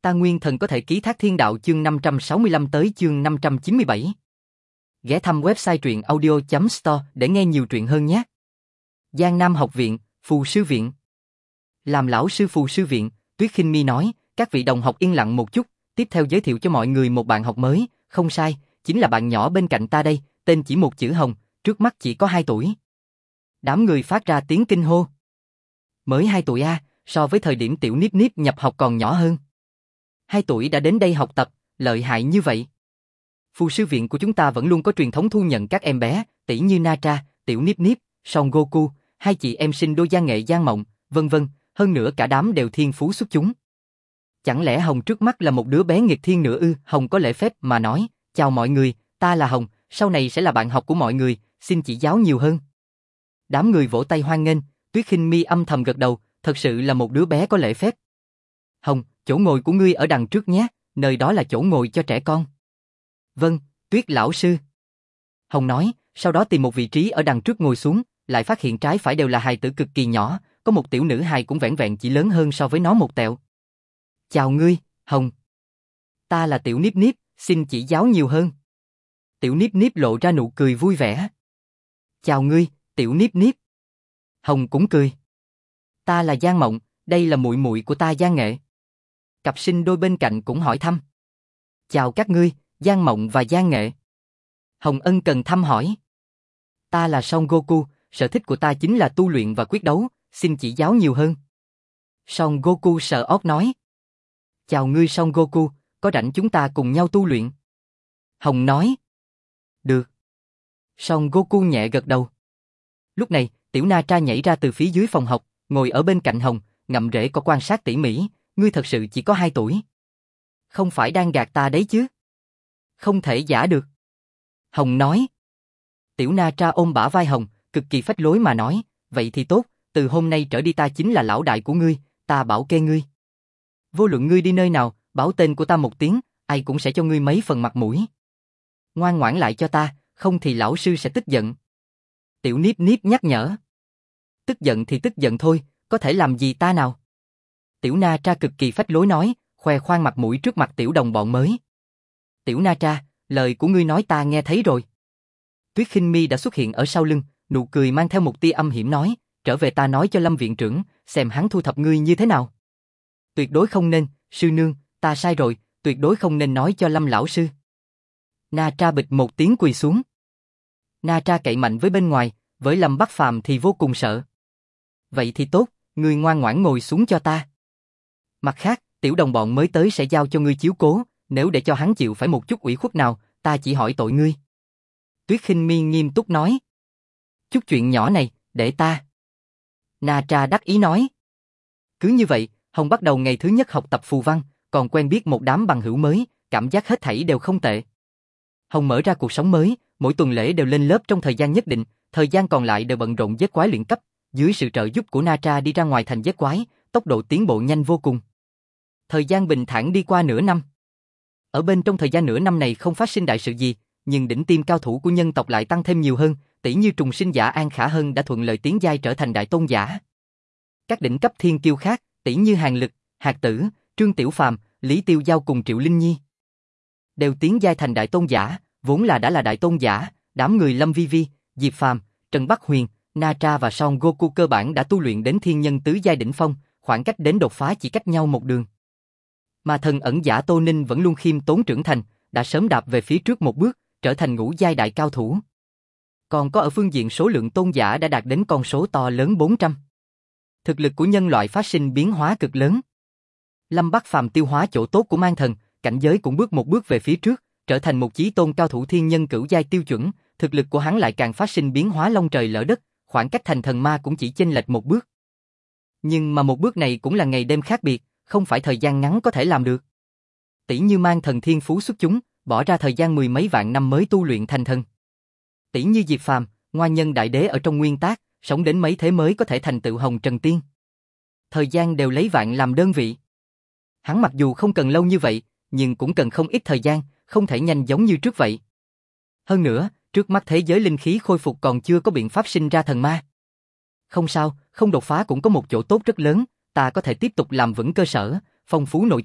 Ta nguyên thần có thể ký thác thiên đạo chương 565 tới chương 597. Ghé thăm website truyện audio.store để nghe nhiều truyện hơn nhé. Giang Nam học viện, Phù sư viện. Làm lão sư Phù sư viện, Tuyết Khinh Mi nói, các vị đồng học yên lặng một chút, tiếp theo giới thiệu cho mọi người một bạn học mới, không sai, chính là bạn nhỏ bên cạnh ta đây, tên chỉ một chữ Hồng, trước mắt chỉ có 2 tuổi. Đám người phát ra tiếng kinh hô. Mới 2 tuổi a, so với thời điểm tiểu Niếp Niếp nhập học còn nhỏ hơn. 2 tuổi đã đến đây học tập, lợi hại như vậy. Phù sư viện của chúng ta vẫn luôn có truyền thống thu nhận các em bé, tỷ như Natra, tiểu Niếp Niếp, Son Goku, 2 chị em sinh đôi Giang Nghệ Giang Mộng, vân vân, hơn nữa cả đám đều thiên phú xuất chúng. Chẳng lẽ Hồng trước mắt là một đứa bé nghịch thiên nữa ư? Hồng có lễ phép mà nói, chào mọi người, ta là Hồng, sau này sẽ là bạn học của mọi người, xin chỉ giáo nhiều hơn. Đám người vỗ tay hoan nghênh, Tuyết Khinh Mi âm thầm gật đầu, thật sự là một đứa bé có lễ phép. Hồng, chỗ ngồi của ngươi ở đằng trước nhé, nơi đó là chỗ ngồi cho trẻ con. Vâng, Tuyết lão sư. Hồng nói, sau đó tìm một vị trí ở đằng trước ngồi xuống, lại phát hiện trái phải đều là hài tử cực kỳ nhỏ, có một tiểu nữ hài cũng vẻn vẹn chỉ lớn hơn so với nó một tẹo. Chào ngươi, Hồng. Ta là tiểu Niếp Niếp, xin chỉ giáo nhiều hơn. Tiểu Niếp Niếp lộ ra nụ cười vui vẻ. Chào ngươi, tiểu Niếp Niếp. Hồng cũng cười. Ta là Giang Mộng, đây là muội muội của ta Giang Nghệ. Cặp sinh đôi bên cạnh cũng hỏi thăm. Chào các ngươi, Giang Mộng và Giang Nghệ. Hồng ân cần thăm hỏi. Ta là Son Goku, sở thích của ta chính là tu luyện và quyết đấu, xin chỉ giáo nhiều hơn. Son Goku sờ óc nói. Chào ngươi Son Goku, có rảnh chúng ta cùng nhau tu luyện. Hồng nói. Được. Son Goku nhẹ gật đầu. Lúc này, tiểu Natra nhảy ra từ phía dưới phòng học, ngồi ở bên cạnh Hồng, ngậm rễ có quan sát tỉ mỉ, ngươi thật sự chỉ có 2 tuổi. Không phải đang gạt ta đấy chứ? Không thể giả được. Hồng nói. Tiểu Natra ôm bả vai Hồng, cực kỳ phách lối mà nói, vậy thì tốt, từ hôm nay trở đi ta chính là lão đại của ngươi, ta bảo kê ngươi. Vô luận ngươi đi nơi nào, báo tên của ta một tiếng, ai cũng sẽ cho ngươi mấy phần mặt mũi. Ngoan ngoãn lại cho ta, không thì lão sư sẽ tức giận. Tiểu Niếp Niếp nhắc nhở. Tức giận thì tức giận thôi, có thể làm gì ta nào? Tiểu Natra cực kỳ phách lối nói, khoe khoang mặt mũi trước mặt tiểu đồng bọn mới. Tiểu Natra, lời của ngươi nói ta nghe thấy rồi. Tuyết Khinh Mi đã xuất hiện ở sau lưng, nụ cười mang theo một tia âm hiểm nói, trở về ta nói cho Lâm viện trưởng, xem hắn thu thập ngươi như thế nào. Tuyệt đối không nên, sư nương, ta sai rồi, tuyệt đối không nên nói cho Lâm lão sư. Natra bịch một tiếng quỳ xuống. Natra cậy mạnh với bên ngoài, với Lâm Bắc Phàm thì vô cùng sợ. Vậy thì tốt, ngươi ngoan ngoãn ngồi xuống cho ta. Mặt khác, tiểu đồng bọn mới tới sẽ giao cho ngươi chiếu cố, nếu để cho hắn chịu phải một chút ủy khuất nào, ta chỉ hỏi tội ngươi. Tuyết Khinh Mi nghiêm túc nói. Chút chuyện nhỏ này, để ta. Natra đắc ý nói. Cứ như vậy, Hồng bắt đầu ngày thứ nhất học tập phù văn, còn quen biết một đám bằng hữu mới, cảm giác hết thảy đều không tệ. Hồng mở ra cuộc sống mới, mỗi tuần lễ đều lên lớp trong thời gian nhất định, thời gian còn lại đều bận rộn giết quái luyện cấp, dưới sự trợ giúp của Natra đi ra ngoài thành giết quái, tốc độ tiến bộ nhanh vô cùng. Thời gian bình thản đi qua nửa năm. Ở bên trong thời gian nửa năm này không phát sinh đại sự gì, nhưng đỉnh tiêm cao thủ của nhân tộc lại tăng thêm nhiều hơn, tỷ như trùng sinh giả An Khả Hân đã thuận lợi tiến giai trở thành đại tôn giả. Các đỉnh cấp thiên kiêu khác, tỷ như Hàn Lực, Hạt Tử, Trương Tiểu Phàm, Lý Tiêu Giao cùng Triệu Linh Nhi đều tiến giai thành đại tôn giả, vốn là đã là đại tôn giả, đám người Lâm Vi Vi, Diệp Phàm, Trần Bắc Huyền, Natra và Son Goku cơ bản đã tu luyện đến thiên nhân tứ giai đỉnh phong, khoảng cách đến đột phá chỉ cách nhau một đường. Mà thần ẩn giả Tô Ninh vẫn luôn khiêm tốn trưởng thành, đã sớm đạp về phía trước một bước, trở thành ngũ giai đại cao thủ. Còn có ở phương diện số lượng tôn giả đã đạt đến con số to lớn 400. Thực lực của nhân loại phát sinh biến hóa cực lớn. Lâm Bắc Phàm tiêu hóa chỗ tốt của mang thần, cảnh giới cũng bước một bước về phía trước, trở thành một chí tôn cao thủ thiên nhân cửu giai tiêu chuẩn, thực lực của hắn lại càng phát sinh biến hóa long trời lở đất, khoảng cách thành thần ma cũng chỉ chênh lệch một bước. Nhưng mà một bước này cũng là ngày đêm khác biệt, không phải thời gian ngắn có thể làm được. Tỷ như mang thần thiên phú xuất chúng, bỏ ra thời gian 10 mấy vạn năm mới tu luyện thành thần. Tỷ như Diệp Phàm, ngoan nhân đại đế ở trong nguyên tác, sống đến mấy thế mới có thể thành tựu hồng trần tiên. Thời gian đều lấy vạn làm đơn vị. Hắn mặc dù không cần lâu như vậy, nhưng cũng cần không ít thời gian, không thể nhanh giống như trước vậy. Hơn nữa, trước mắt thế giới linh khí khôi phục còn chưa có biện pháp sinh ra thần ma. Không sao, không đột phá cũng có một chỗ tốt rất lớn, ta có thể tiếp tục làm vững cơ sở, phong phú nội tình,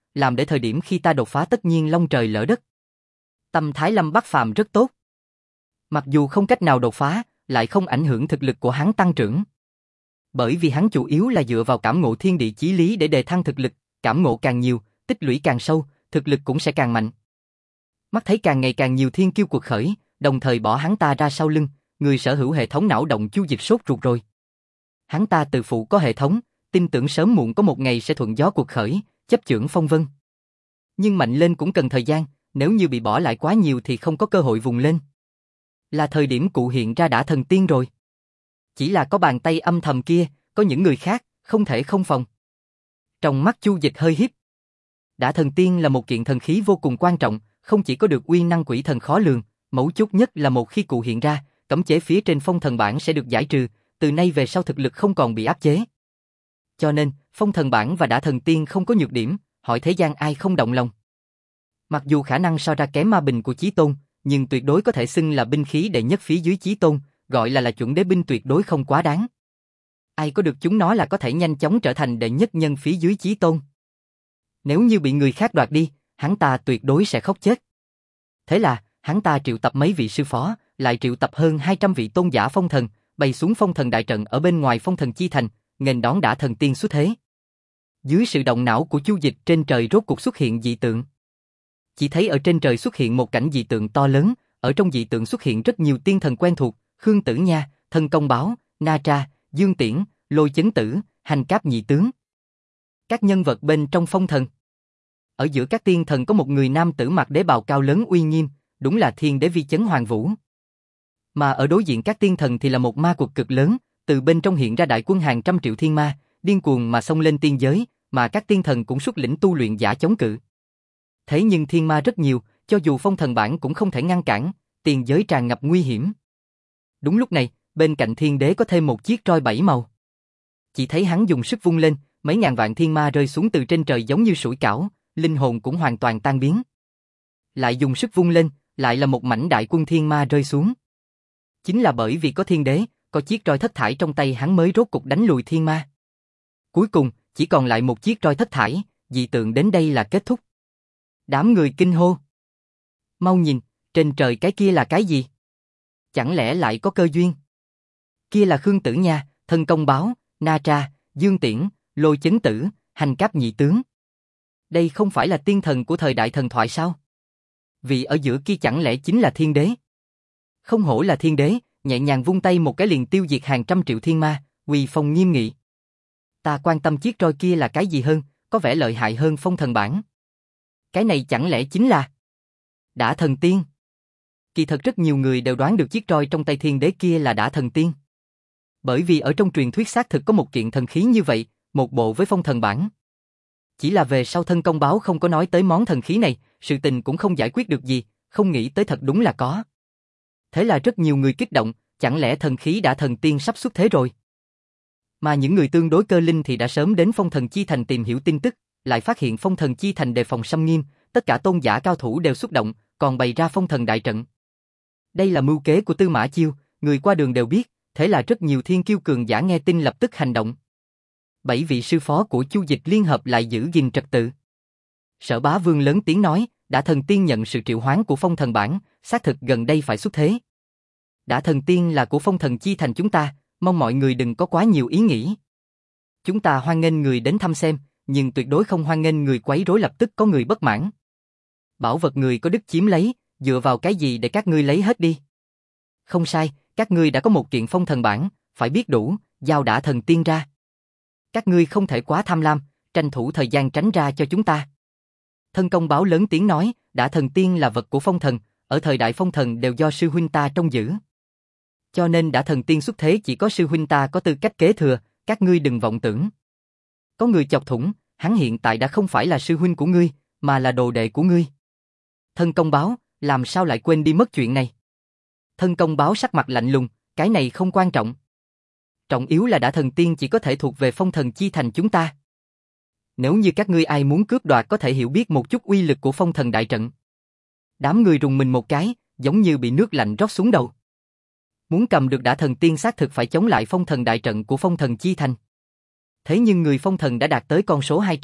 làm để thời điểm khi ta đột phá tất nhiên long trời lỡ đất. Tâm thái Lâm Bắc Phàm rất tốt. Mặc dù không cách nào đột phá, lại không ảnh hưởng thực lực của hắn tăng trưởng. Bởi vì hắn chủ yếu là dựa vào cảm ngộ thiên địa chí lý để đề thăng thực lực, cảm ngộ càng nhiều, tích lũy càng sâu, thực lực cũng sẽ càng mạnh. Mắt thấy càng ngày càng nhiều thiên kiêu cuộc khởi, đồng thời bỏ hắn ta ra sau lưng, người sở hữu hệ thống não động Chu Dịch sốt ruột rồi. Hắn ta tự phụ có hệ thống, tin tưởng sớm muộn có một ngày sẽ thuận gió cuộc khởi, chấp chưởng phong vân. Nhưng mạnh lên cũng cần thời gian, nếu như bị bỏ lại quá nhiều thì không có cơ hội vùng lên. Là thời điểm cụ hiện ra đã thần tiên rồi. Chỉ là có bàn tay âm thầm kia, có những người khác, không thể không phòng. Trong mắt Chu Dịch hơi híp. Đã thần tiên là một kiện thần khí vô cùng quan trọng, không chỉ có được uy năng quỷ thần khó lường, mấu chốt nhất là một khi cụ hiện ra, cấm chế phía trên phong thần bảng sẽ được giải trừ, từ nay về sau thực lực không còn bị áp chế. Cho nên, phong thần bảng và đã thần tiên không có nhược điểm, hỏi thế gian ai không động lòng. Mặc dù khả năng so ra kém ma bình của Chí Tôn, nhưng tuyệt đối có thể xưng là binh khí đệ nhất phía dưới Chí Tôn, gọi là chuẩn đế binh tuyệt đối không quá đáng. Ai có được chúng nó là có thể nhanh chóng trở thành đệ nhất nhân phía dưới Chí Tôn. Nếu như bị người khác đoạt đi, hắn ta tuyệt đối sẽ khóc chết. Thế là, hắn ta triệu tập mấy vị sư phó, lại triệu tập hơn 200 vị tôn giả phong thần, bày xuống phong thần đại trận ở bên ngoài phong thần chi thành, nghênh đón đã thần tiên xuất thế. Dưới sự động não của Chu Dịch, trên trời rốt cuộc xuất hiện dị tượng. Chỉ thấy ở trên trời xuất hiện một cảnh dị tượng to lớn, ở trong dị tượng xuất hiện rất nhiều tiên thần quen thuộc, Khương Tử Nha, Thân Công Báo, Na Tra, Dương Tiễn, Lôi Chấn Tử, Hành Cáp Nhị Tướng. Các nhân vật bên trong phong thần. Ở giữa các tiên thần có một người nam tử mặc đế bào cao lớn uy nghiêm, đúng là Thiên Đế Vi Chấn Hoàng Vũ. Mà ở đối diện các tiên thần thì là một ma quật cực lớn, từ bên trong hiện ra đại quân hàng trăm triệu thiên ma, điên cuồng mà xông lên tiên giới, mà các tiên thần cũng xuất lĩnh tu luyện giả chống cự. Thế nhưng thiên ma rất nhiều, cho dù phong thần bảng cũng không thể ngăn cản, tiền giới tràn ngập nguy hiểm. Đúng lúc này, bên cạnh Thiên Đế có thêm một chiếc roi 7 màu. Chỉ thấy hắn dùng sức vung lên, mấy ngàn vạn thiên ma rơi xuống từ trên trời giống như sủi cảo, linh hồn cũng hoàn toàn tan biến. Lại dùng sức vung lên, lại là một mảnh đại quân thiên ma rơi xuống. Chính là bởi vì có Thiên Đế, có chiếc roi thất thải trong tay hắn mới rốt cục đánh lùi thiên ma. Cuối cùng, chỉ còn lại một chiếc roi thất thải, dị tượng đến đây là kết thúc. Đám người kinh hô. Mau nhìn, trên trời cái kia là cái gì? Chẳng lẽ lại có cơ duyên? Kia là Khương Tử Nha, Thân Công Báo, Na Tra, Dương Tiễn, Lôi Chấn Tử, Hành Cáp Nhị Tướng. Đây không phải là tiên thần của thời đại thần thoại sao? Vì ở giữa kia chẳng lẽ chính là Thiên Đế? Không hổ là Thiên Đế, nhẹ nhàng vung tay một cái liền tiêu diệt hàng trăm triệu thiên ma, uy phong nghiêm nghị. Ta quan tâm chiếc roi kia là cái gì hơn, có vẻ lợi hại hơn phong thần bảng. Cái này chẳng lẽ chính là đã thần tiên? Kỳ thật rất nhiều người đều đoán được chiếc roi trong tay Thiên Đế kia là đã thần tiên. Bởi vì ở trong truyền thuyết xác thực có một kiện thần khí như vậy, một bộ với phong thần bảng. Chỉ là về sau Thân Công Báo không có nói tới món thần khí này, sự tình cũng không giải quyết được gì, không nghĩ tới thật đúng là có. Thế là rất nhiều người kích động, chẳng lẽ thần khí đã thần tiên sắp xuất thế rồi? Mà những người tương đối cơ linh thì đã sớm đến Phong Thần Chi Thành tìm hiểu tin tức, lại phát hiện Phong Thần Chi Thành đề phòng xâm nghiêm, tất cả tôn giả cao thủ đều xuất động, còn bày ra phong thần đại trận. Đây là mưu kế của Tư Mã Chiêu, người qua đường đều biết, thế là rất nhiều thiên kiêu cường giả nghe tin lập tức hành động. 7 vị sư phó của Chu Dịch liên hợp lại giữ gìn trật tự. Sở Bá Vương lớn tiếng nói, đã thần tiên nhận sự triệu hoán của phong thần bảng, xác thực gần đây phải xuất thế. Đã thần tiên là của Phong Thần Chi Thành chúng ta, mong mọi người đừng có quá nhiều ý nghĩ. Chúng ta hoan nghênh người đến thăm xem, nhưng tuyệt đối không hoan nghênh người quấy rối lập tức có người bất mãn. Bảo vật người có đức chiếm lấy, dựa vào cái gì để các ngươi lấy hết đi? Không sai, các ngươi đã có một kiện phong thần bảng, phải biết đủ, giao đã thần tiên ra. Các ngươi không thể quá tham lam, tranh thủ thời gian tránh ra cho chúng ta. Thân Công Báo lớn tiếng nói, đã thần tiên là vật của phong thần, ở thời đại phong thần đều do sư huynh ta trông giữ. Cho nên đã thần tiên xuất thế chỉ có sư huynh ta có tư cách kế thừa, các ngươi đừng vọng tưởng. Có người chọc thủng, hắn hiện tại đã không phải là sư huynh của ngươi, mà là đồ đệ của ngươi. Thân Công Báo, làm sao lại quên đi mất chuyện này? Thân Công Báo sắc mặt lạnh lùng, cái này không quan trọng. Trọng yếu là đã thần tiên chỉ có thể thuộc về Phong Thần Chi Thành chúng ta. Nếu như các ngươi ai muốn cướp đoạt có thể hiểu biết một chút uy lực của phong thần đại trận. Đám người rùng mình một cái, giống như bị nước lạnh rót xuống đầu. Muốn cầm được đã thần tiên xác thực phải chống lại phong thần đại trận của Phong Thần Chi Thành. Thế nhưng người phong thần đã đạt tới con số 200,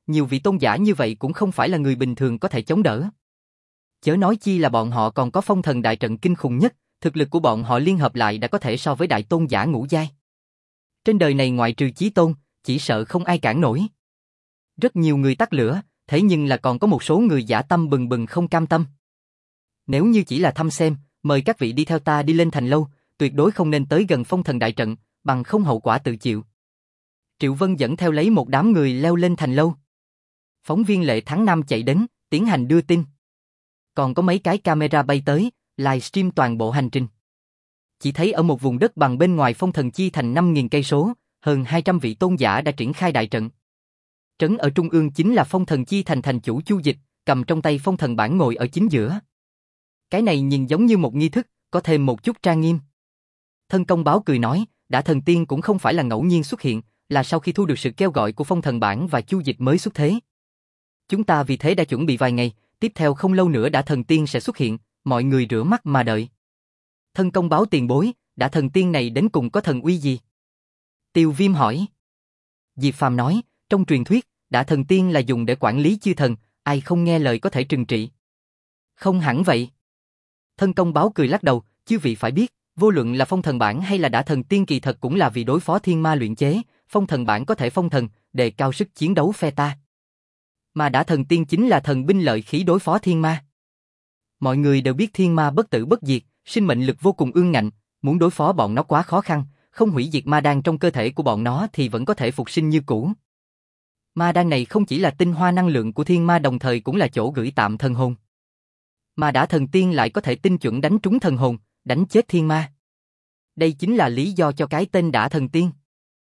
nhiều vị tôn giả như vậy cũng không phải là người bình thường có thể chống đỡ. Chớ nói chi là bọn họ còn có phong thần đại trận kinh khủng nhất, thực lực của bọn họ liên hợp lại đã có thể so với đại tôn giả ngũ giai. Trên đời này ngoại trừ Chí Tôn, chỉ sợ không ai cản nổi. Rất nhiều người tắt lửa, thế nhưng là còn có một số người dã tâm bừng bừng không cam tâm. Nếu như chỉ là thăm xem, mời các vị đi theo ta đi lên thành lâu, tuyệt đối không nên tới gần phong thần đại trận, bằng không hậu quả tự chịu. Triệu Vân dẫn theo lấy một đám người leo lên thành lâu. Phóng viên Lệ Thắng Nam chạy đến, tiến hành đưa tin. Còn có mấy cái camera bay tới, livestream toàn bộ hành trình. Chỉ thấy ở một vùng đất bằng bên ngoài phong thần chi thành 5.000 cây số, hơn 200 vị tôn giả đã triển khai đại trận. Trấn ở trung ương chính là phong thần chi thành thành chủ Chu Dịch, cầm trong tay phong thần bản ngồi ở chính giữa. Cái này nhìn giống như một nghi thức, có thêm một chút trang nghiêm. Thân công báo cười nói, đã thần tiên cũng không phải là ngẫu nhiên xuất hiện, là sau khi thu được sự kêu gọi của phong thần bản và Chu Dịch mới xuất thế. Chúng ta vì thế đã chuẩn bị vài ngày, tiếp theo không lâu nữa đã thần tiên sẽ xuất hiện, mọi người rửa mắt mà đợi. Thân công báo tiền bối, đã thần tiên này đến cùng có thần uy gì? Tiêu Viêm hỏi. Diệp Phàm nói, trong truyền thuyết, đã thần tiên là dùng để quản lý chư thần, ai không nghe lời có thể trừng trị. Không hẳn vậy. Thân công báo cười lắc đầu, chư vị phải biết, vô luận là phong thần bản hay là đã thần tiên kỳ thật cũng là vì đối phó thiên ma luyện chế, phong thần bản có thể phong thần, đề cao sức chiến đấu phe ta. Mà đã thần tiên chính là thần binh lợi khí đối phó thiên ma. Mọi người đều biết thiên ma bất tử bất diệt, sinh mệnh lực vô cùng ương ngạnh, muốn đối phó bọn nó quá khó khăn, không hủy diệt ma đan trong cơ thể của bọn nó thì vẫn có thể phục sinh như cũ. Ma đan này không chỉ là tinh hoa năng lượng của thiên ma đồng thời cũng là chỗ gửi tạm thần hồn. Mà đã thần tiên lại có thể tinh chuẩn đánh trúng thần hồn, đánh chết thiên ma. Đây chính là lý do cho cái tên đã thần tiên.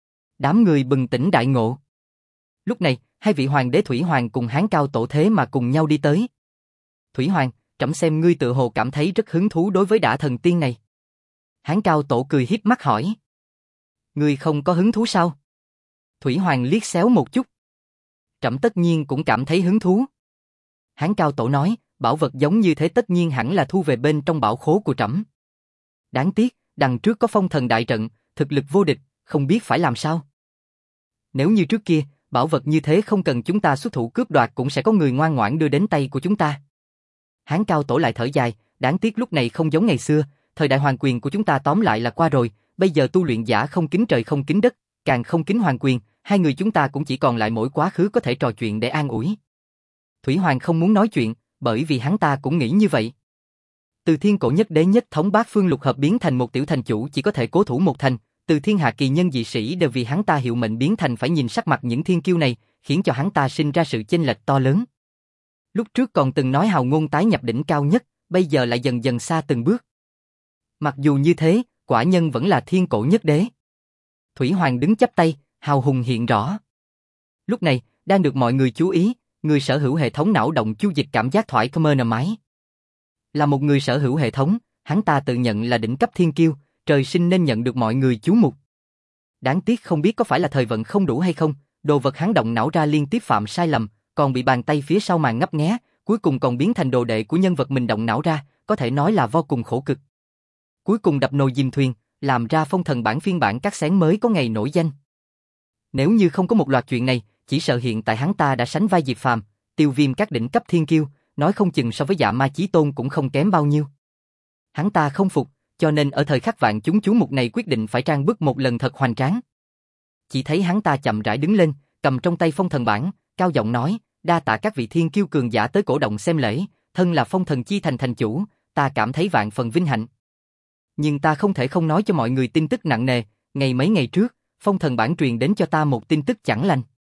Đám người bừng tỉnh đại ngộ. Lúc này, hai vị hoàng đế Thủy Hoàng cùng Hán Cao Tổ thế mà cùng nhau đi tới. Thủy Hoàng, trẫm xem ngươi tự hồ cảm thấy rất hứng thú đối với đã thần tiên này. Hán Cao Tổ cười híp mắt hỏi. Ngươi không có hứng thú sao? Thủy Hoàng liếc xéo một chút. Trẫm tất nhiên cũng cảm thấy hứng thú. Hán Cao Tổ nói, bảo vật giống như thế tất nhiên hẳn là thu về bên trong bảo khố của trẫm. Đáng tiếc, đằng trước có phong thần đại trận, thực lực vô địch, không biết phải làm sao. Nếu như trước kia, bảo vật như thế không cần chúng ta xuất thủ cướp đoạt cũng sẽ có người ngoan ngoãn đưa đến tay của chúng ta. Hán Cao Tổ lại thở dài, đáng tiếc lúc này không giống ngày xưa, thời đại hoàng quyền của chúng ta tóm lại là qua rồi, bây giờ tu luyện giả không kính trời không kính đất, càng không kính hoàng quyền, hai người chúng ta cũng chỉ còn lại mỗi quá khứ có thể trò chuyện để an ủi. Thủy Hoàng không muốn nói chuyện, bởi vì hắn ta cũng nghĩ như vậy. Từ thiên cổ nhất đế nhất thống bát phương lục hợp biến thành một tiểu thành chủ chỉ có thể cố thủ một thành, từ thiên hạ kỳ nhân dị sĩ đều vì hắn ta hiệu mệnh biến thành phải nhìn sắc mặt những thiên kiêu này, khiến cho hắn ta sinh ra sự chênh lệch to lớn. Lúc trước còn từng nói hào ngôn tái nhập đỉnh cao nhất, bây giờ lại dần dần xa từng bước. Mặc dù như thế, quả nhân vẫn là thiên cổ nhất đế. Thủy Hoàng đứng chắp tay, hào hùng hiện rõ. Lúc này, đang được mọi người chú ý, người sở hữu hệ thống não động Chu Dịch cảm giác thoải mái. Là một người sở hữu hệ thống, hắn ta tự nhận là đỉnh cấp thiên kiêu, trời sinh nên nhận được mọi người chú mục. Đáng tiếc không biết có phải là thời vận không đủ hay không, đồ vật hắn động não ra liên tiếp phạm sai lầm, còn bị bàn tay phía sau màn ngấp nghé, cuối cùng còn biến thành đồ đệ của nhân vật mình động não ra, có thể nói là vô cùng khổ cực. Cuối cùng đập nồi dìm thuyền, làm ra phong thần bản phiên bản cắt xén mới có ngày nổi danh. Nếu như không có một loạt chuyện này, chỉ sợ hiện tại hắn ta đã sánh vai Diệp Phàm, Tiêu Viêm các đỉnh cấp thiên kiêu, nói không chừng so với Dạ Ma Chí Tôn cũng không kém bao nhiêu. Hắn ta không phục, cho nên ở thời khắc vạn chúng chú mục này quyết định phải trang bức một lần thật hoành tráng. Chỉ thấy hắn ta chậm rãi đứng lên, cầm trong tay phong thần bản, cao giọng nói, đa tạ các vị thiên kiêu cường giả tới cổ động xem lễ, thân là phong thần chi thành thành chủ, ta cảm thấy vạn phần vinh hạnh. Nhưng ta không thể không nói cho mọi người tin tức nặng nề, mấy ngày trước, phong thần bản truyền đến cho ta một tin tức chẳng lành.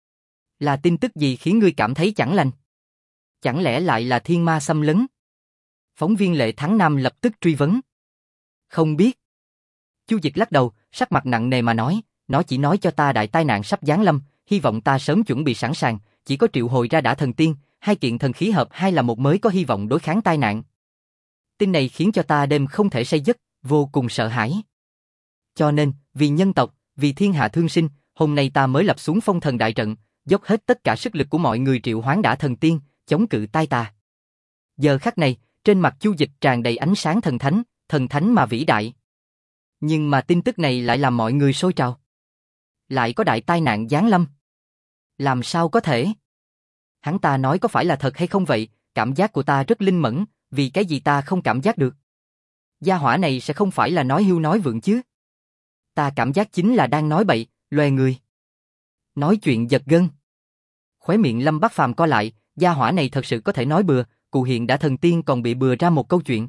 Là tin tức gì khiến ngươi cảm thấy chẳng lành? Chẳng lẽ lại là thiên ma xâm lấn? Phóng viên Lệ Thắng Nam lập tức truy vấn. Không biết. Chu Dịch lắc đầu, sắc mặt nặng nề mà nói, nó chỉ nói cho ta đại tai nạn sắp giáng lâm, hy vọng ta sớm chuẩn bị sẵn sàng, chỉ có triệu hồi ra đã thần tiên, hai kiện thần khí hợp hai là một mới có hy vọng đối kháng tai nạn. Tin này khiến cho ta đêm không thể say giấc, vô cùng sợ hãi. Cho nên, vì nhân tộc, vì thiên hạ thương sinh, hôm nay ta mới lập xuống phong thần đại trận, dốc hết tất cả sức lực của mọi người triệu hoán đã thần tiên, chống cự tai tà. Giờ khắc này, trên mặt Chu Dịch tràn đầy ánh sáng thần thánh mà vĩ đại. Nhưng mà tin tức này lại làm mọi người sôi trào. Lại có đại tai nạn giáng lâm. Làm sao có thể? Hắn ta nói có phải là thật hay không vậy, cảm giác của ta rất linh mẫn, vì cái gì ta không cảm giác được. Gia hỏa này sẽ không phải là nói hưu nói vượng chứ. Ta cảm giác chính là đang nói bậy, loè người. Nói chuyện giật gân. Khóe miệng Lâm Bắc Phàm co lại, gia hỏa này thật sự có thể nói bừa, cụ hiện đã thần tiên còn bị bừa ra một câu chuyện.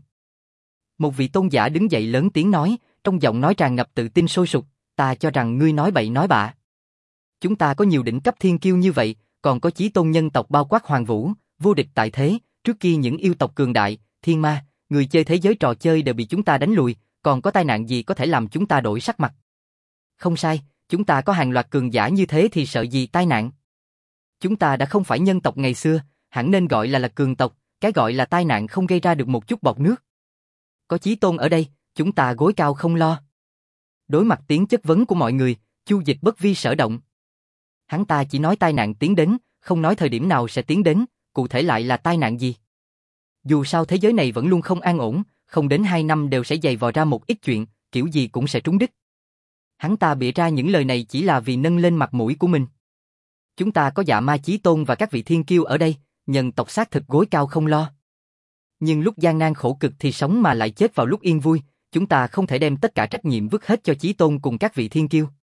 Một vị tôn giả đứng dậy lớn tiếng nói, trong giọng nói tràn ngập tự tin sôi sục, ta cho rằng ngươi nói bậy nói bạ. Chúng ta có nhiều đỉnh cấp thiên kiêu như vậy, còn có chí tôn nhân tộc bao quát hoàng vũ, vô địch tại thế, trước kia những yêu tộc cường đại, thiên ma, người chơi thế giới trò chơi đều bị chúng ta đánh lùi, còn có tai nạn gì có thể làm chúng ta đổi sắc mặt. Không sai, chúng ta có hàng loạt cường giả như thế thì sợ gì tai nạn. Chúng ta đã không phải nhân tộc ngày xưa, hẳn nên gọi là cường tộc, cái gọi là tai nạn không gây ra được một chút bọt nước. Có chí tôn ở đây, chúng ta gối cao không lo. Đối mặt tiếng chất vấn của mọi người, Chu Dịch bất vi sở động. Hắn ta chỉ nói tai nạn tiến đến, không nói thời điểm nào sẽ tiến đến, cụ thể lại là tai nạn gì. Dù sao thế giới này vẫn luôn không an ổn, không đến 2 năm đều sẽ dày vò ra một ít chuyện, kiểu gì cũng sẽ trúng đích. Hắn ta bịa ra những lời này chỉ là vì nâng lên mặt mũi của mình. Chúng ta có Dạ Ma Chí Tôn và các vị thiên kiêu ở đây, nhân tộc xác thực gối cao không lo. Nhưng lúc gian nan khổ cực thì sống mà lại chết vào lúc yên vui, chúng ta không thể đem tất cả trách nhiệm vứt hết cho Chí Tôn cùng các vị thiên kiêu.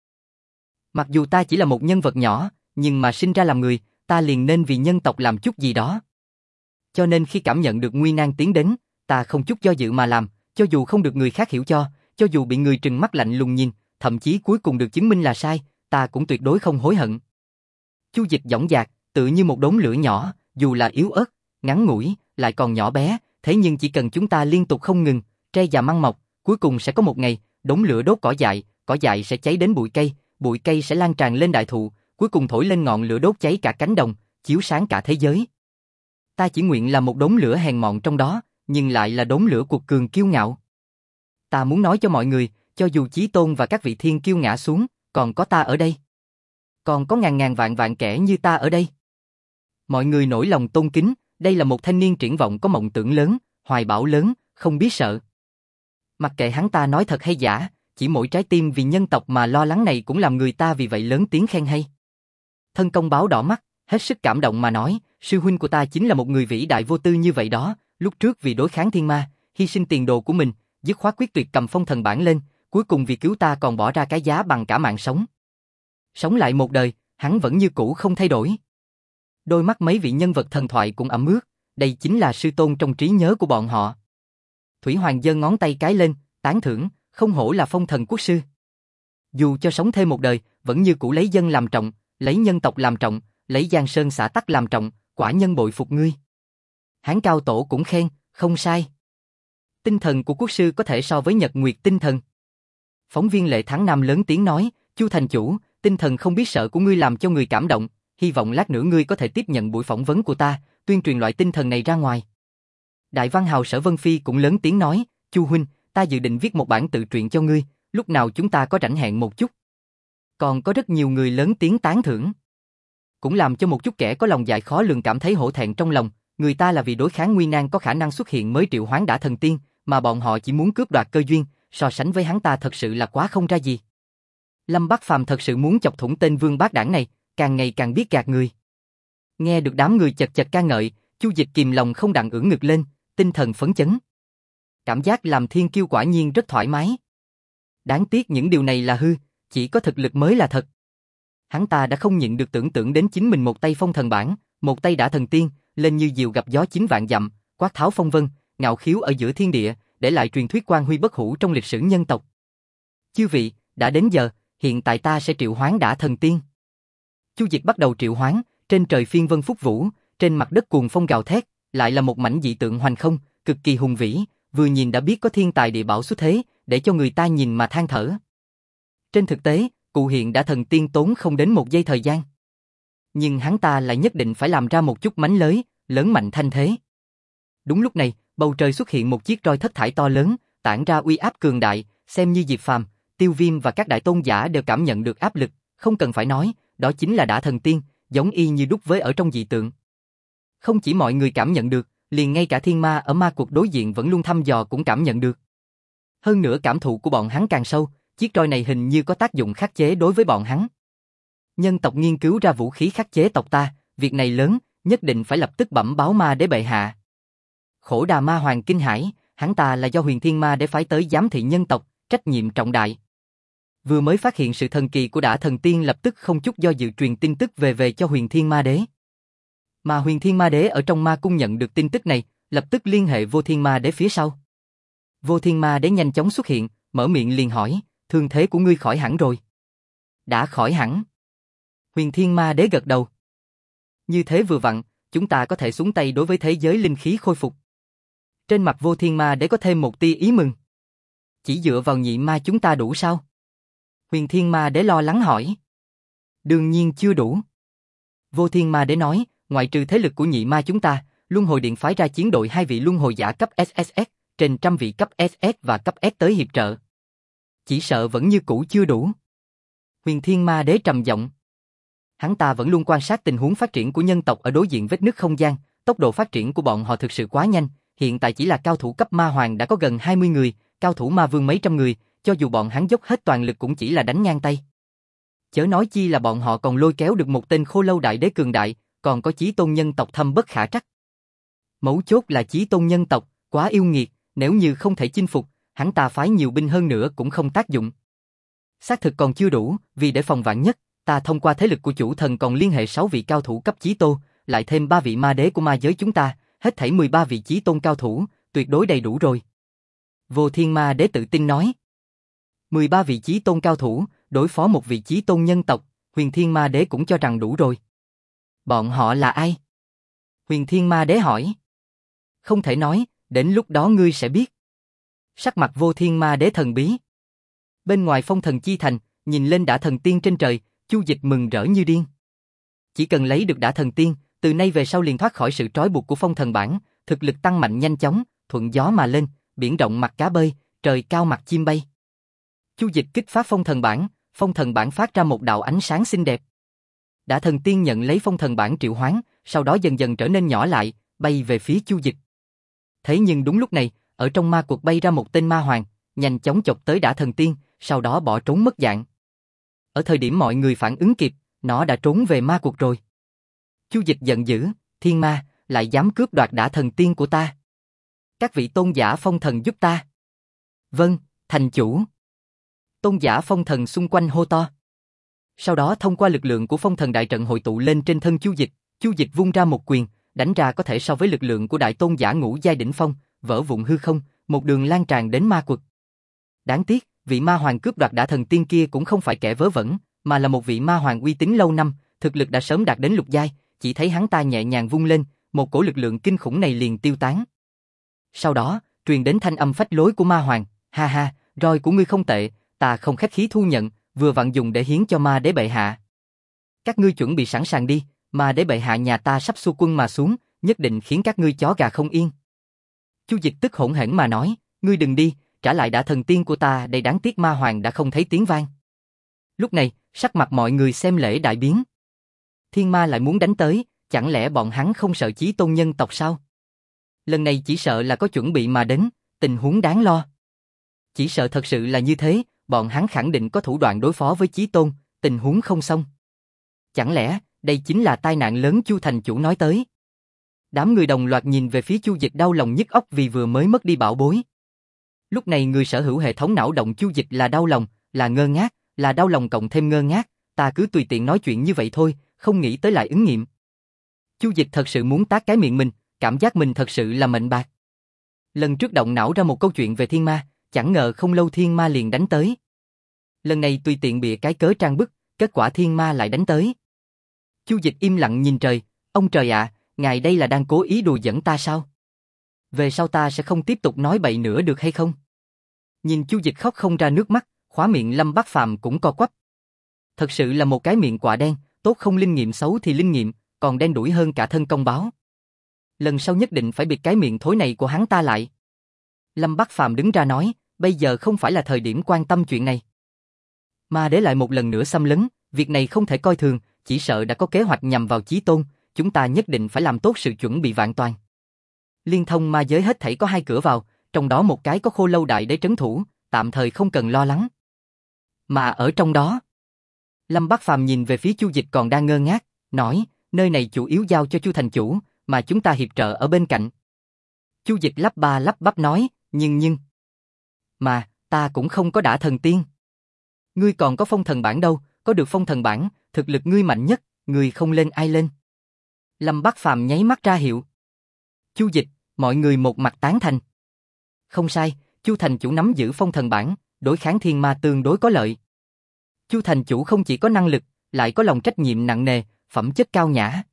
Mặc dù ta chỉ là một nhân vật nhỏ, nhưng mà sinh ra làm người, ta liền nên vì nhân tộc làm chút gì đó. Cho nên khi cảm nhận được nguy nan tiến đến, ta không chút do dự mà làm, cho dù không được người khác hiểu cho dù bị người trừng mắt lạnh lùng nhìn, thậm chí cuối cùng được chứng minh là sai, ta cũng tuyệt đối không hối hận. Chu Dịch dõng dạc, tự như một đốm lửa nhỏ, dù là yếu ớt, ngắn ngủi, lại còn nhỏ bé, thế nhưng chỉ cần chúng ta liên tục không ngừng, tre già măng mọc, cuối cùng sẽ có một ngày, đống lửa đốt cỏ dại sẽ cháy đến bụi cây sẽ lan tràn lên đại thụ, cuối cùng thổi lên ngọn lửa đốt cháy cả cánh đồng, chiếu sáng cả thế giới. Ta chỉ nguyện là một đống lửa hèn mọn trong đó, nhưng lại là đống lửa cuột cường kiêu ngạo. Ta muốn nói cho mọi người, cho dù Chí Tôn và các vị thiên kiêu ngã xuống, còn có ta ở đây. Còn có ngàn ngàn vạn vạn kẻ như ta ở đây. Mọi người nổi lòng tôn kính, đây là một thanh niên triển vọng có mộng tưởng lớn, hoài bão lớn, không biết sợ. Mặc kệ hắn ta nói thật hay giả, chỉ mỗi trái tim vì nhân tộc mà lo lắng này cũng làm người ta vì vậy lớn tiếng khen hay. Thân công báo đỏ mắt, hết sức cảm động mà nói, sư huynh của ta chính là một người vĩ đại vô tư như vậy đó, lúc trước vì đối kháng thiên ma, hy sinh tiền đồ của mình, dứt khoát quyết tuyệt cầm phong thần bản lên, cuối cùng vì cứu ta còn bỏ ra cái giá bằng cả mạng sống. Sống lại một đời, hắn vẫn như cũ không thay đổi. Đôi mắt mấy vị nhân vật thần thoại cũng ẩm ướt, đây chính là sư tôn trong trí nhớ của bọn họ. Thủy Hoàng giơ ngón tay cái lên, tán thưởng, không hổ là phong thần quốc sư. Dù cho sống thêm một đời, vẫn như cũ lấy dân làm trọng, lấy nhân tộc làm trọng, lấy Giang Sơn xã tắc làm trọng, quả nhân bội phục ngươi. Hán Cao Tổ cũng khen, không sai. Tinh thần của quốc sư có thể so với Nhật Nguyệt tinh thần. Phóng viên Lệ Thắng Nam lớn tiếng nói, Chu thành chủ, tinh thần không biết sợ của ngươi làm cho người cảm động, hy vọng lát nữa ngươi có thể tiếp nhận buổi phỏng vấn của ta, tuyên truyền loại tinh thần này ra ngoài. Đại văn hào Sở Vân Phi cũng lớn tiếng nói, Chu huynh, ta dự định viết một bản tự truyện cho ngươi, lúc nào chúng ta có rảnh hẹn một chút. Còn có rất nhiều người lớn tiếng tán thưởng. Cũng làm cho một chút kẻ có lòng dạ khó lường cảm thấy hổ thẹn trong lòng, người ta là vì đối kháng nguy nan có khả năng xuất hiện mới triệu hoán đả thần tiên, mà bọn họ chỉ muốn cướp đoạt cơ duyên, so sánh với hắn ta thật sự là quá không ra gì. Lâm Bắc Phàm thật sự muốn chọc thủng tên vương bát đảng này, càng ngày càng biết gạt người. Nghe được đám người chật chật ca ngợi, Chu Dịch kìm lòng không đặng ưỡn ngực lên, tinh thần phấn chấn. Cảm giác làm thiên kiêu quả nhiên rất thoải mái. Đáng tiếc những điều này là hư, chỉ có thực lực mới là thật. Hắn ta đã không nhịn được tưởng tượng đến chính mình một tay phong thần bản, một tay đả thần tiên, lên như diều gặp gió 9 vạn dặm, quát tháo phong vân, ngạo khiếu ở giữa thiên địa, để lại truyền thuyết quang huy bất hủ trong lịch sử nhân tộc. Chư vị, đã đến giờ, hiện tại ta sẽ triệu hoán đả thần tiên. Chu Dịch bắt đầu triệu hoán, trên trời phiên vân phúc vũ, trên mặt đất cuồng phong gào thét, lại là một mảnh dị tượng hoành không, cực kỳ hùng vĩ, vừa nhìn đã biết có thiên tài địa bảo xuất thế, để cho người ta nhìn mà than thở. Trên thực tế, cụ hiện đã thần tiên tốn không đến 1 giây thời gian. Nhưng hắn ta lại nhất định phải làm ra một chút mánh lới, lớn mạnh thanh thế. Đúng lúc này, bầu trời xuất hiện một chiếc roi thất thải to lớn, tản ra uy áp cường đại, xem như Diệp Phàm, Tiêu Viêm và các đại tôn giả đều cảm nhận được áp lực, không cần phải nói, đó chính là đả thần tiên, giống y như đúc với ở trong dị tượng. Không chỉ mọi người cảm nhận được, liền ngay cả thiên ma ở ma cuộc đối diện vẫn luôn thăm dò cũng cảm nhận được. Hơn nữa cảm thụ của bọn hắn càng sâu, chiếc roi này hình như có tác dụng khắc chế đối với bọn hắn. Nhân tộc nghiên cứu ra vũ khí khắc chế tộc ta, việc này lớn, nhất định phải lập tức bẩm báo ma đế bệ hạ. Khổ Đà Ma Hoàng kinh hãi, hắn ta là do Huyền Thiên Ma Đế phái tới giám thị nhân tộc, trách nhiệm trọng đại. Vừa mới phát hiện sự thần kỳ của Đả Thần Tiên lập tức không chút do dự truyền tin tức về cho Huyền Thiên Ma Đế. Mà Huyền Thiên Ma Đế ở trong ma cung nhận được tin tức này, lập tức liên hệ Vô Thiên Ma Đế phía sau. Vô Thiên Ma Đế nhanh chóng xuất hiện, mở miệng liền hỏi, thương thế của ngươi khỏi hẳn rồi. Đã khỏi hẳn. Huyền Thiên Ma Đế gật đầu. Như thế vừa vặn, chúng ta có thể xuống tay đối với thế giới linh khí khôi phục. Trên mặt Vô Thiên Ma Đế có thêm một tia ý mừng. Chỉ dựa vào nhị ma chúng ta đủ sao? Huyền Thiên Ma Đế lo lắng hỏi. Đương nhiên chưa đủ. Vô Thiên Ma Đế nói, ngoại trừ thế lực của nhị ma chúng ta, Luân Hồi Điện phái ra chiến đội 2 vị luân hồi giả cấp SSS, trên trăm vị cấp SS và cấp S tới hiệp trợ. Chỉ sợ vẫn như cũ chưa đủ. Huyền Thiên Ma Đế trầm giọng. Hắn ta vẫn luôn quan sát tình huống phát triển của nhân tộc ở đối diện vết nứt không gian, tốc độ phát triển của bọn họ thực sự quá nhanh, hiện tại chỉ là cao thủ cấp ma hoàng đã có gần 20 người, cao thủ ma vương mấy trăm người, cho dù bọn hắn dốc hết toàn lực cũng chỉ là đánh ngang tay. Chớ nói chi là bọn họ còn lôi kéo được một tên Khô Lâu Đại Đế cường đại, còn có chí tôn nhân tộc thâm bất khả trắc. Mấu chốt là chí tôn nhân tộc, quá yêu nghiệt, nếu như không thể chinh phục, hắn ta phái nhiều binh hơn nữa cũng không tác dụng. Xác thực còn chưa đủ, vì để phòng vạn nhất, ta thông qua thế lực của chủ thần còn liên hệ 6 vị cao thủ cấp chí tôn, lại thêm 3 vị ma đế của ma giới chúng ta, hết thảy 13 vị chí tôn cao thủ, tuyệt đối đầy đủ rồi. Vô Thiên Ma Đế tự tin nói. 13 vị chí tôn cao thủ, đối phó một vị chí tôn nhân tộc, Huyền Thiên Ma Đế cũng cho rằng đủ rồi. Bọn họ là ai? Huyền Thiên Ma Đế hỏi. Không thể nói, đến lúc đó ngươi sẽ biết. Sắc mặt Vô Thiên Ma Đế thần bí. Bên ngoài Phong Thần Chi Thành, nhìn lên Đả Thần Tiên trên trời, Chu Dịch mừng rỡ như điên. Chỉ cần lấy được Đả Thần Tiên, từ nay về sau liền thoát khỏi sự trói buộc của Phong Thần Bảng, thực lực tăng mạnh nhanh chóng, thuận gió mà lên, biển rộng mặt cá bơi, trời cao mặt chim bay. Chu Dịch kích phát Phong Thần Bảng phát ra một đạo ánh sáng xinh đẹp. Đả Thần Tiên nhận lấy Phong Thần Bảng triệu hoán, sau đó dần dần trở nên nhỏ lại, bay về phía Chu Dịch. Thế nhưng đúng lúc này, ở trong ma cuộc bay ra một tên ma hoàng, nhanh chóng chộp tới Đả Thần Tiên, sau đó bỏ trốn mất dạng. Ở thời điểm mọi người phản ứng kịp, nó đã trốn về ma cuộc rồi. Chu Dịch giận dữ, thiên ma, lại dám cướp đoạt Đả Thần Tiên của ta. Các vị tôn giả phong thần giúp ta. Vâng, thành chủ. Tôn giả phong thần xung quanh hô to. Sau đó thông qua lực lượng của phong thần đại trận hội tụ lên trên thân Chu Dịch vung ra một quyền, đánh ra có thể so với lực lượng của đại tôn giả ngũ giai đỉnh phong, vỡ vụn hư không, một đường lan tràn đến ma quật. Đáng tiếc, vị ma hoàng cướp đoạt Đả Thần Tiên kia cũng không phải kẻ vớ vẩn, mà là một vị ma hoàng uy tín lâu năm, thực lực đã sớm đạt đến lục giai, chỉ thấy hắn ta nhẹ nhàng vung lên, một cổ lực lượng kinh khủng này liền tiêu tán. Sau đó, truyền đến thanh âm phách lối của ma hoàng, ha ha, roi của ngươi không tệ, ta không khách khí thu nhận, vừa vặn dùng để hiến cho ma đế bệ hạ. Các ngươi chuẩn bị sẵn sàng đi, ma đế bệ hạ nhà ta sắp xua quân mà xuống, nhất định khiến các ngươi chó gà không yên. Chu Dịch tức hỗn hển mà nói, ngươi đừng đi, trả lại Đả Thần Tiên của ta, đây đáng tiếc ma hoàng đã không thấy tiếng vang. Lúc này, sắc mặt mọi người xem lễ đại biến. Thiên ma lại muốn đánh tới, chẳng lẽ bọn hắn không sợ chí tôn nhân tộc sao? Lần này chỉ sợ là có chuẩn bị mà đến, tình huống đáng lo. Chỉ sợ thật sự là như thế, bọn hắn khẳng định có thủ đoạn đối phó với chí tôn, tình huống không xong. Chẳng lẽ, đây chính là tai nạn lớn Chu thành chủ nói tới? Đám người đồng loạt nhìn về phía Chu Dịch đau lòng nhức óc vì vừa mới mất đi bảo bối. Lúc này người sở hữu hệ thống não động Chu Dịch là đau lòng, là ngơ ngác, là đau lòng cộng thêm ngơ ngác, ta cứ tùy tiện nói chuyện như vậy thôi, không nghĩ tới lại ứng nghiệm. Chu Dịch thật sự muốn tát cái miệng mình, cảm giác mình thật sự là mệnh bạc. Lần trước động não ra một câu chuyện về thiên ma, chẳng ngờ không lâu thiên ma liền đánh tới. Lần này tùy tiện bịa cái cớ trang bức, kết quả thiên ma lại đánh tới. Chu Dịch im lặng nhìn trời, ông trời ạ, ngài đây là đang cố ý đùa giỡn ta sao? Về sau ta sẽ không tiếp tục nói bậy nữa được hay không? Nhìn Chu Dịch khóc không ra nước mắt, khóe miệng Lâm Bát Phàm cũng co quắp. Thật sự là một cái miệng quạ đen, tốt không linh nghiệm xấu thì linh nghiệm, còn đen đủi hơn cả thân công báo. Lần sau nhất định phải bịt cái miệng thối này của hắn ta lại. Lâm Bát Phàm đứng ra nói, bây giờ không phải là thời điểm quan tâm chuyện này. Ma đế lại một lần nữa xâm lấn, việc này không thể coi thường, chỉ sợ đã có kế hoạch nhằm vào chí tôn, chúng ta nhất định phải làm tốt sự chuẩn bị vạn toàn. Liên thông ma giới hết thảy có 2 cửa vào, trong đó một cái có Khô Lâu Đại Đế trấn thủ, tạm thời không cần lo lắng. Mà ở trong đó, Lâm Bát Phàm nhìn về phía Chu Dịch còn đang ngơ ngác, nói, Nơi này chủ yếu giao cho Chu thành chủ, mà chúng ta hiệp trợ ở bên cạnh. Chu Dịch lắp ba lắp bắp nói, nhưng... Mà, ta cũng không có đả thần tiên. Ngươi còn có phong thần bản đâu, có được phong thần bản, thực lực ngươi mạnh nhất, ngươi không lên ai lên. Lâm Bắc Phàm nháy mắt ra hiệu. Chu Dịch, mọi người một mặt tán thành. Không sai, Chu thành chủ nắm giữ phong thần bản, đối kháng thiên ma tương đối có lợi. Chu thành chủ không chỉ có năng lực, lại có lòng trách nhiệm nặng nề, phẩm chất cao nhã.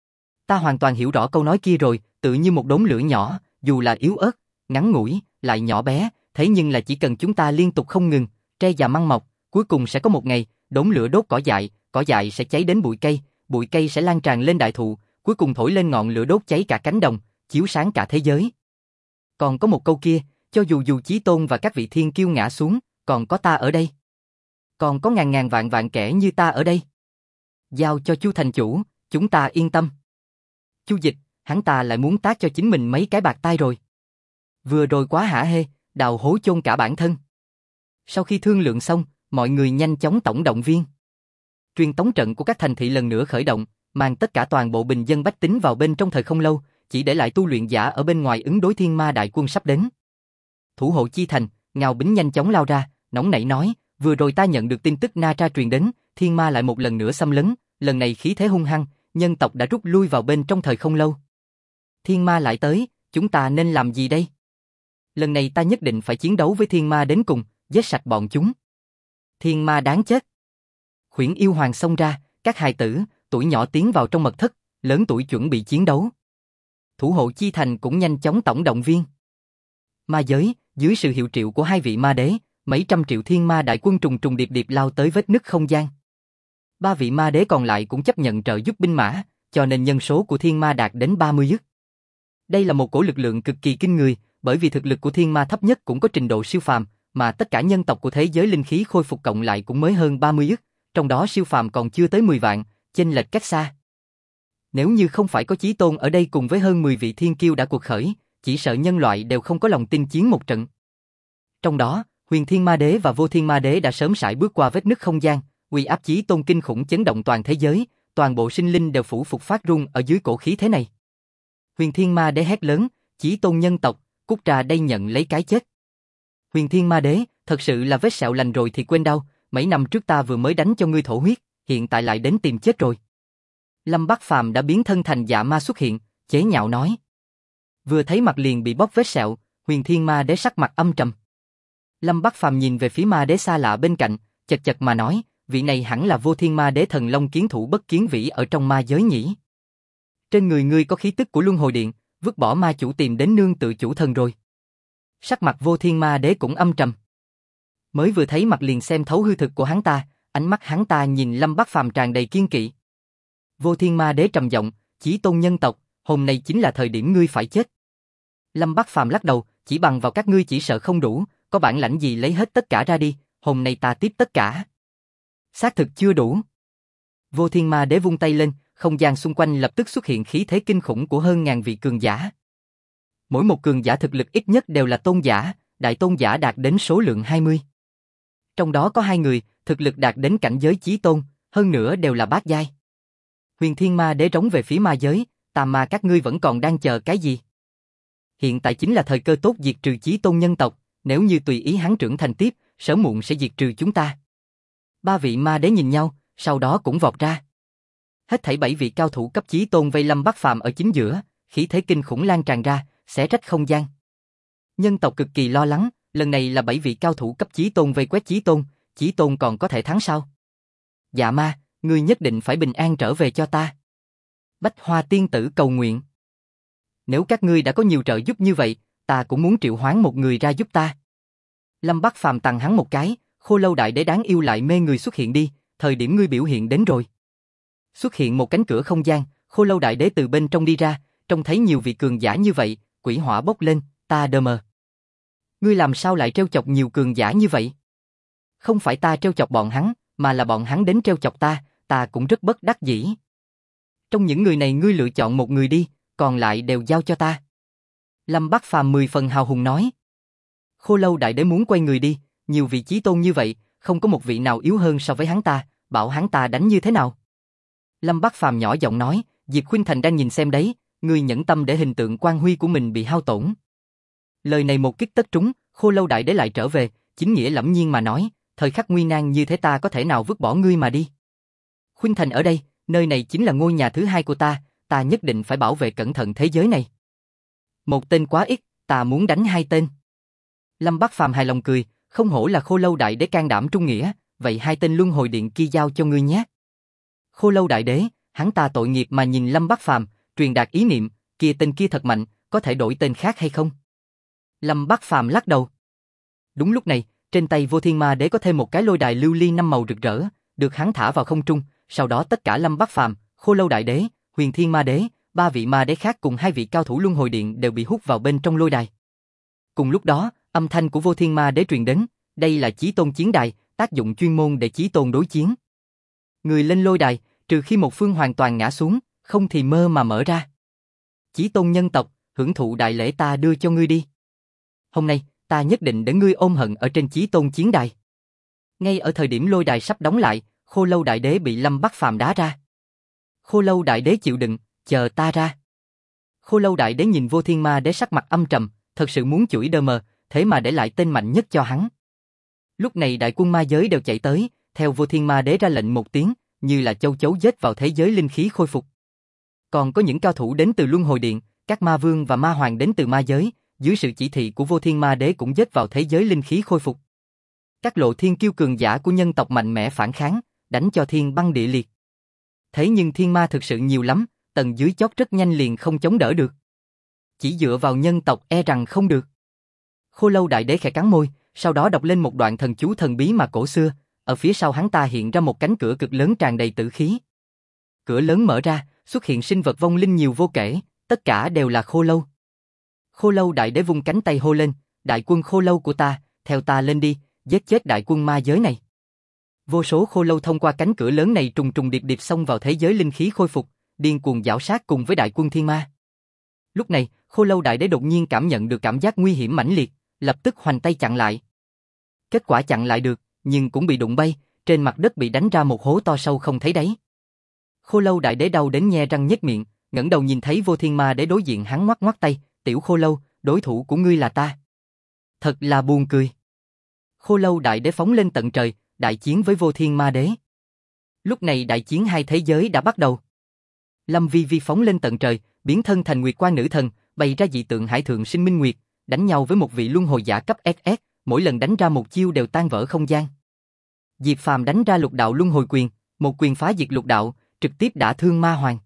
Ta hoàn toàn hiểu rõ câu nói kia rồi, tự như một đốm lửa nhỏ, dù là yếu ớt, ngắn ngủi, lại nhỏ bé, thế nhưng là chỉ cần chúng ta liên tục không ngừng, tre già măng mọc, cuối cùng sẽ có một ngày, đốm lửa đốt cỏ dại sẽ cháy đến bụi cây sẽ lan tràn lên đại thụ, cuối cùng thổi lên ngọn lửa đốt cháy cả cánh đồng, chiếu sáng cả thế giới. Còn có một câu kia, cho dù Chí Tôn và các vị thiên kiêu ngã xuống, còn có ta ở đây. Còn có ngàn vạn kẻ như ta ở đây. Giao cho Chu thành chủ, chúng ta yên tâm. Chu Dịch, hắn ta lại muốn tát cho chính mình mấy cái bạc tai rồi. Vừa rồi quá hả hê, đào hố chôn cả bản thân. Sau khi thương lượng xong, mọi người nhanh chóng tổng động viên. Truyền tống trận của các thành thị lần nữa khởi động, mang tất cả toàn bộ bình dân bách tính vào bên trong thời không lâu, chỉ để lại tu luyện giả ở bên ngoài ứng đối thiên ma đại quân sắp đến. Thủ hộ chi thành, Ngao Bính nhanh chóng lao ra, nóng nảy nói, vừa rồi ta nhận được tin tức Na Tra truyền đến, thiên ma lại một lần nữa xâm lấn, lần này khí thế hung hăng, nhân tộc đã rút lui vào bên trong thời không lâu. Thiên ma lại tới, chúng ta nên làm gì đây? Lần này ta nhất định phải chiến đấu với thiên ma đến cùng, giết sạch bọn chúng. Thiên ma đáng chết. Khuyển yêu hoàng xông ra, các hài tử, tuổi nhỏ tiến vào trong mật thất, lớn tuổi chuẩn bị chiến đấu. Thủ hộ chi thành cũng nhanh chóng tổng động viên. Ma giới, dưới sự hiệu triệu của hai vị ma đế, mấy trăm triệu thiên ma đại quân trùng trùng điệp điệp lao tới vết nứt không gian. Ba vị ma đế còn lại cũng chấp nhận trợ giúp binh mã, cho nên nhân số của thiên ma đạt đến 30 ức. Đây là một cổ lực lượng cực kỳ kinh người, bởi vì thực lực của thiên ma thấp nhất cũng có trình độ siêu phàm, mà tất cả nhân tộc của thế giới linh khí khôi phục cộng lại cũng mới hơn 30 ức, trong đó siêu phàm còn chưa tới 10 vạn, chênh lệch cách xa. Nếu như không phải có Chí Tôn ở đây cùng với hơn 10 vị thiên kiêu đã cuộc khởi, chỉ sợ nhân loại đều không có lòng tin chiến một trận. Trong đó, Huyền Thiên Ma Đế và Vô Thiên Ma Đế đã sớm sải bước qua vết nứt không gian, uy áp Chí Tôn kinh khủng chấn động toàn thế giới, toàn bộ sinh linh đều phủ phục phát run ở dưới cổ khí thế này. Huyền Thiên Ma Đế hét lớn, Chí Tôn nhân tộc, cút ra đây nhận lấy cái chết. Huyền Thiên Ma Đế, thật sự là vết sẹo lành rồi thì quên đau, mấy năm trước ta vừa mới đánh cho ngươi thổ huyết, hiện tại lại đến tìm chết rồi. Lâm Bắc Phàm đã biến thân thành dạ ma xuất hiện, chế nhạo nói. Vừa thấy mặt liền bị bóc vết sẹo, Huyền Thiên Ma Đế sắc mặt âm trầm. Lâm Bắc Phàm nhìn về phía ma đế xa lạ bên cạnh, chật chật mà nói, vị này hẳn là Vô Thiên Ma Đế thần long kiến thủ bất kiến vĩ ở trong ma giới nhỉ. Trên người ngươi có khí tức của Luân Hồi Điện, vứt bỏ ma chủ tìm đến nương tự chủ thần rồi. Sắc mặt Vô Thiên Ma Đế cũng âm trầm. Mới vừa thấy mặt liền xem thấu hư thực của hắn ta, ánh mắt hắn ta nhìn Lâm Bắc Phàm tràn đầy kiên kỵ. Vô Thiên Ma Đế trầm giọng, Chí Tôn nhân tộc, hôm nay chính là thời điểm ngươi phải chết. Lâm Bắc Phàm lắc đầu, chỉ bằng vào các ngươi chỉ sợ không đủ, có bản lãnh gì lấy hết tất cả ra đi, hôm nay ta tiếp tất cả. Xác thực chưa đủ. Vô Thiên Ma Đế vung tay lên, không gian xung quanh lập tức xuất hiện khí thế kinh khủng của hơn ngàn vị cường giả. Mỗi một cường giả thực lực ít nhất đều là tôn giả, đại tôn giả đạt đến số lượng 20. Trong đó có 2 người, thực lực đạt đến cảnh giới Chí Tôn, hơn nữa đều là bát giai. Huyền Thiên Ma Đế trống về phía ma giới, tà ma các ngươi vẫn còn đang chờ cái gì? Hiện tại chính là thời cơ tốt diệt trừ Chí Tôn nhân tộc, nếu như tùy ý hắn trưởng thành tiếp, sớm muộn sẽ diệt trừ chúng ta. 3 vị ma đế nhìn nhau, sau đó cũng vọt ra. Hết thảy 7 vị cao thủ cấp Chí Tôn vây Lâm Bắc Phàm ở chính giữa, khí thế kinh khủng lan tràn ra, xé rách không gian. Nhân tộc cực kỳ lo lắng, lần này là 7 vị cao thủ cấp Chí Tôn vây quét Chí Tôn còn có thể thắng sao? Dạ ma, ngươi nhất định phải bình an trở về cho ta. Bách Hoa tiên tử cầu nguyện. Nếu các ngươi đã có nhiều trợ giúp như vậy, ta cũng muốn triệu hoán một người ra giúp ta. Lâm Bắc Phàm tằng hắn một cái, Khô Lâu Đại Đế đáng yêu lại mê người xuất hiện đi, thời điểm ngươi biểu hiện đến rồi. Xuất hiện một cánh cửa không gian, Khô Lâu Đại Đế từ bên trong đi ra, trông thấy nhiều vị cường giả như vậy, quỷ hỏa bốc lên, ta đờ mờ. Ngươi làm sao lại trêu chọc nhiều cường giả như vậy? Không phải ta trêu chọc bọn hắn, mà là bọn hắn đến trêu chọc ta, ta cũng rất bất đắc dĩ. Trong những người này ngươi lựa chọn một người đi, còn lại đều giao cho ta. Lâm Bắc Phàm 10 phần hào hùng nói. Khô Lâu Đại Đế muốn quay người đi, nhiều vị Chí Tôn như vậy, không có một vị nào yếu hơn so với hắn ta, bảo hắn ta đánh như thế nào. Lâm Bắc Phàm nhỏ giọng nói, Diệp Khuynh Thành đang nhìn xem đấy, ngươi nhẫn tâm để hình tượng quan huy của mình bị hao tổn. Lời này một kích tất trúng, Khô Lâu Đại Đế lại trở về, chính nghĩa lẫm nhiên mà nói, thời khắc nguy nan như thế ta có thể nào vứt bỏ ngươi mà đi. Khuynh Thành ở đây, nơi này chính là ngôi nhà thứ hai của ta nhất định phải bảo vệ cẩn thận thế giới này. Một tên quá ít, ta muốn đánh hai tên. Lâm Bắc Phàm hài lòng cười, không hổ là Khô Lâu Đại Đế can đảm trung nghĩa, vậy hai tên luân hồi điện kia giao cho ngươi nhé. Khô Lâu Đại Đế, hắn ta tội nghiệp mà nhìn Lâm Bắc Phàm, truyền đạt ý niệm, kia tên kia thật mạnh, có thể đổi tên khác hay không? Lâm Bắc Phàm lắc đầu. Đúng lúc này, trên tay Vô Thiên Ma Đế có thêm một cái lôi đài lưu ly 5 màu rực rỡ, được hắn thả vào không trung, sau đó tất cả Lâm Bắc Phàm, Khô Lâu Đại Đế, Huyền Thiên Ma Đế, 3 vị ma đế khác cùng 2 vị cao thủ luân hồi điện đều bị hút vào bên trong lôi đài. Cùng lúc đó, âm thanh của Vô Thiên Ma Đế truyền đến, đây là Chí Tôn chiến đài, tác dụng chuyên môn để Chí Tôn đối chiến. Người lên lôi đài, trừ khi một phương hoàn toàn ngã xuống, không thì mơ mà mở ra. Chí Tôn nhân tộc, hưởng thụ đại lễ ta đưa cho ngươi đi. Hôm nay, ta nhất định để ngươi ôm hận ở trên Chí Tôn chiến đài. Ngay ở thời điểm lôi đài sắp đóng lại, Khô Lâu Đại Đế bị Lâm Bắc Phàm đá ra. Khô Lâu Đại Đế chịu đựng, chờ ta ra. Khô Lâu Đại Đế nhìn Vô Thiên Ma Đế sắc mặt âm trầm, thật sự muốn chửi đơ mờ, thế mà để lại tên mạnh nhất cho hắn. Lúc này đại quân ma giới đều chạy tới, theo Vô Thiên Ma Đế ra lệnh một tiếng, như là châu chấu giết vào thế giới linh khí khôi phục. Còn có những cao thủ đến từ Luân Hồi Điện, các ma vương và ma hoàng đến từ ma giới, dưới sự chỉ thị của Vô Thiên Ma Đế cũng giết vào thế giới linh khí khôi phục. Các lộ thiên kiêu cường giả của nhân tộc mạnh mẽ phản kháng, đánh cho thiên băng địa liệt. Thế nhưng thiên ma thực sự nhiều lắm, tầng dưới chót rất nhanh liền không chống đỡ được. Chỉ dựa vào nhân tộc e rằng không được. Khô Lâu Đại Đế khẽ cắn môi, sau đó đọc lên một đoạn thần chú thần bí mà cổ xưa, ở phía sau hắn ta hiện ra một cánh cửa cực lớn tràn đầy tử khí. Cửa lớn mở ra, xuất hiện sinh vật vong linh nhiều vô kể, tất cả đều là Khô Lâu. Khô Lâu Đại Đế vung cánh tay hô lên, đại quân Khô Lâu của ta, theo ta lên đi, giết chết đại quân ma giới này. Vô số Khô Lâu thông qua cánh cửa lớn này trùng trùng điệp điệp xông vào thế giới linh khí khôi phục, điên cuồng giảo sát cùng với đại quân thiên ma. Lúc này, Khô Lâu Đại Đế đột nhiên cảm nhận được cảm giác nguy hiểm mãnh liệt, lập tức hoành tay chặn lại. Kết quả chặn lại được, nhưng cũng bị đụng bay, trên mặt đất bị đánh ra một hố to sâu không thấy đáy. Khô Lâu Đại Đế đau đến nhe răng nhếch miệng, ngẩng đầu nhìn thấy Vô Thiên Ma Đế đối diện hắn ngoắc ngoắc tay, tiểu Khô Lâu, đối thủ của ngươi là ta. Thật là buồn cười. Khô Lâu Đại Đế phóng lên tận trời, đại chiến với Vô Thiên Ma Đế. Lúc này đại chiến hai thế giới đã bắt đầu. Lâm Vi Vi phóng lên tận trời, biến thân thành Nguyệt Quan nữ thần, bày ra dị tượng hải thượng sinh minh nguyệt, đánh nhau với một vị luân hồi giả cấp SS, mỗi lần đánh ra một chiêu đều tan vỡ không gian. Diệp Phàm đánh ra lục đạo luân hồi quyền, một quyền phá diệt lục đạo, trực tiếp đả thương ma hoàng.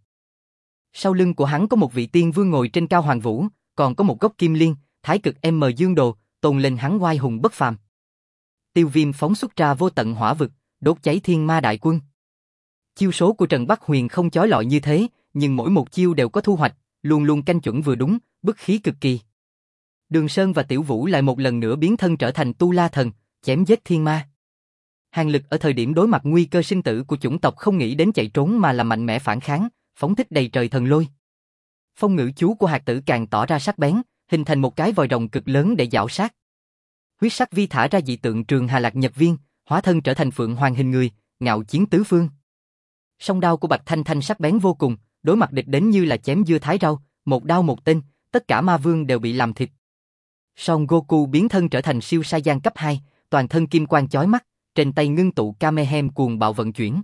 Sau lưng của hắn có một vị tiên vương ngồi trên cao hoàng vũ, còn có một gốc kim liên, thái cực M dương đồ, tôn lên hắn oai hùng bất phàm. Tiêu Viêm phóng xuất ra vô tận hỏa vực, đốt cháy thiên ma đại quân. Chiêu số của Trần Bắc Huyền không chói lọi như thế, nhưng mỗi một chiêu đều có thu hoạch, luôn luôn canh chuẩn vừa đúng, bức khí cực kỳ. Đường Sơn và Tiểu Vũ lại một lần nữa biến thân trở thành Tu La Thần, chém giết thiên ma. Hàng Lực ở thời điểm đối mặt nguy cơ sinh tử của chủng tộc không nghĩ đến chạy trốn mà là mạnh mẽ phản kháng, phóng thích đầy trời thần lôi. Phong ngữ chú của hạt tử càng tỏ ra sắc bén, hình thành một cái vòi rồng cực lớn để giảo sát. Huyết Sắc Vi thả ra dị tượng Trường Hà Lạc Nhật Viên, hóa thân trở thành phượng hoàng hình người, ngạo chiến tứ phương. Song đao của Bạch Thanh Thanh sắc bén vô cùng, đối mặt địch đến như là chém dưa thái rau, một đao một tên, tất cả ma vương đều bị làm thịt. Son Goku biến thân trở thành siêu Saiyan cấp 2, toàn thân kim quang chói mắt, trên tay ngưng tụ Kamehem cuồng bạo vận chuyển.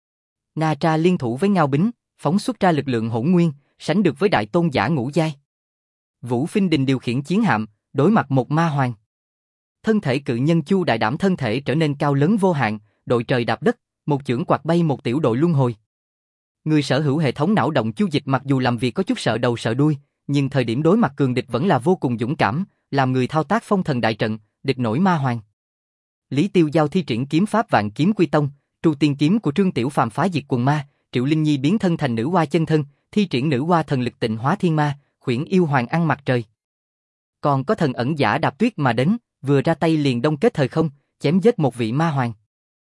Na-tra liên thủ với Ngao Bính, phóng xuất ra lực lượng hỗn nguyên, sánh được với đại tôn giả ngũ giai. Vũ Phinh Đình điều khiển chiến hạm, đối mặt một ma hoàng. Thân thể cự nhân Chu Đại Đảm thân thể trở nên cao lớn vô hạn, đội trời đạp đất, một chưởng quạt bay một tiểu đội luân hồi. Người sở hữu hệ thống não động Chu Dịch mặc dù làm việc có chút sợ đầu sợ đuôi, nhưng thời điểm đối mặt cường địch vẫn là vô cùng dũng cảm, làm người thao tác phong thần đại trận, địch nổi ma hoàng. Lý Tiêu Giao thi triển kiếm pháp Vạn Kiếm Quy Tông, Tru Tiên kiếm của Trương Tiểu Phàm phá diệt quần ma, Triệu Linh Nhi biến thân thành nữ hoa chân thân, thi triển nữ hoa thần lực tịnh hóa thiên ma, khuyển yêu hoàng ăn mặt trời. Còn có thần ẩn giả Đạp Tuyết mà đến, vừa ra tay liền đông kết thời không, chém giết một vị ma hoàng.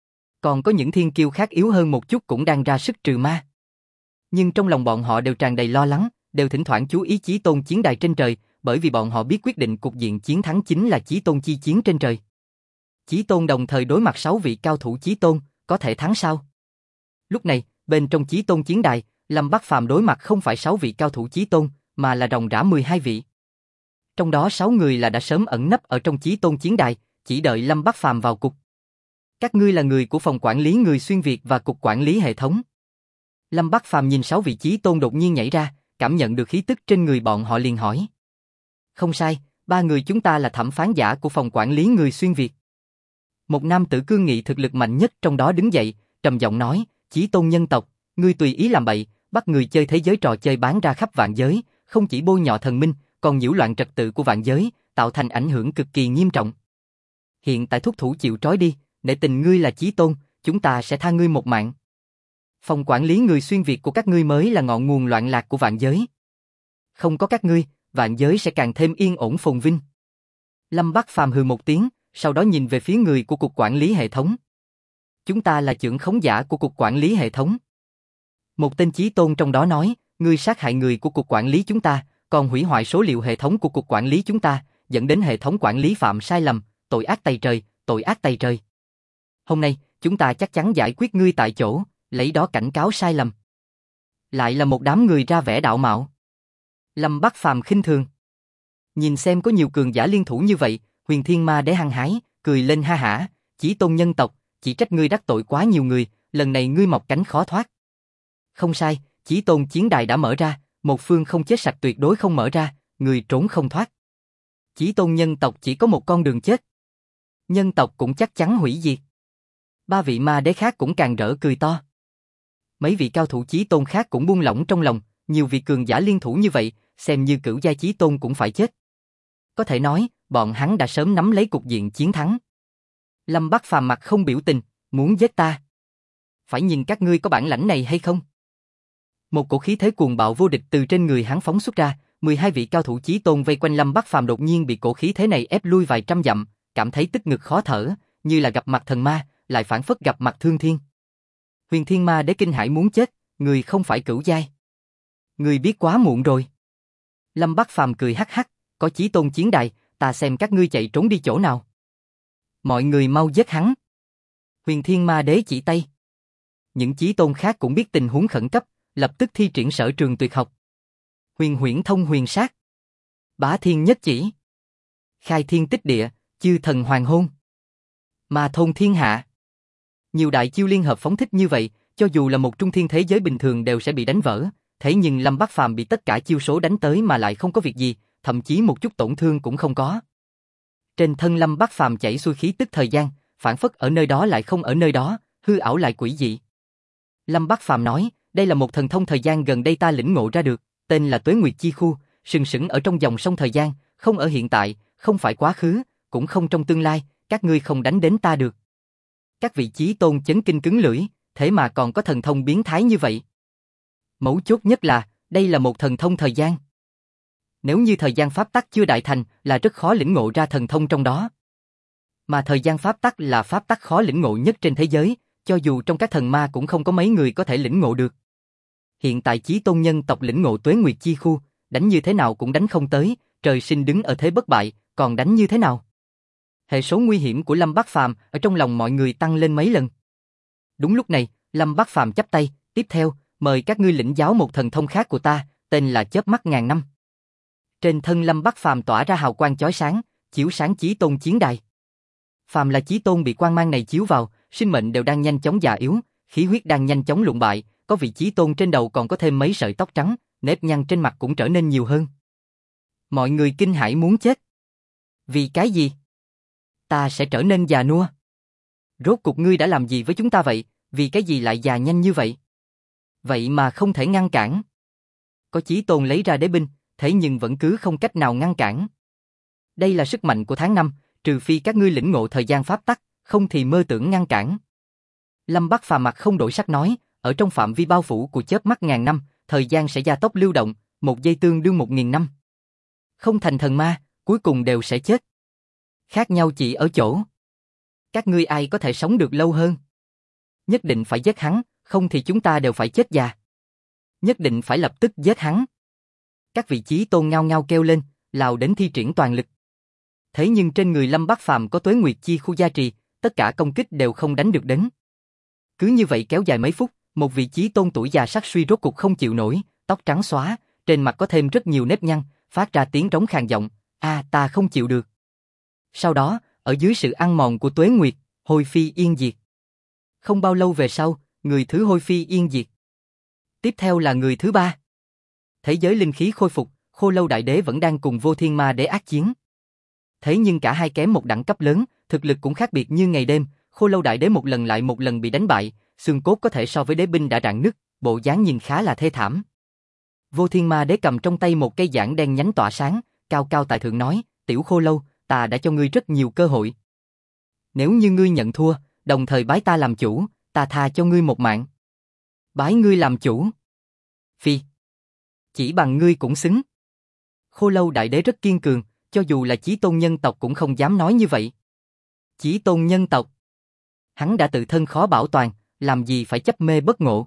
Còn có những thiên kiêu khác yếu hơn một chút cũng đang ra sức trừ ma. Nhưng trong lòng bọn họ đều tràn đầy lo lắng, đều thỉnh thoảng chú ý Chí Tôn chiến đài trên trời, bởi vì bọn họ biết quyết định cục diện chiến thắng chính là Chí Tôn chi chiến trên trời. Chí Tôn đồng thời đối mặt 6 vị cao thủ Chí Tôn, có thể thắng sao? Lúc này, bên trong Chí Tôn chiến đài, Lâm Bắc Phàm đối mặt không phải 6 vị cao thủ chí tôn, mà là ròng rã 12 vị. Trong đó 6 người là đã sớm ẩn nấp ở trong chí tôn chiến đài, chỉ đợi Lâm Bắc Phàm vào cục. Các ngươi là người của phòng quản lý người xuyên Việt và cục quản lý hệ thống. Lâm Bắc Phàm nhìn 6 vị chí tôn đột nhiên nhảy ra, cảm nhận được khí tức trên người bọn họ liền hỏi. Không sai, 3 người chúng ta là thẩm phán giả của phòng quản lý người xuyên Việt. Một nam tử cương nghị thực lực mạnh nhất trong đó đứng dậy, trầm giọng nói, chí tôn nhân tộc, ngươi tùy ý làm bậy, bắt người chơi thế giới trò chơi bán ra khắp vạn giới, không chỉ bôi nhọ thần minh, còn nhiễu loạn trật tự của vạn giới, tạo thành ảnh hưởng cực kỳ nghiêm trọng. Hiện tại thúc thủ chịu trói đi, nể tình ngươi là chí tôn, chúng ta sẽ tha ngươi một mạng. Phòng quản lý người xuyên Việt của các ngươi mới là ngọn nguồn loạn lạc của vạn giới. Không có các ngươi, vạn giới sẽ càng thêm yên ổn phồn vinh. Lâm Bắc Phàm hừ một tiếng, sau đó nhìn về phía người của cục quản lý hệ thống. Chúng ta là trưởng khống giả của cục quản lý hệ thống. Một tên chí tôn trong đó nói, ngươi sát hại người của cục quản lý chúng ta, còn hủy hoại số liệu hệ thống của cục quản lý chúng ta, dẫn đến hệ thống quản lý phạm sai lầm, tội ác tày trời, tội ác tày trời. Hôm nay, chúng ta chắc chắn giải quyết ngươi tại chỗ, lấy đó cảnh cáo sai lầm. Lại là một đám người ra vẻ đạo mạo. Lâm Bắc Phàm khinh thường. Nhìn xem có nhiều cường giả liên thủ như vậy, Huyền Thiên Ma Đế hăng hái, cười lên ha hả, chí tôn nhân tộc, chỉ trách ngươi đắc tội quá nhiều người, lần này ngươi mọc cánh khó thoát. Không sai, chí tôn chiến đài đã mở ra, một phương không chết sạch tuyệt đối không mở ra, người trốn không thoát. Chí tôn nhân tộc chỉ có một con đường chết. Nhân tộc cũng chắc chắn hủy diệt. 3 vị ma đế khác cũng càng rỡ cười to. Mấy vị cao thủ chí tôn khác cũng buông lỏng trong lòng, nhiều vị cường giả liên thủ như vậy, xem như cửu giai chí tôn cũng phải chết. Có thể nói, bọn hắn đã sớm nắm lấy cục diện chiến thắng. Lâm Bắc Phàm mặt không biểu tình, muốn giết ta. Phải nhìn các ngươi có bản lãnh này hay không? Một cổ khí thế cuồng bạo vô địch từ trên người hắn phóng xuất ra, 12 vị cao thủ chí tôn vây quanh Lâm Bắc Phàm đột nhiên bị cổ khí thế này ép lui vài trăm dặm, cảm thấy tức ngực khó thở, như là gặp mặt thần ma, lại phảng phất gặp mặt thương thiên. Huyền Thiên Ma Đế kinh hãi muốn chết, người không phải cửu giai. Người biết quá muộn rồi. Lâm Bắc Phàm cười hắc hắc, có chí tôn chiến đài, ta xem các ngươi chạy trốn đi chỗ nào. Mọi người mau giết hắn. Huyền Thiên Ma Đế chỉ tay. Những chí tôn khác cũng biết tình huống khẩn cấp, lập tức thi triển sở trường tuyệt học. Huyền huyễn thông huyền sát. Bá thiên nhất chỉ. Khai thiên tích địa, chư thần hoàng hôn. Ma thôn thiên hạ. Nhiều đại chiêu liên hợp phóng thích như vậy, cho dù là một trung thiên thế giới bình thường đều sẽ bị đánh vỡ, thế nhưng Lâm Bắc Phàm bị tất cả chiêu số đánh tới mà lại không có việc gì, thậm chí một chút tổn thương cũng không có. Trên thân Lâm Bắc Phàm chảy xuôi khí tức thời gian, phản phất ở nơi đó lại không ở nơi đó, hư ảo lại quỷ dị. Lâm Bắc Phàm nói, đây là một thần thông thời gian gần đây ta lĩnh ngộ ra được, tên là Tuế Nguyệt Chi Khu, sừng sững ở trong dòng sông thời gian, không ở hiện tại, không phải quá khứ, cũng không trong tương lai, các ngươi không đánh đến ta được. Các vị chí tôn chấn kinh cứng lưỡi, thế mà còn có thần thông biến thái như vậy. Mấu chốt nhất là, đây là một thần thông thời gian. Nếu như thời gian pháp tắc chưa đại thành là rất khó lĩnh ngộ ra thần thông trong đó. Mà thời gian pháp tắc là pháp tắc khó lĩnh ngộ nhất trên thế giới, cho dù trong các thần ma cũng không có mấy người có thể lĩnh ngộ được. Hiện tại chí tôn nhân tộc lĩnh ngộ Tuế Nguyệt Chi Khu, đánh như thế nào cũng đánh không tới, trời sinh đứng ở thế bất bại, còn đánh như thế nào? Hệ số nguy hiểm của Lâm Bắc Phàm ở trong lòng mọi người tăng lên mấy lần. Đúng lúc này, Lâm Bắc Phàm chắp tay, tiếp theo, mời các ngươi lĩnh giáo một thần thông khác của ta, tên là chớp mắt ngàn năm. Trên thân Lâm Bắc Phàm tỏa ra hào quang chói sáng, chiếu sáng chí tôn chiến đài. Phàm là chí tôn bị quang mang này chiếu vào, sinh mệnh đều đang nhanh chóng già yếu, khí huyết đang nhanh chóng lụn bại, có vị chí tôn trên đầu còn có thêm mấy sợi tóc trắng, nếp nhăn trên mặt cũng trở nên nhiều hơn. Mọi người kinh hãi muốn chết. Vì cái gì? Ta sẽ trở nên già nua. Rốt cuộc ngươi đã làm gì với chúng ta vậy, vì cái gì lại già nhanh như vậy? Vậy mà không thể ngăn cản. Có chí tôn lấy ra đế binh, thế nhưng vẫn cứ không cách nào ngăn cản. Đây là sức mạnh của tháng 5, trừ phi các ngươi lĩnh ngộ thời gian pháp tắc, không thì mơ tưởng ngăn cản. Lâm Bắc Phàm mặt không đổi sắc nói, ở trong phạm vi bao phủ của chớp mắt ngàn năm, thời gian sẽ gia tốc lưu động, 1 giây tương đương 1000 năm. Không thành thần ma, cuối cùng đều sẽ chết. Khác nhau chỉ ở chỗ. Các ngươi ai có thể sống được lâu hơn? Nhất định phải giết hắn, không thì chúng ta đều phải chết già. Nhất định phải lập tức giết hắn. Các vị chí tôn ngao ngao kêu lên, lao đến thi triển toàn lực. Thế nhưng trên người Lâm Bắc Phàm có Tuế Nguyệt Chi Khu gia trì, tất cả công kích đều không đánh được đến. Cứ như vậy kéo dài mấy phút, một vị chí tôn tuổi già sắc suy rốt cục không chịu nổi, tóc trắng xóa, trên mặt có thêm rất nhiều nếp nhăn, phát ra tiếng trống khàn giọng, ta không chịu được. Sau đó, ở dưới sự ăn mòn của tuế nguyệt, hôi phi yên diệt. Không bao lâu về sau, người thứ hôi phi yên diệt. Tiếp theo là người thứ ba. Thế giới linh khí khôi phục, Khô Lâu Đại Đế vẫn đang cùng Vô Thiên Ma Đế ác chiến. Thế nhưng cả hai kém một đẳng cấp lớn, thực lực cũng khác biệt như ngày đêm, Khô Lâu Đại Đế một lần lại một lần bị đánh bại, xương cốt có thể so với đế binh đã rạn nứt, bộ dáng nhìn khá là thê thảm. Vô Thiên Ma Đế cầm trong tay một cây giảng đen nhánh tỏa sáng, cao cao tại thượng nói, tiểu Khô Lâu, ta đã cho ngươi rất nhiều cơ hội. Nếu như ngươi nhận thua, đồng thời bái ta làm chủ, ta tha cho ngươi một mạng. Bái ngươi làm chủ. Phi. Chỉ bằng ngươi cũng xứng. Khô Lâu Đại Đế rất kiên cường, cho dù là chí tôn nhân tộc cũng không dám nói như vậy. Chí tôn nhân tộc. Hắn đã tự thân khó bảo toàn, làm gì phải chấp mê bất ngộ.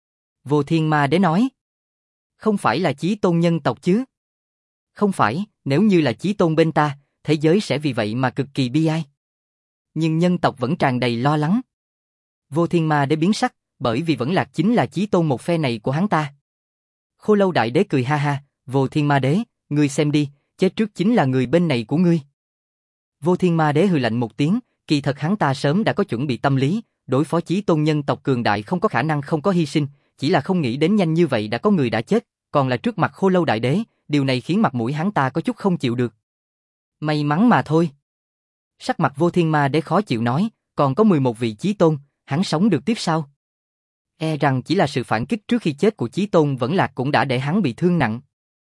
Vô Thiên Ma Đế nói. Không phải là chí tôn nhân tộc chứ? Không phải, nếu như là chí tôn bên ta, thế giới sẽ vì vậy mà cực kỳ bi ai. Nhưng nhân tộc vẫn tràn đầy lo lắng. Vô Thiên Ma Đế biến sắc, bởi vì vẫn lạc chính là chí tôn một phe này của hắn ta. Khô Lâu Đại Đế cười ha ha, Vô Thiên Ma Đế, ngươi xem đi, chết trước chính là người bên này của ngươi. Vô Thiên Ma Đế hừ lạnh một tiếng, kỳ thật hắn ta sớm đã có chuẩn bị tâm lý, đối phó chí tôn nhân tộc cường đại không có khả năng không có hy sinh, chỉ là không nghĩ đến nhanh như vậy đã có người đã chết, còn là trước mặt Khô Lâu Đại Đế, điều này khiến mặt mũi hắn ta có chút không chịu được. May mắn mà thôi. Sắc mặt Vô Thiên Ma Đế khó chịu nói, còn có 11 vị chí tôn, hắn sống được tiếp sao? E rằng chỉ là sự phản kích trước khi chết của chí tôn vẫn lạc cũng đã để hắn bị thương nặng.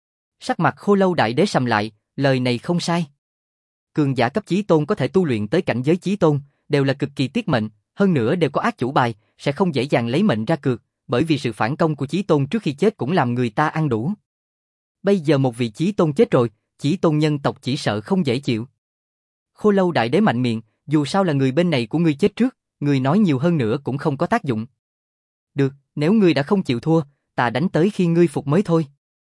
Sắc mặt Khô Lâu Đại Đế sầm lại, lời này không sai. Cường giả cấp chí tôn có thể tu luyện tới cảnh giới chí tôn, đều là cực kỳ tiết mệnh, hơn nữa đều có ác chủ bài, sẽ không dễ dàng lấy mệnh ra cược, bởi vì sự phản công của chí tôn trước khi chết cũng làm người ta ăn đủ. Bây giờ một vị chí tôn chết rồi, chí tôn nhân tộc chỉ sợ không dễ chịu. Khô Lâu Đại Đế mạnh miệng, dù sao là người bên này của ngươi chết trước, ngươi nói nhiều hơn nữa cũng không có tác dụng. Được, nếu ngươi đã không chịu thua, ta đánh tới khi ngươi phục mới thôi.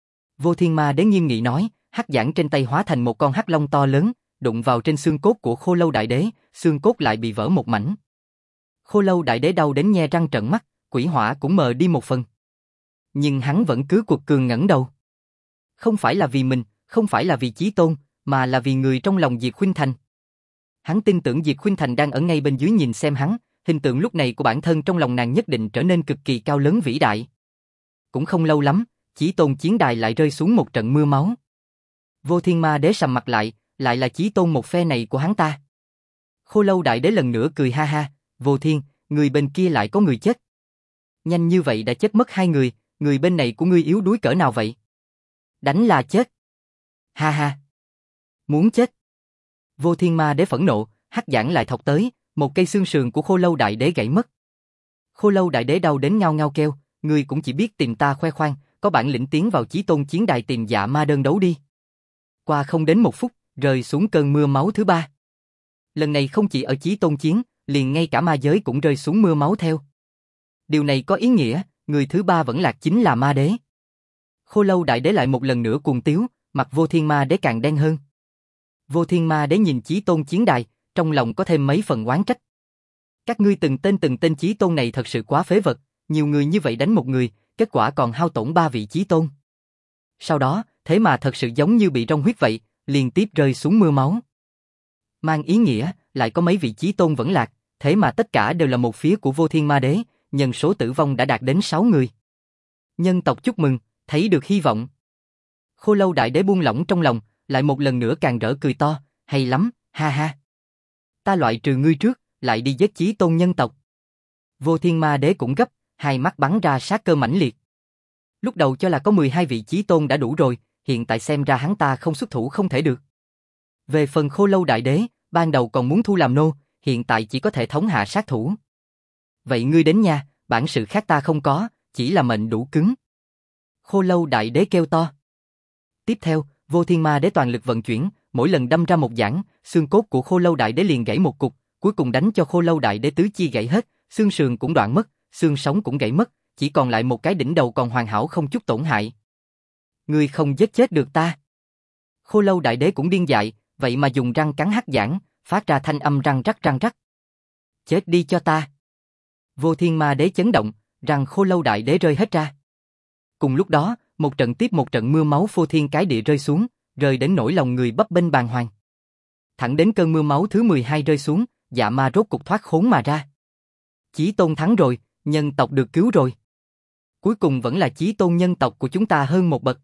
Vô Thiên Ma Đế nghiêm nghị nói, hắc giảng trên tay hóa thành một con hắc long to lớn, đụng vào trên xương cốt của Khô Lâu Đại Đế, xương cốt lại bị vỡ một mảnh. Khô Lâu Đại Đế đau đến nhe răng trợn mắt, quỷ hỏa cũng mờ đi một phần. Nhưng hắn vẫn cứ cuộc cường ngẩng đầu. Không phải là vì mình, không phải là vì chí tôn, mà là vì người trong lòng Diệp Khuynh Thành. Hắn tin tưởng Diệp Khuynh Thành đang ở ngay bên dưới nhìn xem hắn, hình tượng lúc này của bản thân trong lòng nàng nhất định trở nên cực kỳ cao lớn vĩ đại. Cũng không lâu lắm, chí tôn chiến đài lại rơi xuống một trận mưa máu. Vô Thiên Ma Đế sầm mặt lại là chí tôn một phe này của hắn ta. Khô Lâu Đại Đế lần nữa cười ha ha, Vô Thiên, người bên kia lại có người chết. Nhanh như vậy đã chết mất 2 người bên này của ngươi yếu đuối cỡ nào vậy? Đánh là chết. Ha ha. Muốn chết. Vô Thiên Ma Đế phẫn nộ, hắc giảng lại thọc tới, một cây xương sườn của Khô Lâu Đại Đế gãy mất. Khô Lâu Đại Đế đau đến ngao ngao kêu, ngươi cũng chỉ biết tìm ta khoe khoang, có bản lĩnh tiến vào chí tôn chiến đài tìm Dạ Ma đơn đấu đi. Qua không đến 1 phút, rơi xuống cơn mưa máu thứ 3. Lần này không chỉ ở chí tôn chiến, liền ngay cả ma giới cũng rơi xuống mưa máu theo. Điều này có ý nghĩa, người thứ 3 vẫn lạc chính là Ma Đế. Khô Lâu Đại Đế lại một lần nữa cuồng tiếu, mặt Vô Thiên Ma Đế càng đen hơn. Vô Thiên Ma Đế nhìn chí tôn chiến đài, trong lòng có thêm mấy phần oán trách. Các ngươi từng tên chí tôn này thật sự quá phế vật, nhiều người như vậy đánh một người, kết quả còn hao tổn 3 vị chí tôn. Sau đó, thế mà thật sự giống như bị rong huyết vậy, liên tiếp rơi xuống mưa máu. Mang ý nghĩa, lại có mấy vị chí tôn vẫn lạc, thế mà tất cả đều là một phía của Vô Thiên Ma Đế, nhân số tử vong đã đạt đến 6 người. Nhân tộc chúc mừng, thấy được hy vọng. Khô Lâu Đại Đế buông lỏng trong lòng, lại một lần nữa càng rỡ cười to, hay lắm, ha ha. Ta loại trừ ngươi trước, lại đi giết chí tôn nhân tộc. Vô Thiên Ma Đế cũng gấp, hai mắt bắn ra sát cơ mãnh liệt. Lúc đầu cho là có 12 vị chí tôn đã đủ rồi, hiện tại xem ra hắn ta không xuất thủ không thể được. Về phần Khô Lâu Đại Đế, ban đầu còn muốn thu làm nô, hiện tại chỉ có thể thống hạ sát thủ. Vậy ngươi đến nha, bản sự khác ta không có, chỉ là mệnh đủ cứng. Khô Lâu Đại Đế kêu to. Tiếp theo, Vô Thiên Ma Đế toàn lực vận chuyển, mỗi lần đâm ra một giảng, xương cốt của Khô Lâu Đại Đế liền gãy một cục, cuối cùng đánh cho Khô Lâu Đại Đế tứ chi gãy hết, xương sườn cũng đoạn mất, xương sống cũng gãy mất, chỉ còn lại một cái đỉnh đầu còn hoàn hảo không chút tổn hại. Ngươi không giết chết được ta. Khô Lâu Đại Đế cũng điên dại, vậy mà dùng răng cắn hắc giảng, phát ra thanh âm răng rắc răng rắc. Chết đi cho ta. Vô Thiên Ma Đế chấn động, rằng Khô Lâu Đại Đế rơi hết ra. Cùng lúc đó, một trận tiếp một trận mưa máu phô thiên cái địa rơi xuống, rơi đến nỗi lòng người bấp bênh bàng hoàng. Thẳng đến cơn mưa máu thứ 12 rơi xuống, Dạ Ma rốt cục thoát khốn mà ra. Chí Tôn thắng rồi, nhân tộc được cứu rồi. Cuối cùng vẫn là Chí Tôn nhân tộc của chúng ta hơn một bậc.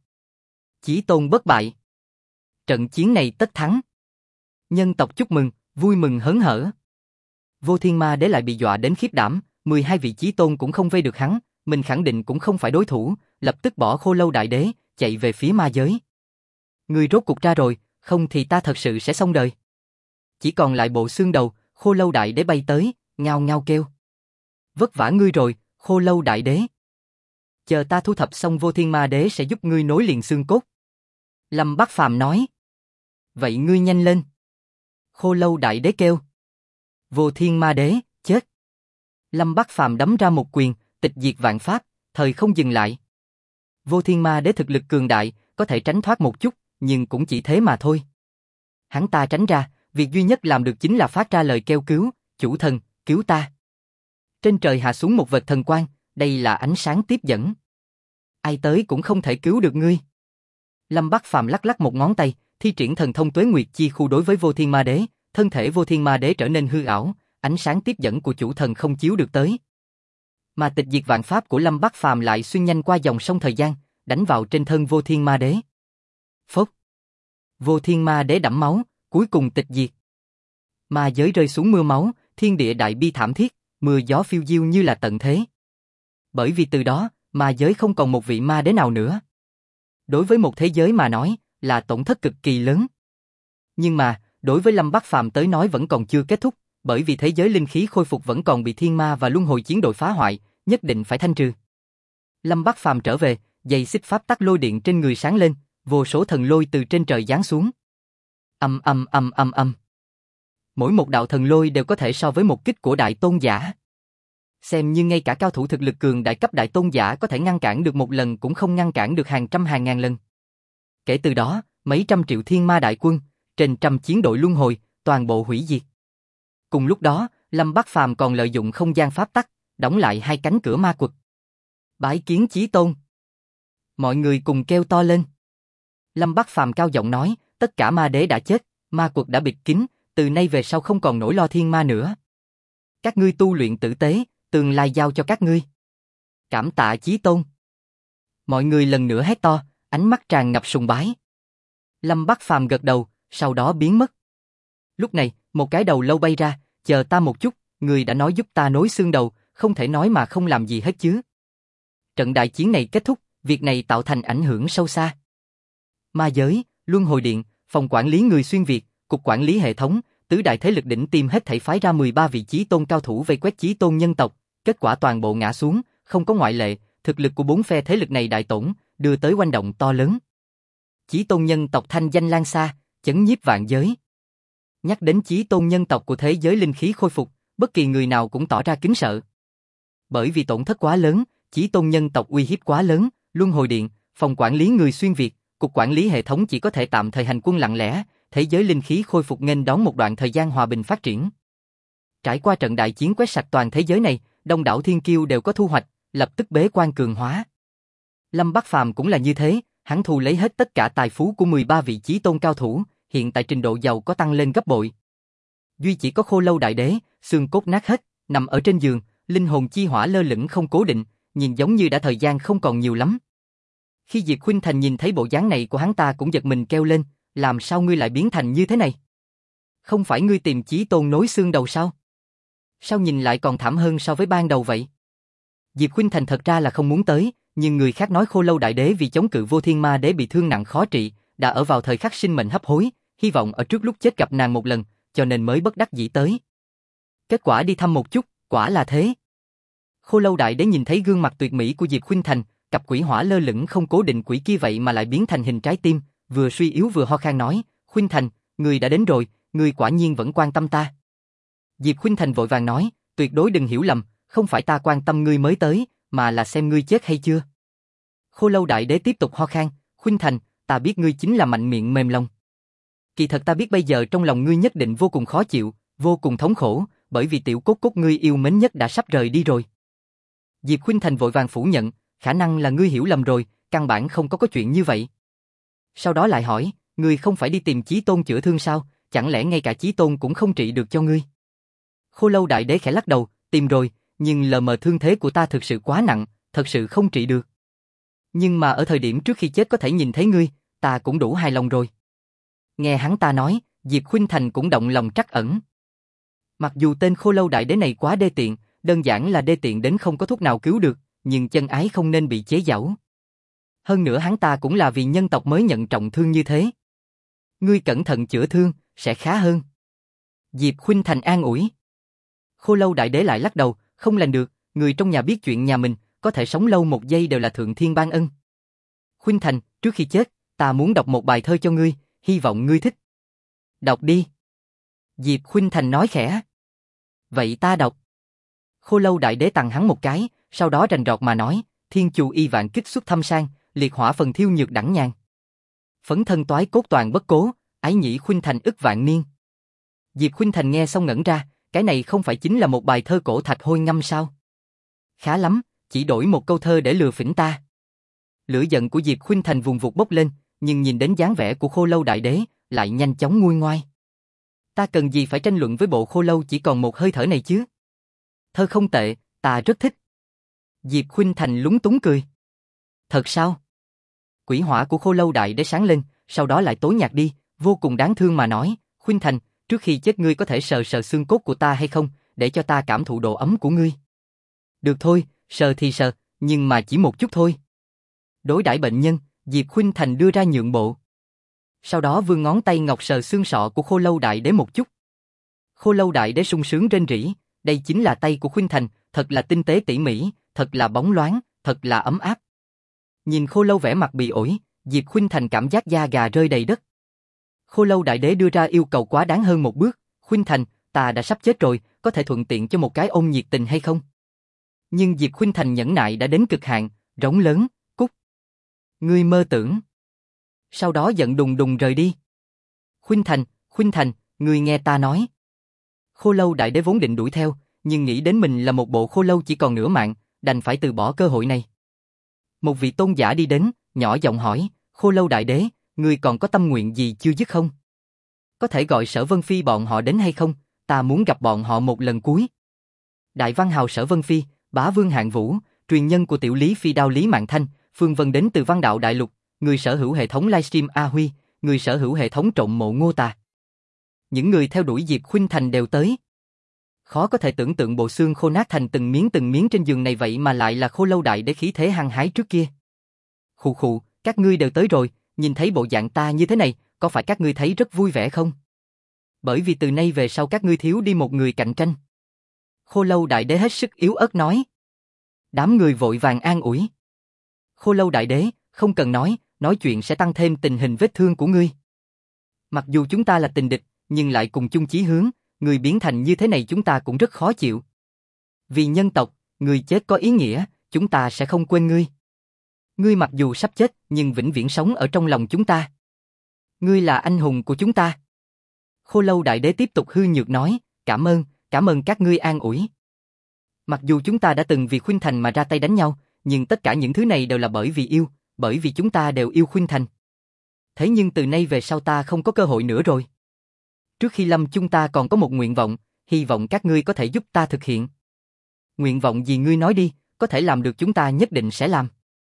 Chí Tôn bất bại. Trận chiến này tất thắng. Nhân tộc chúc mừng, vui mừng hớn hở. Vô Thiên Ma Đế lại bị dọa đến khiếp đảm, 12 vị Chí Tôn cũng không vây được hắn, mình khẳng định cũng không phải đối thủ, lập tức bỏ Khô Lâu Đại Đế, chạy về phía ma giới. Ngươi rốt cục ra rồi, không thì ta thật sự sẽ xong đời. Chỉ còn lại bộ xương đầu, Khô Lâu Đại Đế bay tới, ngao ngao kêu. Vất vả ngươi rồi, Khô Lâu Đại Đế. Chờ ta thu thập xong Vô Thiên Ma Đế sẽ giúp ngươi nối liền xương cốt. Lâm Bắc Phàm nói. Vậy ngươi nhanh lên. Khô Lâu Đại Đế kêu. Vô Thiên Ma Đế, chết. Lâm Bắc Phàm đấm ra một quyền, tịch diệt vạn pháp, thời không dừng lại. Vô Thiên Ma Đế thực lực cường đại, có thể tránh thoát một chút, nhưng cũng chỉ thế mà thôi. Hắn ta tránh ra, việc duy nhất làm được chính là phát ra lời kêu cứu, chủ thần, cứu ta. Trên trời hạ xuống một vệt thần quang, đây là ánh sáng tiếp dẫn. Ai tới cũng không thể cứu được ngươi. Lâm Bắc Phàm lắc lắc một ngón tay, thi triển thần thông Tuế Nguyệt Chi Khu đối với Vô Thiên Ma Đế, thân thể Vô Thiên Ma Đế trở nên hư ảo, ánh sáng tiếp dẫn của chủ thần không chiếu được tới. Mà tịch diệt vạn pháp của Lâm Bắc Phàm lại xuyên nhanh qua dòng sông thời gian, đánh vào trên thân Vô Thiên Ma Đế. Phốc. Vô Thiên Ma Đế đẫm máu, cuối cùng tịch diệt. Ma giới rơi xuống mưa máu, thiên địa đại bi thảm thiết, mưa gió phiêu diêu như là tận thế. Bởi vì từ đó, ma giới không còn một vị ma đế nào nữa. Đối với một thế giới mà nói, là tổn thất cực kỳ lớn. Nhưng mà, đối với Lâm Bắc Phàm tới nói vẫn còn chưa kết thúc, bởi vì thế giới linh khí khôi phục vẫn còn bị thiên ma và luân hồi chiến đội phá hoại, nhất định phải thanh trừ. Lâm Bắc Phàm trở về, dây xích pháp tắc lôi điện trên người sáng lên, vô số thần lôi từ trên trời giáng xuống. Âm âm âm âm âm. Mỗi một đạo thần lôi đều có thể so với một kích của đại tôn giả. Xem như ngay cả cao thủ thực lực cường đại cấp đại tôn giả có thể ngăn cản được một lần cũng không ngăn cản được hàng trăm hàng ngàn lần. Kể từ đó, mấy trăm triệu thiên ma đại quân, trên trăm chiến đội luân hồi, toàn bộ hủy diệt. Cùng lúc đó, Lâm Bắc Phàm còn lợi dụng không gian pháp tắc, đóng lại hai cánh cửa ma quật. Bái kiến Chí Tôn. Mọi người cùng kêu to lên. Lâm Bắc Phàm cao giọng nói, tất cả ma đế đã chết, ma quật đã bịt kín, từ nay về sau không còn nỗi lo thiên ma nữa. Các ngươi tu luyện tử tế, tương lai giao cho các ngươi. Cảm tạ Chí Tôn. Mọi người lần nữa hét to, ánh mắt tràn ngập sùng bái. Lâm Bắc Phàm gật đầu, sau đó biến mất. Lúc này, một cái đầu lâu bay ra, chờ ta một chút, người đã nói giúp ta nối xương đầu, không thể nói mà không làm gì hết chứ. Trận đại chiến này kết thúc, việc này tạo thành ảnh hưởng sâu xa. Ma giới, Luân Hồi Điện, phòng quản lý người xuyên Việt, cục quản lý hệ thống, tứ đại thế lực đỉnh tiêm hết thảy phái ra 13 vị Chí Tôn cao thủ vây quét Chí Tôn nhân tộc, kết quả toàn bộ ngã xuống, không có ngoại lệ, thực lực của bốn phe thế lực này đại tổn, đưa tới oanh động to lớn. Chí Tôn nhân tộc thanh danh lan xa, chấn nhiếp vạn giới. Nhắc đến Chí Tôn nhân tộc của thế giới linh khí khôi phục, bất kỳ người nào cũng tỏ ra kính sợ. Bởi vì tổn thất quá lớn, Chí Tôn nhân tộc uy hiếp quá lớn, Luân Hồi Điện, phòng quản lý người xuyên Việt, cục quản lý hệ thống chỉ có thể tạm thời hành quân lặng lẽ, thế giới linh khí khôi phục nghênh đón một đoạn thời gian hòa bình phát triển. Trải qua trận đại chiến quét sạch toàn thế giới này, đông đảo thiên kiêu đều có thu hoạch, lập tức bế quan cường hóa. Lâm Bắc Phàm cũng là như thế, hắn thu lấy hết tất cả tài phú của 13 vị Chí Tôn cao thủ, hiện tại trình độ giàu có tăng lên gấp bội. Duy chỉ có Khô Lâu Đại Đế, xương cốt nát hết, nằm ở trên giường, linh hồn chi hỏa lơ lửng không cố định, nhìn giống như đã thời gian không còn nhiều lắm. Khi Diệp Khuynh Thành nhìn thấy bộ dáng này của hắn ta cũng giật mình kêu lên, làm sao ngươi lại biến thành như thế này? Không phải ngươi tìm Chí Tôn nối xương đầu sao? Sao nhìn lại còn thảm hơn so với ban đầu vậy? Diệp Khuynh Thành thật ra là không muốn tới, nhưng người khác nói Khô Lâu Đại Đế vì chống cự Vô Thiên Ma Đế bị thương nặng khó trị, đã ở vào thời khắc sinh mệnh hấp hối, hy vọng ở trước lúc chết gặp nàng một lần, cho nên mới bất đắc dĩ tới. Kết quả đi thăm một chút, quả là thế. Khô Lâu Đại Đế nhìn thấy gương mặt tuyệt mỹ của Diệp Khuynh Thành, cặp quỷ hỏa lơ lửng không cố định quỷ kia vậy mà lại biến thành hình trái tim, vừa suy yếu vừa ho khan nói, Khuynh Thành, ngươi đã đến rồi, ngươi quả nhiên vẫn quan tâm ta. Diệp Khuynh Thành vội vàng nói, tuyệt đối đừng hiểu lầm, không phải ta quan tâm ngươi mới tới, mà là xem ngươi chết hay chưa. Khô Lâu Đại Đế tiếp tục ho khan, Khuynh Thành, ta biết ngươi chính là mạnh miệng mềm lòng. Kỳ thật ta biết bây giờ trong lòng ngươi nhất định vô cùng khó chịu, vô cùng thống khổ, bởi vì tiểu cốt cốt ngươi yêu mến nhất đã sắp rời đi rồi. Diệp Khuynh Thành vội vàng phủ nhận, khả năng là ngươi hiểu lầm rồi, căn bản không có chuyện như vậy. Sau đó lại hỏi, ngươi không phải đi tìm Chí Tôn chữa thương sao, chẳng lẽ ngay cả Chí Tôn cũng không trị được cho ngươi? Khô Lâu Đại Đế khẽ lắc đầu, tìm rồi, nhưng lờ mờ thương thế của ta thực sự quá nặng, thật sự không trị được. Nhưng mà ở thời điểm trước khi chết có thể nhìn thấy ngươi, ta cũng đủ hài lòng rồi. Nghe hắn ta nói, Diệp Khuynh Thành cũng động lòng trắc ẩn. Mặc dù tên Khô Lâu Đại Đế này quá đê tiện, đơn giản là đê tiện đến không có thuốc nào cứu được, nhưng chân ái không nên bị chế giễu. Hơn nữa hắn ta cũng là vì nhân tộc mới nhận trọng thương như thế. Ngươi cẩn thận chữa thương, sẽ khá hơn. Diệp Khuynh Thành an ủi. Khô Lâu Đại Đế lại lắc đầu, không làm được, người trong nhà biết chuyện nhà mình, có thể sống lâu một giây đều là thượng thiên ban ân. Khuynh Thành, trước khi chết, ta muốn đọc một bài thơ cho ngươi, hy vọng ngươi thích. Đọc đi. Diệp Khuynh Thành nói khẽ. Vậy ta đọc. Khô Lâu Đại Đế tặng hắn một cái, sau đó rành rọt mà nói, thiên chù y vạn kích xuất thâm sang, liệt hỏa phần thiêu nhược đẳng nhàn. Phấn thân toái cốt toàn bất cố, ái nhĩ Khuynh Thành ức vạn niên. Diệp Khuynh Thành nghe xong ngẩn ra, cái này không phải chính là một bài thơ cổ Thạch Hôi ngâm sao? Khá lắm, chỉ đổi một câu thơ để lừa phỉnh ta. Lửa giận của Diệp Khuynh Thành vùng vụt bốc lên, nhưng nhìn đến dáng vẻ của Khô Lâu Đại Đế, lại nhanh chóng nguôi ngoai. Ta cần gì phải tranh luận với bộ Khô Lâu chỉ còn một hơi thở này chứ? Thơ không tệ, ta rất thích. Diệp Khuynh Thành lúng túng cười. Thật sao? Quỷ hỏa của Khô Lâu Đại Đế sáng lên, sau đó lại tối nhạt đi, vô cùng đáng thương mà nói, Khuynh Thành, trước khi chết ngươi có thể sờ sờ xương cốt của ta hay không, để cho ta cảm thụ độ ấm của ngươi. Được thôi, sờ thì sờ, nhưng mà chỉ một chút thôi. Đối đãi bệnh nhân, Diệp Khuynh Thành đưa ra nhượng bộ. Sau đó vươn ngón tay ngọc sờ xương sọ của Khô Lâu Đại Đế một chút. Khô Lâu Đại Đế sung sướng rên rỉ, đây chính là tay của Khuynh Thành, thật là tinh tế tỉ mỉ, thật là bóng loáng, thật là ấm áp. Nhìn Khô Lâu vẻ mặt bị ổi, Diệp Khuynh Thành cảm giác da gà rơi đầy đất. Khô Lâu Đại Đế đưa ra yêu cầu quá đáng hơn một bước, Khuynh Thành, ta đã sắp chết rồi, có thể thuận tiện cho một cái ôm nhiệt tình hay không? Nhưng Diệp Khuynh Thành nhẫn nại đã đến cực hạn, rống lớn, cút. Ngươi mơ tưởng. Sau đó giận đùng đùng rời đi. Khuynh Thành, ngươi nghe ta nói. Khô Lâu Đại Đế vốn định đuổi theo, nhưng nghĩ đến mình là một bộ khô lâu chỉ còn nửa mạng, đành phải từ bỏ cơ hội này. Một vị tôn giả đi đến, nhỏ giọng hỏi, Khô Lâu Đại Đế, ngươi còn có tâm nguyện gì chưa dứt không? Có thể gọi Sở Vân Phi bọn họ đến hay không? Ta muốn gặp bọn họ một lần cuối. Đại văn hào Sở Vân Phi, bá vương hạng vũ, truyền nhân của tiểu Lý Phi đao Lý Mạn Thanh, Phương Vân đến từ Văn Đạo Đại Lục, người sở hữu hệ thống livestream A Huy, người sở hữu hệ thống trộm mộ Ngô Tà. Những người theo đuổi Diệp Khuynh Thành đều tới. Khó có thể tưởng tượng bộ xương khô nát thành từng miếng trên giường này vậy mà lại là Khô Lâu Đại Đế khí thế hăng hái trước kia. Khụ khụ, các ngươi đều tới rồi, nhìn thấy bộ dạng ta như thế này, có phải các ngươi thấy rất vui vẻ không? Bởi vì từ nay về sau các ngươi thiếu đi một người cạnh tranh. Khô Lâu Đại Đế hết sức yếu ớt nói. Đám người vội vàng an ủi. Khô Lâu Đại Đế, không cần nói chuyện sẽ tăng thêm tình hình vết thương của ngươi. Mặc dù chúng ta là tình địch, nhưng lại cùng chung chí hướng, người biến thành như thế này chúng ta cũng rất khó chịu. Vì nhân tộc, người chết có ý nghĩa, chúng ta sẽ không quên ngươi. Ngươi mặc dù sắp chết, nhưng vĩnh viễn sống ở trong lòng chúng ta. Ngươi là anh hùng của chúng ta. Khô Lâu Đại Đế tiếp tục hư nhược nói, cảm ơn các ngươi an ủi. Mặc dù chúng ta đã từng vì Khuynh Thành mà ra tay đánh nhau, nhưng tất cả những thứ này đều là bởi vì yêu, bởi vì chúng ta đều yêu Khuynh Thành. Thế nhưng từ nay về sau ta không có cơ hội nữa rồi. Trước khi lâm chúng ta còn có một nguyện vọng, hy vọng các ngươi có thể giúp ta thực hiện. Nguyện vọng gì ngươi nói đi, có thể làm được chúng ta nhất định sẽ làm.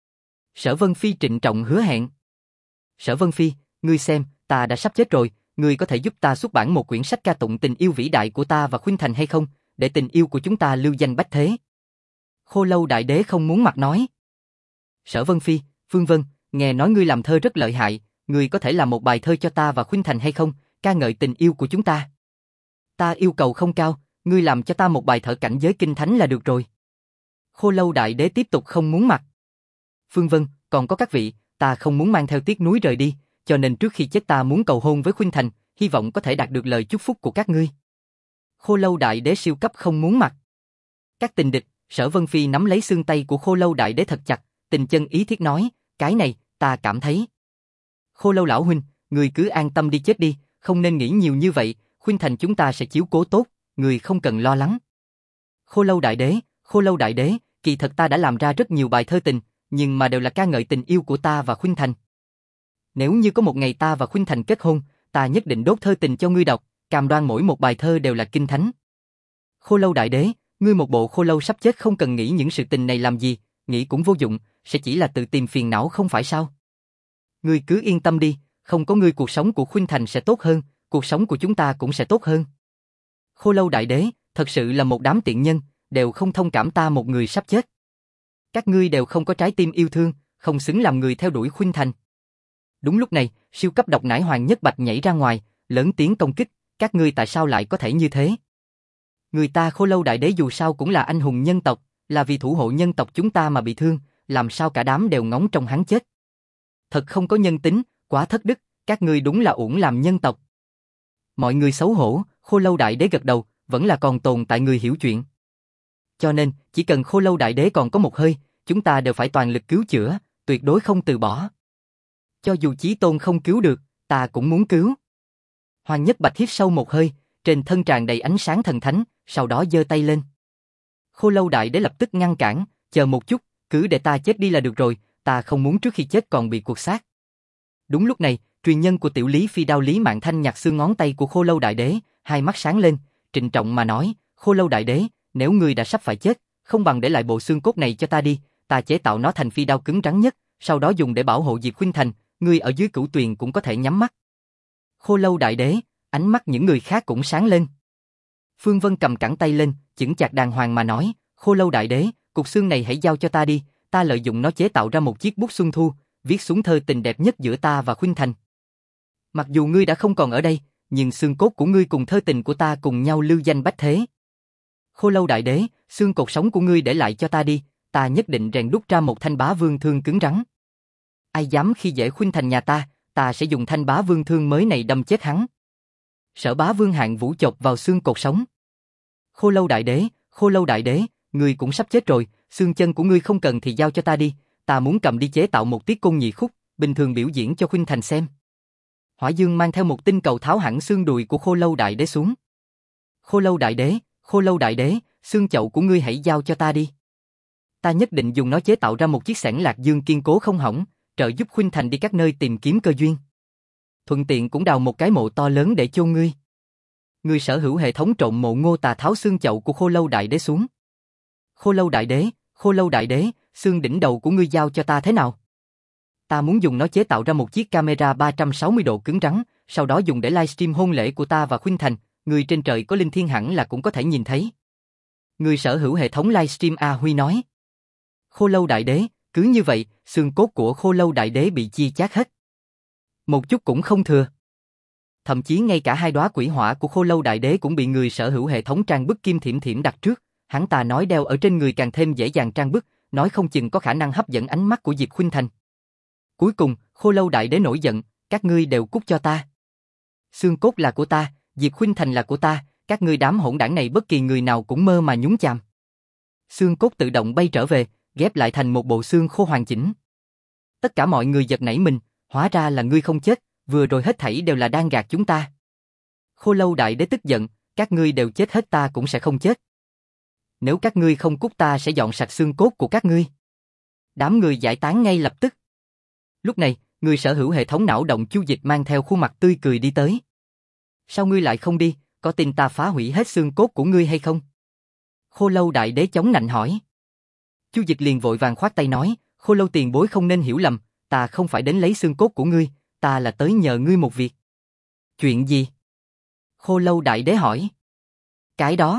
Sở Vân Phi trịnh trọng hứa hẹn. Sở Vân Phi, ngươi xem, ta đã sắp chết rồi, ngươi có thể giúp ta xuất bản một quyển sách ca tụng tình yêu vĩ đại của ta và Khuynh Thành hay không, để tình yêu của chúng ta lưu danh bách thế. Khô Lâu Đại Đế không muốn mặt nói. Sở Vân Phi, Phương Vân, nghe nói ngươi làm thơ rất lợi hại, ngươi có thể làm một bài thơ cho ta và Khuynh Thành hay không, ca ngợi tình yêu của chúng ta. Ta yêu cầu không cao, ngươi làm cho ta một bài thơ cảnh giới kinh thánh là được rồi. Khô Lâu Đại Đế tiếp tục không muốn mặt. Phương Vân, còn có các vị, ta không muốn mang theo tiếc nuối rời đi, cho nên trước khi chết ta muốn cầu hôn với Khuynh Thành, hy vọng có thể đạt được lời chúc phúc của các ngươi. Khô Lâu Đại Đế siêu cấp không muốn mặt. Các tình địch, Sở Vân Phi nắm lấy xương tay của Khô Lâu Đại Đế thật chặt, tình chân ý thiết nói, cái này, ta cảm thấy. Khô Lâu lão huynh, ngươi cứ an tâm đi chết đi, không nên nghĩ nhiều như vậy, Khuynh Thành chúng ta sẽ chiếu cố tốt, ngươi không cần lo lắng. Khô Lâu Đại Đế, kỳ thật ta đã làm ra rất nhiều bài thơ tình, nhưng mà đều là ca ngợi tình yêu của ta và Khuynh Thành. Nếu như có một ngày ta và Khuynh Thành kết hôn, ta nhất định đốt thơ tình cho ngươi đọc, cam đoan mỗi một bài thơ đều là kinh thánh. Khô Lâu đại đế, ngươi một bộ khô lâu sắp chết không cần nghĩ những sự tình này làm gì, nghĩ cũng vô dụng, sẽ chỉ là tự tìm phiền não không phải sao? Ngươi cứ yên tâm đi, không có ngươi cuộc sống của Khuynh Thành sẽ tốt hơn, cuộc sống của chúng ta cũng sẽ tốt hơn. Khô Lâu đại đế, thật sự là một đám tiện nhân, đều không thông cảm ta một người sắp chết. Các ngươi đều không có trái tim yêu thương, không xứng làm người theo đuổi Khuynh Thành. Đúng lúc này, siêu cấp độc nải Hoàng Nhất Bạch nhảy ra ngoài, lớn tiếng công kích, các ngươi tại sao lại có thể như thế? Người ta Khô Lâu đại đế dù sao cũng là anh hùng nhân tộc, là vì thủ hộ nhân tộc chúng ta mà bị thương, làm sao cả đám đều ngóng trông hắn chết? Thật không có nhân tính, quá thất đức, các ngươi đúng là uổng làm nhân tộc. Mọi người xấu hổ, Khô Lâu đại đế gật đầu, vẫn là còn tồn tại người hiểu chuyện. Cho nên, chỉ cần Khô Lâu đại đế còn có một hơi, chúng ta đều phải toàn lực cứu chữa, tuyệt đối không từ bỏ. Cho dù Chí Tôn không cứu được, ta cũng muốn cứu. Hoàng Nhất Bạch hít sâu một hơi, trên thân tràn đầy ánh sáng thần thánh, sau đó giơ tay lên. Khô Lâu đại đế lập tức ngăn cản, chờ một chút, cứ để ta chết đi là được rồi, ta không muốn trước khi chết còn bị cuộc sát. Đúng lúc này, truyền nhân của Tiểu Lý Phi đao Lý Mạn Thanh nhặt xương ngón tay của Khô Lâu đại đế, hai mắt sáng lên, trịnh trọng mà nói, Khô Lâu đại đế, nếu ngươi đã sắp phải chết, không bằng để lại bộ xương cốt này cho ta đi, ta chế tạo nó thành phi đao cứng rắn nhất, sau đó dùng để bảo hộ Diệp Khuynh Thành, ngươi ở dưới cửu tuyền cũng có thể nhắm mắt. Khô Lâu đại đế, ánh mắt những người khác cũng sáng lên. Phương Vân cầm cẳng tay lên, chững chạc đàng hoàng mà nói, Khô Lâu đại đế, cục xương này hãy giao cho ta đi, ta lợi dụng nó chế tạo ra một chiếc bút xuân thu, viết xuống thơ tình đẹp nhất giữa ta và Khuynh Thành. Mặc dù ngươi đã không còn ở đây, nhưng xương cốt của ngươi cùng thơ tình của ta cùng nhau lưu danh bách thế. Khô Lâu đại đế, xương cột sống của ngươi để lại cho ta đi, ta nhất định rèn đúc ra một thanh bá vương thương cứng rắn. Ai dám khi dễ Khuynh Thành nhà ta sẽ dùng thanh bá vương thương mới này đâm chết hắn. Sở Bá Vương Hạng Vũ chộp vào xương cột sống. Khô Lâu đại đế, ngươi cũng sắp chết rồi, xương chân của ngươi không cần thì giao cho ta đi, ta muốn cầm đi chế tạo một tiết côn nhị khúc, bình thường biểu diễn cho Khuynh Thành xem. Hỏa Dương mang theo một tinh cầu tháo hẳn xương đùi của Khô Lâu đại đế xuống. Khô Lâu đại đế, xương chậu của ngươi hãy giao cho ta đi. Ta nhất định dùng nó chế tạo ra một chiếc xẻng lạc dương kiên cố không hỏng, trợ giúp Khuynh Thành đi các nơi tìm kiếm cơ duyên. Thuận tiện cũng đào một cái mộ to lớn để chôn ngươi. Ngươi sở hữu hệ thống trộn mộ Ngô Tà tháo xương chậu của Khô Lâu đại đế xuống. Khô Lâu đại đế, xương đỉnh đầu của ngươi giao cho ta thế nào? Ta muốn dùng nó chế tạo ra một chiếc camera 360 độ cứng rắn, sau đó dùng để livestream hôn lễ của ta và Khuynh Thành, người trên trời có linh thiên hẳn là cũng có thể nhìn thấy. Người sở hữu hệ thống livestream A Huy nói. Khô Lâu đại đế, cứ như vậy, xương cốt của Khô Lâu đại đế bị chia chác hết. Một chút cũng không thừa. Thậm chí ngay cả hai đóa quỷ hỏa của Khô Lâu đại đế cũng bị người sở hữu hệ thống trang bức Kim Thiểm Thiểm đặt trước, hắn ta nói đeo ở trên người càng thêm dễ dàng trang bức, nói không chừng có khả năng hấp dẫn ánh mắt của Diệp Khuynh Thành. Cuối cùng, Khô Lâu đại đế nổi giận, các ngươi đều cút cho ta. Xương cốt là của ta, Diệp Khuynh Thành là của ta, các ngươi đám hỗn đảng này bất kỳ người nào cũng mơ mà nhúng chàm. Xương cốt tự động bay trở về, ghép lại thành một bộ xương khô hoàn chỉnh. Tất cả mọi người giật nảy mình, hóa ra là ngươi không chết, vừa rồi hết thảy đều là đang gạt chúng ta. Khô Lâu đại đế tức giận, các ngươi đều chết hết ta cũng sẽ không chết. Nếu các ngươi không cút ta sẽ dọn sạch xương cốt của các ngươi. Đám người giải tán ngay lập tức. Lúc này, người sở hữu hệ thống não động Chu Dịch mang theo khuôn mặt tươi cười đi tới. Sao ngươi lại không đi, có tin ta phá hủy hết xương cốt của ngươi hay không? Khô Lâu đại đế chống nạnh hỏi. Chu Dịch liền vội vàng khoát tay nói, Khô Lâu tiền bối không nên hiểu lầm, ta không phải đến lấy xương cốt của ngươi, ta là tới nhờ ngươi một việc. Chuyện gì? Khô Lâu đại đế hỏi. Cái đó.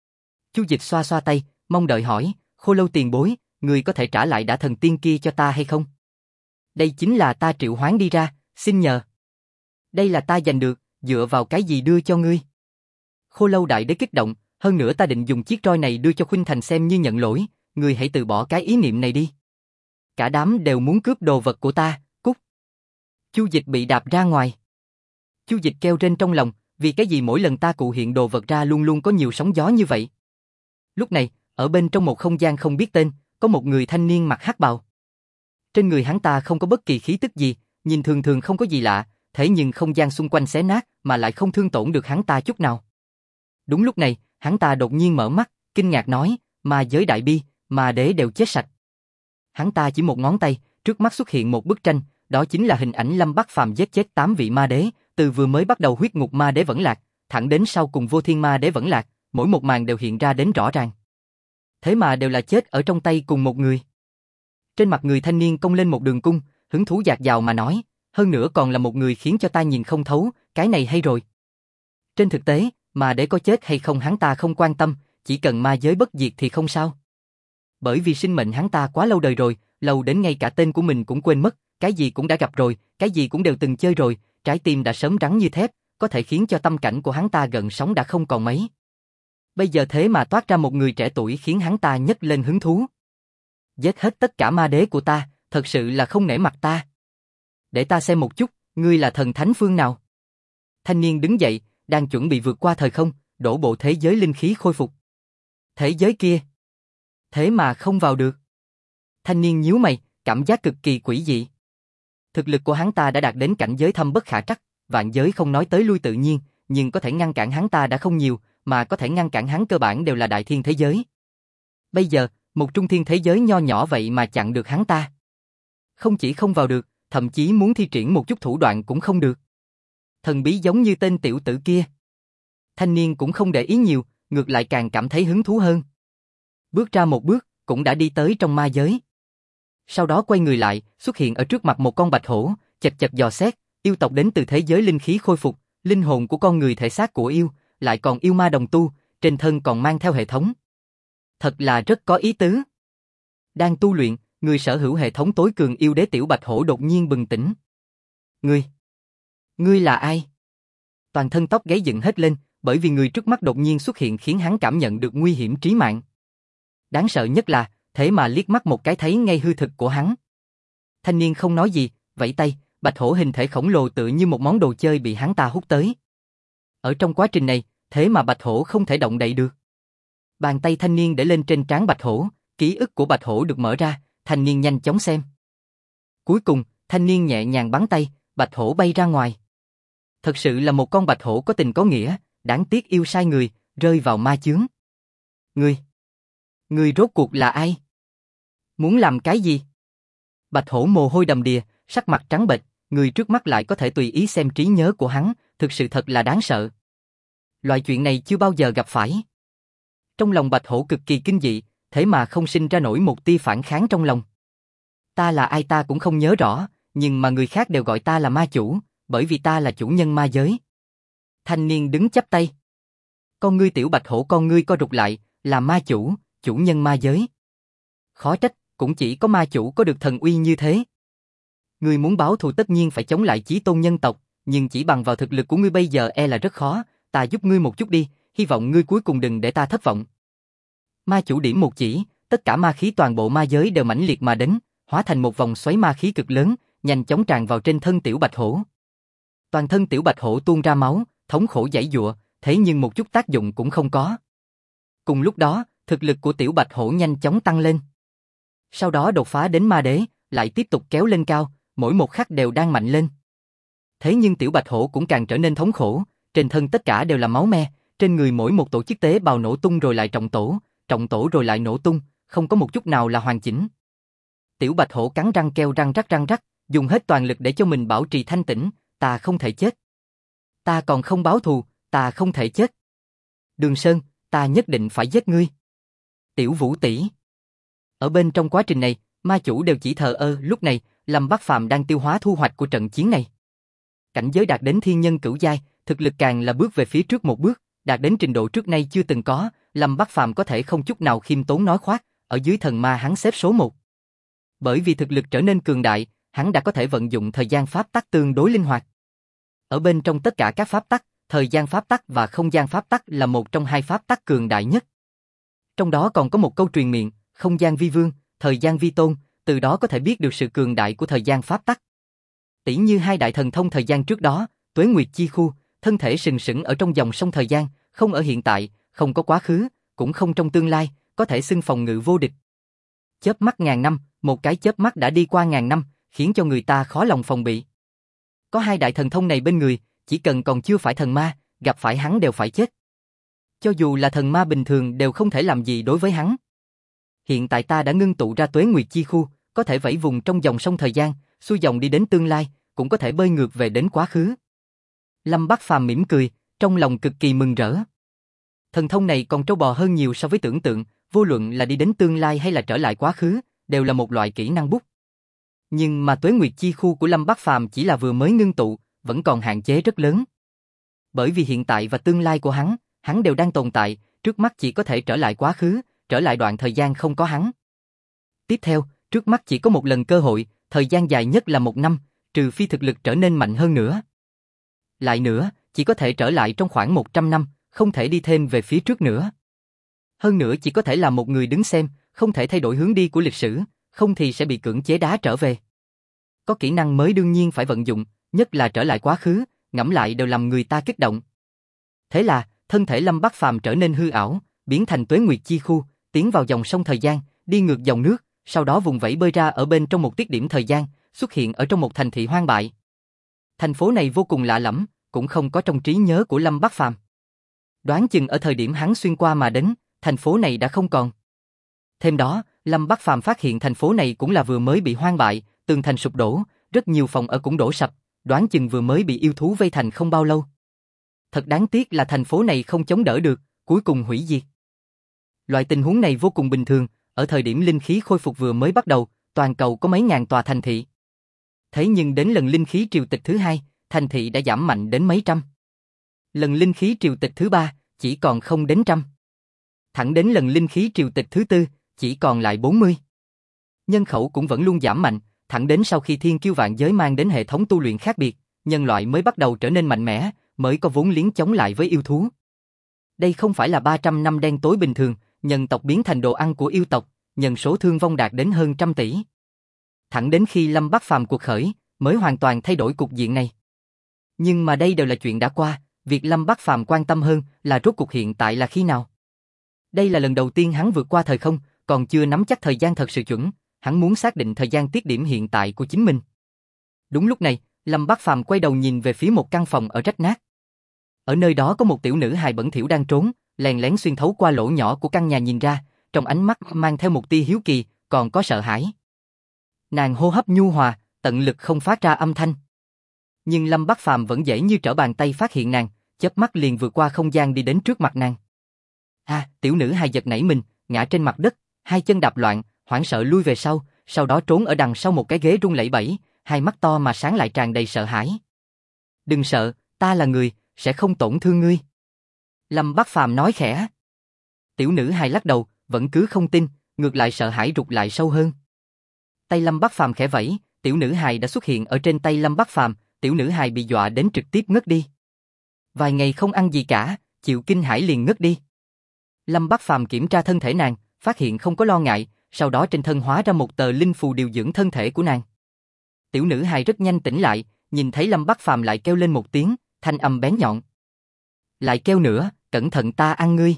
Chu Dịch xoa xoa tay, mong đợi hỏi, Khô Lâu tiền bối, ngươi có thể trả lại đả thần tiên kia cho ta hay không? Đây chính là ta triệu hoán đi ra, xin nhờ. Đây là ta giành được, dựa vào cái gì đưa cho ngươi? Khô Lâu đại đế kích động, hơn nữa ta định dùng chiếc roi này đưa cho Khuynh Thành xem như nhận lỗi, ngươi hãy từ bỏ cái ý niệm này đi. Cả đám đều muốn cướp đồ vật của ta, cút. Chu Dịch bị đạp ra ngoài. Chu Dịch kêu rên trong lòng, vì cái gì mỗi lần ta cụ hiện đồ vật ra luôn luôn có nhiều sóng gió như vậy? Lúc này, ở bên trong một không gian không biết tên, có một người thanh niên mặc hắc bào. Trên người hắn ta không có bất kỳ khí tức gì, nhìn thường thường không có gì lạ, thế nhưng không gian xung quanh xé nát mà lại không thương tổn được hắn ta chút nào. Đúng lúc này, hắn ta đột nhiên mở mắt, kinh ngạc nói, ma giới đại bi, ma đế đều chết sạch. Hắn ta chỉ một ngón tay, trước mắt xuất hiện một bức tranh, đó chính là hình ảnh Lâm Bắc Phàm giết chết 8 vị ma đế, từ vừa mới bắt đầu huyết ngục ma đế vẫn lạc, thẳng đến sau cùng vô thiên ma đế vẫn lạc, mỗi một màn đều hiện ra đến rõ ràng. Thế mà đều là chết ở trong tay cùng một người. Trên mặt người thanh niên cong lên một đường cung, hứng thú dạt dào mà nói, hơn nữa còn là một người khiến cho ta nhìn không thấu, cái này hay rồi. Trên thực tế, mà để có chết hay không hắn ta không quan tâm, chỉ cần ma giới bất diệt thì không sao. Bởi vì sinh mệnh hắn ta quá lâu đời rồi, lâu đến ngay cả tên của mình cũng quên mất, cái gì cũng đã gặp rồi, cái gì cũng đều từng chơi rồi, trái tim đã sớm rắn như thép, có thể khiến cho tâm cảnh của hắn ta gần sống đã không còn mấy. Bây giờ thế mà toát ra một người trẻ tuổi khiến hắn ta nhấc lên hứng thú. Giết hết tất cả ma đế của ta, thật sự là không nể mặt ta. Để ta xem một chút, ngươi là thần thánh phương nào? Thanh niên đứng dậy, đang chuẩn bị vượt qua thời không, đổ bộ thế giới linh khí khôi phục. Thế giới kia, thế mà không vào được. Thanh niên nhíu mày, cảm giác cực kỳ quỷ dị. Thực lực của hắn ta đã đạt đến cảnh giới thâm bất khả trắc, vạn giới không nói tới lui tự nhiên, nhưng có thể ngăn cản hắn ta đã không nhiều, mà có thể ngăn cản hắn cơ bản đều là đại thiên thế giới. Bây giờ, một trung thiên thế giới nho nhỏ vậy mà chặn được hắn ta. Không chỉ không vào được, thậm chí muốn thi triển một chút thủ đoạn cũng không được. Thần bí giống như tên tiểu tử kia. Thanh niên cũng không để ý nhiều, ngược lại càng cảm thấy hứng thú hơn. Bước ra một bước, cũng đã đi tới trong ma giới. Sau đó quay người lại, xuất hiện ở trước mặt một con bạch hổ, chật chật dò xét, yêu tộc đến từ thế giới linh khí khôi phục, linh hồn của con người thể xác của yêu, lại còn yêu ma đồng tu, trên thân còn mang theo hệ thống. Thật là rất có ý tứ. Đang tu luyện, người sở hữu hệ thống tối cường yêu đế tiểu bạch hổ đột nhiên bừng tỉnh. Ngươi là ai? Toàn thân tóc gáy dựng hết lên, bởi vì người trước mắt đột nhiên xuất hiện khiến hắn cảm nhận được nguy hiểm trí mạng. Đáng sợ nhất là, thế mà liếc mắt một cái thấy ngay hư thực của hắn. Thanh niên không nói gì, vẫy tay, bạch hổ hình thể khổng lồ tựa như một món đồ chơi bị hắn ta hút tới. Ở trong quá trình này, thế mà bạch hổ không thể động đậy được. Bàn tay thanh niên để lên trên trán bạch hổ, ký ức của bạch hổ được mở ra, thanh niên nhanh chóng xem. Cuối cùng, thanh niên nhẹ nhàng bắn tay, bạch hổ bay ra ngoài. Thật sự là một con bạch hổ có tình có nghĩa, đáng tiếc yêu sai người, rơi vào ma chướng. Ngươi rốt cuộc là ai? Muốn làm cái gì? Bạch hổ mồ hôi đầm đìa, sắc mặt trắng bệch, người trước mắt lại có thể tùy ý xem trí nhớ của hắn, thực sự thật là đáng sợ. Loại chuyện này chưa bao giờ gặp phải. Trong lòng bạch hổ cực kỳ kinh dị, thế mà không sinh ra nổi một tia phản kháng trong lòng. Ta là ai ta cũng không nhớ rõ, nhưng mà người khác đều gọi ta là ma chủ, bởi vì ta là chủ nhân ma giới. Thanh niên đứng chắp tay. Con ngươi tiểu bạch hổ con ngươi co rụt lại, là ma chủ, chủ nhân ma giới. Khó trách, cũng chỉ có ma chủ có được thần uy như thế. Ngươi muốn báo thù tất nhiên phải chống lại chí tôn nhân tộc, nhưng chỉ bằng vào thực lực của ngươi bây giờ e là rất khó, ta giúp ngươi một chút đi, hy vọng ngươi cuối cùng đừng để ta thất vọng. Ma chủ điểm một chỉ, tất cả ma khí toàn bộ ma giới đều mãnh liệt mà đến, hóa thành một vòng xoáy ma khí cực lớn, nhanh chóng tràn vào trên thân tiểu bạch hổ. Toàn thân tiểu bạch hổ tuôn ra máu, thống khổ giãy giụa, thế nhưng một chút tác dụng cũng không có. Cùng lúc đó, thực lực của tiểu bạch hổ nhanh chóng tăng lên. Sau đó đột phá đến ma đế, lại tiếp tục kéo lên cao, mỗi một khắc đều đang mạnh lên. Thế nhưng tiểu bạch hổ cũng càng trở nên thống khổ, trên thân tất cả đều là máu me, trên người mỗi một tổ chức tế bào nổ tung rồi lại trọng tổ rồi lại nổ tung, không có một chút nào là hoàn chỉnh. Tiểu bạch hổ cắn răng kêu răng rắc, dùng hết toàn lực để cho mình bảo trì thanh tĩnh, ta không thể chết. Ta còn không báo thù, ta không thể chết. Đường Sơn, ta nhất định phải giết ngươi. Tiểu Vũ tỷ. Ở bên trong quá trình này, ma chủ đều chỉ thờ ơ, lúc này, Lâm Bắc Phàm đang tiêu hóa thu hoạch của trận chiến này. Cảnh giới đạt đến thiên nhân cửu giai, thực lực càng là bước về phía trước một bước, đạt đến trình độ trước nay chưa từng có, Lâm Bắc Phàm có thể không chút nào khiêm tốn nói khoác, ở dưới thần ma hắn xếp số 1. Bởi vì thực lực trở nên cường đại, hắn đã có thể vận dụng thời gian pháp tắc tương đối linh hoạt. Ở bên trong tất cả các pháp tắc, thời gian pháp tắc và không gian pháp tắc là một trong hai pháp tắc cường đại nhất. Trong đó còn có một câu truyền miệng, không gian vi vương, thời gian vi tôn, từ đó có thể biết được sự cường đại của thời gian pháp tắc. Tỷ như hai đại thần thông thời gian trước đó, Tuế Nguyệt Chi Khu, thân thể sừng sững ở trong dòng sông thời gian, không ở hiện tại, không có quá khứ, cũng không trong tương lai, có thể xưng phòng ngự vô địch. Chớp mắt ngàn năm, một cái chớp mắt đã đi qua ngàn năm, khiến cho người ta khó lòng phòng bị. Có hai đại thần thông này bên người, chỉ cần còn chưa phải thần ma, gặp phải hắn đều phải chết. Cho dù là thần ma bình thường đều không thể làm gì đối với hắn. Hiện tại ta đã ngưng tụ ra tuế nguyệt chi khu, có thể vẫy vùng trong dòng sông thời gian, xuôi dòng đi đến tương lai, cũng có thể bơi ngược về đến quá khứ. Lâm Bác Phàm mỉm cười, trong lòng cực kỳ mừng rỡ. Thần thông này còn trâu bò hơn nhiều so với tưởng tượng, vô luận là đi đến tương lai hay là trở lại quá khứ, đều là một loại kỹ năng bút. Nhưng mà tuế nguyệt chi khu của Lâm Bác Phàm chỉ là vừa mới ngưng tụ, vẫn còn hạn chế rất lớn. Bởi vì hiện tại và tương lai của hắn đều đang tồn tại, trước mắt chỉ có thể trở lại quá khứ, trở lại đoạn thời gian không có hắn. Tiếp theo, trước mắt chỉ có một lần cơ hội, thời gian dài nhất là 1 năm, trừ phi thực lực trở nên mạnh hơn nữa. Lại nữa, chỉ có thể trở lại trong khoảng 100 năm, không thể đi thêm về phía trước nữa. Hơn nữa chỉ có thể là một người đứng xem, không thể thay đổi hướng đi của lịch sử, không thì sẽ bị cưỡng chế đá trở về. Có kỹ năng mới đương nhiên phải vận dụng, nhất là trở lại quá khứ, ngẫm lại đều làm người ta kích động. Thế là, thân thể Lâm Bác Phàm trở nên hư ảo, biến thành tuế nguyệt chi khu, tiến vào dòng sông thời gian, đi ngược dòng nước, sau đó vùng vẫy bơi ra ở bên trong một tiết điểm thời gian, xuất hiện ở trong một thành thị hoang bại. Thành phố này vô cùng lạ lẫm, cũng không có trong trí nhớ của Lâm Bác Phàm. Đoán chừng ở thời điểm hắn xuyên qua mà đến, thành phố này đã không còn. Thêm đó, Lâm Bác Phàm phát hiện thành phố này cũng là vừa mới bị hoang bại, tường thành sụp đổ, rất nhiều phòng ở cũng đổ sập, đoán chừng vừa mới bị yêu thú vây thành không bao lâu. Thật đáng tiếc là thành phố này không chống đỡ được, cuối cùng hủy diệt. Loại tình huống này vô cùng bình thường, ở thời điểm linh khí khôi phục vừa mới bắt đầu, toàn cầu có mấy ngàn tòa thành thị. Thế nhưng đến lần linh khí triều tịch thứ 2, thành thị đã giảm mạnh đến mấy trăm. Lần linh khí triều tịch thứ 3, chỉ còn không đến trăm. Thẳng đến lần linh khí triều tịch thứ 4, chỉ còn lại 40. Nhân khẩu cũng vẫn luôn giảm mạnh, thẳng đến sau khi thiên kiêu vạn giới mang đến hệ thống tu luyện khác biệt, nhân loại mới bắt đầu trở nên mạnh mẽ, mới có vốn liếng chống lại với yêu thú. Đây không phải là 300 năm đen tối bình thường, nhân tộc biến thành đồ ăn của yêu tộc, nhân số thương vong đạt đến hơn 100 tỷ. Thẳng đến khi Lâm Bác Phàm cuộc khởi, mới hoàn toàn thay đổi cục diện này. Nhưng mà đây đều là chuyện đã qua, việc Lâm Bác Phàm quan tâm hơn là rốt cuộc hiện tại là khi nào. Đây là lần đầu tiên hắn vượt qua thời không, còn chưa nắm chắc thời gian thật sự chuẩn, hắn muốn xác định thời gian tiết điểm hiện tại của chính mình. Đúng lúc này, Lâm Bác Phàm quay đầu nhìn về phía một căn phòng ở rách nát. Ở nơi đó có một tiểu nữ hài bẩn thỉu đang trốn, lén lén xuyên thấu qua lỗ nhỏ của căn nhà nhìn ra, trong ánh mắt mang theo một tia hiếu kỳ, còn có sợ hãi. Nàng hô hấp nhu hòa, tận lực không phát ra âm thanh. Nhưng Lâm Bác Phàm vẫn dễ như trở bàn tay phát hiện nàng, chớp mắt liền vượt qua không gian đi đến trước mặt nàng. Tiểu nữ hài giật nảy mình, ngã trên mặt đất, hai chân đạp loạn, hoảng sợ lui về sau đó trốn ở đằng sau một cái ghế rung lẩy bẩy, hai mắt to mà sáng lại tràn đầy sợ hãi. Đừng sợ, ta là người, sẽ không tổn thương ngươi. Lâm Bác Phàm nói khẽ. Tiểu nữ hài lắc đầu, vẫn cứ không tin, ngược lại sợ hãi rụt lại sâu hơn. Tay Lâm Bác Phàm khẽ vẫy, tiểu nữ hài đã xuất hiện ở trên tay Lâm Bác Phàm, tiểu nữ hài bị dọa đến trực tiếp ngất đi. Vài ngày không ăn gì cả, chịu kinh hãi liền ngất đi. Lâm Bác Phàm kiểm tra thân thể nàng, phát hiện không có lo ngại, sau đó trên thân hóa ra một tờ linh phù điều dưỡng thân thể của nàng. Tiểu nữ hài rất nhanh tỉnh lại, nhìn thấy Lâm Bác Phàm lại kêu lên một tiếng, thanh âm bén nhọn. Lại kêu nữa, cẩn thận ta ăn ngươi.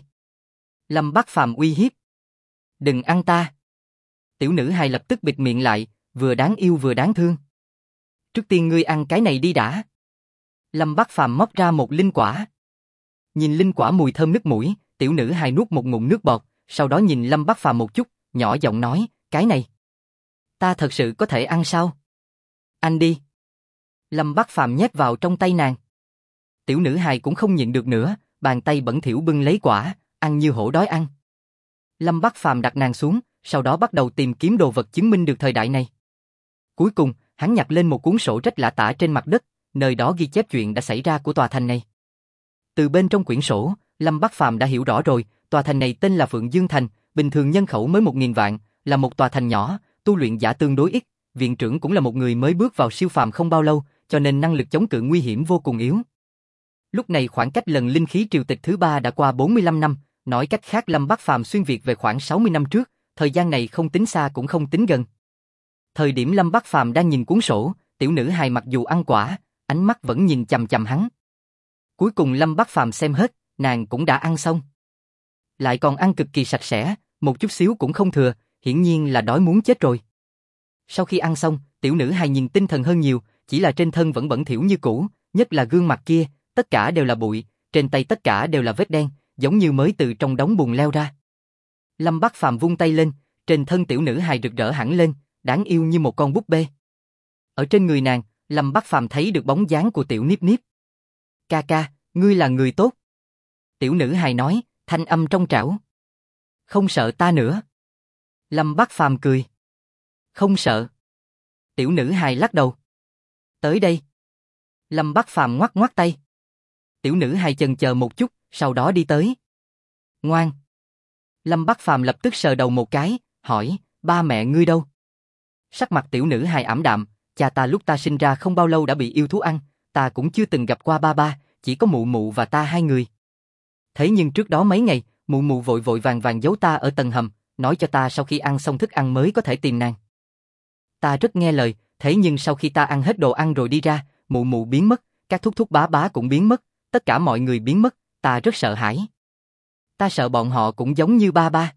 Lâm Bác Phàm uy hiếp. Đừng ăn ta. Tiểu nữ hài lập tức bịt miệng lại, vừa đáng yêu vừa đáng thương. Trước tiên ngươi ăn cái này đi đã. Lâm Bác Phàm móc ra một linh quả. Nhìn linh quả mùi thơm nức mũi, tiểu nữ hài nuốt một ngụm nước bọt, sau đó nhìn Lâm Bác Phàm một chút, nhỏ giọng nói, cái này. Ta thật sự có thể ăn sao? Ăn đi. Lâm Bác Phàm nhét vào trong tay nàng. Tiểu nữ hài cũng không nhịn được nữa, bàn tay bẩn thỉu bưng lấy quả, ăn như hổ đói ăn. Lâm Bác Phàm đặt nàng xuống, sau đó bắt đầu tìm kiếm đồ vật chứng minh được thời đại này. Cuối cùng, hắn nhặt lên một cuốn sổ rách lả tả trên mặt đất, nơi đó ghi chép chuyện đã xảy ra của tòa thành này. Từ bên trong quyển sổ, Lâm Bác Phàm đã hiểu rõ rồi, tòa thành này tên là Phượng Dương Thành, bình thường nhân khẩu mới 1000 vạn, là một tòa thành nhỏ, tu luyện giả tương đối ít, viện trưởng cũng là một người mới bước vào siêu phàm không bao lâu, cho nên năng lực chống cự nguy hiểm vô cùng yếu. Lúc này khoảng cách lần linh khí triều tịch thứ 3 đã qua 45 năm, nói cách khác Lâm Bác Phàm xuyên việt về khoảng 60 năm trước, thời gian này không tính xa cũng không tính gần. Thời điểm Lâm Bác Phàm đang nhìn cuốn sổ, tiểu nữ hài mặc dù ăn quả, ánh mắt vẫn nhìn chằm chằm hắn. Cuối cùng Lâm Bác Phàm xem hết, nàng cũng đã ăn xong. Lại còn ăn cực kỳ sạch sẽ, một chút xíu cũng không thừa, hiển nhiên là đói muốn chết rồi. Sau khi ăn xong, tiểu nữ hài nhìn tinh thần hơn nhiều, chỉ là trên thân vẫn bẩn thỉu như cũ, nhất là gương mặt kia, tất cả đều là bụi, trên tay tất cả đều là vết đen, giống như mới từ trong đống bùn leo ra. Lâm Bác Phàm vung tay lên, trên thân tiểu nữ hài rực rỡ hẳn lên, đáng yêu như một con búp bê. Ở trên người nàng, Lâm Bắc Phàm thấy được bóng dáng của tiểu Niếp Niếp. Ca ca, ngươi là người tốt. Tiểu nữ hài nói, thanh âm trong trẻo. Không sợ ta nữa. Lâm Bắc Phàm cười. Không sợ. Tiểu nữ hài lắc đầu. Tới đây. Lâm Bắc Phàm ngoắc ngoắc tay. Tiểu nữ hài chần chờ một chút, sau đó đi tới. Ngoan. Lâm Bắc Phàm lập tức sờ đầu một cái, hỏi, ba mẹ ngươi đâu? Sắc mặt tiểu nữ hài ảm đạm, cha ta lúc ta sinh ra không bao lâu đã bị yêu thú ăn, ta cũng chưa từng gặp qua ba ba, chỉ có mụ mụ và ta hai người. Thế nhưng trước đó mấy ngày, mụ mụ vội vội vàng vàng giấu ta ở tầng hầm, nói cho ta sau khi ăn xong thức ăn mới có thể tìm nàng. Ta rất nghe lời, thế nhưng sau khi ta ăn hết đồ ăn rồi đi ra, mụ mụ biến mất, các thúc thúc bá bá cũng biến mất, tất cả mọi người biến mất, ta rất sợ hãi. Ta sợ bọn họ cũng giống như ba ba.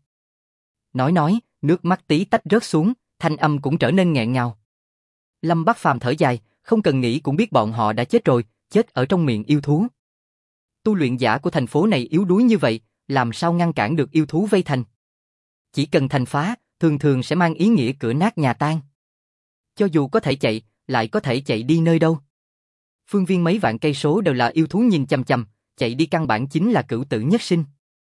Nói, nước mắt tí tách rớt xuống, thanh âm cũng trở nên nghẹn ngào. Lâm Bắc Phàm thở dài, không cần nghĩ cũng biết bọn họ đã chết rồi, chết ở trong miệng yêu thú. Tu luyện giả của thành phố này yếu đuối như vậy, làm sao ngăn cản được yêu thú vây thành? Chỉ cần thành phá, thường thường sẽ mang ý nghĩa cửa nát nhà tan. Cho dù có thể chạy, lại có thể chạy đi nơi đâu? Phương viên mấy vạn cây số đều là yêu thú nhìn chằm chằm, chạy đi căn bản chính là cửu tử nhất sinh.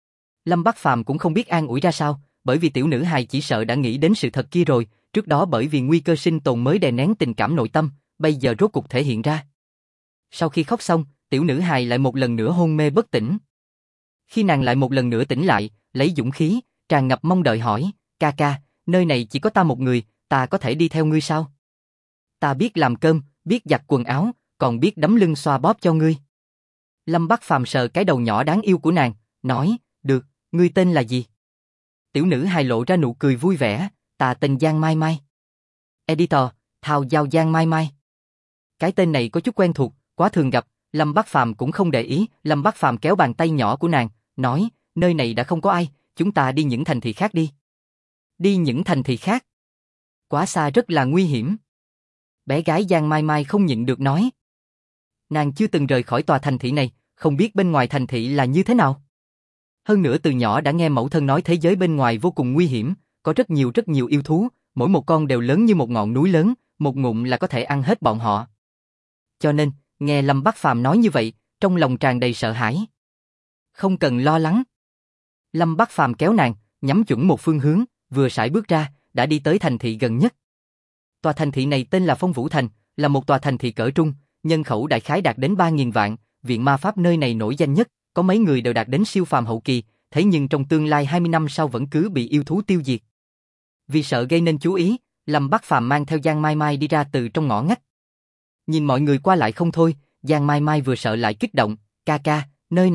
Lâm Bắc Phàm cũng không biết an ủi ra sao, bởi vì tiểu nữ hài chỉ sợ đã nghĩ đến sự thật kia rồi, trước đó bởi vì nguy cơ sinh tồn mới đè nén tình cảm nội tâm, bây giờ rốt cục thể hiện ra. Sau khi khóc xong, tiểu nữ hài lại một lần nữa hôn mê bất tỉnh. Khi nàng lại một lần nữa tỉnh lại, lấy dũng khí, tràn ngập mong đợi hỏi, ca ca, nơi này chỉ có ta một người, ta có thể đi theo ngươi sao? Ta biết làm cơm, biết giặt quần áo, còn biết đấm lưng xoa bóp cho ngươi. Lâm Bắc Phàm sờ cái đầu nhỏ đáng yêu của nàng, nói, được, ngươi tên là gì? Tiểu nữ hài lộ ra nụ cười vui vẻ, ta tên Giang Mai Mai. Editor, Thao Giao Giang Mai Mai. Cái tên này có chút quen thuộc, quá thường gặp, Lâm Bắc Phàm cũng không để ý, Lâm Bắc Phàm kéo bàn tay nhỏ của nàng, nói, nơi này đã không có ai, chúng ta đi những thành thị khác đi. Đi những thành thị khác? Quá xa rất là nguy hiểm. Bé gái Giang Mai Mai không nhịn được nói. Nàng chưa từng rời khỏi tòa thành thị này, không biết bên ngoài thành thị là như thế nào. Hơn nữa từ nhỏ đã nghe mẫu thân nói thế giới bên ngoài vô cùng nguy hiểm, có rất nhiều yêu thú, mỗi một con đều lớn như một ngọn núi lớn, một ngụm là có thể ăn hết bọn họ. Cho nên, nghe Lâm Bắc Phàm nói như vậy, trong lòng tràn đầy sợ hãi. Không cần lo lắng. Lâm Bắc Phàm kéo nàng, nhắm chuẩn một phương hướng, vừa sải bước ra, đã đi tới thành thị gần nhất. Tòa thành thị này tên là Phong Vũ Thành, là một tòa thành thị cỡ trung, nhân khẩu đại khái đạt đến 3.000 vạn, viện ma pháp nơi này nổi danh nhất, có mấy người đều đạt đến siêu phàm hậu kỳ, thế nhưng trong tương lai 20 năm sau vẫn cứ bị yêu thú tiêu diệt. Vì sợ gây nên chú ý, Lâm Bắc Phàm mang theo Giang Mai Mai đi ra từ trong ngõ ngách. Nhìn mọi người qua lại không thôi, Giang Mai Mai vừa sợ lại kích động, ca ca, nơi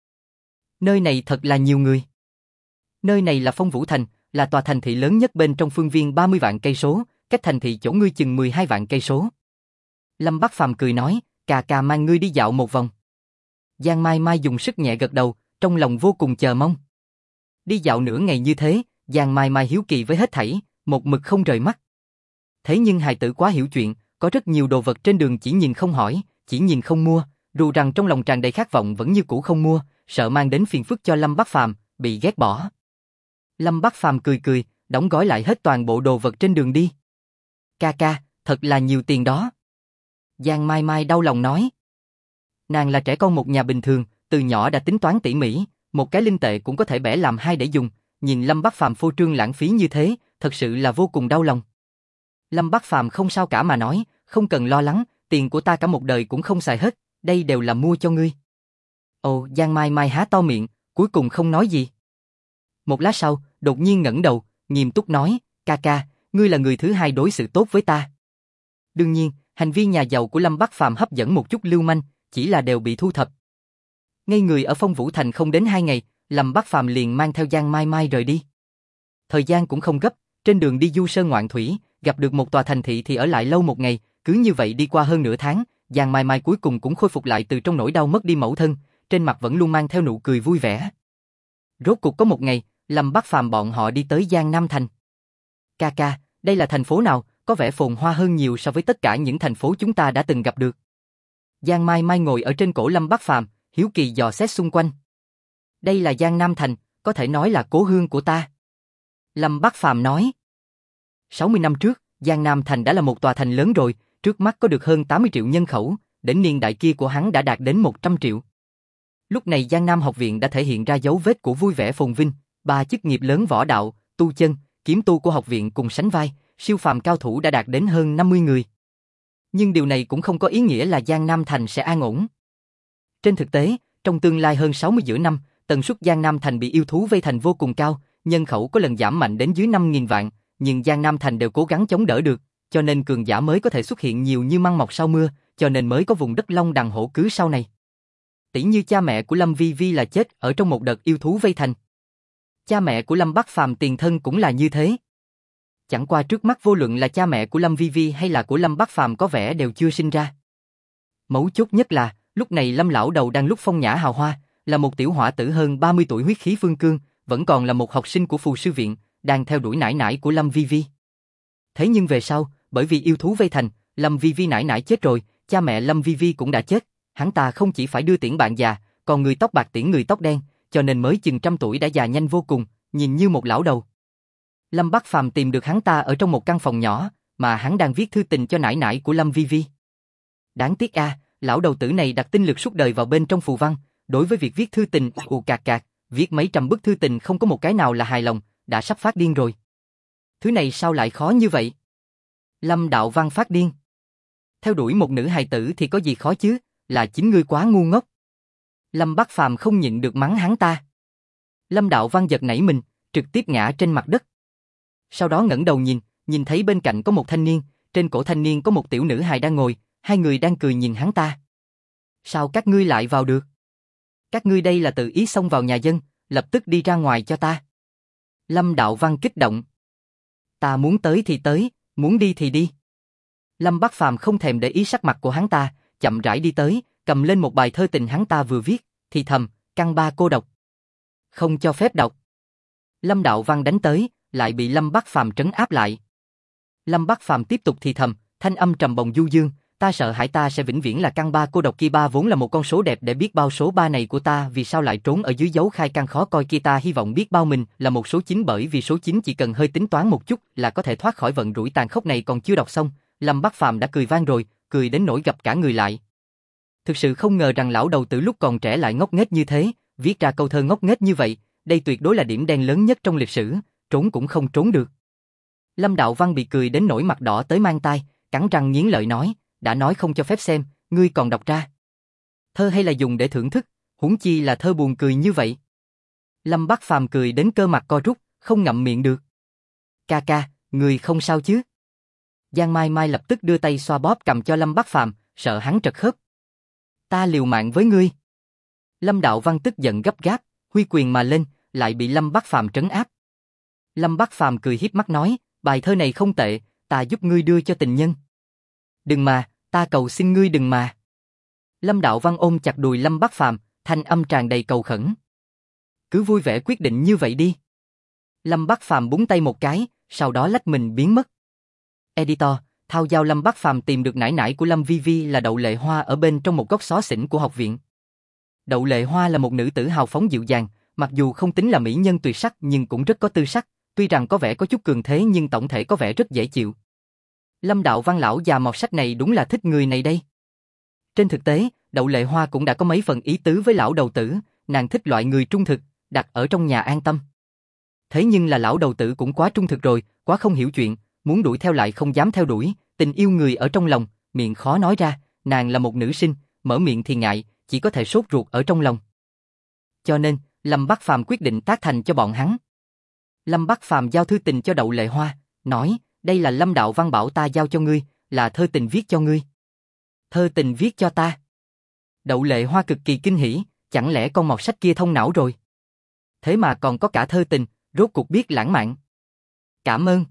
này thật là nhiều người. Nơi này là Phong Vũ Thành, là tòa thành thị lớn nhất bên trong phương viên 30 vạn cây số, cách thành thị chỗ ngươi chừng 12 vạn cây số. Lâm Bắc Phàm cười nói, ca ca mang ngươi đi dạo một vòng. Giang Mai Mai dùng sức nhẹ gật đầu, trong lòng vô cùng chờ mong. Đi dạo nửa ngày như thế, Giang Mai Mai hiếu kỳ với hết thảy, một mực không rời mắt. Thế nhưng hài tử quá hiểu chuyện, có rất nhiều đồ vật trên đường chỉ nhìn không hỏi, chỉ nhìn không mua, dù rằng trong lòng tràn đầy khát vọng vẫn như cũ không mua, sợ mang đến phiền phức cho Lâm Bắc Phàm, bị ghét bỏ. Lâm Bắc Phàm cười, đóng gói lại hết toàn bộ đồ vật trên đường đi. Ca ca, thật là nhiều tiền đó. Giang Mai Mai đau lòng nói. Nàng là trẻ con một nhà bình thường, từ nhỏ đã tính toán tỉ mỉ, một cái linh tệ cũng có thể bẻ làm hai để dùng, nhìn Lâm Bắc Phàm phô trương lãng phí như thế, thật sự là vô cùng đau lòng. Lâm Bắc Phàm không sao cả mà nói, không cần lo lắng, tiền của ta cả một đời cũng không xài hết, đây đều là mua cho ngươi. Ồ, Giang Mai Mai há to miệng, cuối cùng không nói gì. Một lát sau, đột nhiên ngẩng đầu, nghiêm túc nói, ca ca, ngươi là người thứ hai đối xử tốt với ta. Đương nhiên, hành vi nhà giàu của Lâm Bắc Phàm hấp dẫn một chút lưu manh, chỉ là đều bị thu thập. Ngây người ở Phong Vũ Thành không đến 2 ngày, Lâm Bắc Phàm liền mang theo Giang Mai Mai rời đi. Thời gian cũng không gấp, trên đường đi du sơn ngoạn thủy, gặp được một tòa thành thị thì ở lại lâu một ngày, cứ như vậy đi qua hơn nửa tháng, Giang Mai Mai cuối cùng cũng khôi phục lại từ trong nỗi đau mất đi mẫu thân, trên mặt vẫn luôn mang theo nụ cười vui vẻ. Rốt cuộc có một ngày, Lâm Bắc Phàm bọn họ đi tới Giang Nam Thành. Ca ca, đây là thành phố nào, có vẻ phồn hoa hơn nhiều so với tất cả những thành phố chúng ta đã từng gặp được. Giang Mai Mai ngồi ở trên cổ Lâm Bắc Phàm, hiếu kỳ dò xét xung quanh. Đây là Giang Nam Thành, có thể nói là cố hương của ta. Lâm Bắc Phàm nói. 60 năm trước, Giang Nam Thành đã là một tòa thành lớn rồi, trước mắt có được hơn 80 triệu nhân khẩu, đến niên đại kia của hắn đã đạt đến 100 triệu. Lúc này Giang Nam học viện đã thể hiện ra dấu vết của vui vẻ phồn vinh, 3 chức nghiệp lớn võ đạo, tu chân, kiếm tu của học viện cùng sánh vai, siêu phàm cao thủ đã đạt đến hơn 50 người. Nhưng điều này cũng không có ý nghĩa là Giang Nam Thành sẽ an ổn. Trên thực tế, trong tương lai hơn 60 giữa năm, tần suất Giang Nam Thành bị yêu thú vây thành vô cùng cao, nhân khẩu có lần giảm mạnh đến dưới 5.000 vạn, nhưng Giang Nam Thành đều cố gắng chống đỡ được, cho nên cường giả mới có thể xuất hiện nhiều như măng mọc sau mưa, cho nên mới có vùng đất Long Đằng hổ cứ sau này. Tỷ như cha mẹ của Lâm Vi Vi là chết ở trong một đợt yêu thú vây thành. Cha mẹ của Lâm Bắc Phàm tiền thân cũng là như thế. Chẳng qua trước mắt vô luận là cha mẹ của Lâm Vi Vi hay là của Lâm Bắc Phàm có vẻ đều chưa sinh ra. Mấu chốt nhất là, lúc này Lâm lão đầu đang lúc phong nhã hào hoa, là một tiểu hỏa tử hơn 30 tuổi huyết khí phương cương, vẫn còn là một học sinh của phù sư viện, đang theo đuổi nải nải của Lâm Vi Vi. Thế nhưng về sau, bởi vì yêu thú vây thành, Lâm Vi Vi nải nải chết rồi, cha mẹ Lâm Vi Vi cũng đã chết, hắn ta không chỉ phải đưa tiễn bạn già, còn người tóc bạc tiễn người tóc đen, cho nên mới chừng trăm tuổi đã già nhanh vô cùng, nhìn như một lão đầu. Lâm Bắc Phàm tìm được hắn ta ở trong một căn phòng nhỏ, mà hắn đang viết thư tình cho nải nải của Lâm Vi Vi. Đáng tiếc lão đầu tử này đặt tinh lực suốt đời vào bên trong phù văn, đối với việc viết thư tình cạc cạc, viết mấy trăm bức thư tình không có một cái nào là hài lòng, đã sắp phát điên rồi. Thứ này sao lại khó như vậy? Lâm Đạo Văn phát điên. Theo đuổi một nữ hài tử thì có gì khó chứ, là chính ngươi quá ngu ngốc. Lâm Bắc Phàm không nhịn được mắng hắn ta. Lâm Đạo Văn giật nảy mình, trực tiếp ngã trên mặt đất. Sau đó ngẩng đầu nhìn thấy bên cạnh có một thanh niên, trên cổ thanh niên có một tiểu nữ hài đang ngồi, hai người đang cười nhìn hắn ta. Sao các ngươi lại vào được? Các ngươi đây là tự ý xông vào nhà dân, lập tức đi ra ngoài cho ta. Lâm Đạo Văn kích động. Ta muốn tới thì tới, muốn đi thì đi. Lâm Bắc Phàm không thèm để ý sắc mặt của hắn ta, chậm rãi đi tới, cầm lên một bài thơ tình hắn ta vừa viết, thì thầm, căn ba cô độc. Không cho phép đọc. Lâm Đạo Văn đánh tới, lại bị Lâm Bắc Phàm trấn áp lại. Lâm Bắc Phàm tiếp tục thì thầm, thanh âm trầm bồng du dương, ta sợ hãi ta sẽ vĩnh viễn là căn ba cô độc kia, ba vốn là một con số đẹp để biết bao, số ba này của ta vì sao lại trốn ở dưới dấu khai căn khó coi kia, ta hy vọng biết bao mình là một số 9 bởi vì số 9 chỉ cần hơi tính toán một chút là có thể thoát khỏi vận rủi tàn khốc này. Còn chưa đọc xong, Lâm Bắc Phàm đã cười vang rồi, cười đến nỗi gập cả người lại. Thực sự không ngờ rằng lão đầu tử lúc còn trẻ lại ngốc nghếch như thế, viết ra câu thơ ngốc nghếch như vậy, đây tuyệt đối là điểm đen lớn nhất trong lịch sử, trốn cũng không trốn được. Lâm Đạo Văn bị cười đến nỗi mặt đỏ tới mang tai, cắn răng nghiến lợi nói, đã nói không cho phép xem, ngươi còn đọc ra. Thơ hay là dùng để thưởng thức, huống chi là thơ buồn cười như vậy. Lâm Bắc Phàm cười đến cơ mặt co rút, không ngậm miệng được. Ca ca, người không sao chứ? Giang Mai Mai lập tức đưa tay xoa bóp cầm cho Lâm Bắc Phàm, sợ hắn trật khớp. Ta liều mạng với ngươi. Lâm Đạo Văn tức giận gấp gáp, huy quyền mà lên, lại bị Lâm Bắc Phàm trấn áp. Lâm Bắc Phàm cười hiếp mắt nói, bài thơ này không tệ, ta giúp ngươi đưa cho tình nhân. Đừng mà, ta cầu xin ngươi đừng mà. Lâm Đạo Văn ôm chặt đùi Lâm Bắc Phàm, thanh âm tràn đầy cầu khẩn. Cứ vui vẻ quyết định như vậy đi. Lâm Bắc Phàm búng tay một cái, sau đó lách mình biến mất. Editor, thao giao Lâm Bắc Phàm tìm được nải nải của Lâm Vi Vi là Đậu Lệ Hoa ở bên trong một góc xó xỉnh của học viện. Đậu Lệ Hoa là một nữ tử hào phóng dịu dàng, mặc dù không tính là mỹ nhân tuyệt sắc nhưng cũng rất có tư sắc, tuy rằng có vẻ có chút cường thế nhưng tổng thể có vẻ rất dễ chịu. Lâm Đạo Văn lão già mọt sách này đúng là thích người này đây. Trên thực tế, Đậu Lệ Hoa cũng đã có mấy phần ý tứ với lão đầu tử, nàng thích loại người trung thực, đặt ở trong nhà an tâm. Thế nhưng là lão đầu tử cũng quá trung thực rồi, quá không hiểu chuyện, muốn đuổi theo lại không dám theo đuổi, tình yêu người ở trong lòng, miệng khó nói ra, nàng là một nữ sinh, mở miệng thì ngại, chỉ có thể sốt ruột ở trong lòng. Cho nên, Lâm Bắc Phàm quyết định tác thành cho bọn hắn. Lâm Bắc Phàm giao thư tình cho Đậu Lệ Hoa, nói, đây là Lâm Đạo Văn bảo ta giao cho ngươi, là thơ tình viết cho ngươi. Thơ tình viết cho ta. Đậu Lệ Hoa cực kỳ kinh hỉ, chẳng lẽ con mọt sách kia thông não rồi? Thế mà còn có cả thơ tình, rốt cuộc biết lãng mạn. Cảm ơn.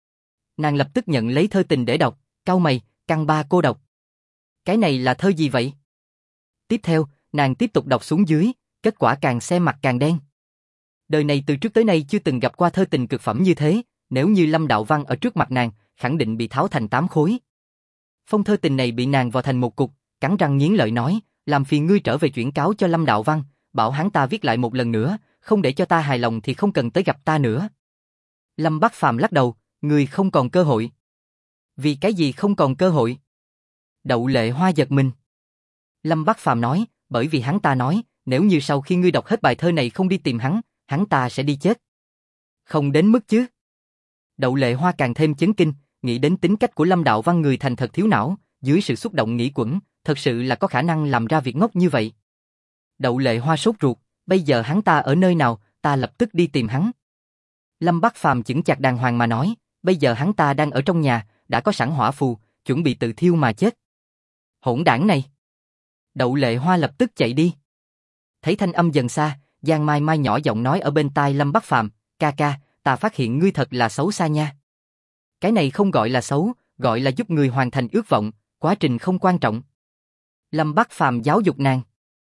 Nàng lập tức nhận lấy thơ tình để đọc, cau mày, căn ba cô độc. Cái này là thơ gì vậy? Tiếp theo, nàng tiếp tục đọc xuống dưới, kết quả càng xem mặt càng đen. Đời này từ trước tới nay chưa từng gặp qua thơ tình cực phẩm như thế, nếu như Lâm Đạo Văn ở trước mặt nàng, khẳng định bị tháo thành 8 khối. Phong thơ tình này bị nàng vò thành một cục, cắn răng nghiến lợi nói, làm phiền ngươi trở về chuyển cáo cho Lâm Đạo Văn, bảo hắn ta viết lại một lần nữa, không để cho ta hài lòng thì không cần tới gặp ta nữa. Lâm Bắc Phàm lắc đầu, người không còn cơ hội. Vì cái gì không còn cơ hội? Đậu Lệ Hoa giật mình. Lâm Bắc Phàm nói, bởi vì hắn ta nói, nếu như sau khi ngươi đọc hết bài thơ này không đi tìm hắn ta sẽ đi chết. Không đến mức chứ. Đậu Lệ Hoa càng thêm chấn kinh, nghĩ đến tính cách của Lâm Đạo Văn, người thành thật thiếu não, dưới sự xúc động nghĩ quẩn, thật sự là có khả năng làm ra việc ngốc như vậy. Đậu Lệ Hoa sốt ruột, bây giờ hắn ta ở nơi nào, ta lập tức đi tìm hắn. Lâm Bắc Phàm chững chạc đàng hoàng mà nói, bây giờ hắn ta đang ở trong nhà, đã có sẵn hỏa phù, chuẩn bị tự thiêu mà chết. Hỗn đảng này. Đậu Lệ Hoa lập tức chạy đi. Thấy thanh âm dần xa, Giang Mai Mai nhỏ giọng nói ở bên tai Lâm Bắc Phàm, ca ca, ta phát hiện ngươi thật là xấu xa nha. Cái này không gọi là xấu, gọi là giúp người hoàn thành ước vọng, quá trình không quan trọng. Lâm Bắc Phàm giáo dục nàng.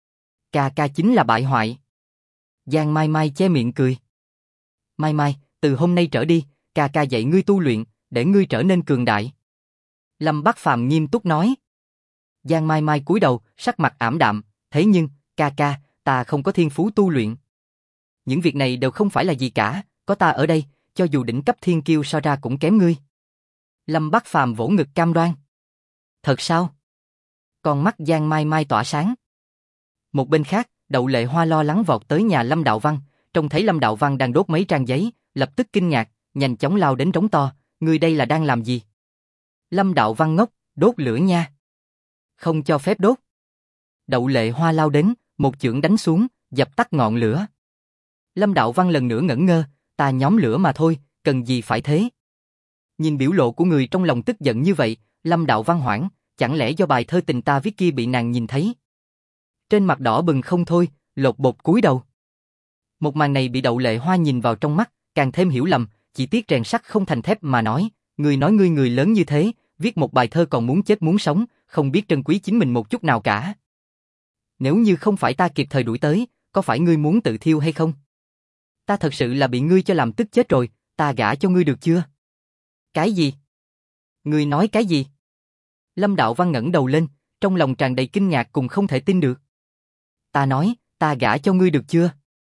Ca ca chính là bại hoại. Giang Mai Mai che miệng cười. Mai Mai, từ hôm nay trở đi, ca ca dạy ngươi tu luyện, để ngươi trở nên cường đại. Lâm Bắc Phàm nghiêm túc nói. Giang Mai Mai cúi đầu, sắc mặt ảm đạm, thế nhưng, ca ca, ta không có thiên phú tu luyện. Những việc này đều không phải là gì cả, có ta ở đây, cho dù đỉnh cấp thiên kiêu so ra cũng kém ngươi. Lâm Bắc Phàm vỗ ngực cam đoan. Thật sao? Con mắt Giang Mai Mai tỏa sáng. Một bên khác, Đậu Lệ Hoa lo lắng vọt tới nhà Lâm Đạo Văn, trông thấy Lâm Đạo Văn đang đốt mấy trang giấy, lập tức kinh ngạc, nhanh chóng lao đến trống to, ngươi đây là đang làm gì? Lâm Đạo Văn ngốc, đốt lửa nha. Không cho phép đốt. Đậu Lệ Hoa lao đến, một chưởng đánh xuống, dập tắt ngọn lửa. Lâm Đạo Văn lần nữa ngẩn ngơ, ta nhóm lửa mà thôi, cần gì phải thế? Nhìn biểu lộ của người trong lòng tức giận như vậy, Lâm Đạo Văn hoảng, chẳng lẽ do bài thơ tình ta viết kia bị nàng nhìn thấy? Trên mặt đỏ bừng không thôi, lột bột cúi đầu. Một màn này bị Đậu Lệ Hoa nhìn vào trong mắt, càng thêm hiểu lầm, chỉ tiếc rèn sắt không thành thép mà nói ngươi người lớn như thế, viết một bài thơ còn muốn chết muốn sống, không biết trân quý chính mình một chút nào cả. Nếu như không phải ta kịp thời đuổi tới, có phải ngươi muốn tự thiêu hay không? Ta thật sự là bị ngươi cho làm tức chết rồi, ta gả cho ngươi được chưa? Cái gì? Ngươi nói cái gì? Lâm Đạo Văn ngẩng đầu lên, trong lòng tràn đầy kinh ngạc cùng không thể tin được. Ta nói, ta gả cho ngươi được chưa?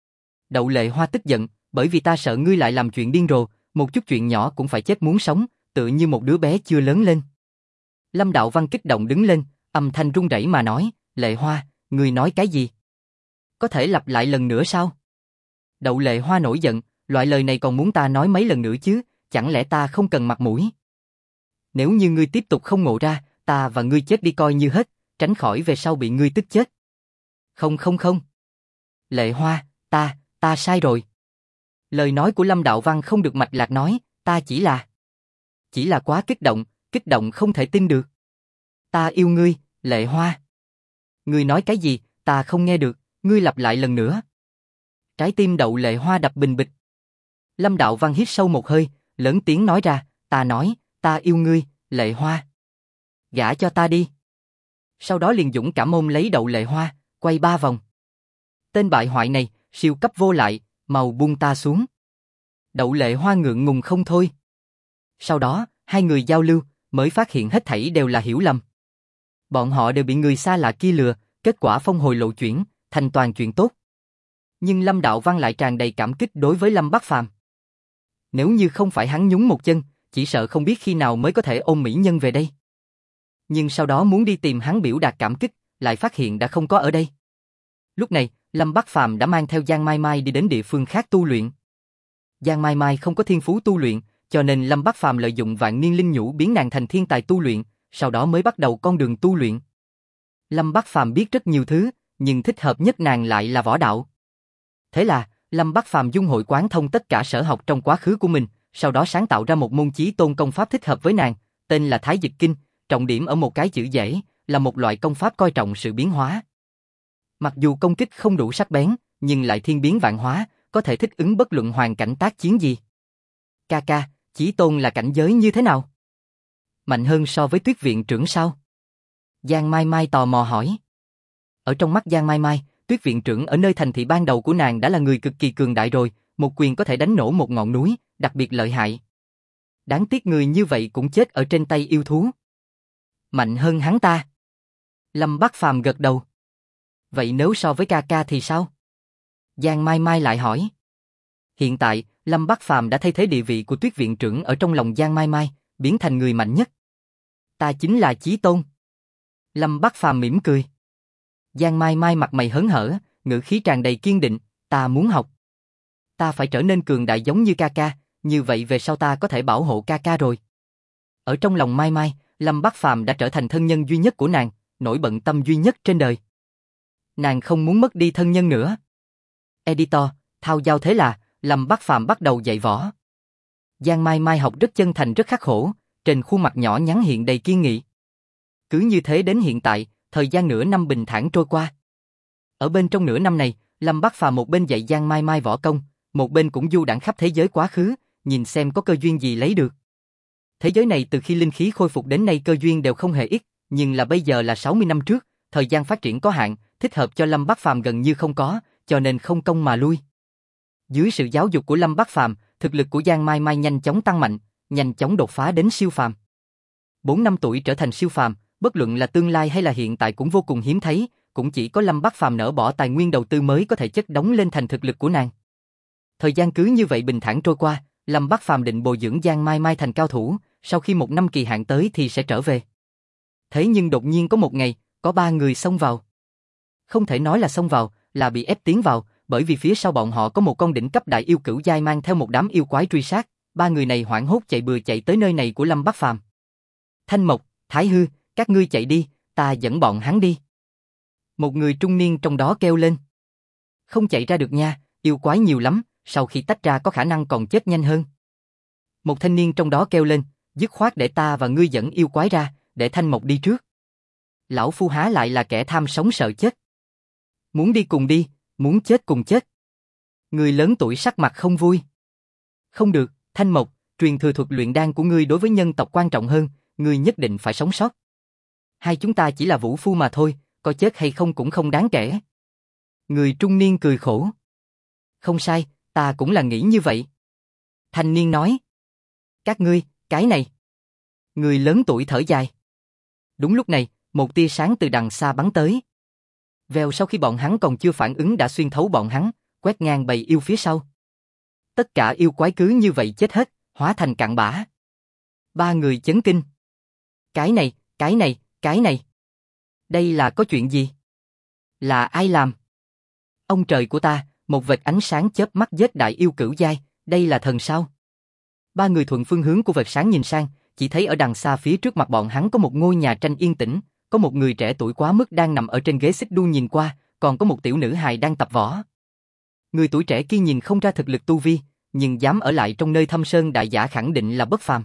Đậu Lệ Hoa tức giận, bởi vì ta sợ ngươi lại làm chuyện điên rồ, một chút chuyện nhỏ cũng phải chết muốn sống, tựa như một đứa bé chưa lớn lên. Lâm Đạo Văn kích động đứng lên, âm thanh run rẩy mà nói, Lệ Hoa, ngươi nói cái gì? Có thể lặp lại lần nữa sao? Đậu Lệ Hoa nổi giận, loại lời này còn muốn ta nói mấy lần nữa chứ, chẳng lẽ ta không cần mặt mũi? Nếu như ngươi tiếp tục không ngộ ra, ta và ngươi chết đi coi như hết, tránh khỏi về sau bị ngươi tức chết. Không. Lệ Hoa, ta sai rồi. Lời nói của Lâm Đạo Văn không được mạch lạc nói, ta chỉ là quá kích động không thể tin được. Ta yêu ngươi, Lệ Hoa. Ngươi nói cái gì, ta không nghe được, ngươi lặp lại lần nữa. Trái tim Đậu Lệ Hoa đập bình bịch. Lâm Đạo Văn hít sâu một hơi, lớn tiếng nói ra, ta nói, ta yêu ngươi, Lệ Hoa. Gả cho ta đi. Sau đó liền dũng cảm ôm lấy Đậu Lệ Hoa, quay 3 vòng. Tên bại hoại này, siêu cấp vô lại, mau buông ta xuống. Đậu Lệ Hoa ngượng ngùng không thôi. Sau đó, hai người giao lưu, mới phát hiện hết thảy đều là hiểu lầm. Bọn họ đều bị người xa lạ kia lừa, kết quả phong hồi lộ chuyển, thành toàn chuyện tốt. Nhưng Lâm Đạo Văn lại tràn đầy cảm kích đối với Lâm Bắc Phàm. Nếu như không phải hắn nhúng một chân, chỉ sợ không biết khi nào mới có thể ôm mỹ nhân về đây. Nhưng sau đó muốn đi tìm hắn biểu đạt cảm kích, lại phát hiện đã không có ở đây. Lúc này, Lâm Bắc Phàm đã mang theo Giang Mai Mai đi đến địa phương khác tu luyện. Giang Mai Mai không có thiên phú tu luyện, cho nên Lâm Bắc Phàm lợi dụng vạn niên linh nhũ biến nàng thành thiên tài tu luyện, sau đó mới bắt đầu con đường tu luyện. Lâm Bắc Phàm biết rất nhiều thứ, nhưng thích hợp nhất nàng lại là võ đạo. Thế là, Lâm Bắc Phàm dung hội quán thông tất cả sở học trong quá khứ của mình, sau đó sáng tạo ra một môn chí tôn công pháp thích hợp với nàng, tên là Thái Dịch Kinh, trọng điểm ở một cái chữ dễ, là một loại công pháp coi trọng sự biến hóa. Mặc dù công kích không đủ sắc bén, nhưng lại thiên biến vạn hóa, có thể thích ứng bất luận hoàn cảnh tác chiến gì. Ca ca, chí tôn là cảnh giới như thế nào? Mạnh hơn so với Tuyết viện trưởng sao? Giang Mai Mai tò mò hỏi. Ở trong mắt Giang Mai Mai, Tuyết viện trưởng ở nơi thành thị ban đầu của nàng đã là người cực kỳ cường đại rồi, một quyền có thể đánh nổ một ngọn núi, đặc biệt lợi hại. Đáng tiếc người như vậy cũng chết ở trên tay yêu thú. Mạnh hơn hắn ta. Lâm Bắc Phàm gật đầu. Vậy nếu so với ca ca thì sao? Giang Mai Mai lại hỏi. Hiện tại, Lâm Bác Phàm đã thay thế địa vị của Tuyết viện trưởng ở trong lòng Giang Mai Mai, biến thành người mạnh nhất. Ta chính là Chí Tôn. Lâm Bác Phàm mỉm cười. Giang Mai Mai mặt mày hớn hở, ngữ khí tràn đầy kiên định, ta muốn học. Ta phải trở nên cường đại giống như ca ca, như vậy về sau ta có thể bảo hộ ca ca rồi. Ở trong lòng Mai Mai, Lâm Bác Phàm đã trở thành thân nhân duy nhất của nàng, nỗi bận tâm duy nhất trên đời. Nàng không muốn mất đi thân nhân nữa. Editor, thao giao thế là, Lâm Bác Phàm bắt đầu dạy võ. Giang Mai Mai học rất chân thành rất khắc khổ, trên khuôn mặt nhỏ nhắn hiện đầy kiên nghị. Cứ như thế đến hiện tại, thời gian nửa năm bình thản trôi qua. Ở bên trong nửa năm này, Lâm Bác Phàm một bên dạy Giang Mai Mai võ công, một bên cũng du đãng khắp thế giới quá khứ, nhìn xem có cơ duyên gì lấy được. Thế giới này từ khi linh khí khôi phục đến nay cơ duyên đều không hề ít, nhưng là bây giờ là 60 năm trước, thời gian phát triển có hạn, thích hợp cho Lâm Bác Phàm gần như không có, cho nên không công mà lui. Dưới sự giáo dục của Lâm Bác Phàm, thực lực của Giang Mai Mai nhanh chóng tăng mạnh, nhanh chóng đột phá đến siêu phàm. 4 năm tuổi trở thành siêu phàm, bất luận là tương lai hay là hiện tại cũng vô cùng hiếm thấy, cũng chỉ có Lâm Bác Phàm nỡ bỏ tài nguyên đầu tư mới có thể chất đóng lên thành thực lực của nàng. Thời gian cứ như vậy bình thản trôi qua, Lâm Bác Phàm định bồi dưỡng Giang Mai Mai thành cao thủ, sau khi 1 năm kỳ hạn tới thì sẽ trở về. Thế nhưng đột nhiên có một ngày, có 3 người xông vào. Không thể nói là xông vào, là bị ép tiến vào, bởi vì phía sau bọn họ có một con đỉnh cấp đại yêu cửu giai mang theo một đám yêu quái truy sát, 3 người này hoảng hốt chạy bừa chạy tới nơi này của Lâm Bác Phàm. Thanh Mộc, Thái Hư, các ngươi chạy đi, ta dẫn bọn hắn đi. Một người trung niên trong đó kêu lên. Không chạy ra được nha, yêu quái nhiều lắm, sau khi tách ra có khả năng còn chết nhanh hơn. Một thanh niên trong đó kêu lên, dứt khoát để ta và ngươi dẫn yêu quái ra, để Thanh Mộc đi trước. Lão phu há lại là kẻ tham sống sợ chết. Muốn đi cùng đi, muốn chết cùng chết. Người lớn tuổi sắc mặt không vui. Không được, Thanh Mộc, truyền thừa thuật luyện đan của ngươi đối với nhân tộc quan trọng hơn, ngươi nhất định phải sống sót. Hai chúng ta chỉ là vũ phu mà thôi, có chết hay không cũng không đáng kể. Người trung niên cười khổ. Không sai, ta cũng là nghĩ như vậy. Thanh niên nói. Các ngươi, cái này. Người lớn tuổi thở dài. Đúng lúc này, một tia sáng từ đằng xa bắn tới. Vèo sau khi bọn hắn còn chưa phản ứng đã xuyên thấu bọn hắn, quét ngang bầy yêu phía sau. Tất cả yêu quái cứ như vậy chết hết, hóa thành cặn bã. 3 người chấn kinh. Cái này, cái này, cái này. Đây là có chuyện gì? Là ai làm? Ông trời của ta, một vệt ánh sáng chớp mắt giết đại yêu cửu giai, đây là thần sao? 3 người thuận phương hướng của vệt sáng nhìn sang, chỉ thấy ở đằng xa phía trước mặt bọn hắn có một ngôi nhà tranh yên tĩnh, có một người trẻ tuổi quá mức đang nằm ở trên ghế xích đu nhìn qua, còn có một tiểu nữ hài đang tập võ. Người tuổi trẻ kia nhìn không ra thực lực tu vi, nhưng dám ở lại trong nơi thâm sơn đại giả khẳng định là bất phàm.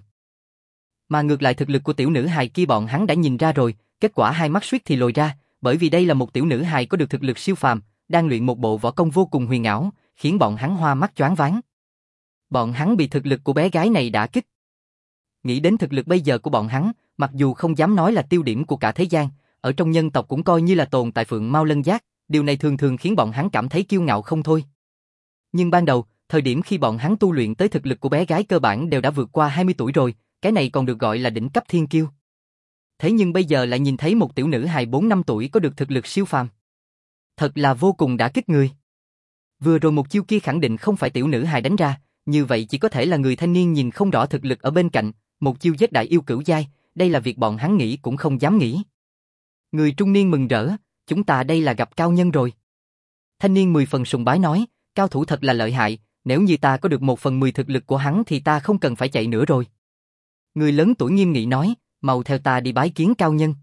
Mà ngược lại thực lực của tiểu nữ hài kia bọn hắn đã nhìn ra rồi, kết quả hai mắt suýt thì lồi ra, bởi vì đây là một tiểu nữ hài có được thực lực siêu phàm, đang luyện một bộ võ công vô cùng huyền ảo, khiến bọn hắn hoa mắt choáng váng. Bọn hắn bị thực lực của bé gái này đả kích. Nghĩ đến thực lực bây giờ của bọn hắn, mặc dù không dám nói là tiêu điểm của cả thế gian, ở trong nhân tộc cũng coi như là tồn tại phượng mao lân giác, điều này thường thường khiến bọn hắn cảm thấy kiêu ngạo không thôi. Nhưng ban đầu, thời điểm khi bọn hắn tu luyện tới thực lực của bé gái cơ bản đều đã vượt qua 20 tuổi rồi, cái này còn được gọi là đỉnh cấp thiên kiêu. Thế nhưng bây giờ lại nhìn thấy một tiểu nữ hài 4 năm tuổi có được thực lực siêu phàm. Thật là vô cùng đả kích người. Vừa rồi một chiêu kia khẳng định không phải tiểu nữ hài đánh ra, như vậy chỉ có thể là người thanh niên nhìn không rõ thực lực ở bên cạnh, một chiêu giết đại yêu cửu giai, đây là việc bọn hắn nghĩ cũng không dám nghĩ. Người trung niên mừng rỡ, chúng ta đây là gặp cao nhân rồi. Thanh niên 10 phần sùng bái nói, cao thủ thật là lợi hại, nếu như ta có được 1/10 thực lực của hắn thì ta không cần phải chạy nữa rồi. Người lớn tuổi nghiêm nghị nói, mau theo ta đi bái kiến cao nhân.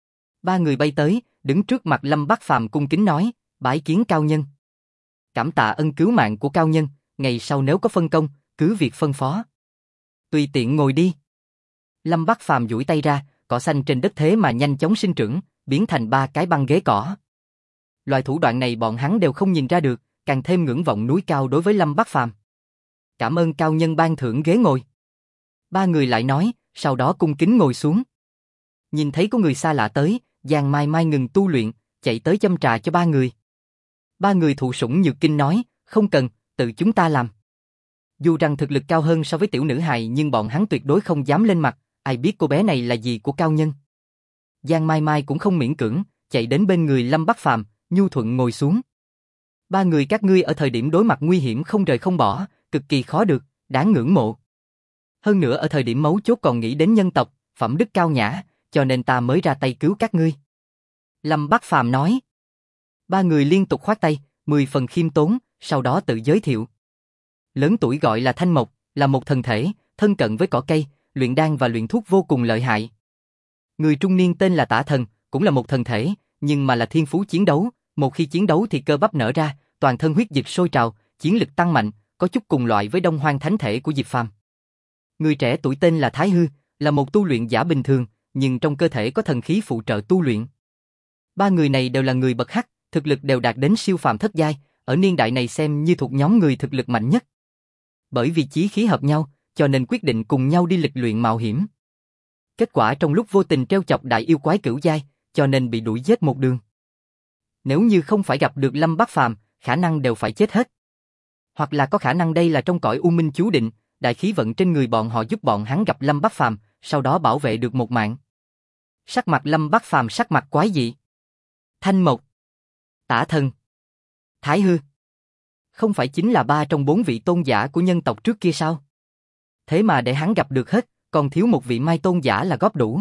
3 người bay tới, đứng trước mặt Lâm Bác Phàm cung kính nói, bái kiến cao nhân. Cảm tạ ân cứu mạng của cao nhân, ngày sau nếu có phân công, cứ việc phân phó. Tùy tiện ngồi đi. Lâm Bác Phàm duỗi tay ra, cỏ xanh trên đất thế mà nhanh chóng sinh trưởng, biến thành 3 cái băng ghế cỏ. Loại thủ đoạn này bọn hắn đều không nhìn ra được, càng thêm ngưỡng vọng núi cao đối với Lâm Bác Phàm. Cảm ơn cao nhân ban thưởng ghế ngồi. 3 người lại nói, sau đó cung kính ngồi xuống. Nhìn thấy có người xa lạ tới, Giang Mai Mai ngừng tu luyện, chạy tới châm trà cho 3 người. 3 người thụ sủng nhược kinh nói, không cần, tự chúng ta làm. Dù rằng thực lực cao hơn so với tiểu nữ hài nhưng bọn hắn tuyệt đối không dám lên mặt, ai biết cô bé này là gì của cao nhân. Giang Mai Mai cũng không miễn cưỡng, chạy đến bên người Lâm Bác Phàm, nhu thuận ngồi xuống. 3 người các ngươi ở thời điểm đối mặt nguy hiểm không rời không bỏ, cực kỳ khó được, đáng ngưỡng mộ. Hơn nữa ở thời điểm mấu chốt còn nghĩ đến nhân tộc, phẩm đức cao nhã, cho nên ta mới ra tay cứu các ngươi. Lâm Bắc Phàm nói. Ba người liên tục khoát tay, 10 phần khiêm tốn, sau đó tự giới thiệu. Lớn tuổi gọi là Thanh Mộc, là một thần thể, thân cận với cỏ cây, luyện đan và luyện thuốc vô cùng lợi hại. Người trung niên tên là Tả Thần, cũng là một thần thể, nhưng mà là thiên phú chiến đấu, một khi chiến đấu thì cơ bắp nở ra, toàn thân huyết dịch sôi trào, chiến lực tăng mạnh, có chút cùng loại với Đông Hoang thánh thể của Diệp Phàm. Người trẻ tuổi tên là Thái Hư, là một tu luyện giả bình thường, nhưng trong cơ thể có thần khí phụ trợ tu luyện. Ba người này đều là người bậc hắc, thực lực đều đạt đến siêu phàm thất giai, ở niên đại này xem như thuộc nhóm người thực lực mạnh nhất. Bởi vì chí khí hợp nhau, cho nên quyết định cùng nhau đi lịch luyện mạo hiểm. Kết quả trong lúc vô tình treo chọc đại yêu quái cửu giai, cho nên bị đuổi giết một đường. Nếu như không phải gặp được Lâm Bắc Phàm, khả năng đều phải chết hết. Hoặc là có khả năng đây là trong cõi u minh chú định, đại khí vận trên người bọn họ giúp bọn hắn gặp Lâm Bắc Phàm, sau đó bảo vệ được một mạng. Sắc mặt Lâm Bắc Phàm sắc mặt quái dị. Thanh Mộc, Tả Thần, Thái Hư, không phải chính là 3 trong 4 vị tôn giả của nhân tộc trước kia sao? Thế mà để hắn gặp được hết, còn thiếu một vị Mai tôn giả là góp đủ.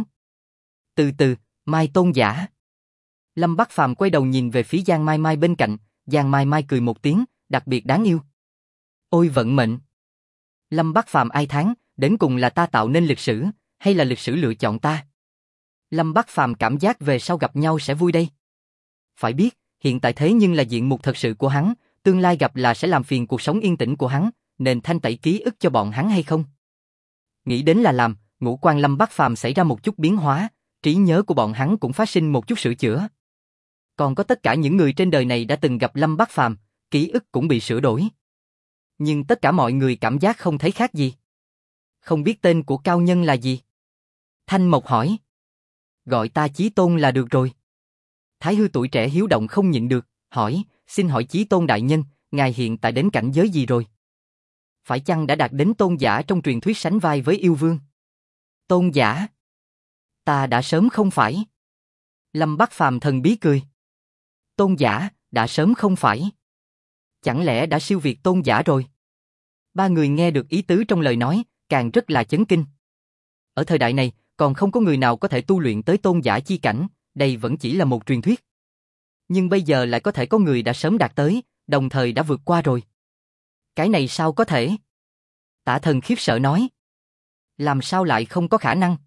Từ từ, Mai tôn giả. Lâm Bắc Phàm quay đầu nhìn về phía Giang Mai Mai bên cạnh, Giang Mai Mai cười một tiếng, đặc biệt đáng yêu. Ôi vận mệnh. Lâm Bắc Phàm ai thán, đến cùng là ta tạo nên lịch sử, hay là lịch sử lựa chọn ta? Lâm Bắc Phàm cảm giác về sau gặp nhau sẽ vui đây. Phải biết, hiện tại thế nhưng là diện mục thật sự của hắn, tương lai gặp là sẽ làm phiền cuộc sống yên tĩnh của hắn, nên thanh tẩy ký ức cho bọn hắn hay không? Nghĩ đến là làm, ngũ quan Lâm Bắc Phàm xảy ra một chút biến hóa, trí nhớ của bọn hắn cũng phát sinh một chút sửa chữa. Còn có tất cả những người trên đời này đã từng gặp Lâm Bắc Phàm, ký ức cũng bị sửa đổi. Nhưng tất cả mọi người cảm giác không thấy khác gì. Không biết tên của cao nhân là gì? Thanh Mộc hỏi. Gọi ta Chí Tôn là được rồi. Thái Hư tuổi trẻ hiếu động không nhịn được, hỏi, xin hỏi Chí Tôn đại nhân, ngài hiện tại đến cảnh giới gì rồi? Phải chăng đã đạt đến tôn giả trong truyền thuyết sánh vai với yêu vương? Tôn giả? Ta đã sớm không phải. Lâm Bắc Phàm thần bí cười. Tôn giả, đã sớm không phải. Chẳng lẽ đã siêu việt tôn giả rồi? Ba người nghe được ý tứ trong lời nói, càng rất là chấn kinh. Ở thời đại này, còn không có người nào có thể tu luyện tới tôn giả chi cảnh, đây vẫn chỉ là một truyền thuyết. Nhưng bây giờ lại có thể có người đã sớm đạt tới, đồng thời đã vượt qua rồi. Cái này sao có thể? Tả Thần khiếp sợ nói. Làm sao lại không có khả năng?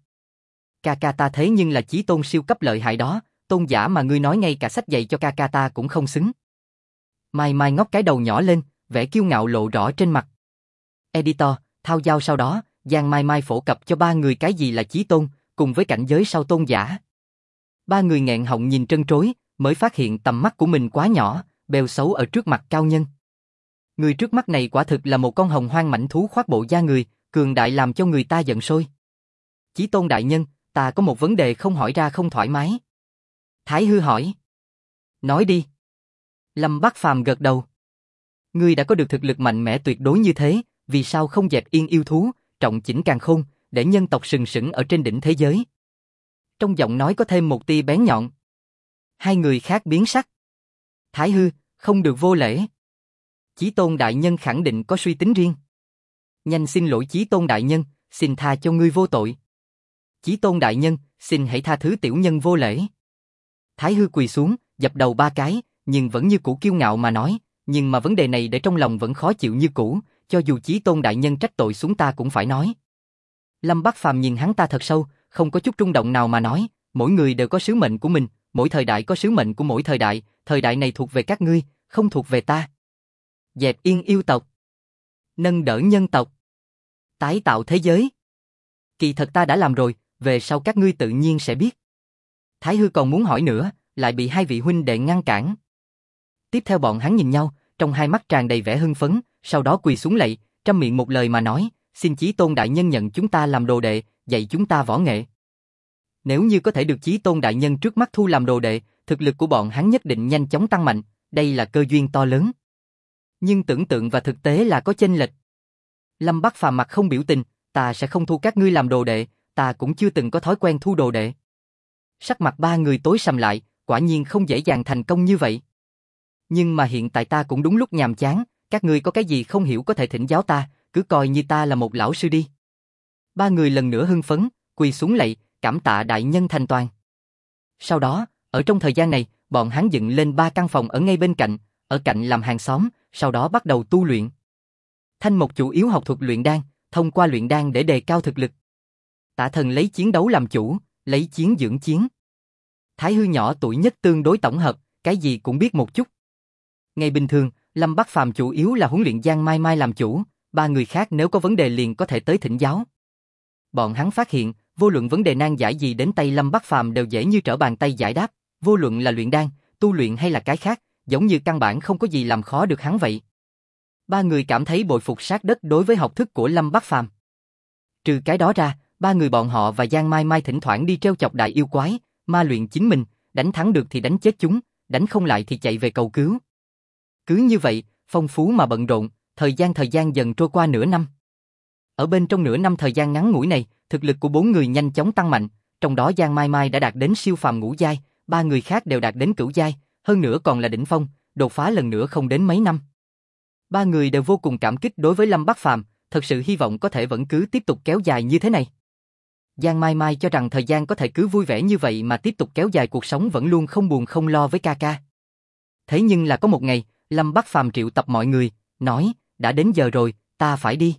Ca ca ta thế nhưng là Chí Tôn siêu cấp lợi hại đó, tôn giả mà ngươi nói ngay cả sách dạy cho ca ca ta cũng không xứng. Mai Mai ngóc cái đầu nhỏ lên, vẻ kiêu ngạo lộ rõ trên mặt. Editor, thao giao sau đó, Giang Mai Mai phổ cập cho ba người cái gì là Chí Tôn, cùng với cảnh giới sau tôn giả. Ba người nghẹn họng nhìn trân trối, mới phát hiện tầm mắt của mình quá nhỏ, bèo xấu ở trước mặt cao nhân. Người trước mắt này quả thực là một con hồng hoang mãnh thú khoác bộ da người, cường đại làm cho người ta giận sôi. Chí Tôn đại nhân, ta có một vấn đề không hỏi ra không thoải mái. Thái Hư hỏi. Nói đi. Lâm Bắc Phàm gật đầu. Ngươi đã có được thực lực mạnh mẽ tuyệt đối như thế, vì sao không dẹp yên yêu thú, trọng chỉnh càn khôn, để nhân tộc sừng sững ở trên đỉnh thế giới? Trong giọng nói có thêm một tia bén nhọn. Hai người khác biến sắc. Thái Hư, không được vô lễ. Chí Tôn đại nhân khẳng định có suy tính riêng. Nhanh xin lỗi Chí Tôn đại nhân, xin tha cho ngươi vô tội. Chí Tôn đại nhân, xin hãy tha thứ tiểu nhân vô lễ. Thái Hư quỳ xuống, dập đầu 3 cái, nhưng vẫn như cũ kiêu ngạo mà nói, nhưng mà vấn đề này để trong lòng vẫn khó chịu như cũ, cho dù Chí Tôn đại nhân trách tội xuống ta cũng phải nói. Lâm Bắc Phàm nhìn hắn ta thật sâu, không có chút rung động nào mà nói, mỗi người đều có sứ mệnh của mình, mỗi thời đại có sứ mệnh của mỗi thời đại này thuộc về các ngươi, không thuộc về ta. Dẹp yên yêu tộc, nâng đỡ nhân tộc, tái tạo thế giới. Kỳ thật ta đã làm rồi, về sau các ngươi tự nhiên sẽ biết. Thái Hư còn muốn hỏi nữa, lại bị hai vị huynh đệ ngăn cản. Tiếp theo bọn hắn nhìn nhau, trong hai mắt tràn đầy vẻ hưng phấn, sau đó quỳ xuống lạy, trăm miệng một lời mà nói, xin Chí Tôn đại nhân nhận chúng ta làm đồ đệ, dạy chúng ta võ nghệ. Nếu như có thể được Chí Tôn đại nhân trước mắt thu làm đồ đệ, thực lực của bọn hắn nhất định nhanh chóng tăng mạnh, đây là cơ duyên to lớn. Nhưng tưởng tượng và thực tế là có chênh lệch. Lâm Bắc Phàm mặt không biểu tình, ta sẽ không thu các ngươi làm đồ đệ, ta cũng chưa từng có thói quen thu đồ đệ. Sắc mặt ba người tối sầm lại, quả nhiên không dễ dàng thành công như vậy. Nhưng mà hiện tại ta cũng đúng lúc nhàm chán, Các ngươi có cái gì không hiểu có thể thỉnh giáo ta, cứ coi như ta là một lão sư đi. Ba người lần nữa hưng phấn, quỳ xuống lạy, cảm tạ đại nhân thành toàn. Sau đó, ở trong thời gian này, bọn hắn dựng lên 3 căn phòng ở ngay bên cạnh, ở cạnh làm hàng xóm, sau đó bắt đầu tu luyện. Thanh Mộc chủ yếu học thuật luyện đan, thông qua luyện đan để đề cao thực lực. Tạ Thần lấy chiến đấu làm chủ, lấy chiến dưỡng chiến. Thái Hư nhỏ tuổi nhất tương đối tổng hợp, cái gì cũng biết một chút. Ngày bình thường, Lâm Bắc Phàm chủ yếu là huấn luyện Giang Mai Mai làm chủ, 3 người khác nếu có vấn đề liền có thể tới thỉnh giáo. Bọn hắn phát hiện, vô luận vấn đề nan giải gì đến tay Lâm Bắc Phàm đều dễ như trở bàn tay giải đáp, vô luận là luyện đan, tu luyện hay là cái khác, giống như căn bản không có gì làm khó được hắn vậy. 3 người cảm thấy bội phục sát đất đối với học thức của Lâm Bắc Phàm. Trừ cái đó ra, 3 người bọn họ và Giang Mai Mai thỉnh thoảng đi treo chọc đại yêu quái, ma luyện chính mình, đánh thắng được thì đánh chết chúng, đánh không lại thì chạy về cầu cứu. Cứ như vậy, phong phú mà bận rộn, thời gian dần trôi qua nửa năm. Ở bên trong nửa năm thời gian ngắn ngủi này, thực lực của 4 người nhanh chóng tăng mạnh, trong đó Giang Mai Mai đã đạt đến siêu phàm ngũ giai, 3 người khác đều đạt đến cửu giai, hơn nữa còn là đỉnh phong, đột phá lần nữa không đến mấy năm. 3 người đều vô cùng cảm kích đối với Lâm Bắc Phàm, thật sự hy vọng có thể vẫn cứ tiếp tục kéo dài như thế này. Giang Mai Mai cho rằng thời gian có thể cứ vui vẻ như vậy mà tiếp tục kéo dài cuộc sống vẫn luôn không buồn không lo với ca ca. Thế nhưng là có một ngày, Lâm Bắc Phàm triệu tập mọi người, nói, đã đến giờ rồi, ta phải đi.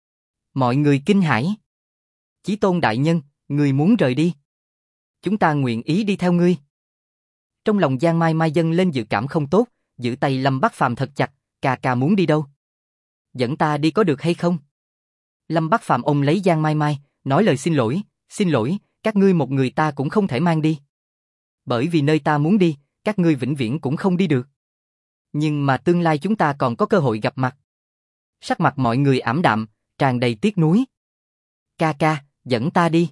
Mọi người kinh hãi. Chí Tôn đại nhân, người muốn rời đi. Chúng ta nguyện ý đi theo ngươi. Trong lòng Giang Mai Mai dâng lên dự cảm không tốt, giữ tay Lâm Bắc Phàm thật chặt, ca ca muốn đi đâu? Dẫn ta đi có được hay không? Lâm Bắc Phàm ôm lấy Giang Mai Mai, nói lời xin lỗi, các ngươi một người ta cũng không thể mang đi. Bởi vì nơi ta muốn đi, các ngươi vĩnh viễn cũng không đi được. Nhưng mà tương lai chúng ta còn có cơ hội gặp mặt. Sắc mặt mọi người ảm đạm, tràn đầy tiếc nuối. Ca ca, dẫn ta đi.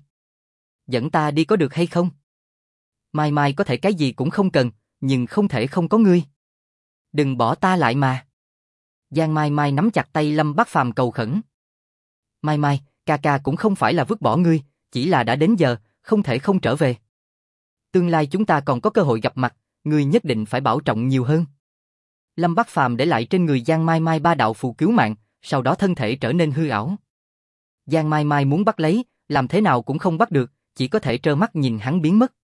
Dẫn ta đi có được hay không? Mai Mai có thể cái gì cũng không cần, nhưng không thể không có ngươi. Đừng bỏ ta lại mà. Giang Mai Mai nắm chặt tay Lâm Bắc Phàm cầu khẩn. Mai Mai, ca ca cũng không phải là vứt bỏ ngươi, chỉ là đã đến giờ, không thể không trở về. Tương lai chúng ta còn có cơ hội gặp mặt, ngươi nhất định phải bảo trọng nhiều hơn. Lâm Bắc Phàm để lại trên người Giang Mai Mai 3 đạo phù cứu mạng, sau đó thân thể trở nên hư ảo. Giang Mai Mai muốn bắt lấy, làm thế nào cũng không bắt được, chỉ có thể trơ mắt nhìn hắn biến mất.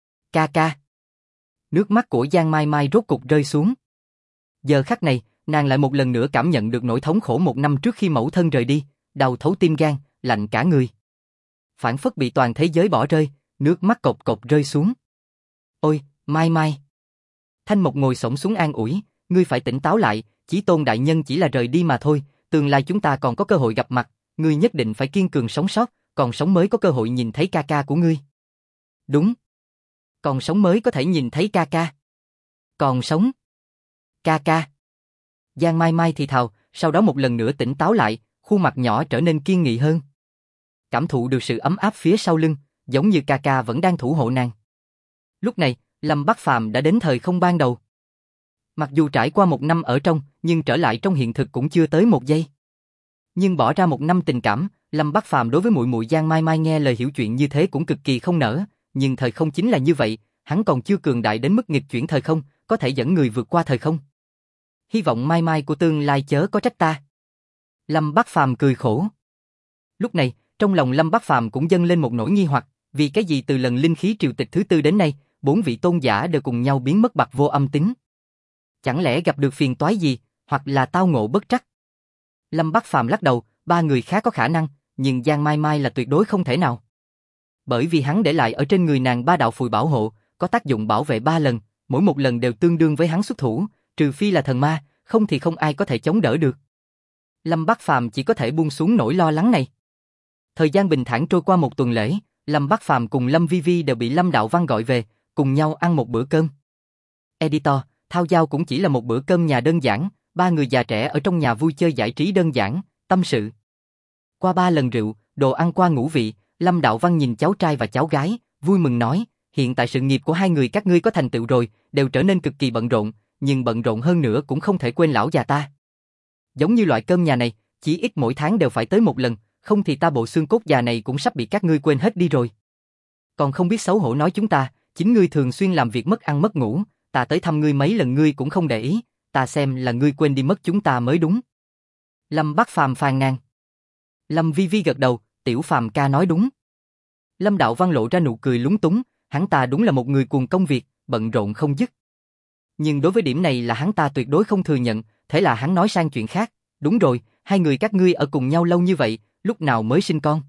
Ca ca. Nước mắt của Giang Mai Mai rốt cục rơi xuống. Giờ khắc này, nàng lại một lần nữa cảm nhận được nỗi thống khổ 1 năm trước khi mẫu thân rời đi, đau thấu tim gan, lạnh cả người. Phảng phất bị toàn thế giới bỏ rơi, nước mắt cộc cộc rơi xuống. Ôi, Mai Mai. Thanh Mộc ngồi xổm xuống an ủi, ngươi phải tỉnh táo lại, Chí Tôn đại nhân chỉ là rời đi mà thôi, tương lai chúng ta còn có cơ hội gặp mặt, ngươi nhất định phải kiên cường sống sót, còn sống mới có cơ hội nhìn thấy ca ca của ngươi. Đúng. Còn sống mới có thể nhìn thấy ca ca. Còn sống. Ca ca. Giang Mai Mai thì thào, sau đó một lần nữa tỉnh táo lại, khuôn mặt nhỏ trở nên kiên nghị hơn. Cảm thụ được sự ấm áp phía sau lưng, giống như ca ca vẫn đang thủ hộ nàng. Lúc này, Lâm Bắc Phàm đã đến thời không ban đầu. Mặc dù trải qua 1 năm ở trong, nhưng trở lại trong hiện thực cũng chưa tới 1 giây. Nhưng bỏ ra 1 năm tình cảm, Lâm Bắc Phàm đối với muội muội Giang Mai Mai nghe lời hiểu chuyện như thế cũng cực kỳ không nỡ, nhưng thời không chính là như vậy, hắn còn chưa cường đại đến mức nghịch chuyển thời không, có thể dẫn người vượt qua thời không. Hy vọng Mai Mai của tương lai chớ có trách ta. Lâm Bắc Phàm cười khổ. Lúc này, trong lòng Lâm Bắc Phàm cũng dâng lên một nỗi nghi hoặc, vì cái gì từ lần linh khí triều tịch thứ 4 đến nay, 4 vị tôn giả đều cùng nhau biến mất bặt vô âm tín. Chẳng lẽ gặp được phiền toái gì, hoặc là tao ngộ bất trắc? Lâm Bắc Phàm lắc đầu, 3 người khác có khả năng, nhưng Giang Mai Mai là tuyệt đối không thể nào. Bởi vì hắn để lại ở trên người nàng 3 đạo phùi bảo hộ, có tác dụng bảo vệ 3 lần, mỗi một lần đều tương đương với hắn xuất thủ, trừ phi là thần ma, không thì không ai có thể chống đỡ được. Lâm Bắc Phàm chỉ có thể buông xuống nỗi lo lắng này. Thời gian bình thản trôi qua 1 tuần lễ, Lâm Bắc Phàm cùng Lâm Vi Vi đều bị Lâm Đạo Văn gọi về, cùng nhau ăn một bữa cơm. Editor, Thao Giao cũng chỉ là một bữa cơm nhà đơn giản, 3 người già trẻ ở trong nhà vui chơi giải trí đơn giản, tâm sự. Qua 3 lần rượu, đồ ăn qua ngũ vị, Lâm Đạo Văn nhìn cháu trai và cháu gái, vui mừng nói, hiện tại sự nghiệp của 2 người các ngươi có thành tựu rồi, đều trở nên cực kỳ bận rộn, nhưng bận rộn hơn nữa cũng không thể quên lão già ta. Giống như loại cơm nhà này, chỉ ít mỗi tháng đều phải tới 1 lần, không thì ta bộ xương cốt già này cũng sắp bị các ngươi quên hết đi rồi. Còn không biết xấu hổ nói chúng ta, chính ngươi thường xuyên làm việc mất ăn mất ngủ, ta tới thăm ngươi mấy lần ngươi cũng không để ý, ta xem là ngươi quên đi mất chúng ta mới đúng. Lâm Bắc Phàm phàn nàn. Lâm Vi Vi gật đầu, Tiểu Phàm ca nói đúng. Lâm Đạo Văn lộ ra nụ cười lúng túng, hắn ta đúng là một người cuồng công việc, bận rộn không dứt. Nhưng đối với điểm này là hắn ta tuyệt đối không thừa nhận, thế là hắn nói sang chuyện khác, đúng rồi, hai người các ngươi ở cùng nhau lâu như vậy, lúc nào mới sinh con?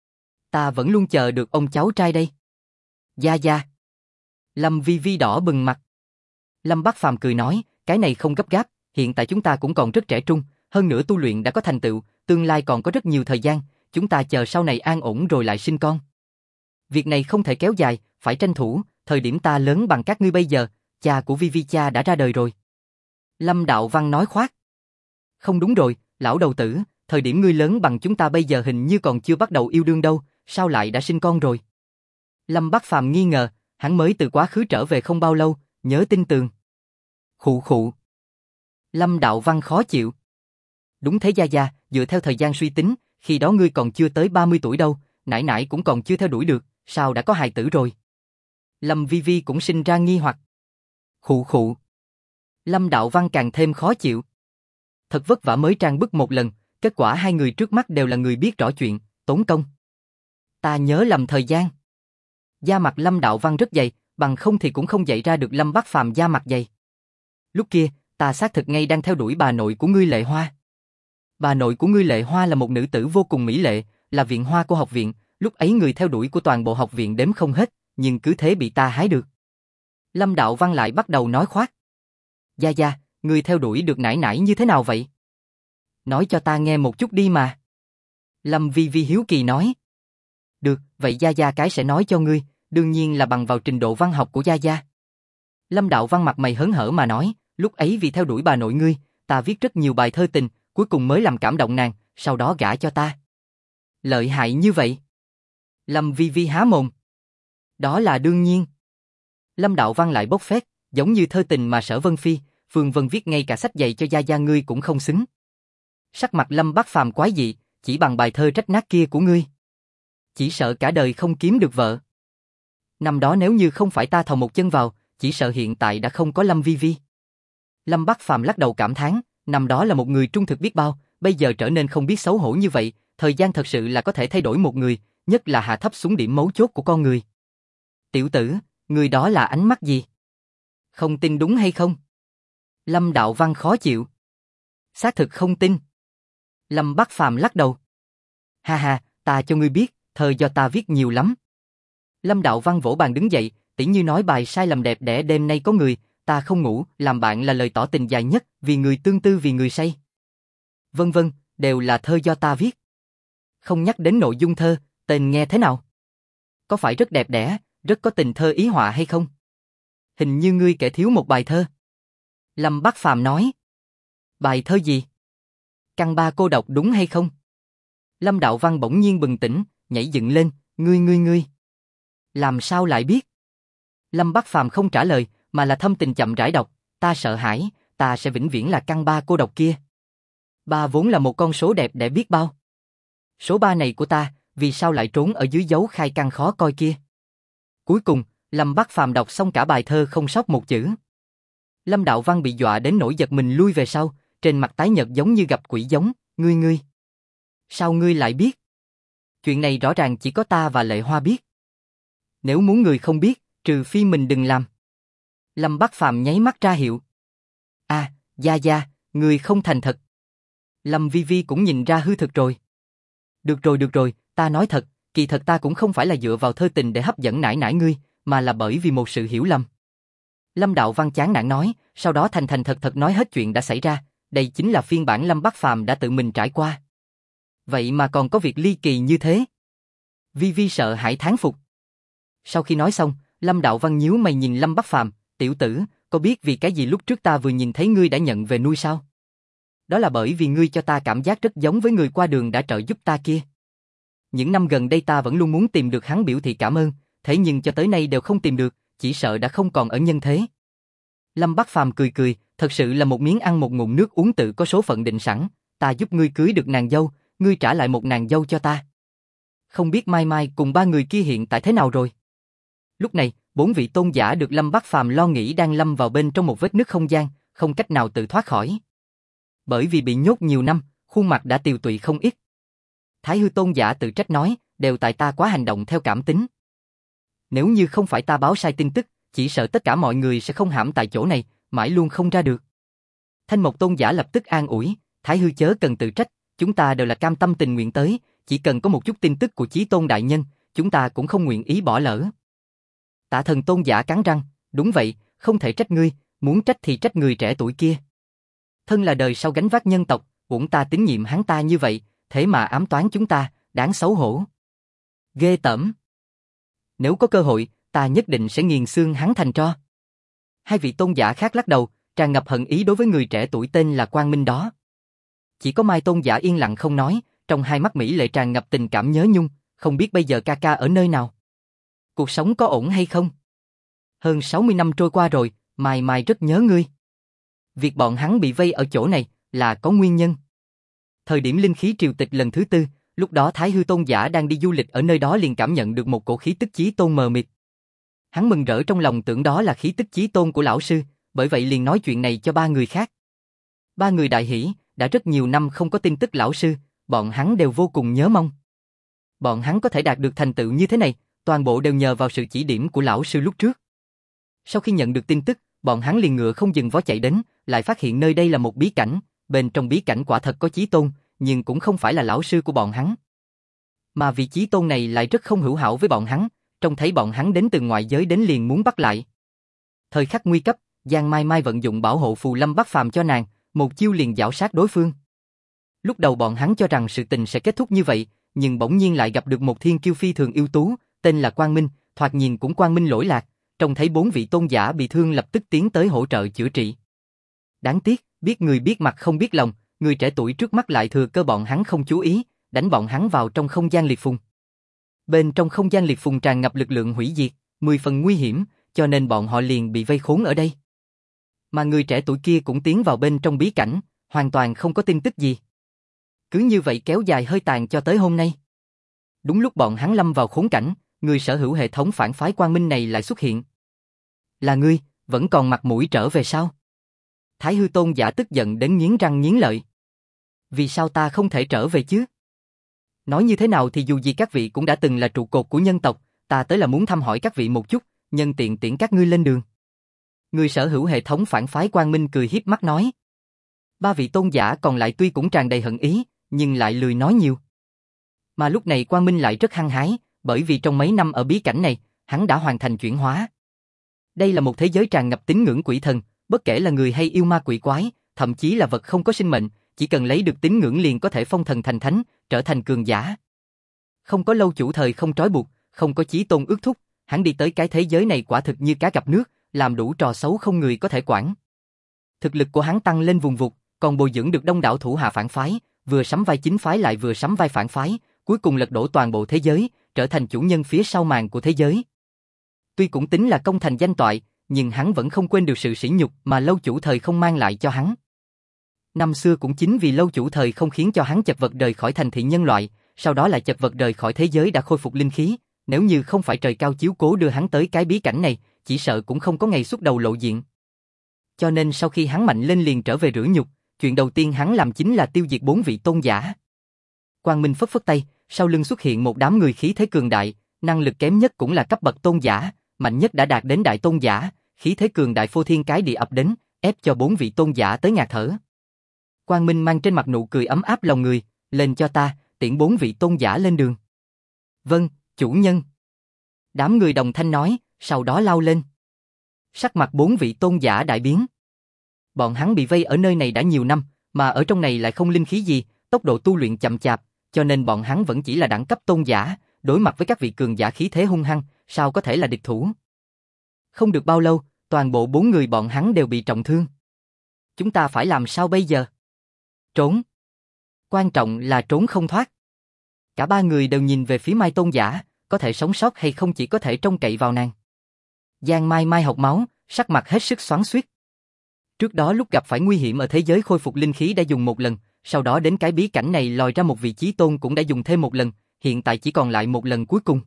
Ta vẫn luôn chờ được ông cháu trai đây. Gia Gia. Lâm Vi Vi đỏ bừng mặt. Lâm Bắc Phàm cười nói, cái này không gấp gáp, hiện tại chúng ta cũng còn rất trẻ trung, hơn nữa tu luyện đã có thành tựu, tương lai còn có rất nhiều thời gian, chúng ta chờ sau này an ổn rồi lại sinh con. Việc này không thể kéo dài, phải tranh thủ, thời điểm ta lớn bằng các ngươi bây giờ, cha của Vi Vi cha đã ra đời rồi. Lâm Đạo Văn nói khoác. Không đúng rồi, lão đầu tử, thời điểm ngươi lớn bằng chúng ta bây giờ hình như còn chưa bắt đầu yêu đương đâu, sao lại đã sinh con rồi? Lâm Bắc Phàm nghi ngờ, hắn mới từ quá khứ trở về không bao lâu, nhớ tin tường. Khụ khụ. Lâm Đạo Văn khó chịu. Đúng thế Gia Gia, dựa theo thời gian suy tính, khi đó ngươi còn chưa tới 30 tuổi đâu, nãy nãy cũng còn chưa theo đuổi được, sao đã có hài tử rồi? Lâm Vi Vi cũng sinh ra nghi hoặc. Khụ khụ. Lâm Đạo Văn càng thêm khó chịu. Thật vất vả mới trang bức một lần, kết quả hai người trước mắt đều là người biết rõ chuyện, tốn công. Ta nhớ lầm thời gian. Da mặt Lâm Đạo Văn rất dày, bằng không thì cũng không dạy ra được Lâm Bắc Phàm da mặt dày. Lúc kia, ta xác thực ngay đang theo đuổi bà nội của ngươi Lệ Hoa. Bà nội của ngươi Lệ Hoa là một nữ tử vô cùng mỹ lệ, là viện hoa của học viện, lúc ấy người theo đuổi của toàn bộ học viện đếm không hết, nhưng cứ thế bị ta hái được. Lâm Đạo Văn lại bắt đầu nói khoác. Gia Gia, ngươi theo đuổi được nải nải như thế nào vậy? Nói cho ta nghe một chút đi mà. Lâm Vi Vi hiếu kỳ nói. Được, vậy Gia Gia cái sẽ nói cho ngươi, đương nhiên là bằng vào trình độ văn học của Gia Gia. Lâm Đạo Văn mặt mày hớn hở mà nói, lúc ấy vì theo đuổi bà nội ngươi, ta viết rất nhiều bài thơ tình, cuối cùng mới làm cảm động nàng, sau đó gả cho ta. Lợi hại như vậy. Lâm Vi Vi há mồm. Đó là đương nhiên. Lâm Đạo Văn lại bốc phét, giống như thơ tình mà Sở Vân Phi, Phương Vân viết ngay cả sách dạy cho Gia Gia ngươi cũng không xứng. Sắc mặt Lâm Bắc Phàm quái dị, chỉ bằng bài thơ trách nát kia của ngươi, chỉ sợ cả đời không kiếm được vợ. Năm đó nếu như không phải ta thò một chân vào, chỉ sợ hiện tại đã không có Lâm Vi Vi. Lâm Bắc Phàm lắc đầu cảm thán, năm đó là một người trung thực biết bao, bây giờ trở nên không biết xấu hổ như vậy, thời gian thật sự là có thể thay đổi một người, nhất là hạ thấp xuống điểm mấu chốt của con người. Tiểu tử, người đó là ánh mắt gì? Không tin đúng hay không? Lâm Đạo Văn khó chịu. Xác thực không tin. Lâm Bắc Phàm lắc đầu. Ha ha, ta cho ngươi biết, thơ do ta viết nhiều lắm. Lâm Đạo Văn vỗ bàn đứng dậy, tỉ như nói bài sai lầm đẹp đẽ đêm nay có người, ta không ngủ, làm bạn là lời tỏ tình dài nhất, vì người tương tư vì người say. Vân vân, đều là thơ do ta viết. Không nhắc đến nội dung thơ, tên nghe thế nào? Có phải rất đẹp đẽ, rất có tình thơ ý họa hay không? Hình như ngươi kể thiếu một bài thơ. Lâm Bắc Phàm nói. Bài thơ gì? Căn ba cô độc đúng hay không? Lâm Đạo Văn bỗng nhiên bừng tỉnh, nhảy dựng lên, ngươi. Làm sao lại biết? Lâm Bắc Phàm không trả lời, mà là thâm tình chậm rãi đọc, ta sợ hãi, ta sẽ vĩnh viễn là căn ba cô độc kia. Ba vốn là một con số đẹp để biết bao. Số 3 này của ta, vì sao lại trốn ở dưới dấu khai căn khó coi kia? Cuối cùng, Lâm Bắc Phàm đọc xong cả bài thơ không sót một chữ. Lâm Đạo Văn bị dọa đến nỗi giật mình lui về sau, trên mặt tái nhợt giống như gặp quỷ giống, ngươi. Sao ngươi lại biết? Chuyện này rõ ràng chỉ có ta và Lệ Hoa biết. Nếu muốn người không biết, trừ phi mình đừng làm. Lâm Bắc Phàm nháy mắt ra hiệu. À, Gia, người không thành thật. Lâm Vi Vi cũng nhìn ra hư thực rồi. Được rồi, ta nói thật, kỳ thật ta cũng không phải là dựa vào thơ tình để hấp dẫn nải nải ngươi, mà là bởi vì một sự hiểu lầm. Lâm Đạo Văn chán nản nói, sau đó thành thật nói hết chuyện đã xảy ra, đây chính là phiên bản Lâm Bắc Phàm đã tự mình trải qua. Vậy mà còn có việc ly kỳ như thế. Vi Vi sợ hãi thán phục. Sau khi nói xong, Lâm Đạo Văn nhíu mày nhìn Lâm Bắc Phàm, tiểu tử, có biết vì cái gì lúc trước ta vừa nhìn thấy ngươi đã nhận về nuôi sao? Đó là bởi vì ngươi cho ta cảm giác rất giống với người qua đường đã trợ giúp ta kia. Những năm gần đây ta vẫn luôn muốn tìm được hắn biểu thị cảm ơn, thế nhưng cho tới nay đều không tìm được, chỉ sợ đã không còn ở nhân thế. Lâm Bắc Phàm cười, thật sự là một miếng ăn một ngụm nước uống tự có số phận định sẵn, ta giúp ngươi cưới được nàng dâu, ngươi trả lại một nàng dâu cho ta. Không biết Mai Mai cùng ba người kia hiện tại thế nào rồi? Lúc này, 4 vị tôn giả được Lâm Bắc Phàm lo nghĩ đang lâm vào bên trong một vết nứt không gian, không cách nào tự thoát khỏi. Bởi vì bị nhốt nhiều năm, khuôn mặt đã tiều tụy không ít. Thái hư tôn giả tự trách nói, đều tại ta quá hành động theo cảm tính. Nếu như không phải ta báo sai tin tức, chỉ sợ tất cả mọi người sẽ không hãm tại chỗ này, mãi luôn không ra được. Thanh Mộc tôn giả lập tức an ủi, Thái hư chớ cần tự trách, chúng ta đều là cam tâm tình nguyện tới, chỉ cần có một chút tin tức của Chí Tôn đại nhân, chúng ta cũng không nguyện ý bỏ lỡ. Tạ Thần tôn giả cắn răng, đúng vậy, không thể trách ngươi, muốn trách thì trách người trẻ tuổi kia. Thân là đời sau gánh vác nhân tộc, uổng ta tín nhiệm hắn ta như vậy, thế mà ám toán chúng ta, đáng xấu hổ. Ghê tởm. Nếu có cơ hội, ta nhất định sẽ nghiền xương hắn thành tro. Hai vị tôn giả khác lắc đầu, tràn ngập hận ý đối với người trẻ tuổi tên là Quang Minh đó. Chỉ có Mai tôn giả yên lặng không nói, trong hai mắt mỹ lệ tràn ngập tình cảm nhớ nhung, không biết bây giờ ca ca ở nơi nào. Cuộc sống có ổn hay không? Hơn 60 năm trôi qua rồi, Mai Mai rất nhớ ngươi. Việc bọn hắn bị vây ở chỗ này là có nguyên nhân. Thời điểm linh khí triều tịch lần thứ 4, lúc đó Thái hư tôn giả đang đi du lịch ở nơi đó liền cảm nhận được một cổ khí tức Chí Tôn mờ mịt. Hắn mừng rỡ trong lòng tưởng đó là khí tức Chí Tôn của lão sư, bởi vậy liền nói chuyện này cho ba người khác. Ba người đại hỉ, đã rất nhiều năm không có tin tức lão sư, bọn hắn đều vô cùng nhớ mong. Bọn hắn có thể đạt được thành tựu như thế này, toàn bộ đều nhờ vào sự chỉ điểm của lão sư lúc trước. Sau khi nhận được tin tức, bọn hắn liền ngựa không dừng vó chạy đến, lại phát hiện nơi đây là một bí cảnh, bên trong bí cảnh quả thật có Chí Tôn, nhưng cũng không phải là lão sư của bọn hắn. Mà vị Chí Tôn này lại rất không hữu hảo với bọn hắn, trông thấy bọn hắn đến từ ngoại giới đến liền muốn bắt lại. Thời khắc nguy cấp, Giang Mai Mai vận dụng bảo hộ phù lâm bắt phàm cho nàng, một chiêu liền giảo sát đối phương. Lúc đầu bọn hắn cho rằng sự tình sẽ kết thúc như vậy, nhưng bỗng nhiên lại gặp được một thiên kiêu phi thường ưu tú, tên là Quang Minh, thoạt nhìn cũng quang minh lỗi lạc, trông thấy 4 vị tôn giả bị thương lập tức tiến tới hỗ trợ chữa trị. Đáng tiếc, biết người biết mặt không biết lòng, người trẻ tuổi trước mắt lại thừa cơ bọn hắn không chú ý, đánh bọn hắn vào trong không gian liệt phùng. Bên trong không gian liệt phùng tràn ngập lực lượng hủy diệt, 10 phần nguy hiểm, cho nên bọn họ liền bị vây khốn ở đây. Mà người trẻ tuổi kia cũng tiến vào bên trong bí cảnh, hoàn toàn không có tin tức gì. Cứ như vậy kéo dài hơi tàn cho tới hôm nay. Đúng lúc bọn hắn lâm vào khốn cảnh, người sở hữu hệ thống phản phái Quang Minh này lại xuất hiện. Là ngươi, vẫn còn mặt mũi trở về sao? Thái hư tôn giả tức giận đến nghiến răng nghiến lợi. Vì sao ta không thể trở về chứ? Nói như thế nào thì dù gì các vị cũng đã từng là trụ cột của nhân tộc, ta tới là muốn thăm hỏi các vị một chút, nhân tiện tiễn các ngươi lên đường. Người sở hữu hệ thống phản phái Quang Minh cười hiếp mắt nói. Ba vị tôn giả còn lại tuy cũng tràn đầy hận ý, nhưng lại lười nói nhiều. Mà lúc này Quang Minh lại rất hăng hái, bởi vì trong mấy năm ở bí cảnh này, hắn đã hoàn thành chuyển hóa. Đây là một thế giới tràn ngập tín ngưỡng quỷ thần, bất kể là người hay yêu ma quỷ quái, thậm chí là vật không có sinh mệnh, chỉ cần lấy được tín ngưỡng liền có thể phong thần thành thánh, trở thành cường giả. Không có lâu chủ thời không trói buộc, không có Chí Tôn ước thúc, hắn đi tới cái thế giới này quả thực như cá gặp nước, làm đủ trò xấu không người có thể quản. Thực lực của hắn tăng lên vùng vụt, còn bồi dưỡng được đông đảo thủ hạ phản phái, vừa sắm vai chính phái lại vừa sắm vai phản phái, cuối cùng lật đổ toàn bộ thế giới, trở thành chủ nhân phía sau màn của thế giới. Tuy cũng tính là công thành danh toại, nhưng hắn vẫn không quên được sự sỉ nhục mà lâu chủ thời không mang lại cho hắn. Năm xưa cũng chính vì lâu chủ thời không khiến cho hắn chật vật rời khỏi thành thị nhân loại, sau đó lại chật vật rời khỏi thế giới đã khôi phục linh khí, nếu như không phải trời cao chiếu cố đưa hắn tới cái bí cảnh này, chỉ sợ cũng không có ngày xuất đầu lộ diện. Cho nên sau khi hắn mạnh lên liền trở về rửa nhục, chuyện đầu tiên hắn làm chính là tiêu diệt 4 vị tôn giả. Quang Minh phất phất tay, sau lưng xuất hiện một đám người khí thế cường đại, năng lực kém nhất cũng là cấp bậc tôn giả, mạnh nhất đã đạt đến đại tôn giả, khí thế cường đại phô thiên cái địa ập đến, ép cho 4 vị tôn giả tới ngạt thở. Quang Minh mang trên mặt nụ cười ấm áp lòng người, lên cho ta, tiễn 4 vị tôn giả lên đường. Vâng, chủ nhân. Đám người đồng thanh nói, sau đó lao lên. Sắc mặt 4 vị tôn giả đại biến. Bọn hắn bị vây ở nơi này đã nhiều năm, mà ở trong này lại không linh khí gì, tốc độ tu luyện chậm chạp, cho nên bọn hắn vẫn chỉ là đẳng cấp tôn giả, đối mặt với các vị cường giả khí thế hung hăng, sao có thể là địch thủ. Không được bao lâu, toàn bộ 4 người bọn hắn đều bị trọng thương. Chúng ta phải làm sao bây giờ? Trốn. Quan trọng là trốn không thoát. Cả 3 người đều nhìn về phía Mai tôn giả, có thể sống sót hay không chỉ có thể trông cậy vào nàng. Giang Mai Mai học máu, sắc mặt hết sức xoắn xuýt. Trước đó lúc gặp phải nguy hiểm ở thế giới khôi phục linh khí đã dùng một lần, sau đó đến cái bí cảnh này lòi ra một vị Chí Tôn cũng đã dùng thêm một lần, hiện tại chỉ còn lại một lần cuối cùng.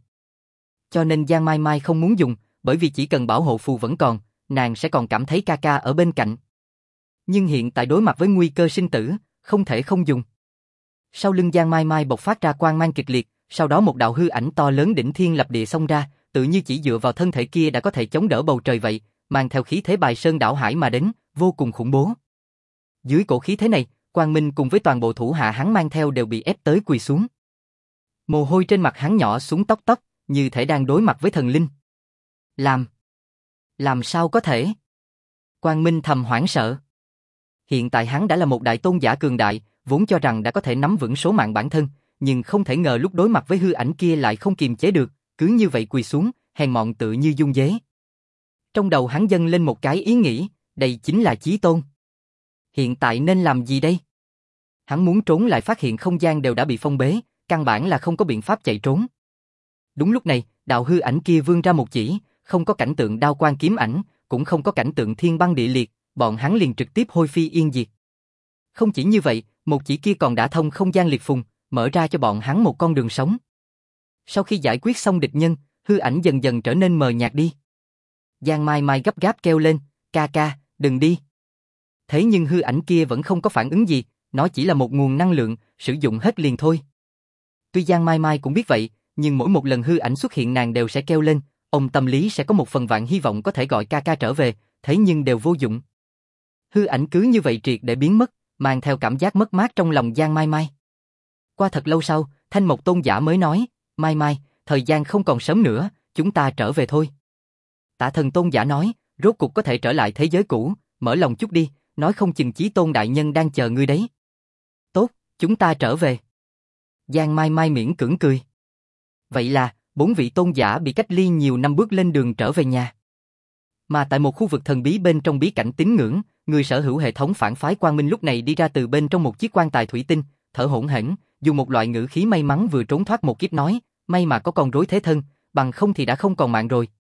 Cho nên Giang Mai Mai không muốn dùng, bởi vì chỉ cần bảo hộ phù vẫn còn, nàng sẽ còn cảm thấy ca ca ở bên cạnh. Nhưng hiện tại đối mặt với nguy cơ sinh tử, không thể không dùng. Sau lưng Giang Mai Mai bộc phát ra quang mang kịch liệt, sau đó một đạo hư ảnh to lớn đỉnh thiên lập địa xông ra, tự như chỉ dựa vào thân thể kia đã có thể chống đỡ bầu trời vậy, mang theo khí thế bài sơn đảo hải mà đến, vô cùng khủng bố. Dưới cổ khí thế này, Quang Minh cùng với toàn bộ thủ hạ hắn mang theo đều bị ép tới quỳ xuống. Mồ hôi trên mặt hắn nhỏ xuống tóc tóc, như thể đang đối mặt với thần linh. Làm sao có thể? Quang Minh thầm hoảng sợ. Hiện tại hắn đã là một đại tôn giả cường đại, vốn cho rằng đã có thể nắm vững số mạng bản thân, nhưng không thể ngờ lúc đối mặt với hư ảnh kia lại không kiềm chế được, cứ như vậy quỳ xuống, hèn mọn tự như dung dế. Trong đầu hắn dâng lên một cái ý nghĩ, đây chính là chí tôn. Hiện tại nên làm gì đây? Hắn muốn trốn lại phát hiện không gian đều đã bị phong bế, căn bản là không có biện pháp chạy trốn. Đúng lúc này, đạo hư ảnh kia vươn ra một chỉ, không có cảnh tượng đao quang kiếm ảnh, cũng không có cảnh tượng thiên băng địa liệt, bọn hắn liền trực tiếp hôi phi yên diệt. Không chỉ như vậy, một chỉ kia còn đã thông không gian liệt phùng, mở ra cho bọn hắn một con đường sống. Sau khi giải quyết xong địch nhân, hư ảnh dần dần trở nên mờ nhạt đi. Giang Mai Mai gấp gáp kêu lên, ca ca, đừng đi. Thế nhưng hư ảnh kia vẫn không có phản ứng gì, nó chỉ là một nguồn năng lượng, sử dụng hết liền thôi. Tuy Giang Mai Mai cũng biết vậy, nhưng mỗi một lần hư ảnh xuất hiện nàng đều sẽ kêu lên, ông tâm lý sẽ có một phần vạn hy vọng có thể gọi ca ca trở về, thế nhưng đều vô dụng. Hư ảnh cứ như vậy triệt để biến mất, mang theo cảm giác mất mát trong lòng Giang Mai Mai. Qua thật lâu sau, Thanh Mộc Tôn giả mới nói, Mai Mai, thời gian không còn sớm nữa, chúng ta trở về thôi. Tả Thần Tôn giả nói, rốt cuộc có thể trở lại thế giới cũ, mở lòng chút đi, nói không chừng Chí Tôn đại nhân đang chờ ngươi đấy. Tốt, chúng ta trở về. Giang Mai Mai miễn cưỡng cười. Vậy là, 4 vị tôn giả bị cách ly nhiều năm bước lên đường trở về nhà. Mà tại một khu vực thần bí bên trong bí cảnh tín ngưỡng, người sở hữu hệ thống phản phái Quang Minh lúc này đi ra từ bên trong một chiếc quan tài thủy tinh, thở hổn hển, dùng một loại ngữ khí may mắn vừa trốn thoát một kiếp nói, may mà có con rối thế thân, bằng không thì đã không còn mạng rồi.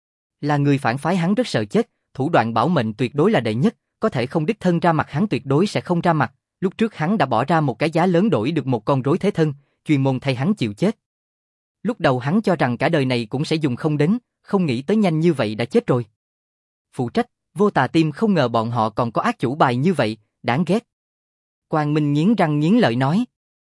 Là người phản phái hắn rất sợ chết, thủ đoạn bảo mệnh tuyệt đối là đệ nhất, có thể không đích thân ra mặt hắn tuyệt đối sẽ không ra mặt, lúc trước hắn đã bỏ ra một cái giá lớn đổi được một con rối thế thân, chuyên môn thay hắn chịu chết. Lúc đầu hắn cho rằng cả đời này cũng sẽ dùng không đến, không nghĩ tới nhanh như vậy đã chết rồi. Phụ trách, Vô Tà Tim không ngờ bọn họ còn có ác chủ bài như vậy, đáng ghét. Quang Minh nghiến răng nghiến lợi nói.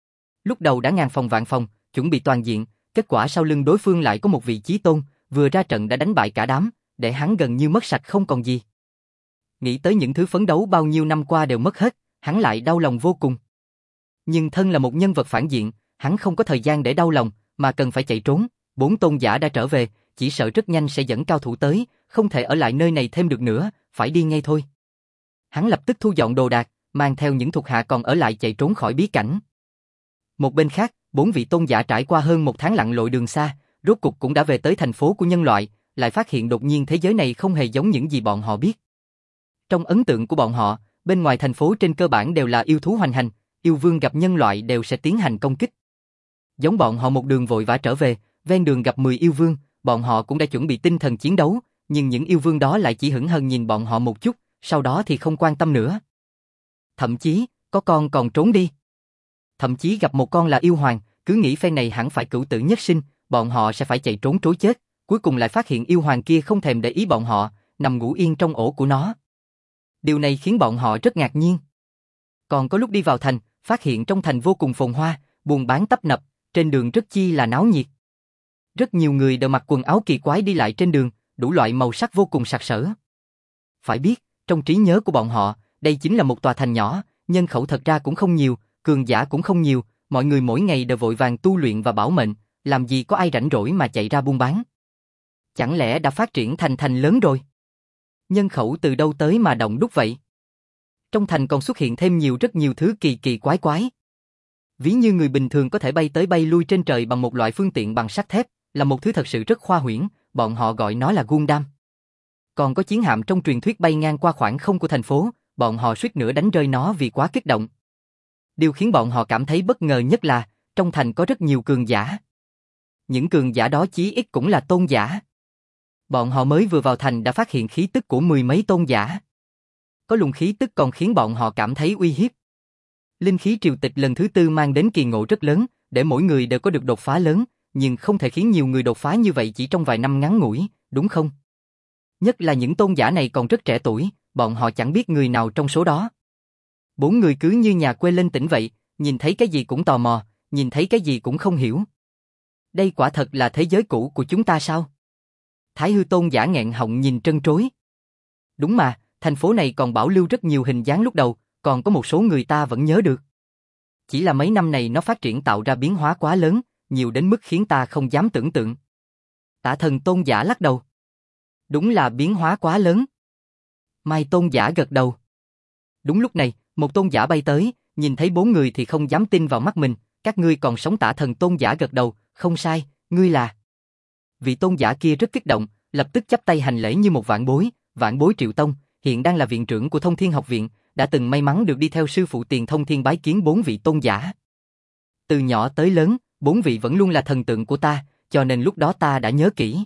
Lúc đầu đã ngàn phòng vạn phòng, chuẩn bị toàn diện, kết quả sau lưng đối phương lại có một vị chí tôn, vừa ra trận đã đánh bại cả đám, để hắn gần như mất sạch không còn gì. Nghĩ tới những thứ phấn đấu bao nhiêu năm qua đều mất hết, hắn lại đau lòng vô cùng. Nhưng thân là một nhân vật phản diện, hắn không có thời gian để đau lòng, mà cần phải chạy trốn. 4 tôn giả đã trở về, chỉ sợ rất nhanh sẽ dẫn cao thủ tới, không thể ở lại nơi này thêm được nữa, phải đi ngay thôi. Hắn lập tức thu dọn đồ đạc, mang theo những thuộc hạ còn ở lại chạy trốn khỏi bí cảnh. Một bên khác, 4 vị tôn giả trải qua hơn 1 tháng lặn lội đường xa, rốt cục cũng đã về tới thành phố của nhân loại, lại phát hiện đột nhiên thế giới này không hề giống những gì bọn họ biết. Trong ấn tượng của bọn họ, bên ngoài thành phố trên cơ bản đều là yêu thú hoành hành, yêu vương gặp nhân loại đều sẽ tiến hành công kích. Giống bọn họ một đường vội vã trở về, ven đường gặp 10 yêu vương, bọn họ cũng đã chuẩn bị tinh thần chiến đấu, nhưng những yêu vương đó lại chỉ hững hờ nhìn bọn họ một chút, sau đó thì không quan tâm nữa. Thậm chí, có con còn trốn đi. Thậm chí gặp một con là yêu hoàng, cứ nghĩ phen này hẳn phải cửu tử nhất sinh, bọn họ sẽ phải chạy trốn trối chết, cuối cùng lại phát hiện yêu hoàng kia không thèm để ý bọn họ, nằm ngủ yên trong ổ của nó. Điều này khiến bọn họ rất ngạc nhiên. Còn có lúc đi vào thành, phát hiện trong thành vô cùng phồn hoa, buôn bán tấp nập, trên đường rất chi là náo nhiệt. Rất nhiều người đều mặc quần áo kỳ quái đi lại trên đường, đủ loại màu sắc vô cùng sặc sỡ. Phải biết, trong trí nhớ của bọn họ, đây chính là một tòa thành nhỏ, nhân khẩu thật ra cũng không nhiều, cường giả cũng không nhiều, mọi người mỗi ngày đều vội vàng tu luyện và bảo mệnh, làm gì có ai rảnh rỗi mà chạy ra buôn bán. Chẳng lẽ đã phát triển thành thành lớn rồi? Nhân khẩu từ đâu tới mà động đúc vậy? Trong thành còn xuất hiện thêm rất nhiều thứ kỳ kỳ quái quái. Ví như người bình thường có thể bay tới bay lui trên trời bằng một loại phương tiện bằng sắt thép, là một thứ thật sự rất khoa huyễn, bọn họ gọi nó là Gundam. Còn có chiến hạm trong truyền thuyết bay ngang qua khoảng không của thành phố, bọn họ suýt nữa đánh rơi nó vì quá kích động. Điều khiến bọn họ cảm thấy bất ngờ nhất là, trong thành có rất nhiều cường giả. Những cường giả đó chí ít cũng là tôn giả. Bọn họ mới vừa vào thành đã phát hiện khí tức của 10 mấy tôn giả. Có luồng khí tức còn khiến bọn họ cảm thấy uy hiếp. Linh khí triều tịch lần thứ 4 mang đến kỳ ngộ rất lớn, để mỗi người đều có được đột phá lớn, nhưng không thể khiến nhiều người đột phá như vậy chỉ trong vài năm ngắn ngủi, đúng không? Nhất là những tôn giả này còn rất trẻ tuổi, bọn họ chẳng biết người nào trong số đó. 4 người cứ như nhà quê lên tỉnh vậy, nhìn thấy cái gì cũng tò mò, nhìn thấy cái gì cũng không hiểu. Đây quả thật là thế giới cũ của chúng ta sao? Thái Hư Tôn giả nghẹn họng nhìn trân trối. Đúng mà, thành phố này còn bảo lưu rất nhiều hình dáng lúc đầu, còn có một số người ta vẫn nhớ được. Chỉ là mấy năm này nó phát triển tạo ra biến hóa quá lớn, nhiều đến mức khiến ta không dám tưởng tượng. Tả Thần Tôn giả lắc đầu. Đúng là biến hóa quá lớn. Mai Tôn giả gật đầu. Đúng lúc này, một tôn giả bay tới, nhìn thấy 4 người thì không dám tin vào mắt mình. Các ngươi còn sống? Tả Thần Tôn giả gật đầu, không sai, ngươi là. Vị tôn giả kia rất kích động, lập tức chắp tay hành lễ như một vạn bối Triệu Tông, hiện đang là viện trưởng của Thông Thiên Học Viện, đã từng may mắn được đi theo sư phụ Tiền Thông Thiên bái kiến 4 vị tôn giả. Từ nhỏ tới lớn, 4 vị vẫn luôn là thần tượng của ta, cho nên lúc đó ta đã nhớ kỹ.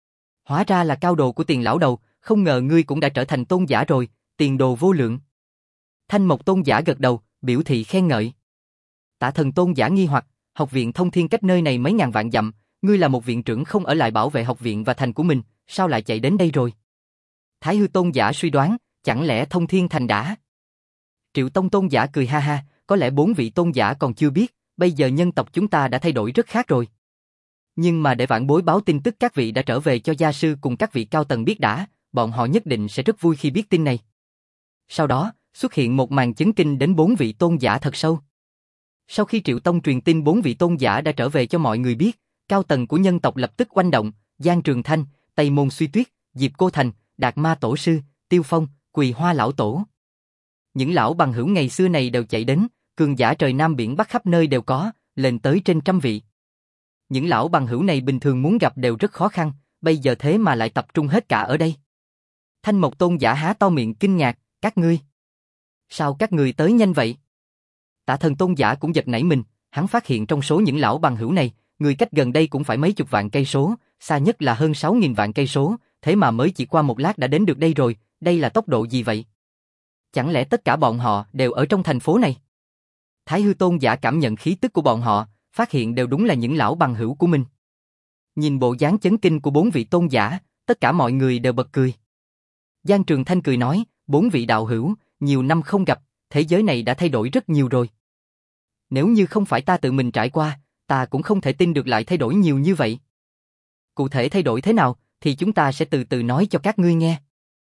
Hóa ra là cao đồ của Tiền lão đầu, không ngờ ngươi cũng đã trở thành tôn giả rồi, tiền đồ vô lượng. Thanh Mộc tôn giả gật đầu, biểu thị khen ngợi. Tả Thần tôn giả nghi hoặc, học viện Thông Thiên cách nơi này mấy ngàn vạn dặm, ngươi là một viện trưởng không ở lại bảo vệ học viện và thành của mình, sao lại chạy đến đây rồi? Thái Hư tôn giả suy đoán, chẳng lẽ Thông Thiên thành đã? Triệu Tông tôn giả cười ha ha, có lẽ 4 vị tôn giả còn chưa biết, bây giờ nhân tộc chúng ta đã thay đổi rất khác rồi. Nhưng mà để vãn bối báo tin tức các vị đã trở về cho gia sư cùng các vị cao tầng biết đã, bọn họ nhất định sẽ rất vui khi biết tin này. Sau đó, xuất hiện một màn chấn kinh đến 4 vị tôn giả thật sâu. Sau khi Triệu Tông truyền tin 4 vị tôn giả đã trở về cho mọi người biết, cao tầng của nhân tộc lập tức oanh động, Giang Trường Thanh, Tây Môn Suy Tuyết, Diệp Cô Thành, Đạt Ma Tổ Sư, Tiêu Phong, Quỳ Hoa Lão Tổ. Những lão bằng hữu ngày xưa này đều chạy đến, cường giả trời Nam Biển Bắc khắp nơi đều có, lên tới trên 100 vị. Những lão bằng hữu này bình thường muốn gặp đều rất khó khăn, bây giờ thế mà lại tập trung hết cả ở đây. Thanh Mộc tôn giả há to miệng kinh ngạc, các ngươi. Sao các ngươi tới nhanh vậy? Tả Thần tôn giả cũng giật nảy mình, hắn phát hiện trong số những lão bằng hữu này, người cách gần đây cũng phải mấy chục vạn cây số, xa nhất là hơn 6.000 vạn cây số, thế mà mới chỉ qua một lát đã đến được đây rồi, đây là tốc độ gì vậy? Chẳng lẽ tất cả bọn họ đều ở trong thành phố này? Thái Hư tôn giả cảm nhận khí tức của bọn họ, phát hiện đều đúng là những lão bằng hữu của mình. Nhìn bộ dáng chấn kinh của 4 vị tôn giả, tất cả mọi người đều bật cười. Giang Trường Thanh cười nói, 4 vị đạo hữu, nhiều năm không gặp, thế giới này đã thay đổi rất nhiều rồi. Nếu như không phải ta tự mình trải qua, ta cũng không thể tin được lại thay đổi nhiều như vậy. Cụ thể thay đổi thế nào, thì chúng ta sẽ từ từ nói cho các ngươi nghe.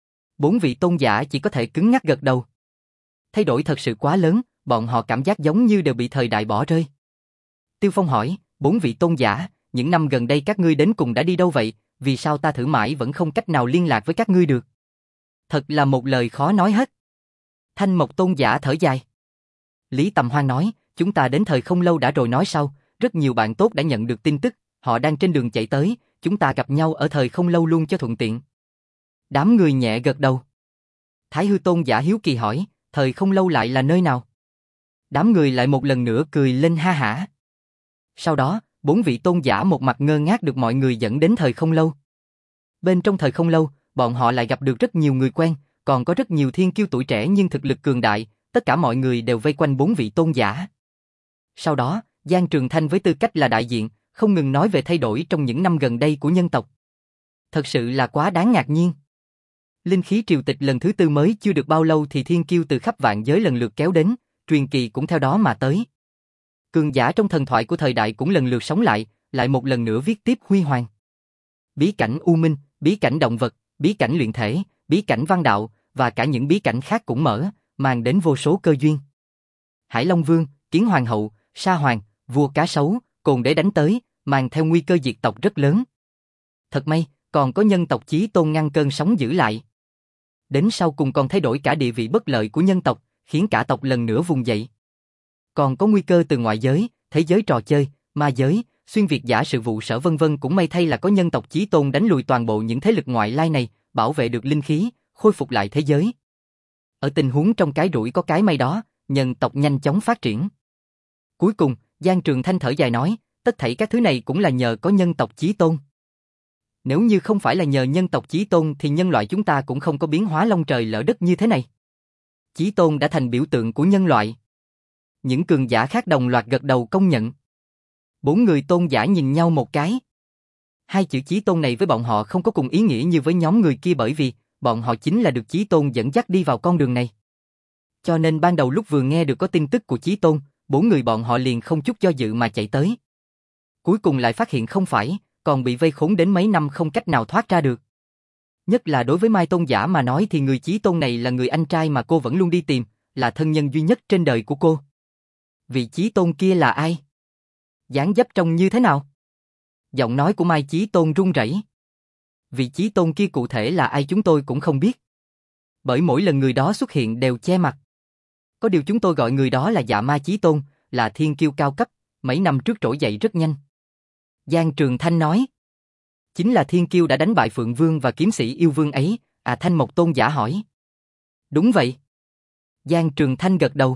4 vị tôn giả chỉ có thể cứng nhắc gật đầu. Thay đổi thật sự quá lớn, bọn họ cảm giác giống như đều bị thời đại bỏ rơi. Tiêu Phong hỏi, 4 vị tôn giả, những năm gần đây các ngươi đến cùng đã đi đâu vậy, vì sao ta thử mãi vẫn không cách nào liên lạc với các ngươi được? Thật là một lời khó nói hết. Thanh Mộc tôn giả thở dài. Lý Tầm Hoan nói, chúng ta đến thời không lâu đã rồi nói sau, rất nhiều bạn tốt đã nhận được tin tức, họ đang trên đường chạy tới, chúng ta gặp nhau ở thời không lâu luôn cho thuận tiện. Đám người nhẹ gật đầu. Thái Hư tôn giả hiếu kỳ hỏi, thời không lâu lại là nơi nào? Đám người lại một lần nữa cười lên ha hả. Sau đó, 4 vị tôn giả một mặt ngơ ngác được mọi người dẫn đến thời không lâu. Bên trong thời không lâu, bọn họ lại gặp được rất nhiều người quen, còn có rất nhiều thiên kiêu tuổi trẻ nhưng thực lực cường đại, tất cả mọi người đều vây quanh 4 vị tôn giả. Sau đó, Giang Trường Thanh với tư cách là đại diện, không ngừng nói về thay đổi trong những năm gần đây của nhân tộc. Thật sự là quá đáng ngạc nhiên. Linh khí triều tịch lần thứ 4 mới chưa được bao lâu thì thiên kiêu từ khắp vạn giới lần lượt kéo đến, truyền kỳ cũng theo đó mà tới. Cường giả trong thần thoại của thời đại cũng lần lượt sống lại một lần nữa viết tiếp huy hoàng. Bí cảnh U Minh, bí cảnh động vật, bí cảnh luyện thể, bí cảnh văn đạo và cả những bí cảnh khác cũng mở, mang đến vô số cơ duyên. Hải Long Vương, Kiến Hoàng hậu, Sa Hoàng, vua cá sấu, Cồn Đế đánh tới, mang theo nguy cơ diệt tộc rất lớn. Thật may, còn có nhân tộc Chí Tôn ngăn cơn sóng giữ lại. Đến sau cùng còn thay đổi cả địa vị bất lợi của nhân tộc, khiến cả tộc lần nữa vùng dậy. Còn có nguy cơ từ ngoại giới, thế giới trò chơi, ma giới, xuyên việt giả sự vụ sở vân vân, cũng may thay là có nhân tộc Chí Tôn đánh lùi toàn bộ những thế lực ngoại lai này, bảo vệ được linh khí, khôi phục lại thế giới. Ở tình huống trong cái rủi có cái may đó, nhân tộc nhanh chóng phát triển. Cuối cùng, Giang Trường Thanh thở dài nói, tất thảy các thứ này cũng là nhờ có nhân tộc Chí Tôn. Nếu như không phải là nhờ nhân tộc Chí Tôn thì nhân loại chúng ta cũng không có biến hóa long trời lỡ đất như thế này. Chí Tôn đã thành biểu tượng của nhân loại. Những cường giả khác đồng loạt gật đầu công nhận. 4 người tôn giả nhìn nhau một cái. Hai chữ Chí Tôn này với bọn họ không có cùng ý nghĩa như với nhóm người kia, bởi vì bọn họ chính là được Chí Tôn dẫn dắt đi vào con đường này. Cho nên ban đầu lúc vừa nghe được có tin tức của Chí Tôn, 4 người bọn họ liền không chút do dự mà chạy tới. Cuối cùng lại phát hiện không phải, còn bị vây khốn đến mấy năm không cách nào thoát ra được. Nhất là đối với Mai Tôn giả mà nói thì người Chí Tôn này là người anh trai mà cô vẫn luôn đi tìm, là thân nhân duy nhất trên đời của cô. Vị Chí Tôn kia là ai? Dáng dấp trông như thế nào? Giọng nói của Mai Chí Tôn run rẩy. Vị Chí Tôn kia cụ thể là ai chúng tôi cũng không biết. Bởi mỗi lần người đó xuất hiện đều che mặt. Có điều chúng tôi gọi người đó là Dạ Ma Chí Tôn, là thiên kiêu cao cấp, mấy năm trước trỗi dậy rất nhanh. Giang Trường Thanh nói. Chính là thiên kiêu đã đánh bại Phượng Vương và kiếm sĩ yêu vương ấy, Thanh Mộc Tôn giả hỏi. Đúng vậy. Giang Trường Thanh gật đầu.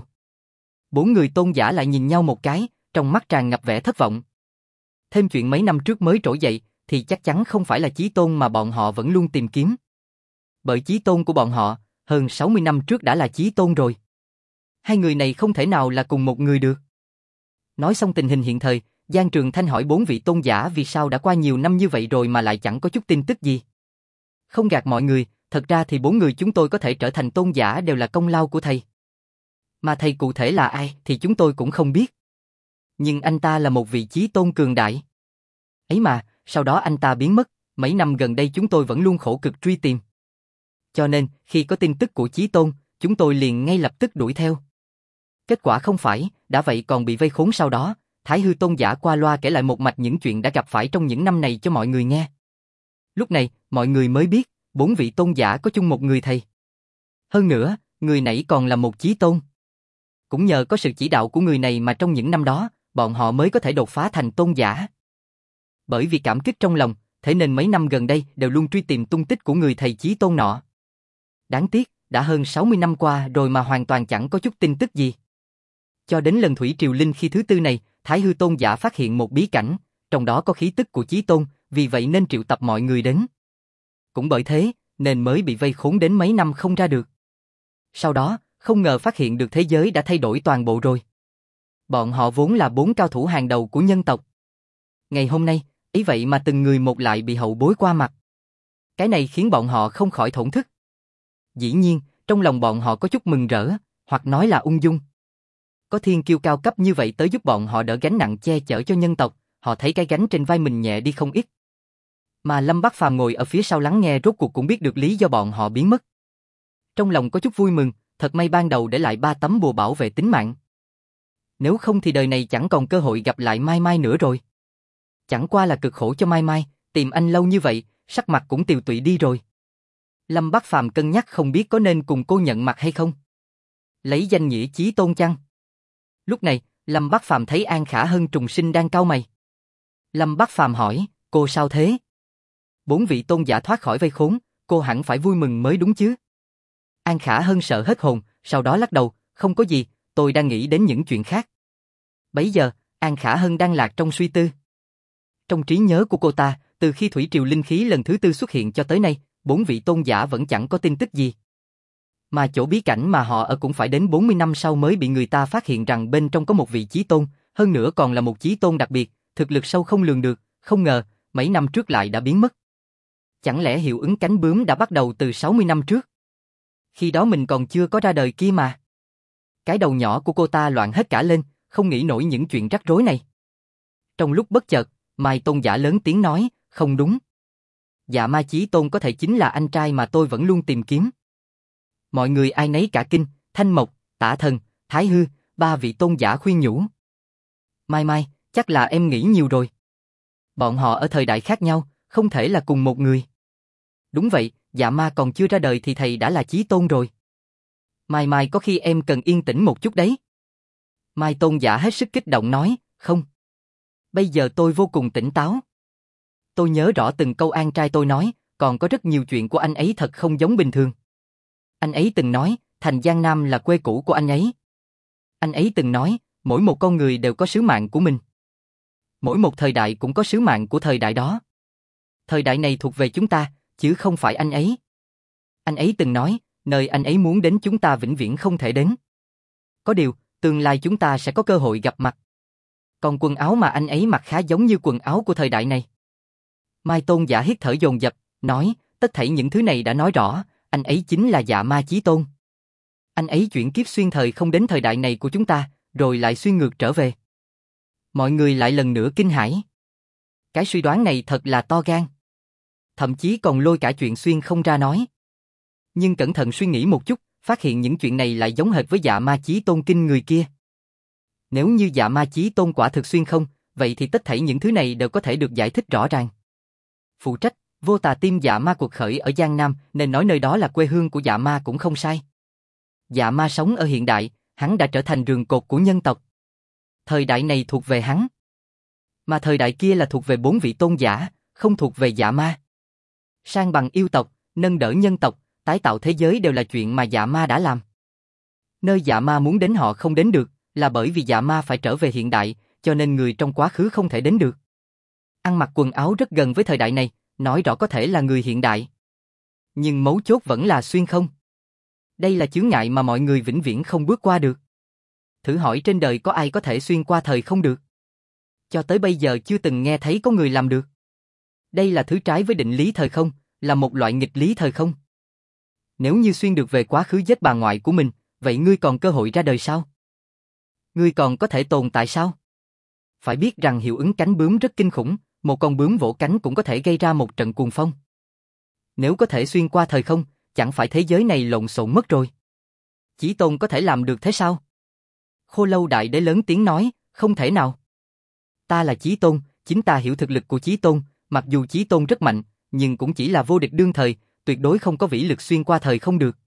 4 người tôn giả lại nhìn nhau một cái, trong mắt tràn ngập vẻ thất vọng. Thêm chuyện mấy năm trước mới trỗi dậy, thì chắc chắn không phải là Chí Tôn mà bọn họ vẫn luôn tìm kiếm. Bởi Chí Tôn của bọn họ, hơn 60 năm trước đã là Chí Tôn rồi. Hai người này không thể nào là cùng một người được. Nói xong tình hình hiện thời, Giang Trường Thanh hỏi 4 vị tôn giả vì sao đã qua nhiều năm như vậy rồi mà lại chẳng có chút tin tức gì. Không gạt mọi người, thật ra thì 4 người chúng tôi có thể trở thành tôn giả đều là công lao của thầy. Mà thầy cụ thể là ai thì chúng tôi cũng không biết. Nhưng anh ta là một vị Chí Tôn cường đại. Ấy mà, sau đó anh ta biến mất, mấy năm gần đây chúng tôi vẫn luôn khổ cực truy tìm. Cho nên, khi có tin tức của Chí Tôn, chúng tôi liền ngay lập tức đuổi theo. Kết quả không phải, đã vậy còn bị vây khốn sau đó, Thái Hư Tôn giả qua loa kể lại một mạch những chuyện đã gặp phải trong những năm này cho mọi người nghe. Lúc này, mọi người mới biết, 4 vị tôn giả có chung một người thầy. Hơn nữa, người nãy còn là một Chí Tôn. Cũng nhờ có sự chỉ đạo của người này mà trong những năm đó, bọn họ mới có thể đột phá thành tôn giả. Bởi vì cảm kích trong lòng, thế nên mấy năm gần đây đều luôn truy tìm tung tích của người thầy Chí Tôn nọ. Đáng tiếc, đã hơn 60 năm qua rồi mà hoàn toàn chẳng có chút tin tức gì. Cho đến lần Thủy Triều Linh khi thứ tư này, Thái Hư Tôn giả phát hiện một bí cảnh, trong đó có khí tức của Chí Tôn, vì vậy nên triệu tập mọi người đến. Cũng bởi thế, nên mới bị vây khốn đến mấy năm không ra được. Sau đó, không ngờ phát hiện được thế giới đã thay đổi toàn bộ rồi. Bọn họ vốn là 4 cao thủ hàng đầu của nhân tộc. Ngày hôm nay, ý vậy mà từng người một lại bị hậu bối qua mặt. Cái này khiến bọn họ không khỏi thổn thức. Dĩ nhiên, trong lòng bọn họ có chút mừng rỡ, hoặc nói là ung dung. Có thiên kiêu cao cấp như vậy tới giúp bọn họ đỡ gánh nặng che chở cho nhân tộc, họ thấy cái gánh trên vai mình nhẹ đi không ít. Mà Lâm Bắc Phàm ngồi ở phía sau lắng nghe rốt cuộc cũng biết được lý do bọn họ biến mất. Trong lòng có chút vui mừng, thật may ban đầu để lại 3 tấm bùa bảo vệ tính mạng. Nếu không thì đời này chẳng còn cơ hội gặp lại Mai Mai nữa rồi. Chẳng qua là cực khổ cho Mai Mai, tìm anh lâu như vậy, sắc mặt cũng tiều tụy đi rồi. Lâm Bắc Phàm cân nhắc không biết có nên cùng cô nhận mặt hay không. Lấy danh nghĩa Chí Tôn chăng? Lúc này, Lâm Bắc Phàm thấy An Khả Hân trùng sinh đang cau mày. Lâm Bắc Phàm hỏi, cô sao thế? 4 vị tôn giả thoát khỏi vây khốn, cô hẳn phải vui mừng mới đúng chứ? An Khả Hân sợ hết hồn, sau đó lắc đầu, không có gì, tôi đang nghĩ đến những chuyện khác. Bấy giờ, An Khả Hân đang lạc trong suy tư. Trong trí nhớ của cô ta, từ khi Thủy Triều Linh khí lần thứ 4 xuất hiện cho tới nay, 4 vị tôn giả vẫn chẳng có tin tức gì. Mà chỗ bí cảnh mà họ ở cũng phải đến 40 năm sau mới bị người ta phát hiện rằng bên trong có một vị Chí Tôn, hơn nữa còn là một Chí Tôn đặc biệt, thực lực sâu không lường được, không ngờ, mấy năm trước lại đã biến mất. Chẳng lẽ hiệu ứng cánh bướm đã bắt đầu từ 60 năm trước? Khi đó mình còn chưa có ra đời kia mà. Cái đầu nhỏ của cô ta loạn hết cả lên, không nghĩ nổi những chuyện rắc rối này. Trong lúc bất chợt, Mai Tôn giả lớn tiếng nói, không đúng. Dạ Ma Chí Tôn có thể chính là anh trai mà tôi vẫn luôn tìm kiếm. Mọi người ai nấy cả kinh, Thanh Mộc, Tả Thần, Thái Hư, 3 vị tôn giả khuyên nhủ. Mai Mai, chắc là em nghĩ nhiều rồi. Bọn họ ở thời đại khác nhau, không thể là cùng một người. Đúng vậy, Dạ Ma còn chưa ra đời thì thầy đã là Chí Tôn rồi. Mai Mai có khi em cần yên tĩnh một chút đấy. Mai Tôn giả hết sức kích động nói, không. Bây giờ tôi vô cùng tỉnh táo. Tôi nhớ rõ từng câu An trai tôi nói, còn có rất nhiều chuyện của anh ấy thật không giống bình thường. Anh ấy từng nói, thành Giang Nam là quê cũ của anh ấy. Anh ấy từng nói, mỗi một con người đều có sứ mạng của mình. Mỗi một thời đại cũng có sứ mạng của thời đại đó. Thời đại này thuộc về chúng ta, chứ không phải anh ấy. Anh ấy từng nói, nơi anh ấy muốn đến chúng ta vĩnh viễn không thể đến. Có điều, tương lai chúng ta sẽ có cơ hội gặp mặt. Còn quần áo mà anh ấy mặc khá giống như quần áo của thời đại này. Mai Tôn giả hít thở dồn dập, nói, tất thảy những thứ này đã nói rõ, anh ấy chính là Dạ Ma Chí Tôn. Anh ấy chuyển kiếp xuyên thời không đến thời đại này của chúng ta, rồi lại xuyên ngược trở về. Mọi người lại lần nữa kinh hãi. Cái suy đoán này thật là to gan. Thậm chí còn lôi cả chuyện xuyên không ra nói. Nhưng cẩn thận suy nghĩ một chút, phát hiện những chuyện này lại giống hệt với Dạ Ma Chí Tôn kinh người kia. Nếu như Dạ Ma Chí Tôn quả thực xuyên không, vậy thì tất thảy những thứ này đều có thể được giải thích rõ ràng. Phụ trách, Vô Tà Tim Dạ Ma cuộc khởi ở Giang Nam, nên nói nơi đó là quê hương của Dạ Ma cũng không sai. Dạ Ma sống ở hiện đại, hắn đã trở thành rường cột của nhân tộc. Thời đại này thuộc về hắn. Mà thời đại kia là thuộc về 4 vị tôn giả, không thuộc về Dạ Ma. Sang bằng yêu tộc, nâng đỡ nhân tộc, tái tạo thế giới đều là chuyện mà Dạ Ma đã làm. Nơi Dạ Ma muốn đến họ không đến được, là bởi vì Dạ Ma phải trở về hiện đại, cho nên người trong quá khứ không thể đến được. Ăn mặc quần áo rất gần với thời đại này, nói rõ có thể là người hiện đại. Nhưng mấu chốt vẫn là xuyên không. Đây là chướng ngại mà mọi người vĩnh viễn không bước qua được. Thử hỏi trên đời có ai có thể xuyên qua thời không được? Cho tới bây giờ chưa từng nghe thấy có người làm được. Đây là thứ trái với định lý thời không, là một loại nghịch lý thời không. Nếu như xuyên được về quá khứ giết bà ngoại của mình, vậy ngươi còn cơ hội ra đời sao? Ngươi còn có thể tồn tại sao? Phải biết rằng hiệu ứng cánh bướm rất kinh khủng, một con bướm vỗ cánh cũng có thể gây ra một trận cuồng phong. Nếu có thể xuyên qua thời không, chẳng phải thế giới này lộn xộn mất rồi. Chí Tôn có thể làm được thế sao? Khô Lâu Đại Đế lớn tiếng nói, không thể nào. Ta là Chí Tôn, chính ta hiểu thực lực của Chí Tôn, mặc dù Chí Tôn rất mạnh, nhưng cũng chỉ là vô địch đương thời, tuyệt đối không có vĩ lực xuyên qua thời không được.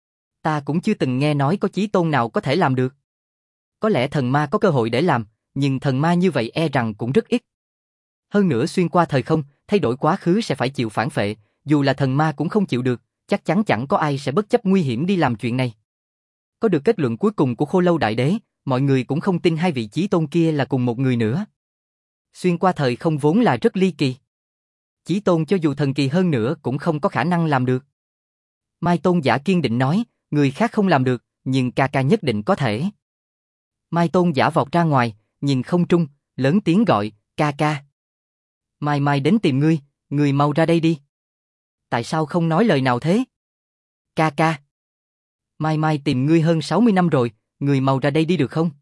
Ta cũng chưa từng nghe nói có Chí Tôn nào có thể làm được. Có lẽ thần ma có cơ hội để làm, nhưng thần ma như vậy e rằng cũng rất ít. Hơn nữa xuyên qua thời không, thay đổi quá khứ sẽ phải chịu phản phệ, dù là thần ma cũng không chịu được, chắc chắn chẳng có ai sẽ bất chấp nguy hiểm đi làm chuyện này. Có được kết luận cuối cùng của Khô Lâu Đại Đế, mọi người cũng không tin hai vị Chí Tôn kia là cùng một người nữa. Xuyên qua thời không vốn là rất ly kỳ. Chí Tôn cho dù thần kỳ hơn nữa cũng không có khả năng làm được. Mai Tôn giả kiên định nói, người khác không làm được, nhưng ca ca nhất định có thể. Mai Tôn giả vọt ra ngoài, nhìn không trung, lớn tiếng gọi, ca ca. Mai Mai đến tìm ngươi, ngươi mau ra đây đi. Tại sao không nói lời nào thế? Ca ca. Mai Mai tìm ngươi hơn 60 năm rồi, ngươi mau ra đây đi được không?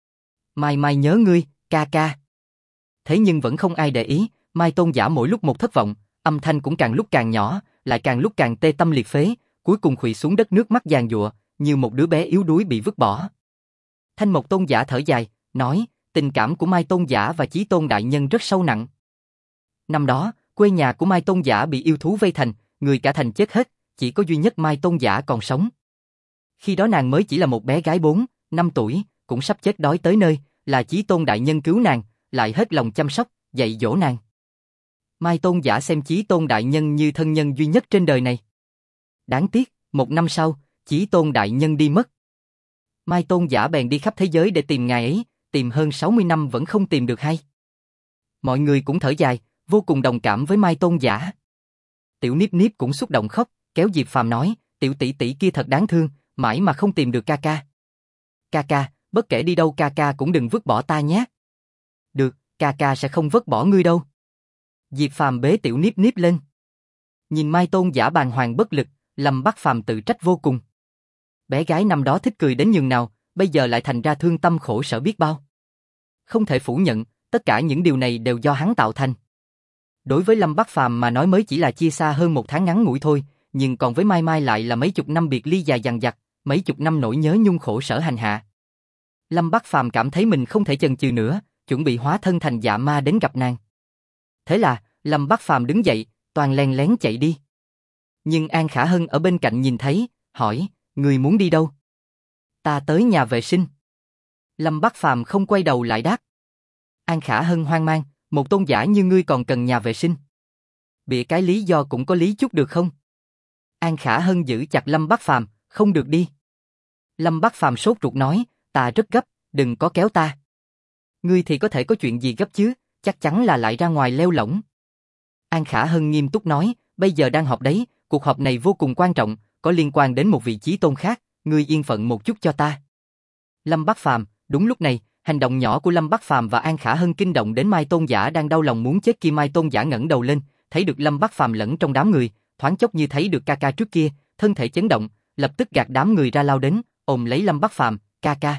Mai Mai nhớ ngươi, ca ca. Thế nhưng vẫn không ai để ý, Mai Tôn giả mỗi lúc một thất vọng, âm thanh cũng càng lúc càng nhỏ, lại càng lúc càng tê tâm liệt phế, cuối cùng khuỵu xuống đất nước mắt giàn giụa, như một đứa bé yếu đuối bị vứt bỏ. Thanh Mộc Tôn giả thở dài, nói, tình cảm của Mai Tôn giả và Chí Tôn đại nhân rất sâu nặng. Năm đó, quê nhà của Mai Tôn giả bị yêu thú vây thành, người cả thành chết hết, chỉ có duy nhất Mai Tôn giả còn sống. Khi đó nàng mới chỉ là một bé gái 4, 5 tuổi, cũng sắp chết đói tới nơi, là Chí Tôn đại nhân cứu nàng, lại hết lòng chăm sóc, dạy dỗ nàng. Mai Tôn giả xem Chí Tôn đại nhân như thân nhân duy nhất trên đời này. Đáng tiếc, 1 năm sau, Chí Tôn đại nhân đi mất. Mai Tôn giả bèn đi khắp thế giới để tìm ngài ấy, tìm hơn 60 năm vẫn không tìm được hay. Mọi người cũng thở dài, vô cùng đồng cảm với Mai Tôn giả. Tiểu Niếp Niếp cũng xúc động khóc, kéo Diệp Phàm nói, tiểu tỷ tỷ kia thật đáng thương, mãi mà không tìm được ca ca. Ca ca, bất kể đi đâu ca ca cũng đừng vứt bỏ ta nhé. Được, ca ca sẽ không vứt bỏ ngươi đâu. Diệp Phàm bế Tiểu Niếp Niếp lên. Nhìn Mai Tôn giả bàng hoàng bất lực, Lâm Bắc Phàm tự trách vô cùng. Bé gái năm đó thích cười đến nhường nào, bây giờ lại thành ra thương tâm khổ sở biết bao. Không thể phủ nhận, tất cả những điều này đều do hắn tạo thành. Đối với Lâm Bắc Phàm mà nói mới chỉ là chia xa hơn 1 tháng ngắn ngủi thôi, nhưng còn với Mai Mai lại là mấy chục năm biệt ly dài dằng dặc, mấy chục năm nỗi nhớ nhung khổ sở hành hạ. Lâm Bắc Phàm cảm thấy mình không thể chần chừ nữa, chuẩn bị hóa thân thành Dạ Ma đến gặp nàng. Thế là, Lâm Bắc Phàm đứng dậy, toàn len lén chạy đi. Nhưng An Khả Hân ở bên cạnh nhìn thấy, hỏi, người muốn đi đâu? Ta tới nhà vệ sinh. Lâm Bắc Phàm không quay đầu lại đáp. An Khả Hân hoang mang, một tôn giả như ngươi còn cần nhà vệ sinh. Bịa cái lý do cũng có lý chút được không? An Khả Hân giữ chặt Lâm Bắc Phàm, không được đi. Lâm Bắc Phàm sốt ruột nói, ta rất gấp, đừng có kéo ta. Ngươi thì có thể có chuyện gì gấp chứ, chắc chắn là lại ra ngoài leo lỏng. An Khả Hân nghiêm túc nói, bây giờ đang họp đấy, cuộc họp này vô cùng quan trọng, có liên quan đến một vị chí tôn khác, ngươi yên phận một chút cho ta. Lâm Bắc Phàm, đúng lúc này, hành động nhỏ của Lâm Bắc Phàm và An Khả Hân kinh động đến Mai Tôn giả đang đau lòng muốn chết kia. Mai Tôn giả ngẩng đầu lên, thấy được Lâm Bắc Phàm lẫn trong đám người, thoáng chốc như thấy được ca ca trước kia, thân thể chấn động, lập tức gạt đám người ra lao đến, ôm lấy Lâm Bắc Phàm, ca ca.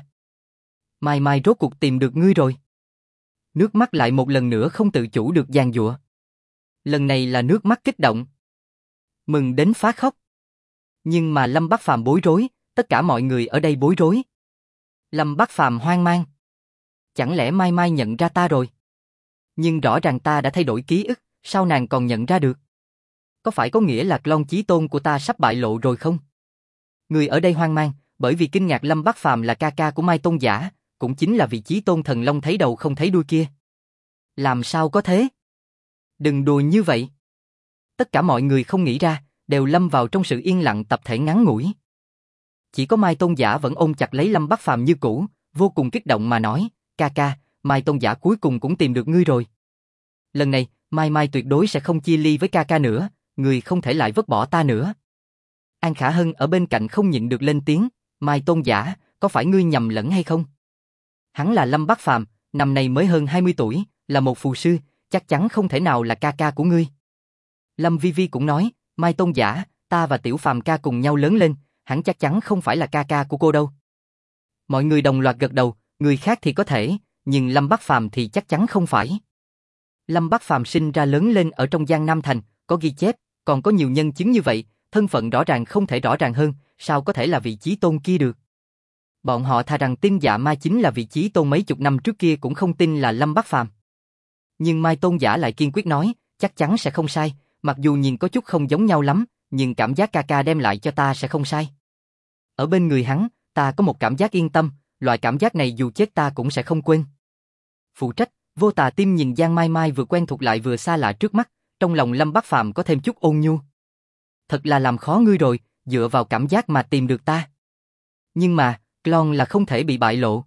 Mai Mai rốt cuộc tìm được ngươi rồi. Nước mắt lại một lần nữa không tự chủ được giàn giụa. Lần này là nước mắt kích động. Mừng đến phá khóc. Nhưng mà Lâm Bắc Phàm bối rối, tất cả mọi người ở đây bối rối. Lâm Bắc Phàm hoang mang. Chẳng lẽ Mai Mai nhận ra ta rồi? Nhưng rõ ràng ta đã thay đổi ký ức, sao nàng còn nhận ra được? Có phải có nghĩa là Clone chí tôn của ta sắp bại lộ rồi không? Người ở đây hoang mang, bởi vì kinh ngạc Lâm Bắc Phàm là ca ca của Mai Tôn Giả, cũng chính là vị chí tôn thần long thấy đầu không thấy đuôi kia. Làm sao có thế? Đừng đùa như vậy. Tất cả mọi người không nghĩ ra, đều lâm vào trong sự yên lặng tập thể ngắn ngủi. Chỉ có Mai Tôn Giả vẫn ôm chặt lấy Lâm Bắc Phàm như cũ, vô cùng kích động mà nói, ca ca, Mai Tôn Giả cuối cùng cũng tìm được ngươi rồi. Lần này, Mai Mai tuyệt đối sẽ không chia ly với ca ca nữa, ngươi không thể lại vứt bỏ ta nữa. An Khả Hân ở bên cạnh không nhịn được lên tiếng, Mai Tôn Giả, có phải ngươi nhầm lẫn hay không? Hắn là Lâm Bắc Phàm, năm nay mới hơn 20 tuổi, là một phù sư, chắc chắn không thể nào là ca ca của ngươi. Lâm Vi Vi cũng nói, Mai Tôn Giả, ta và Tiểu Phàm ca cùng nhau lớn lên, hắn chắc chắn không phải là ca ca của cô đâu. Mọi người đồng loạt gật đầu, người khác thì có thể, nhưng Lâm Bắc Phàm thì chắc chắn không phải. Lâm Bắc Phàm sinh ra lớn lên ở trong Giang Nam Thành, có ghi chép, còn có nhiều nhân chứng như vậy, thân phận rõ ràng không thể rõ ràng hơn, sao có thể là vị chí tôn kia được. Bọn họ thà rằng tin Dạ Ma chính là vị chí tôn mấy chục năm trước kia cũng không tin là Lâm Bắc Phàm. Nhưng Mai Tôn Giả lại kiên quyết nói, chắc chắn sẽ không sai, mặc dù nhìn có chút không giống nhau lắm, nhưng cảm giác ca ca đem lại cho ta sẽ không sai. Ở bên người hắn, ta có một cảm giác yên tâm, loại cảm giác này dù chết ta cũng sẽ không quên. Phụ trách, Vô Tà Tim nhìn Giang Mai Mai vừa quen thuộc lại vừa xa lạ trước mắt, trong lòng Lâm Bắc Phàm có thêm chút ôn nhu. Thật là làm khó ngươi rồi, dựa vào cảm giác mà tìm được ta. Nhưng mà, Clone là không thể bị bại lộ.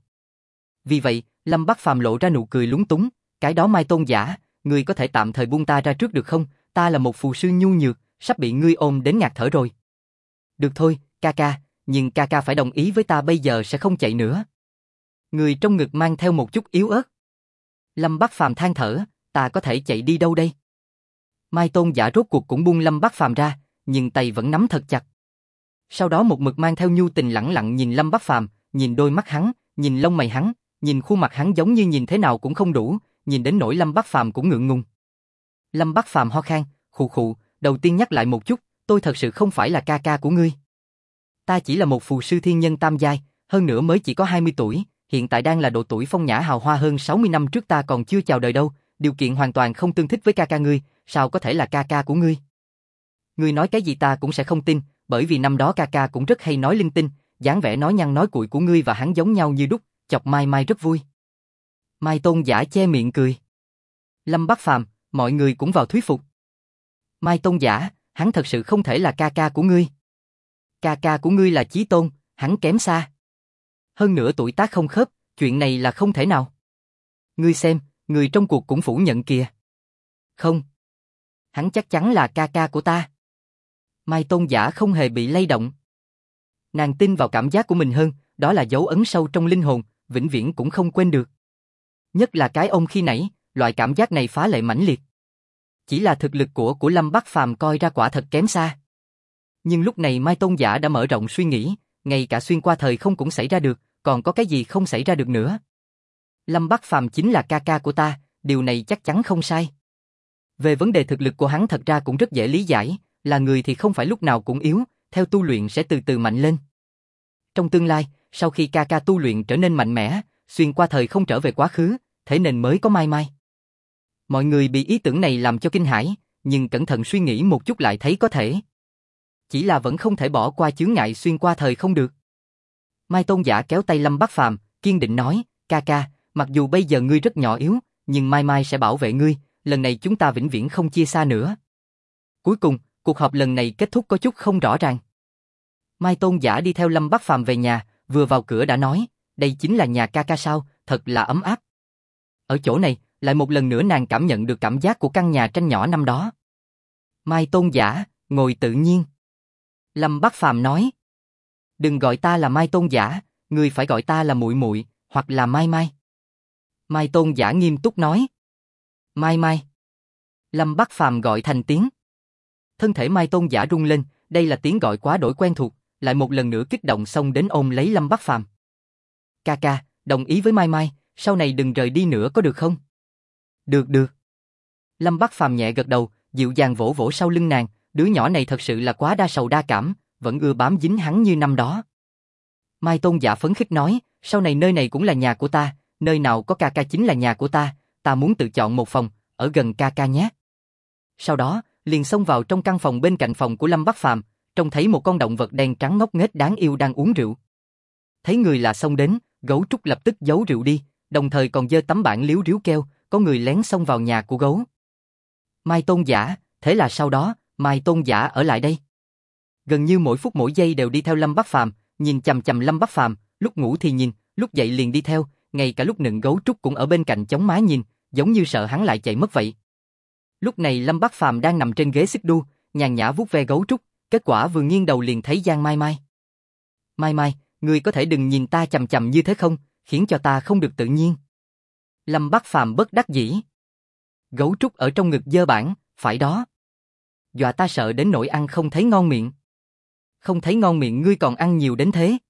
Vì vậy, Lâm Bắc Phàm lộ ra nụ cười lúng túng, cái đó Mai Tôn Giả, ngươi có thể tạm thời buông ta ra trước được không? Ta là một phù sư nhu nhược, sắp bị ngươi ôm đến ngạt thở rồi. Được thôi, ca ca, nhưng ca ca phải đồng ý với ta bây giờ sẽ không chạy nữa. Người trong ngực mang theo một chút yếu ớt. Lâm Bắc Phàm than thở, ta có thể chạy đi đâu đây? Mai Tôn Giả rốt cuộc cũng buông Lâm Bắc Phàm ra, nhưng tay vẫn nắm thật chặt. Sau đó một mực mang theo nhu tình lẳng lặng nhìn Lâm Bắc Phàm, nhìn đôi mắt hắn, nhìn lông mày hắn, nhìn khuôn mặt hắn giống như nhìn thế nào cũng không đủ, nhìn đến nỗi Lâm Bắc Phàm cũng ngượng ngùng. Lâm Bắc Phàm ho khan, khụ khụ, đầu tiên nhắc lại một chút, tôi thật sự không phải là ca ca của ngươi. Ta chỉ là một phù sư thiên nhân tam giai, hơn nữa mới chỉ có 20 tuổi, hiện tại đang là độ tuổi phong nhã hào hoa, hơn 60 năm trước ta còn chưa chào đời đâu, điều kiện hoàn toàn không tương thích với ca ca ngươi, sao có thể là ca ca của ngươi? Ngươi nói cái gì ta cũng sẽ không tin, bởi vì năm đó ca ca cũng rất hay nói linh tinh, dáng vẻ nói nhăng nói cuội của ngươi và hắn giống nhau như đúc, chọc Mai Mai rất vui. Mai Tôn Giả che miệng cười. Lâm Bắc Phàm, mọi người cũng vào thuyết phục. Mai Tôn Giả, hắn thật sự không thể là ca ca của ngươi. Ca ca của ngươi là chí tôn, hắn kém xa. Hơn nữa tuổi tác không khớp, chuyện này là không thể nào. Ngươi xem, người trong cuộc cũng phủ nhận kìa. Không. Hắn chắc chắn là ca ca của ta. Mai Tôn Giả không hề bị lay động. Nàng tin vào cảm giác của mình hơn, đó là dấu ấn sâu trong linh hồn, vĩnh viễn cũng không quên được. Nhất là cái ôm khi nãy, loại cảm giác này phá lệ mãnh liệt. Chỉ là thực lực của Lâm Bắc Phàm coi ra quả thật kém xa. Nhưng lúc này Mai Tôn Giả đã mở rộng suy nghĩ, ngay cả xuyên qua thời không cũng xảy ra được, còn có cái gì không xảy ra được nữa. Lâm Bắc Phàm chính là ca ca của ta, điều này chắc chắn không sai. Về vấn đề thực lực của hắn thật ra cũng rất dễ lý giải, là người thì không phải lúc nào cũng yếu, theo tu luyện sẽ từ từ mạnh lên. Trong tương lai, sau khi ca ca tu luyện trở nên mạnh mẽ, xuyên qua thời không trở về quá khứ, thế nên mới có Mai Mai. Mọi người bị ý tưởng này làm cho kinh hãi, nhưng cẩn thận suy nghĩ một chút lại thấy có thể. Chỉ là vẫn không thể bỏ qua chướng ngại xuyên qua thời không được. Mai Tôn Giả kéo tay Lâm Bắc Phàm, kiên định nói, ca ca, mặc dù bây giờ ngươi rất nhỏ yếu, nhưng Mai Mai sẽ bảo vệ ngươi, lần này chúng ta vĩnh viễn không chia xa nữa. Cuối cùng, cuộc họp lần này kết thúc có chút không rõ ràng. Mai Tôn Giả đi theo Lâm Bắc Phàm về nhà, vừa vào cửa đã nói, đây chính là nhà ca ca sao, thật là ấm áp. Ở chỗ này, lại một lần nữa nàng cảm nhận được cảm giác của căn nhà tranh nhỏ năm đó. Mai Tôn Giả, ngồi tự nhiên. Lâm Bắc Phàm nói, đừng gọi ta là Mai Tôn Giả, ngươi phải gọi ta là muội muội, hoặc là Mai Mai. Mai Tôn Giả nghiêm túc nói, Mai Mai. Lâm Bắc Phàm gọi thành tiếng. Thân thể Mai Tôn Giả rung lên, đây là tiếng gọi quá đổi quen thuộc, lại một lần nữa kích động xông đến ôm lấy Lâm Bắc Phàm. Ca ca, đồng ý với Mai Mai, sau này đừng rời đi nữa có được không? Được được. Lâm Bắc Phàm nhẹ gật đầu, dịu dàng vỗ vỗ sau lưng nàng, đứa nhỏ này thật sự là quá đa sầu đa cảm, vẫn ưa bám dính hắn như năm đó. Mai Tôn Giả phấn khích nói, sau này nơi này cũng là nhà của ta, nơi nào có ca ca chính là nhà của ta muốn tự chọn một phòng, ở gần ca ca nhé. Sau đó, liền xông vào trong căn phòng bên cạnh phòng của Lâm Bắc Phàm, trông thấy một con động vật đen trắng ngốc nghếch đáng yêu đang uống rượu. Thấy người lạ xông đến, gấu trúc lập tức giấu rượu đi, đồng thời còn giơ tấm bảng liếu riếu kêu, có người lén xông vào nhà của gấu. Mai Tôn Giả, thế là sau đó, Mai Tôn Giả ở lại đây. Gần như mỗi phút mỗi giây đều đi theo Lâm Bắc Phàm, nhìn chằm chằm Lâm Bắc Phàm, lúc ngủ thì nhìn, lúc dậy liền đi theo, ngay cả lúc nựng gấu trúc cũng ở bên cạnh chống má nhìn, giống như sợ hắn lại chạy mất vậy. Lúc này Lâm Bắc Phàm đang nằm trên ghế xích đu, nhàn nhã vuốt ve gấu trúc, kết quả vừa nghiêng đầu liền thấy Giang Mai Mai. Mai Mai, ngươi có thể đừng nhìn ta chằm chằm như thế không, khiến cho ta không được tự nhiên. Lâm Bắc Phàm bất đắc dĩ. Gấu trúc ở trong ngực giơ bản, phải đó. Dọa ta sợ đến nỗi ăn không thấy ngon miệng. Không thấy ngon miệng ngươi còn ăn nhiều đến thế.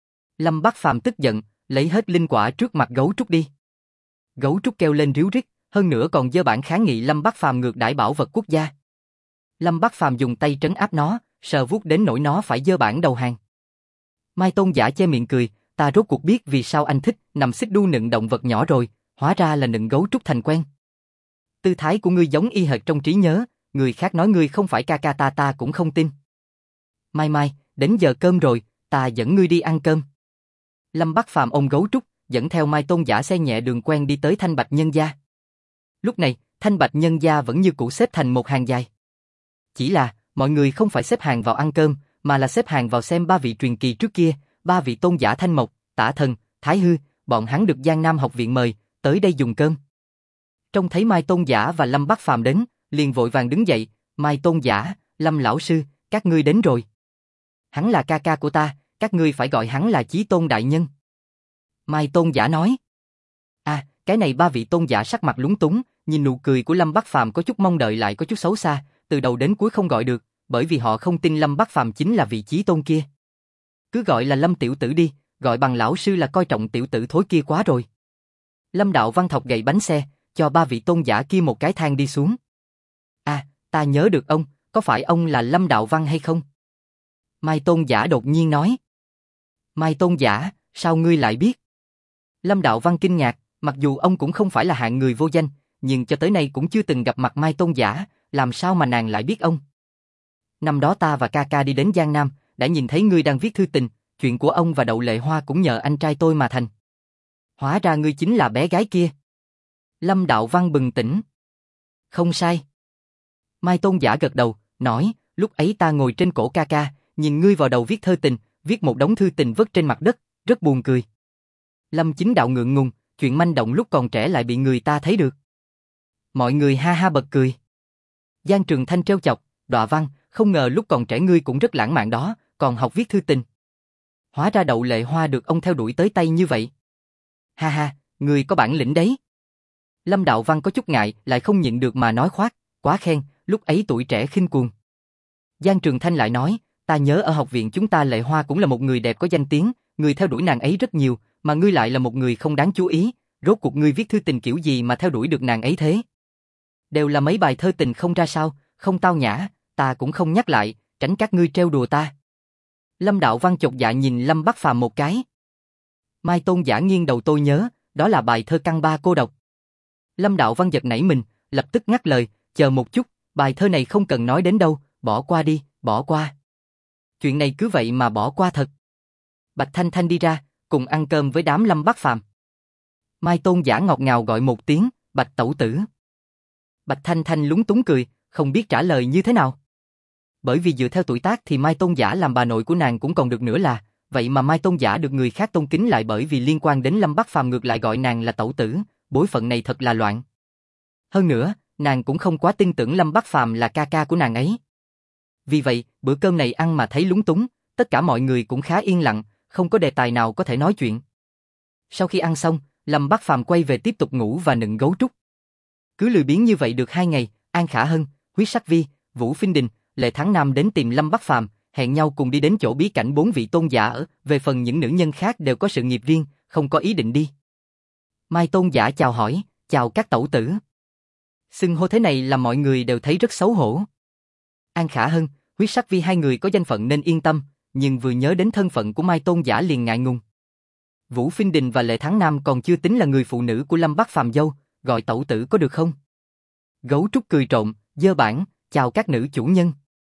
Lâm Bắc Phàm tức giận, lấy hết linh quả trước mặt gấu trúc đi. Gấu trúc kêu lên ríu rít, hơn nữa còn giơ bản kháng nghị Lâm Bắc Phàm ngược đãi bảo vật quốc gia. Lâm Bắc Phàm dùng tay trấn áp nó, sờ vuốt đến nỗi nó phải giơ bản đầu hàng. Mai Tôn Giả che miệng cười, ta rốt cuộc biết vì sao anh thích nằm xích đu nựng động vật nhỏ rồi, hóa ra là nựng gấu trúc thành quen. Tư thái của ngươi giống y hệt trong trí nhớ, người khác nói ngươi không phải ca ca ta cũng không tin. Mai Mai, đến giờ cơm rồi, ta dẫn ngươi đi ăn cơm. Lâm Bắc Phàm ôm gấu trúc, dẫn theo Mai Tôn Giả xe nhẹ đường quen đi tới Thanh Bạch Nhân gia. Lúc này, Thanh Bạch Nhân gia vẫn như cũ xếp thành một hàng dài. Chỉ là, mọi người không phải xếp hàng vào ăn cơm, mà là xếp hàng vào xem ba vị truyền kỳ trước kia, ba vị tôn giả Thanh Mộc, Tả Thần, Thái Hư, bọn hắn được Giang Nam học viện mời, tới đây dùng cơm. Trông thấy Mai Tôn Giả và Lâm Bắc Phàm đến, liền vội vàng đứng dậy, Mai Tôn Giả, Lâm lão sư, các ngươi đến rồi. Hắn là ca ca của ta, các ngươi phải gọi hắn là Chí Tôn đại nhân. Mai Tôn Giả nói. À, cái này ba vị tôn giả sắc mặt lúng túng, nhìn nụ cười của Lâm Bắc Phàm có chút mong đợi lại có chút xấu xa, từ đầu đến cuối không gọi được, bởi vì họ không tin Lâm Bắc Phàm chính là vị Chí Tôn kia. Cứ gọi là Lâm tiểu tử đi, gọi bằng lão sư là coi trọng tiểu tử thối kia quá rồi. Lâm Đạo Văn thọc gậy bánh xe, cho ba vị tôn giả kia một cái thang đi xuống. À, ta nhớ được ông, có phải ông là Lâm Đạo Văn hay không? Mai Tôn Giả đột nhiên nói. Mai Tôn Giả, sao ngươi lại biết? Lâm Đạo Văn kinh ngạc, mặc dù ông cũng không phải là hạng người vô danh, nhưng cho tới nay cũng chưa từng gặp mặt Mai Tôn Giả, làm sao mà nàng lại biết ông? Năm đó ta và ca ca đi đến Giang Nam, đã nhìn thấy ngươi đang viết thư tình, chuyện của ông và Đậu Lệ Hoa cũng nhờ anh trai tôi mà thành. Hóa ra ngươi chính là bé gái kia. Lâm Đạo Văn bừng tỉnh. Không sai. Mai Tôn Giả gật đầu, nói, lúc ấy ta ngồi trên cổ ca ca, nhìn ngươi vào đầu viết thơ tình, viết một đống thư tình vứt trên mặt đất, rất buồn cười. Lâm Chính Đạo ngượng ngùng, chuyện manh động lúc còn trẻ lại bị người ta thấy được. Mọi người ha ha bật cười. Giang Trường Thanh trêu chọc, Đọa Văn, không ngờ lúc còn trẻ ngươi cũng rất lãng mạn đó, còn học viết thư tình. Hóa ra Đậu Lệ Hoa được ông theo đuổi tới tay như vậy. Ha ha, ngươi có bản lĩnh đấy. Lâm Đạo Văn có chút ngại, lại không nhịn được mà nói khoác, quá khen, lúc ấy tuổi trẻ khinh cuồng. Giang Trường Thanh lại nói, ta nhớ ở học viện chúng ta Lệ Hoa cũng là một người đẹp có danh tiếng, người theo đuổi nàng ấy rất nhiều, mà ngươi lại là một người không đáng chú ý, rốt cuộc ngươi viết thư tình kiểu gì mà theo đuổi được nàng ấy thế? Đều là mấy bài thơ tình không ra sao, không tao nhã, ta cũng không nhắc lại, tránh các ngươi trêu đùa ta. Lâm Đạo Văn chột dạ nhìn Lâm Bắc Phàm một cái. Mai Tôn Giả nghiêng đầu tôi nhớ, đó là bài thơ Căn Ba Cô Độc. Lâm Đạo Văn giật nảy mình, lập tức ngắt lời, chờ một chút, bài thơ này không cần nói đến đâu, bỏ qua đi, bỏ qua. Chuyện này cứ vậy mà bỏ qua thật. Bạch Thanh Thanh đi ra, cùng ăn cơm với đám Lâm Bắc Phàm. Mai Tôn Giả ngọt ngào gọi một tiếng, Bạch tẩu tử. Bạch Thanh Thanh lúng túng cười, không biết trả lời như thế nào. Bởi vì dựa theo tuổi tác thì Mai Tôn Giả làm bà nội của nàng cũng còn được nữa là, vậy mà Mai Tôn Giả được người khác tôn kính lại bởi vì liên quan đến Lâm Bắc Phàm ngược lại gọi nàng là tẩu tử, bối phận này thật là loạn. Hơn nữa, nàng cũng không quá tin tưởng Lâm Bắc Phàm là ca ca của nàng ấy. Vì vậy, bữa cơm này ăn mà thấy lúng túng, tất cả mọi người cũng khá yên lặng, không có đề tài nào có thể nói chuyện. Sau khi ăn xong, Lâm Bắc Phàm quay về tiếp tục ngủ và nựng gấu trúc. Cứ lười biếng như vậy được 2 ngày, An Khả Hân, Huyết Sắc Vi, Vũ Phinh Đình, Lệ Thắng Nam đến tìm Lâm Bắc Phàm, hẹn nhau cùng đi đến chỗ bí cảnh 4 vị tôn giả ở, về phần những nữ nhân khác đều có sự nghiệp riêng, không có ý định đi. Mai tôn giả chào hỏi, chào các tẩu tử. Xưng hô thế này làm mọi người đều thấy rất xấu hổ. An Khả Hân, Huyết Sắc Vi hai người có danh phận nên yên tâm, nhưng vừa nhớ đến thân phận của Mai tôn giả liền ngại ngùng. Vũ Phiên Đình và Lệ Thắng Nam còn chưa tính là người phụ nữ của Lâm Bắc Phàm dâu, gọi tẩu tử có được không? Gấu trúc cười trộm, dơ bản, chào các nữ chủ nhân.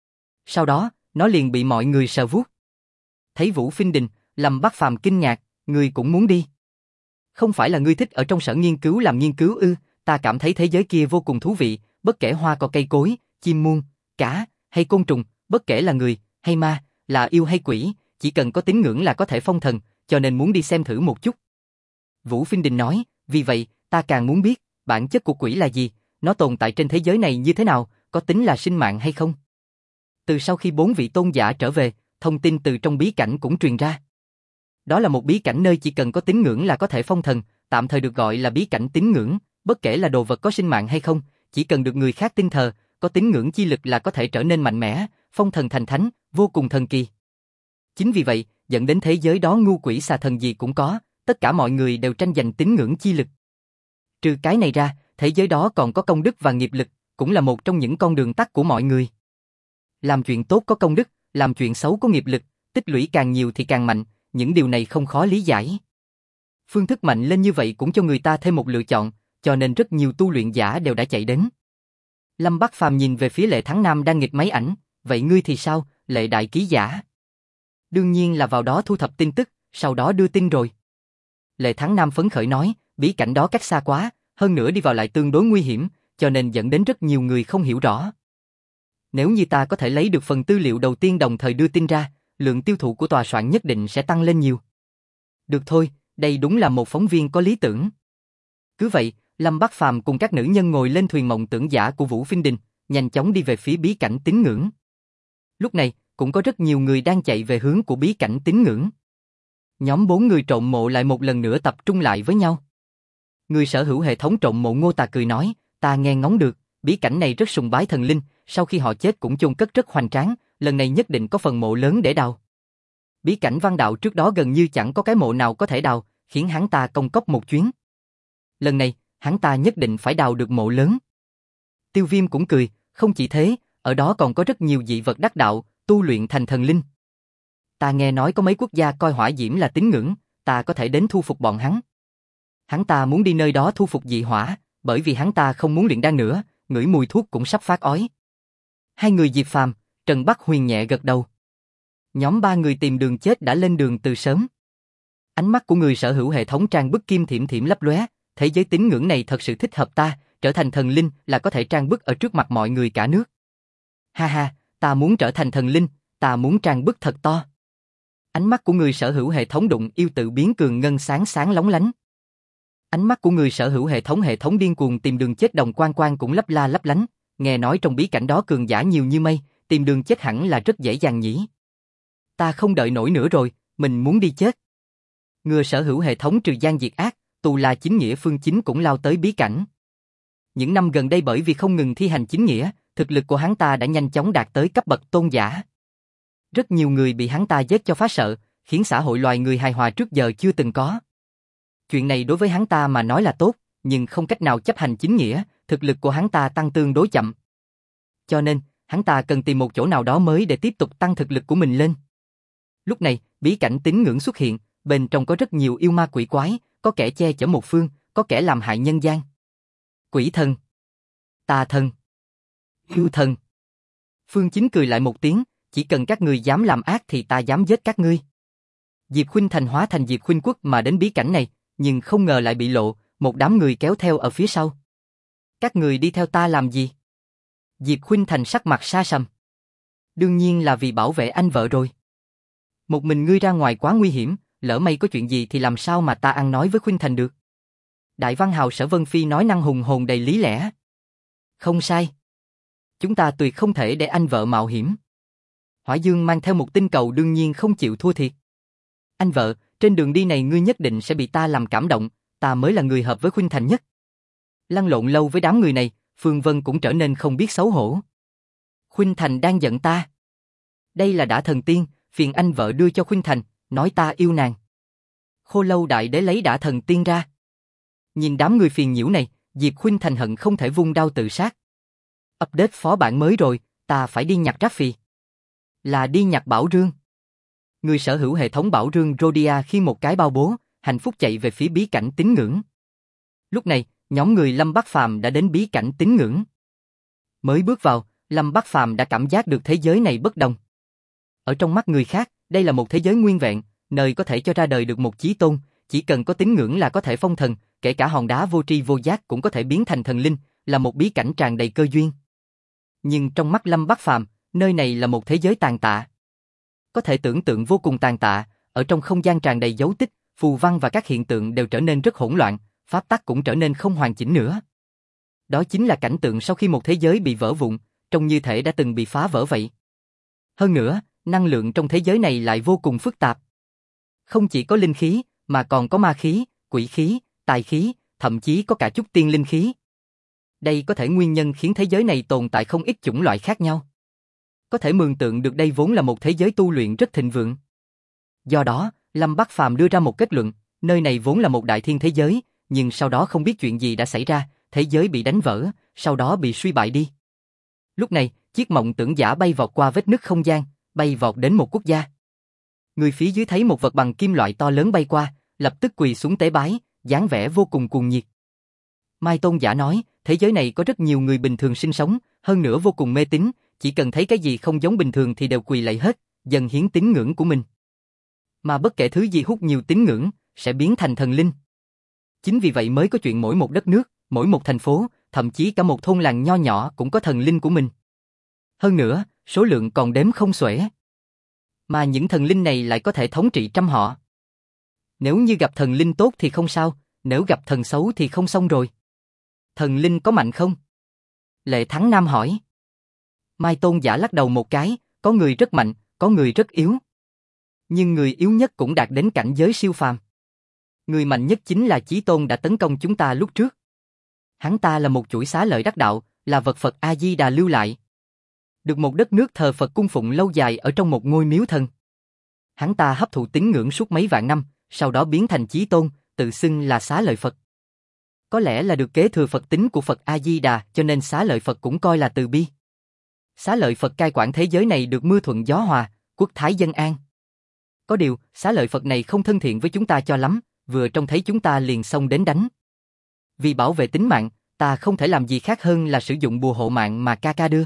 Sau đó, nó liền bị mọi người sờ vuốt. Thấy Vũ Phiên Đình, Lâm Bắc Phàm kinh ngạc, ngươi cũng muốn đi. Không phải là ngươi thích ở trong sở nghiên cứu làm nghiên cứu ư? Ta cảm thấy thế giới kia vô cùng thú vị, bất kể hoa cỏ cây cối, chim muông, cá hay côn trùng, bất kể là người hay ma, là yêu hay quỷ, chỉ cần có tín ngưỡng là có thể phong thần, cho nên muốn đi xem thử một chút. Vũ Phiên Đình nói, vì vậy, ta càng muốn biết, bản chất của quỷ là gì, nó tồn tại trên thế giới này như thế nào, có tính là sinh mạng hay không? Từ sau khi 4 vị tôn giả trở về, thông tin từ trong bí cảnh cũng truyền ra. Đó là một bí cảnh nơi chỉ cần có tín ngưỡng là có thể phong thần, tạm thời được gọi là bí cảnh tín ngưỡng, bất kể là đồ vật có sinh mạng hay không, chỉ cần được người khác tin thờ, có tín ngưỡng chi lực là có thể trở nên mạnh mẽ, phong thần thành thánh, vô cùng thần kỳ. Chính vì vậy, dẫn đến thế giới đó ngu quỷ xà thần gì cũng có, tất cả mọi người đều tranh giành tín ngưỡng chi lực. Trừ cái này ra, thế giới đó còn có công đức và nghiệp lực, cũng là một trong những con đường tắt của mọi người. Làm chuyện tốt có công đức, làm chuyện xấu có nghiệp lực, tích lũy càng nhiều thì càng mạnh, những điều này không khó lý giải. Phương thức mạnh lên như vậy cũng cho người ta thêm một lựa chọn, cho nên rất nhiều tu luyện giả đều đã chạy đến. Lâm Bắc Phàm nhìn về phía Lệ Thắng Nam đang nghịch máy ảnh, vậy ngươi thì sao, Lệ đại ký giả? Đương nhiên là vào đó thu thập tin tức, sau đó đưa tin rồi. Lệ Thắng Nam phấn khởi nói, bí cảnh đó cách xa quá, hơn nữa đi vào lại tương đối nguy hiểm, cho nên dẫn đến rất nhiều người không hiểu rõ. Nếu như ta có thể lấy được phần tư liệu đầu tiên đồng thời đưa tin ra, lượng tiêu thụ của tòa soạn nhất định sẽ tăng lên nhiều. Được thôi, đây đúng là một phóng viên có lý tưởng. Cứ vậy, Lâm Bắc Phàm cùng các nữ nhân ngồi lên thuyền mộng tưởng giả của Vũ Phiên Đình, nhanh chóng đi về phía bí cảnh tín ngưỡng. Lúc này, cũng có rất nhiều người đang chạy về hướng của bí cảnh tín ngưỡng. Nhóm 4 người trộm mộ lại một lần nữa tập trung lại với nhau. Người sở hữu hệ thống trộm mộ Ngô Tà cười nói, ta nghe ngóng được, bí cảnh này rất sùng bái thần linh, sau khi họ chết cũng chôn cất rất hoành tráng, lần này nhất định có phần mộ lớn để đào. Bí cảnh Văn Đạo trước đó gần như chẳng có cái mộ nào có thể đào, khiến hắn ta công cốc một chuyến. Lần này, hắn ta nhất định phải đào được mộ lớn. Tiêu Viêm cũng cười, không chỉ thế, ở đó còn có rất nhiều dị vật đắc đạo, tu luyện thành thần linh. Ta nghe nói có mấy quốc gia coi hỏa diễm là tín ngưỡng, ta có thể đến thu phục bọn hắn. Hắn ta muốn đi nơi đó thu phục dị hỏa, bởi vì hắn ta không muốn luyện đan nữa, ngửi mùi thuốc cũng sắp phát ói. Hai người Diệp Phàm, Trần Bắc Huyền nhẹ gật đầu. Nhóm 3 người tìm đường chết đã lên đường từ sớm. Ánh mắt của người sở hữu hệ thống trang bức kim thiểm thiểm lấp lóe, thế giới tín ngưỡng này thật sự thích hợp ta, trở thành thần linh là có thể trang bức ở trước mặt mọi người cả nước. Ha ha, ta muốn trở thành thần linh, ta muốn trang bức thật to. Ánh mắt của người sở hữu hệ thống đụng yêu tự biến cường ngân sáng sáng lóng lánh. Ánh mắt của người sở hữu hệ thống điên cuồng tìm đường chết đồng quan quan cũng lấp la lấp lánh, nghe nói trong bí cảnh đó cường giả nhiều như mây, tìm đường chết hẳn là rất dễ dàng nhỉ. Ta không đợi nổi nữa rồi, mình muốn đi chết. Người sở hữu hệ thống trừ gian diệt ác, tù là chính nghĩa phương chính cũng lao tới bí cảnh. Những năm gần đây bởi vì không ngừng thi hành chính nghĩa, thực lực của hắn ta đã nhanh chóng đạt tới cấp bậc tôn giả. Rất nhiều người bị hắn ta giết cho phá sợ, khiến xã hội loài người hài hòa trước giờ chưa từng có. Chuyện này đối với hắn ta mà nói là tốt, nhưng không cách nào chấp hành chính nghĩa, thực lực của hắn ta tăng tương đối chậm. Cho nên, hắn ta cần tìm một chỗ nào đó mới để tiếp tục tăng thực lực của mình lên. Lúc này, bí cảnh tín ngưỡng xuất hiện, bên trong có rất nhiều yêu ma quỷ quái, có kẻ che chở một phương, có kẻ làm hại nhân gian. Quỷ thần, tà thần, yêu thần. Phương Chính cười lại một tiếng, chỉ cần các ngươi dám làm ác thì ta dám giết các ngươi. Diệp Khuynh Thành hóa thành Diệp Khuynh Quốc mà đến bí cảnh này, nhưng không ngờ lại bị lộ, một đám người kéo theo ở phía sau. Các người đi theo ta làm gì? Diệp Khuynh Thành sắc mặt sa sầm. Đương nhiên là vì bảo vệ anh vợ rồi. Một mình ngươi ra ngoài quá nguy hiểm, lỡ may có chuyện gì thì làm sao mà ta ăn nói với Khuynh Thành được? Đại văn hào Sở Vân Phi nói năng hùng hồn đầy lý lẽ. Không sai. Chúng ta tuyệt không thể để anh vợ mạo hiểm. Hỏa Dương mang theo một tinh cầu đương nhiên không chịu thua thiệt. Anh vợ, trên đường đi này ngươi nhất định sẽ bị ta làm cảm động, ta mới là người hợp với Khuynh Thành nhất. Lăn lộn lâu với đám người này, Phương Vân cũng trở nên không biết xấu hổ. Khuynh Thành đang giận ta. Đây là Đả Thần Tiên, phiền anh vợ đưa cho Khuynh Thành, nói ta yêu nàng. Khô Lâu đại đế lấy Đả Thần Tiên ra. Nhìn đám người phiền nhiễu này, Diệp Khuynh Thành hận không thể vung đao tự sát. Update phó bản mới rồi, ta phải đi nhặt rác phì. Là đi nhặt bảo rương. Người sở hữu hệ thống bảo rương Rhodia khi một cái bao bố, hạnh phúc chạy về phía bí cảnh tín ngưỡng. Lúc này, nhóm người Lâm Bắc Phàm đã đến bí cảnh tín ngưỡng. Mới bước vào, Lâm Bắc Phàm đã cảm giác được thế giới này bất đồng. Ở trong mắt người khác, đây là một thế giới nguyên vẹn, nơi có thể cho ra đời được một chí tôn, chỉ cần có tín ngưỡng là có thể phong thần, kể cả hòn đá vô tri vô giác cũng có thể biến thành thần linh, là một bí cảnh tràn đầy cơ duyên. Nhưng trong mắt Lâm Bắc Phàm, nơi này là một thế giới tàn tạ. Có thể tưởng tượng vô cùng tàn tạ, ở trong không gian tràn đầy dấu tích, phù văn và các hiện tượng đều trở nên rất hỗn loạn, pháp tắc cũng trở nên không hoàn chỉnh nữa. Đó chính là cảnh tượng sau khi một thế giới bị vỡ vụn, trông như thể đã từng bị phá vỡ vậy. Hơn nữa, năng lượng trong thế giới này lại vô cùng phức tạp. Không chỉ có linh khí, mà còn có ma khí, quỷ khí, tài khí, thậm chí có cả chút tiên linh khí. Đây có thể nguyên nhân khiến thế giới này tồn tại không ít chủng loại khác nhau. Có thể mường tượng được đây vốn là một thế giới tu luyện rất thịnh vượng. Do đó, Lâm Bắc Phàm đưa ra một kết luận, nơi này vốn là một đại thiên thế giới, nhưng sau đó không biết chuyện gì đã xảy ra, thế giới bị đánh vỡ, sau đó bị suy bại đi. Lúc này, chiếc mộng tưởng giả bay vọt qua vết nứt không gian, bay vọt đến một quốc gia. Người phía dưới thấy một vật bằng kim loại to lớn bay qua, lập tức quỳ xuống tế bái, dáng vẻ vô cùng cuồng nhiệt. Mai Tôn giả nói, thế giới này có rất nhiều người bình thường sinh sống, hơn nữa vô cùng mê tín, chỉ cần thấy cái gì không giống bình thường thì đều quỳ lạy hết, dâng hiến tín ngưỡng của mình. Mà bất kể thứ gì hút nhiều tín ngưỡng, sẽ biến thành thần linh. Chính vì vậy mới có chuyện mỗi một đất nước, mỗi một thành phố, thậm chí cả một thôn làng nho nhỏ cũng có thần linh của mình. Hơn nữa, số lượng còn đếm không xuể. Mà những thần linh này lại có thể thống trị trăm họ. Nếu như gặp thần linh tốt thì không sao, nếu gặp thần xấu thì không xong rồi. Thần linh có mạnh không? Lệ Thắng Nam hỏi. Mai Tôn giả lắc đầu một cái, có người rất mạnh, có người rất yếu. Nhưng người yếu nhất cũng đạt đến cảnh giới siêu phàm. Người mạnh nhất chính là Chí Tôn đã tấn công chúng ta lúc trước. Hắn ta là một chuỗi xá lợi đắc đạo, là vật Phật A-di-đà lưu lại. Được một đất nước thờ Phật cung phụng lâu dài ở trong một ngôi miếu thần. Hắn ta hấp thụ tín ngưỡng suốt mấy vạn năm, sau đó biến thành Chí Tôn, tự xưng là xá lợi Phật. Có lẽ là được kế thừa Phật tính của Phật A-di-đà cho nên xá lợi Phật cũng coi là từ bi. Xá lợi Phật cai quản thế giới này được mưa thuận gió hòa, quốc thái dân an. Có điều, xá lợi Phật này không thân thiện với chúng ta cho lắm, vừa trông thấy chúng ta liền xông đến đánh. Vì bảo vệ tính mạng, ta không thể làm gì khác hơn là sử dụng bùa hộ mạng mà ca ca đưa.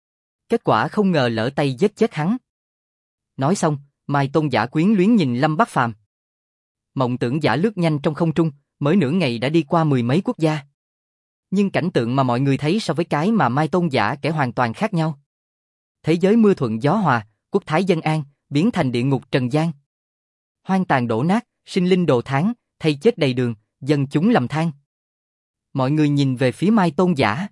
Kết quả không ngờ lỡ tay giết chết hắn. Nói xong, Mai Tôn giả quyến luyến nhìn Lâm Bắc Phàm. Mộng tưởng giả lướt nhanh trong không trung, mới nửa ngày đã đi qua mười mấy quốc gia. Nhưng cảnh tượng mà mọi người thấy so với cái mà Mai Tôn giả kể hoàn toàn khác nhau. Thế giới mưa thuận gió hòa, quốc thái dân an, biến thành địa ngục trần gian. Hoang tàn đổ nát, sinh linh đồ thán, thây chết đầy đường, dân chúng lầm than. Mọi người nhìn về phía Mai Tôn giả.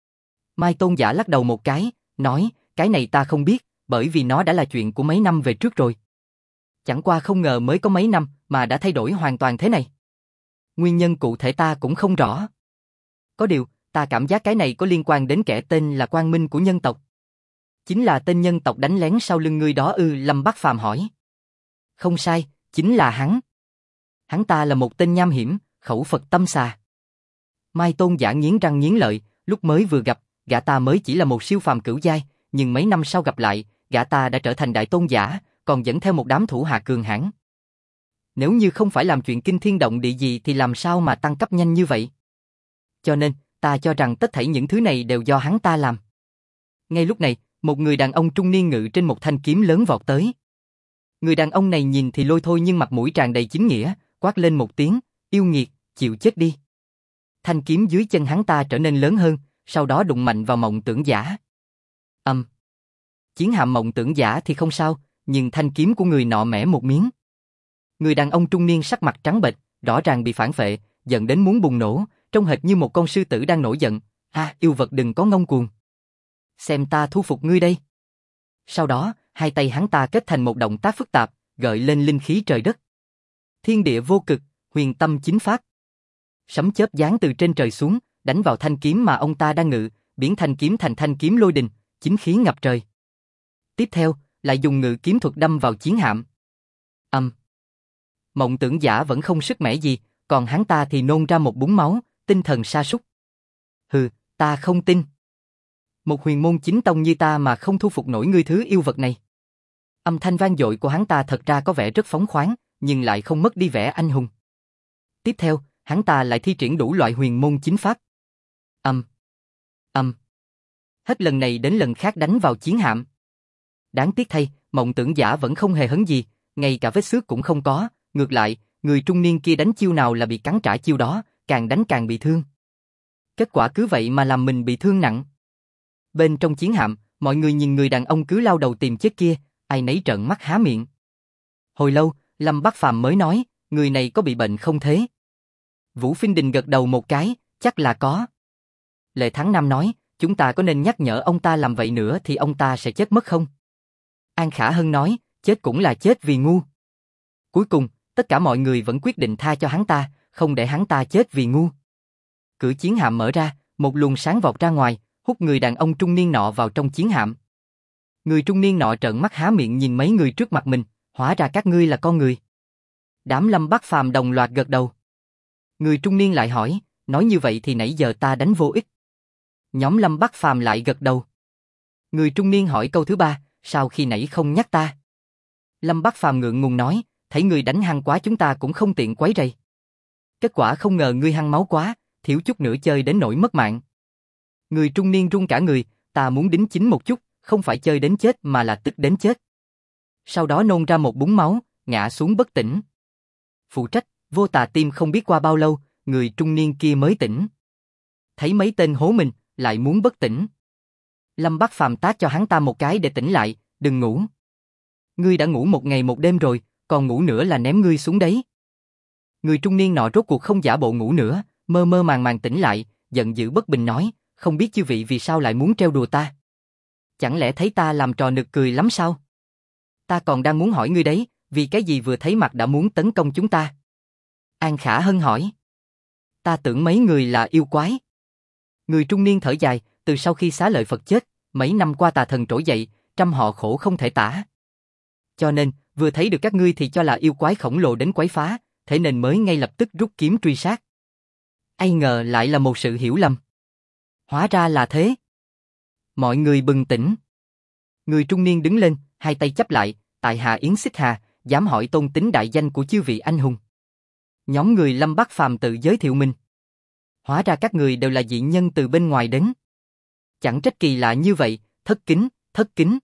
Mai Tôn giả lắc đầu một cái, nói, cái này ta không biết, bởi vì nó đã là chuyện của mấy năm về trước rồi. Chẳng qua không ngờ mới có mấy năm mà đã thay đổi hoàn toàn thế này. Nguyên nhân cụ thể ta cũng không rõ. Có điều, ta cảm giác cái này có liên quan đến kẻ tên là Quang Minh của nhân tộc. Chính là tên nhân tộc đánh lén sau lưng ngươi đó ư? Lâm Bắc Phàm hỏi. Không sai, chính là hắn. Hắn ta là một tên nham hiểm, khẩu Phật tâm xà. Mai Tôn giả nghiến răng nghiến lợi, lúc mới vừa gặp, gã ta mới chỉ là một siêu phàm cửu giai, nhưng mấy năm sau gặp lại, gã ta đã trở thành đại tôn giả, còn dẫn theo một đám thủ hạ cường hãn. Nếu như không phải làm chuyện kinh thiên động địa gì thì làm sao mà tăng cấp nhanh như vậy? Cho nên, ta cho rằng tất thảy những thứ này đều do hắn ta làm. Ngay lúc này, một người đàn ông trung niên ngự trên một thanh kiếm lớn vọt tới. Người đàn ông này nhìn thì lôi thôi nhưng mặt mũi tràn đầy chính nghĩa, quát lên một tiếng, yêu nghiệt, chịu chết đi. Thanh kiếm dưới chân hắn ta trở nên lớn hơn, sau đó đụng mạnh vào mộng tưởng giả. Chiến hạm mộng tưởng giả thì không sao, nhưng thanh kiếm của người nọ mẻ một miếng. Người đàn ông trung niên sắc mặt trắng bệch, rõ ràng bị phản phệ, giận đến muốn bùng nổ, trông hệt như một con sư tử đang nổi giận. Yêu vật đừng có ngông cuồng. Xem ta thu phục ngươi đây. Sau đó, hai tay hắn ta kết thành một động tác phức tạp, gợi lên linh khí trời đất. Thiên địa vô cực, huyền tâm chính pháp. Sấm chớp giáng từ trên trời xuống, đánh vào thanh kiếm mà ông ta đang ngự, biến thanh kiếm thành thanh kiếm lôi đình, chính khí ngập trời. Tiếp theo, lại dùng ngự kiếm thuật đâm vào chiến hạm. Mộng Tưởng Giả vẫn không sức mẻ gì, còn hắn ta thì nôn ra một búng máu, tinh thần sa sút. Hừ, ta không tin. Một huyền môn chính tông như ta mà không thu phục nổi ngươi thứ yêu vật này. Âm thanh vang dội của hắn ta thật ra có vẻ rất phóng khoáng, nhưng lại không mất đi vẻ anh hùng. Tiếp theo, hắn ta lại thi triển đủ loại huyền môn chính pháp. Hết lần này đến lần khác đánh vào chiến hạm. Đáng tiếc thay, Mộng Tưởng Giả vẫn không hề hấn gì, ngay cả vết xước cũng không có, ngược lại, người trung niên kia đánh chiêu nào là bị cắn trả chiêu đó, càng đánh càng bị thương. Kết quả cứ vậy mà làm mình bị thương nặng. Bên trong chiến hạm, mọi người nhìn người đàn ông cứ lao đầu tìm chết kia, ai nấy trợn mắt há miệng. Hồi lâu, Lâm Bắc Phàm mới nói, người này có bị bệnh không thế? Vũ Phiên Đình gật đầu một cái, chắc là có. Lệ Thắng Nam nói, chúng ta có nên nhắc nhở ông ta làm vậy nữa thì ông ta sẽ chết mất không? An Khả Hân nói, chết cũng là chết vì ngu. Cuối cùng, tất cả mọi người vẫn quyết định tha cho hắn ta, không để hắn ta chết vì ngu. Cửa chiến hạm mở ra, một luồng sáng vọt ra ngoài, hút người đàn ông trung niên nọ vào trong chiến hạm. Người trung niên nọ trợn mắt há miệng nhìn mấy người trước mặt mình, hóa ra các ngươi là con người. Đám Lâm Bắc Phàm đồng loạt gật đầu. Người trung niên lại hỏi, nói như vậy thì nãy giờ ta đánh vô ích. Nhóm Lâm Bắc Phàm lại gật đầu. Người trung niên hỏi câu thứ ba, sao khi nãy không nhắc ta? Lâm Bắc Phàm ngượng ngùng nói, thấy ngươi đánh hăng quá chúng ta cũng không tiện quấy rầy. Kết quả không ngờ ngươi hăng máu quá, thiếu chút nữa chơi đến nỗi mất mạng. Người trung niên run cả người, ta muốn đính chính một chút, không phải chơi đến chết mà là tức đến chết. Sau đó nôn ra một búng máu, ngã xuống bất tỉnh. Phụ trách, Vô Tà Tim không biết qua bao lâu, người trung niên kia mới tỉnh. Thấy mấy tên hố mình, lại muốn bất tỉnh. Lâm Bắc Phàm tát cho hắn ta một cái để tỉnh lại, đừng ngủ. Ngươi đã ngủ một ngày một đêm rồi, còn ngủ nữa là ném ngươi xuống đấy. Người trung niên nọ rốt cuộc không giả bộ ngủ nữa, mơ mơ màng màng tỉnh lại, giận dữ bất bình nói, không biết chư vị vì sao lại muốn trêu đùa ta. Chẳng lẽ thấy ta làm trò nực cười lắm sao? Ta còn đang muốn hỏi ngươi đấy, vì cái gì vừa thấy mặt đã muốn tấn công chúng ta? An Khả Hân hỏi. Ta tưởng mấy người là yêu quái. Người trung niên thở dài, từ sau khi Xá Lợi Phật chết, mấy năm qua tà thần trỗi dậy, trăm họ khổ không thể tả. Cho nên, vừa thấy được các ngươi thì cho là yêu quái khổng lồ đến quấy phá, thế nên mới ngay lập tức rút kiếm truy sát. Ai ngờ lại là một sự hiểu lầm. Hóa ra là thế. Mọi người bừng tỉnh. Người trung niên đứng lên, hai tay chắp lại, tại hạ Yến Xích Hà, dám hỏi tôn tính đại danh của chư vị anh hùng. Nhóm người Lâm Bắc Phàm tự giới thiệu mình. Hóa ra các người đều là dị nhân từ bên ngoài đến. Chẳng trách kỳ lạ như vậy, thất kính, thất kính.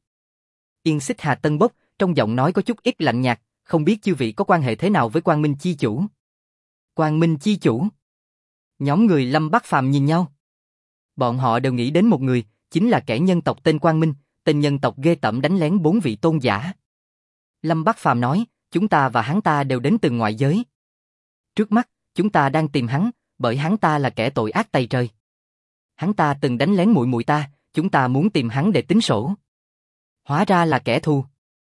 Yến Xích Hà tân bốc, trong giọng nói có chút ít lạnh nhạt, không biết chư vị có quan hệ thế nào với Quang Minh Chi Chủ. Quang Minh Chi Chủ. Nhóm người Lâm Bắc Phàm nhìn nhau. Bọn họ đều nghĩ đến một người, chính là kẻ nhân tộc tên Quang Minh, tên nhân tộc ghê tởm đánh lén 4 vị tôn giả. Lâm Bắc Phàm nói, chúng ta và hắn ta đều đến từ ngoại giới. Trước mắt, chúng ta đang tìm hắn, bởi hắn ta là kẻ tội ác tày trời. Hắn ta từng đánh lén muội muội ta, chúng ta muốn tìm hắn để tính sổ. Hóa ra là kẻ thù.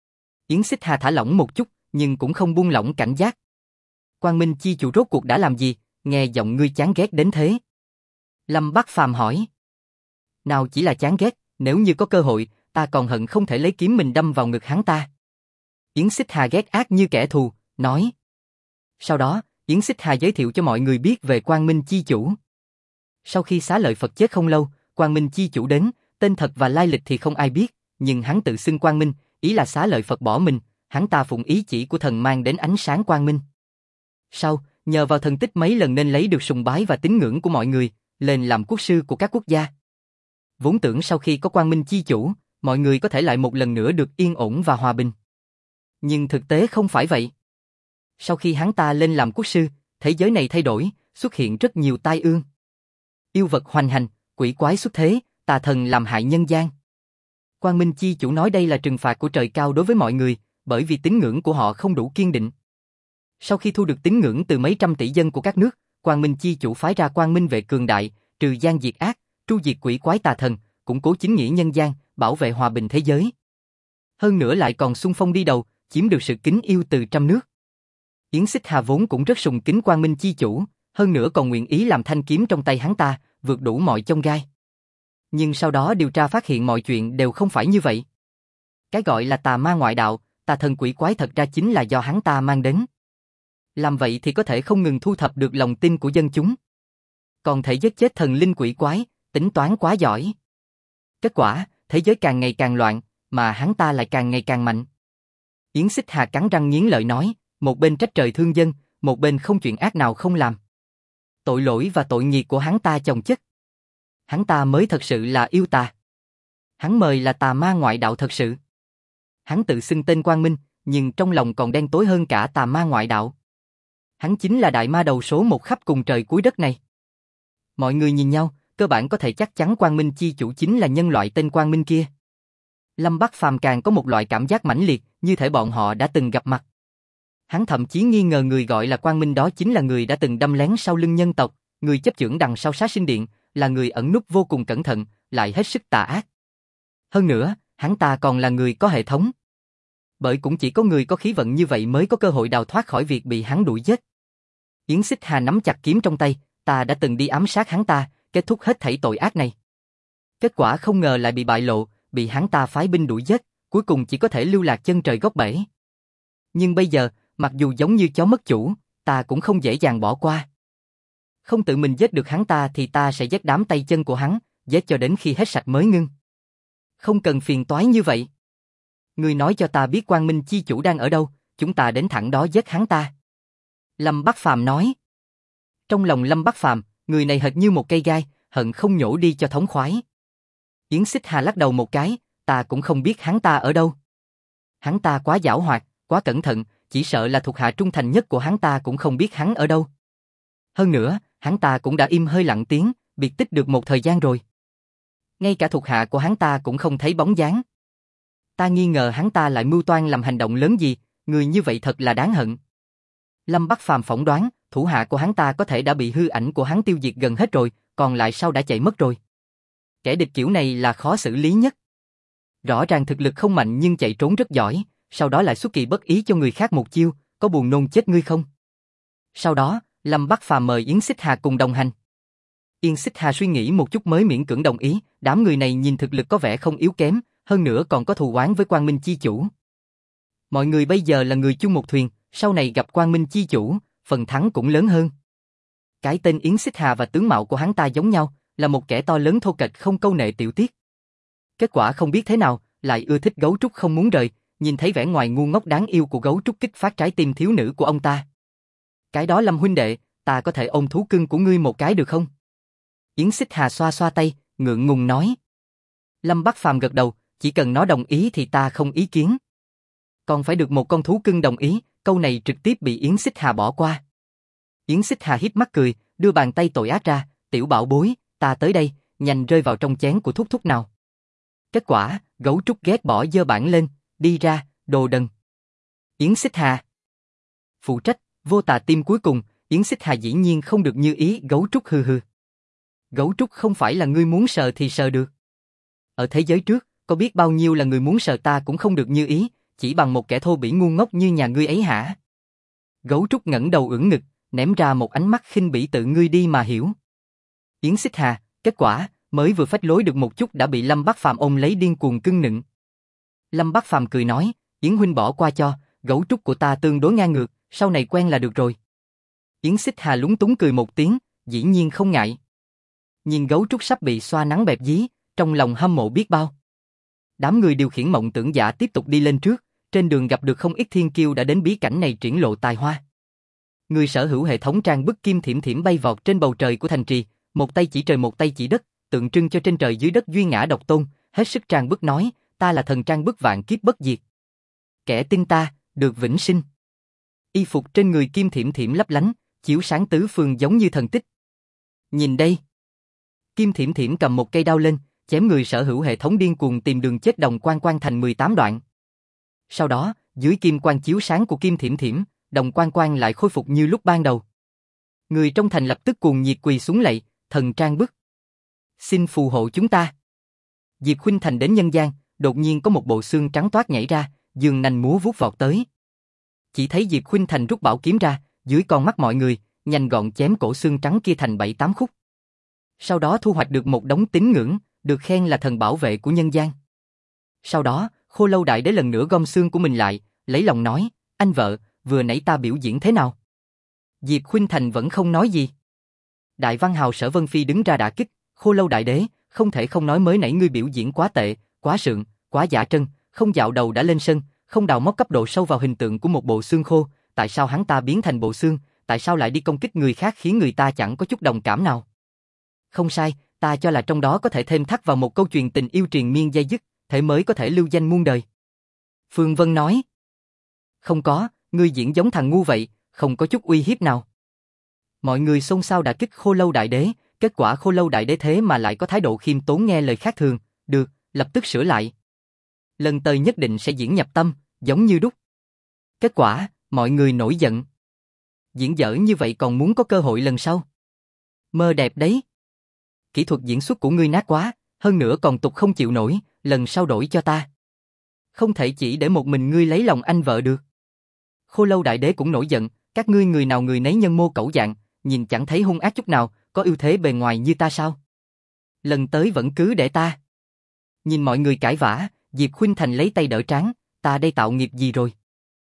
Yến Xích Hà thả lỏng một chút, nhưng cũng không buông lỏng cảnh giác. Quang Minh Chi Chủ rốt cuộc đã làm gì, nghe giọng ngươi chán ghét đến thế. Lâm Bắc Phàm hỏi. Nào chỉ là chán ghét, nếu như có cơ hội, ta còn hận không thể lấy kiếm mình đâm vào ngực hắn ta. Yến Xích Hà ghét ác như kẻ thù, nói. Sau đó, Yến Xích Hà giới thiệu cho mọi người biết về Quang Minh Chi Chủ. Sau khi Xá Lợi Phật chết không lâu, Quang Minh Chi Chủ đến, tên thật và lai lịch thì không ai biết, nhưng hắn tự xưng Quang Minh, ý là Xá Lợi Phật bỏ mình, hắn ta phụng ý chỉ của thần mang đến ánh sáng quang minh. Sau, nhờ vào thần tích mấy lần nên lấy được sùng bái và tín ngưỡng của mọi người, lên làm quốc sư của các quốc gia. Vốn tưởng sau khi có Quang Minh Chi Chủ, mọi người có thể lại một lần nữa được yên ổn và hòa bình. Nhưng thực tế không phải vậy. Sau khi hắn ta lên làm quốc sư, thế giới này thay đổi, xuất hiện rất nhiều tai ương. Yêu vật hoành hành, quỷ quái xuất thế, tà thần làm hại nhân gian. Quang Minh Chi Chủ nói đây là trừng phạt của trời cao đối với mọi người, bởi vì tín ngưỡng của họ không đủ kiên định. Sau khi thu được tín ngưỡng từ mấy trăm tỷ dân của các nước, Quang Minh Chi Chủ phái ra Quang Minh vệ cường đại, trừ gian diệt ác, tru diệt quỷ quái tà thần, củng cố chính nghĩa nhân gian, bảo vệ hòa bình thế giới. Hơn nữa lại còn xung phong đi đầu, chiếm được sự kính yêu từ trăm nước. Yến Xích Hà vốn cũng rất sùng kính Quang Minh Chi Chủ, hơn nữa còn nguyện ý làm thanh kiếm trong tay hắn ta, vượt đủ mọi chông gai. Nhưng sau đó điều tra phát hiện mọi chuyện đều không phải như vậy. Cái gọi là tà ma ngoại đạo, tà thần quỷ quái thật ra chính là do hắn ta mang đến. Làm vậy thì có thể không ngừng thu thập được lòng tin của dân chúng. Còn thể giết chết thần linh quỷ quái, tính toán quá giỏi. Kết quả, thế giới càng ngày càng loạn, mà hắn ta lại càng ngày càng mạnh. Yến Xích Hà cắn răng nghiến lợi nói, một bên trách trời thương dân, một bên không chuyện ác nào không làm. Tội lỗi và tội nghiệp của hắn ta chồng chất. Hắn ta mới thật sự là yêu tà. Hắn mời là tà ma ngoại đạo thật sự. Hắn tự xưng tên Quang Minh, nhưng trong lòng còn đen tối hơn cả tà ma ngoại đạo. Hắn chính là đại ma đầu số một khắp cùng trời cuối đất này. Mọi người nhìn nhau, cơ bản có thể chắc chắn Quang Minh chi chủ chính là nhân loại tên Quang Minh kia. Lâm Bắc Phàm càng có một loại cảm giác mãnh liệt, như thể bọn họ đã từng gặp mặt. Hắn thậm chí nghi ngờ người gọi là Quang Minh đó chính là người đã từng đâm lén sau lưng nhân tộc, người chấp chưởng đằng sau Sát Sinh Điện, là người ẩn núp vô cùng cẩn thận, lại hết sức tà ác. Hơn nữa, hắn ta còn là người có hệ thống. Bởi cũng chỉ có người có khí vận như vậy mới có cơ hội đào thoát khỏi việc bị hắn đuổi giết. Yến Xích Hà nắm chặt kiếm trong tay, ta đã từng đi ám sát hắn ta, kết thúc hết thảy tội ác này. Kết quả không ngờ lại bị bại lộ, bị hắn ta phái binh đuổi giết, cuối cùng chỉ có thể lưu lạc chân trời góc bể. Nhưng bây giờ, mặc dù giống như chó mất chủ, ta cũng không dễ dàng bỏ qua. Không tự mình giết được hắn ta thì ta sẽ giết đám tay chân của hắn, giết cho đến khi hết sạch mới ngưng. Không cần phiền toái như vậy. Ngươi nói cho ta biết Quang Minh chi chủ đang ở đâu, chúng ta đến thẳng đó giết hắn ta. Lâm Bắc Phàm nói. Trong lòng Lâm Bắc Phàm, người này hệt như một cây gai, hận không nhổ đi cho thống khoái. Yến Xích Hà lắc đầu một cái, ta cũng không biết hắn ta ở đâu. Hắn ta quá giảo hoạt, quá cẩn thận, chỉ sợ là thuộc hạ trung thành nhất của hắn ta cũng không biết hắn ở đâu. Hơn nữa, hắn ta cũng đã im hơi lặng tiếng, biệt tích được một thời gian rồi. Ngay cả thuộc hạ của hắn ta cũng không thấy bóng dáng. Ta nghi ngờ hắn ta lại mưu toan làm hành động lớn gì, người như vậy thật là đáng hận. Lâm Bắc Phàm phỏng đoán, thủ hạ của hắn ta có thể đã bị hư ảnh của hắn tiêu diệt gần hết rồi, còn lại sau đã chạy mất rồi. Kẻ địch kiểu này là khó xử lý nhất. Rõ ràng thực lực không mạnh nhưng chạy trốn rất giỏi, sau đó lại xuất kỳ bất ý cho người khác một chiêu, có buồn nôn chết ngươi không? Sau đó, Lâm Bắc Phàm mời Yến Xích Hà cùng đồng hành. Yến Xích Hà suy nghĩ một chút mới miễn cưỡng đồng ý, đám người này nhìn thực lực có vẻ không yếu kém, hơn nữa còn có thù oán với Quang Minh chi chủ. Mọi người bây giờ là người chung một thuyền, sau này gặp Quang Minh chi chủ, phần thắng cũng lớn hơn. Cái tên Yến Xích Hà và tướng mạo của hắn ta giống nhau, là một kẻ to lớn thô kệch không câu nệ tiểu tiết. Kết quả không biết thế nào, lại ưa thích gấu trúc không muốn rời, nhìn thấy vẻ ngoài ngu ngốc đáng yêu của gấu trúc kích phát trái tim thiếu nữ của ông ta. Cái đó Lâm huynh đệ, ta có thể ôm thú cưng của ngươi một cái được không? Yến Xích Hà xoa xoa tay, ngượng ngùng nói. Lâm Bắc Phàm gật đầu, chỉ cần nó đồng ý thì ta không ý kiến. Còn phải được một con thú cưng đồng ý, câu này trực tiếp bị Yến Xích Hà bỏ qua. Yến Xích Hà híp mắt cười, đưa bàn tay tội ác ra, tiểu bảo bối, ta tới đây, nhanh rơi vào trong chén của thúc thúc nào. Kết quả, gấu trúc ghét bỏ giơ bảng lên, đi ra, đồ đần. Yến Xích Hà. Phụ trách, vô tà tim cuối cùng, Yến Xích Hà dĩ nhiên không được như ý gấu trúc hừ hừ. Gấu trúc không phải là ngươi muốn sờ thì sờ được. Ở thế giới trước, có biết bao nhiêu là người muốn sờ ta cũng không được như ý, chỉ bằng một kẻ thô bỉ ngu ngốc như nhà ngươi ấy hả? Gấu trúc ngẩng đầu ưỡn ngực, ném ra một ánh mắt khinh bỉ tự ngươi đi mà hiểu. Yến Xích Hà, kết quả, mới vừa phách lối được một chút đã bị Lâm Bắc Phàm ôm lấy điên cuồng cưng nựng. Lâm Bắc Phàm cười nói, Yến huynh bỏ qua cho, gấu trúc của ta tương đối ngang ngược, sau này quen là được rồi. Yến Xích Hà lúng túng cười một tiếng, dĩ nhiên không ngại. Nhìn gấu trúc sắp bị xoa nắng bẹp dí, trong lòng hâm mộ biết bao. Đám người điều khiển mộng tưởng giả tiếp tục đi lên trước, trên đường gặp được không ít thiên kiêu đã đến bí cảnh này triển lộ tài hoa. Người sở hữu hệ thống trang bức Kim Thiểm Thiểm bay vọt trên bầu trời của thành trì, một tay chỉ trời một tay chỉ đất, tượng trưng cho trên trời dưới đất duy ngã độc tôn, hết sức trang bức nói, ta là thần trang bức vạn kiếp bất diệt. Kẻ tin ta, được vĩnh sinh. Y phục trên người Kim Thiểm Thiểm lấp lánh, chiếu sáng tứ phương giống như thần tích. Nhìn đây. Kim Thiểm Thiểm cầm một cây đao lên, chém người sở hữu hệ thống điên cuồng tìm đường chết đồng quang quang thành 18 đoạn. Sau đó, dưới kim quang chiếu sáng của Kim Thiểm Thiểm, đồng quang quang lại khôi phục như lúc ban đầu. Người trong thành lập tức cuồng nhiệt quỳ xuống lạy, thần trang bức. Xin phù hộ chúng ta. Diệp Khuynh Thành đến nhân gian, đột nhiên có một bộ xương trắng toát nhảy ra, giương nanh múa vuốt vọt tới. Chỉ thấy Diệp Khuynh Thành rút bảo kiếm ra, dưới con mắt mọi người, nhanh gọn chém cổ xương trắng kia thành 7-8 khúc. Sau đó thu hoạch được một đống tín ngưỡng, được khen là thần bảo vệ của nhân gian. Sau đó, Khô Lâu Đại Đế lần nữa gom xương của mình lại, lấy lòng nói, anh vợ, vừa nãy ta biểu diễn thế nào? Diệp Khuynh Thành vẫn không nói gì. Đại văn hào Sở Vân Phi đứng ra đả kích, Khô Lâu Đại Đế, không thể không nói mới nãy ngươi biểu diễn quá tệ, quá sượng, quá giả trân, không dạo đầu đã lên sân, không đào móc cấp độ sâu vào hình tượng của một bộ xương khô, tại sao hắn ta biến thành bộ xương, tại sao lại đi công kích người khác khiến người ta chẳng có chút đồng cảm nào? Không sai, ta cho là trong đó có thể thêm thắt vào một câu chuyện tình yêu triền miên dây dứt, thế mới có thể lưu danh muôn đời. Phương Vân nói. Không có, ngươi diễn giống thằng ngu vậy, không có chút uy hiếp nào. Mọi người xôn xao đả kích Khô Lâu Đại Đế, kết quả Khô Lâu Đại Đế thế mà lại có thái độ khiêm tốn nghe lời khác thường, được, lập tức sửa lại. Lần tới nhất định sẽ diễn nhập tâm, giống như đúc. Kết quả, mọi người nổi giận. Diễn dở như vậy còn muốn có cơ hội lần sau. Mơ đẹp đấy. Kỹ thuật diễn xuất của ngươi nát quá, hơn nữa còn tục không chịu nổi, lần sau đổi cho ta. Không thể chỉ để một mình ngươi lấy lòng anh vợ được. Khô Lâu Đại Đế cũng nổi giận, các ngươi người nào người nấy nhân mô cẩu dạng, nhìn chẳng thấy hung ác chút nào, có ưu thế bề ngoài như ta sao? Lần tới vẫn cứ để ta. Nhìn mọi người cãi vã, Diệp Khuynh Thành lấy tay đỡ trán, ta đây tạo nghiệp gì rồi?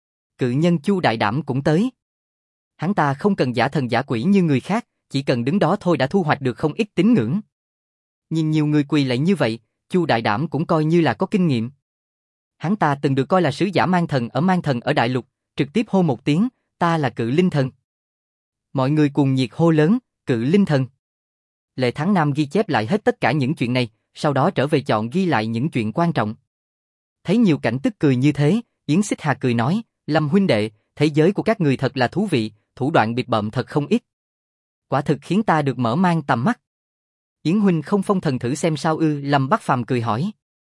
Cự nhân Chu Đại Đảm cũng tới. Hắn ta không cần giả thần giả quỷ như người khác, chỉ cần đứng đó thôi đã thu hoạch được không ít tín ngưỡng. Nhìn nhiều người quỳ lạy như vậy, Chu Đại Đảm cũng coi như là có kinh nghiệm. Hắn ta từng được coi là sứ giả mang thần ở Đại Lục, trực tiếp hô một tiếng, ta là Cự Linh Thần. Mọi người cùng nhiệt hô lớn, Cự Linh Thần. Lệ Thắng Nam ghi chép lại hết tất cả những chuyện này, sau đó trở về chọn ghi lại những chuyện quan trọng. Thấy nhiều cảnh tức cười như thế, Yến Xích Hà cười nói, Lâm huynh đệ, thế giới của các người thật là thú vị, thủ đoạn bịp bợm thật không ít. Quả thực khiến ta được mở mang tầm mắt. Yến huynh không phong thần thử xem sao ư? Lâm Bắc Phàm cười hỏi.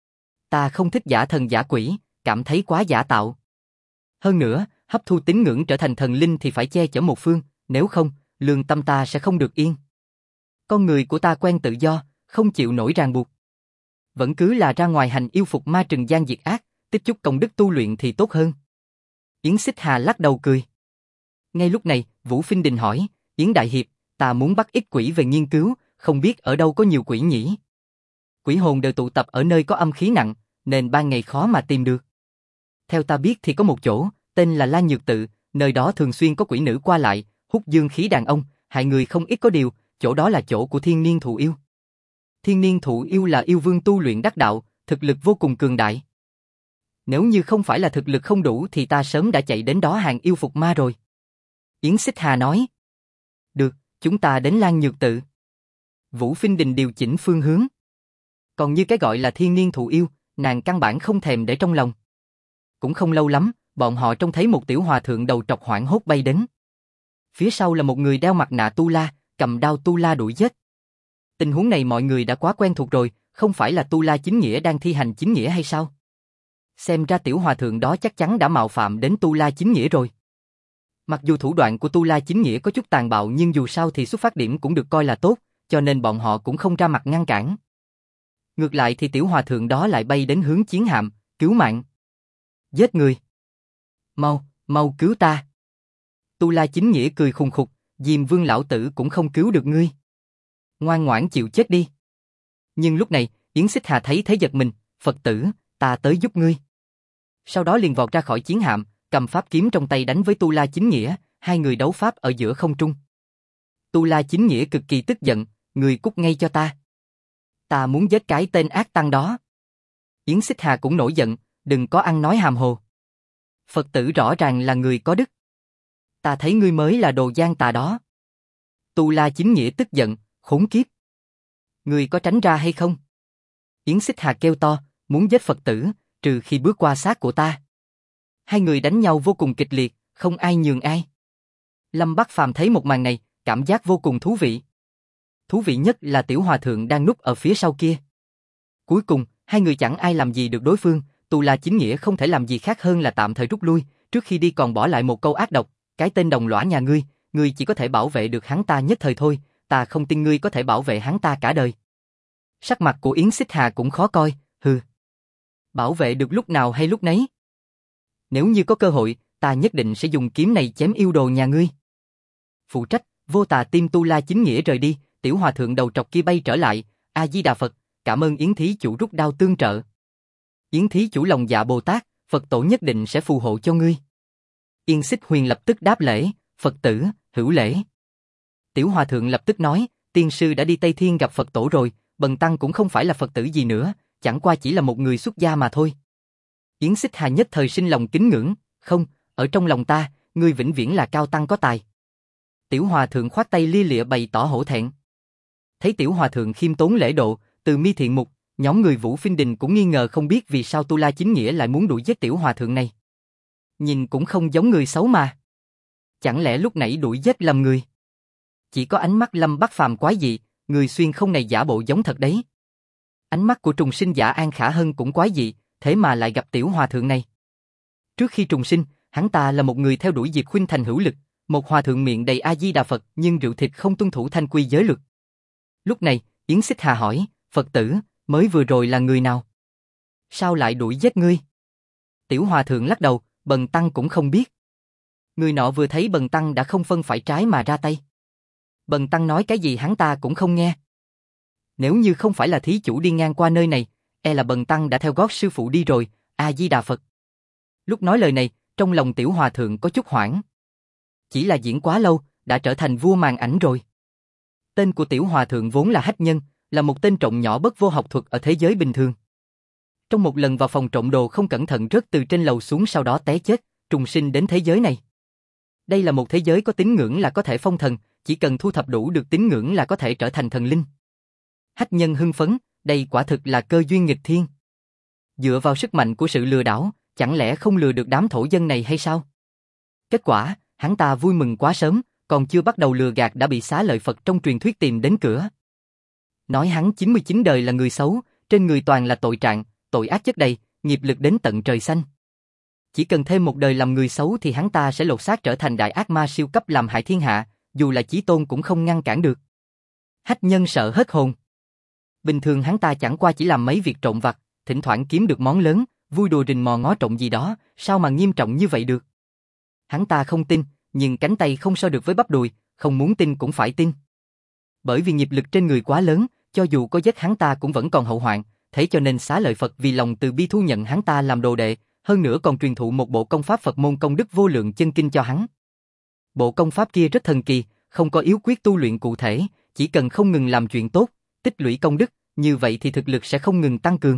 Ta không thích giả thần giả quỷ, cảm thấy quá giả tạo. Hơn nữa, hấp thu tín ngưỡng trở thành thần linh thì phải che chở một phương, nếu không, lương tâm ta sẽ không được yên. Con người của ta quen tự do, không chịu nổi ràng buộc. Vẫn cứ là ra ngoài hành yêu phục ma trừng gian diệt ác, tích chút công đức tu luyện thì tốt hơn. Yến Xích Hà lắc đầu cười. Ngay lúc này, Vũ Phinh Đình hỏi, Yến Đại Hiệp, ta muốn bắt ít quỷ về nghiên cứu, không biết ở đâu có nhiều quỷ nhỉ? Quỷ hồn đều tụ tập ở nơi có âm khí nặng, nên ban ngày khó mà tìm được. Theo ta biết thì có một chỗ, tên là La Nhược Tự, nơi đó thường xuyên có quỷ nữ qua lại, hút dương khí đàn ông, hại người không ít có điều, chỗ đó là chỗ của Thiên Niên Thụ Yêu. Thiên Niên Thụ Yêu là yêu vương tu luyện đắc đạo, thực lực vô cùng cường đại. Nếu như không phải là thực lực không đủ thì ta sớm đã chạy đến đó hàng yêu phục ma rồi. Yến Xích Hà nói. Được, chúng ta đến Lan Nhược Tự. Vũ Phinh Đình điều chỉnh phương hướng. Còn như cái gọi là Thiên Niên Thụ Yêu, nàng căn bản không thèm để trong lòng. Cũng không lâu lắm, bọn họ trông thấy một tiểu hòa thượng đầu trọc hoảng hốt bay đến. Phía sau là một người đeo mặt nạ tu la, cầm đao tu la đuổi giết. Tình huống này mọi người đã quá quen thuộc rồi, không phải là tu la chính nghĩa đang thi hành chính nghĩa hay sao? Xem ra tiểu hòa thượng đó chắc chắn đã mạo phạm đến tu la chính nghĩa rồi. Mặc dù thủ đoạn của tu la chính nghĩa có chút tàn bạo nhưng dù sao thì xuất phát điểm cũng được coi là tốt, cho nên bọn họ cũng không ra mặt ngăn cản. Ngược lại thì tiểu hòa thượng đó lại bay đến hướng chiến hạm, cứu mạng. Giết người. Mau, mau cứu ta. Tu la chính nghĩa cười khùng khục, Diêm Vương lão tử cũng không cứu được ngươi. Ngoan ngoãn chịu chết đi. Nhưng lúc này, Yến Xích Hà thấy thế giật mình, Phật tử, ta tới giúp ngươi. Sau đó liền vọt ra khỏi chiến hạm, cầm pháp kiếm trong tay đánh với Tu La Chính Nghĩa, hai người đấu pháp ở giữa không trung. Tu La Chính Nghĩa cực kỳ tức giận, người cút ngay cho ta. Ta muốn giết cái tên ác tăng đó. Yến Xích Hà cũng nổi giận, đừng có ăn nói hàm hồ. Phật tử rõ ràng là người có đức. Ta thấy ngươi mới là đồ gian tà đó. Tu La Chính Nghĩa tức giận, khốn kiếp. Ngươi có tránh ra hay không? Yến Xích Hà kêu to, muốn giết Phật tử, trừ khi bước qua xác của ta. Hai người đánh nhau vô cùng kịch liệt, không ai nhường ai. Lâm Bắc Phàm thấy một màn này, cảm giác vô cùng thú vị. Thú vị nhất là tiểu hòa thượng đang núp ở phía sau kia. Cuối cùng, hai người chẳng ai làm gì được đối phương, Tu La Chính Nghĩa không thể làm gì khác hơn là tạm thời rút lui, trước khi đi còn bỏ lại một câu ác độc, cái tên đồng lõa nhà ngươi chỉ có thể bảo vệ được hắn ta nhất thời thôi, ta không tin ngươi có thể bảo vệ hắn ta cả đời. Sắc mặt của Yến Xích Hà cũng khó coi, hừ. Bảo vệ được lúc nào hay lúc nấy. Nếu như có cơ hội, ta nhất định sẽ dùng kiếm này chém yêu đồ nhà ngươi. Phụ trách, vô tà tim Tu La Chính Nghĩa rời đi, tiểu hòa thượng đầu trọc kia bay trở lại, A Di Đà Phật, cảm ơn Yến thí chủ rút đao tương trợ. Yến thí chủ lòng dạ Bồ Tát, Phật tổ nhất định sẽ phù hộ cho ngươi. Yên Xích Huyền lập tức đáp lễ, Phật tử, hữu lễ. Tiểu Hòa Thượng lập tức nói, tiên sư đã đi Tây Thiên gặp Phật tổ rồi, Bần tăng cũng không phải là Phật tử gì nữa, chẳng qua chỉ là một người xuất gia mà thôi. Yến Xích Hà nhất thời sinh lòng kính ngưỡng, không, ở trong lòng ta, ngươi vĩnh viễn là cao tăng có tài. Tiểu Hòa Thượng khoát tay lia lịa bày tỏ hổ thẹn. Thấy Tiểu Hòa Thượng khiêm tốn lễ độ, từ mi thiện mục, nhóm người Vũ Phiên Đình cũng nghi ngờ không biết vì sao Tu La Chính Nghĩa lại muốn đuổi giết Tiểu Hòa Thượng này. Nhìn cũng không giống người xấu mà. Chẳng lẽ lúc nãy đuổi giết lầm người? Chỉ có ánh mắt Lâm Bắc Phàm quái dị, người xuyên không này giả bộ giống thật đấy. Ánh mắt của trùng sinh giả An Khả Hân cũng quái dị, thế mà lại gặp Tiểu Hòa Thượng này. Trước khi trùng sinh, hắn ta là một người theo đuổi Diệp Khuynh Thành hữu lực, một hòa thượng miệng đầy A Di Đà Phật nhưng rượu thịt không tuân thủ thanh quy giới luật. Lúc này, Yến Xích Hà hỏi, Phật tử, mới vừa rồi là người nào? Sao lại đuổi giết ngươi? Tiểu Hòa Thượng lắc đầu, Bần tăng cũng không biết. Người nọ vừa thấy Bần tăng đã không phân phải trái mà ra tay. Bần tăng nói cái gì hắn ta cũng không nghe. Nếu như không phải là thí chủ đi ngang qua nơi này, e là Bần tăng đã theo gót sư phụ đi rồi, A Di Đà Phật. Lúc nói lời này, trong lòng Tiểu Hòa Thượng có chút hoảng. Chỉ là diễn quá lâu, đã trở thành vua màn ảnh rồi. Tên của Tiểu Hòa Thượng vốn là Hách Nhân, là một tên trộm nhỏ bất vô học thuật ở thế giới bình thường. Trong một lần vào phòng trộm đồ không cẩn thận rớt từ trên lầu xuống sau đó té chết, trùng sinh đến thế giới này. Đây là một thế giới có tín ngưỡng là có thể phong thần, chỉ cần thu thập đủ được tín ngưỡng là có thể trở thành thần linh. Hách Nhân hưng phấn, đây quả thực là cơ duyên nghịch thiên. Dựa vào sức mạnh của sự lừa đảo, chẳng lẽ không lừa được đám thổ dân này hay sao? Kết quả, hắn ta vui mừng quá sớm, còn chưa bắt đầu lừa gạt đã bị Xá Lợi Phật trong truyền thuyết tìm đến cửa. Nói hắn 99 đời là người xấu, trên người toàn là tội trạng, tội ác chất đầy, nghiệp lực đến tận trời xanh. Chỉ cần thêm một đời làm người xấu thì hắn ta sẽ lột xác trở thành đại ác ma siêu cấp làm hại thiên hạ, dù là Chí Tôn cũng không ngăn cản được. Hách Nhân sợ hết hồn. Bình thường hắn ta chẳng qua chỉ làm mấy việc trộm vặt, thỉnh thoảng kiếm được món lớn, vui đùa rình mò ngó trộm gì đó, sao mà nghiêm trọng như vậy được? Hắn ta không tin, nhưng cánh tay không so được với bắp đùi, không muốn tin cũng phải tin. Bởi vì nghiệp lực trên người quá lớn, cho dù có giết hắn ta cũng vẫn còn hậu hoạn, thế cho nên Xá Lợi Phật vì lòng từ bi thu nhận hắn ta làm đồ đệ, hơn nữa còn truyền thụ một bộ công pháp Phật môn công đức vô lượng chân kinh cho hắn. Bộ công pháp kia rất thần kỳ, không có yếu quyết tu luyện cụ thể, chỉ cần không ngừng làm chuyện tốt, tích lũy công đức, như vậy thì thực lực sẽ không ngừng tăng cường.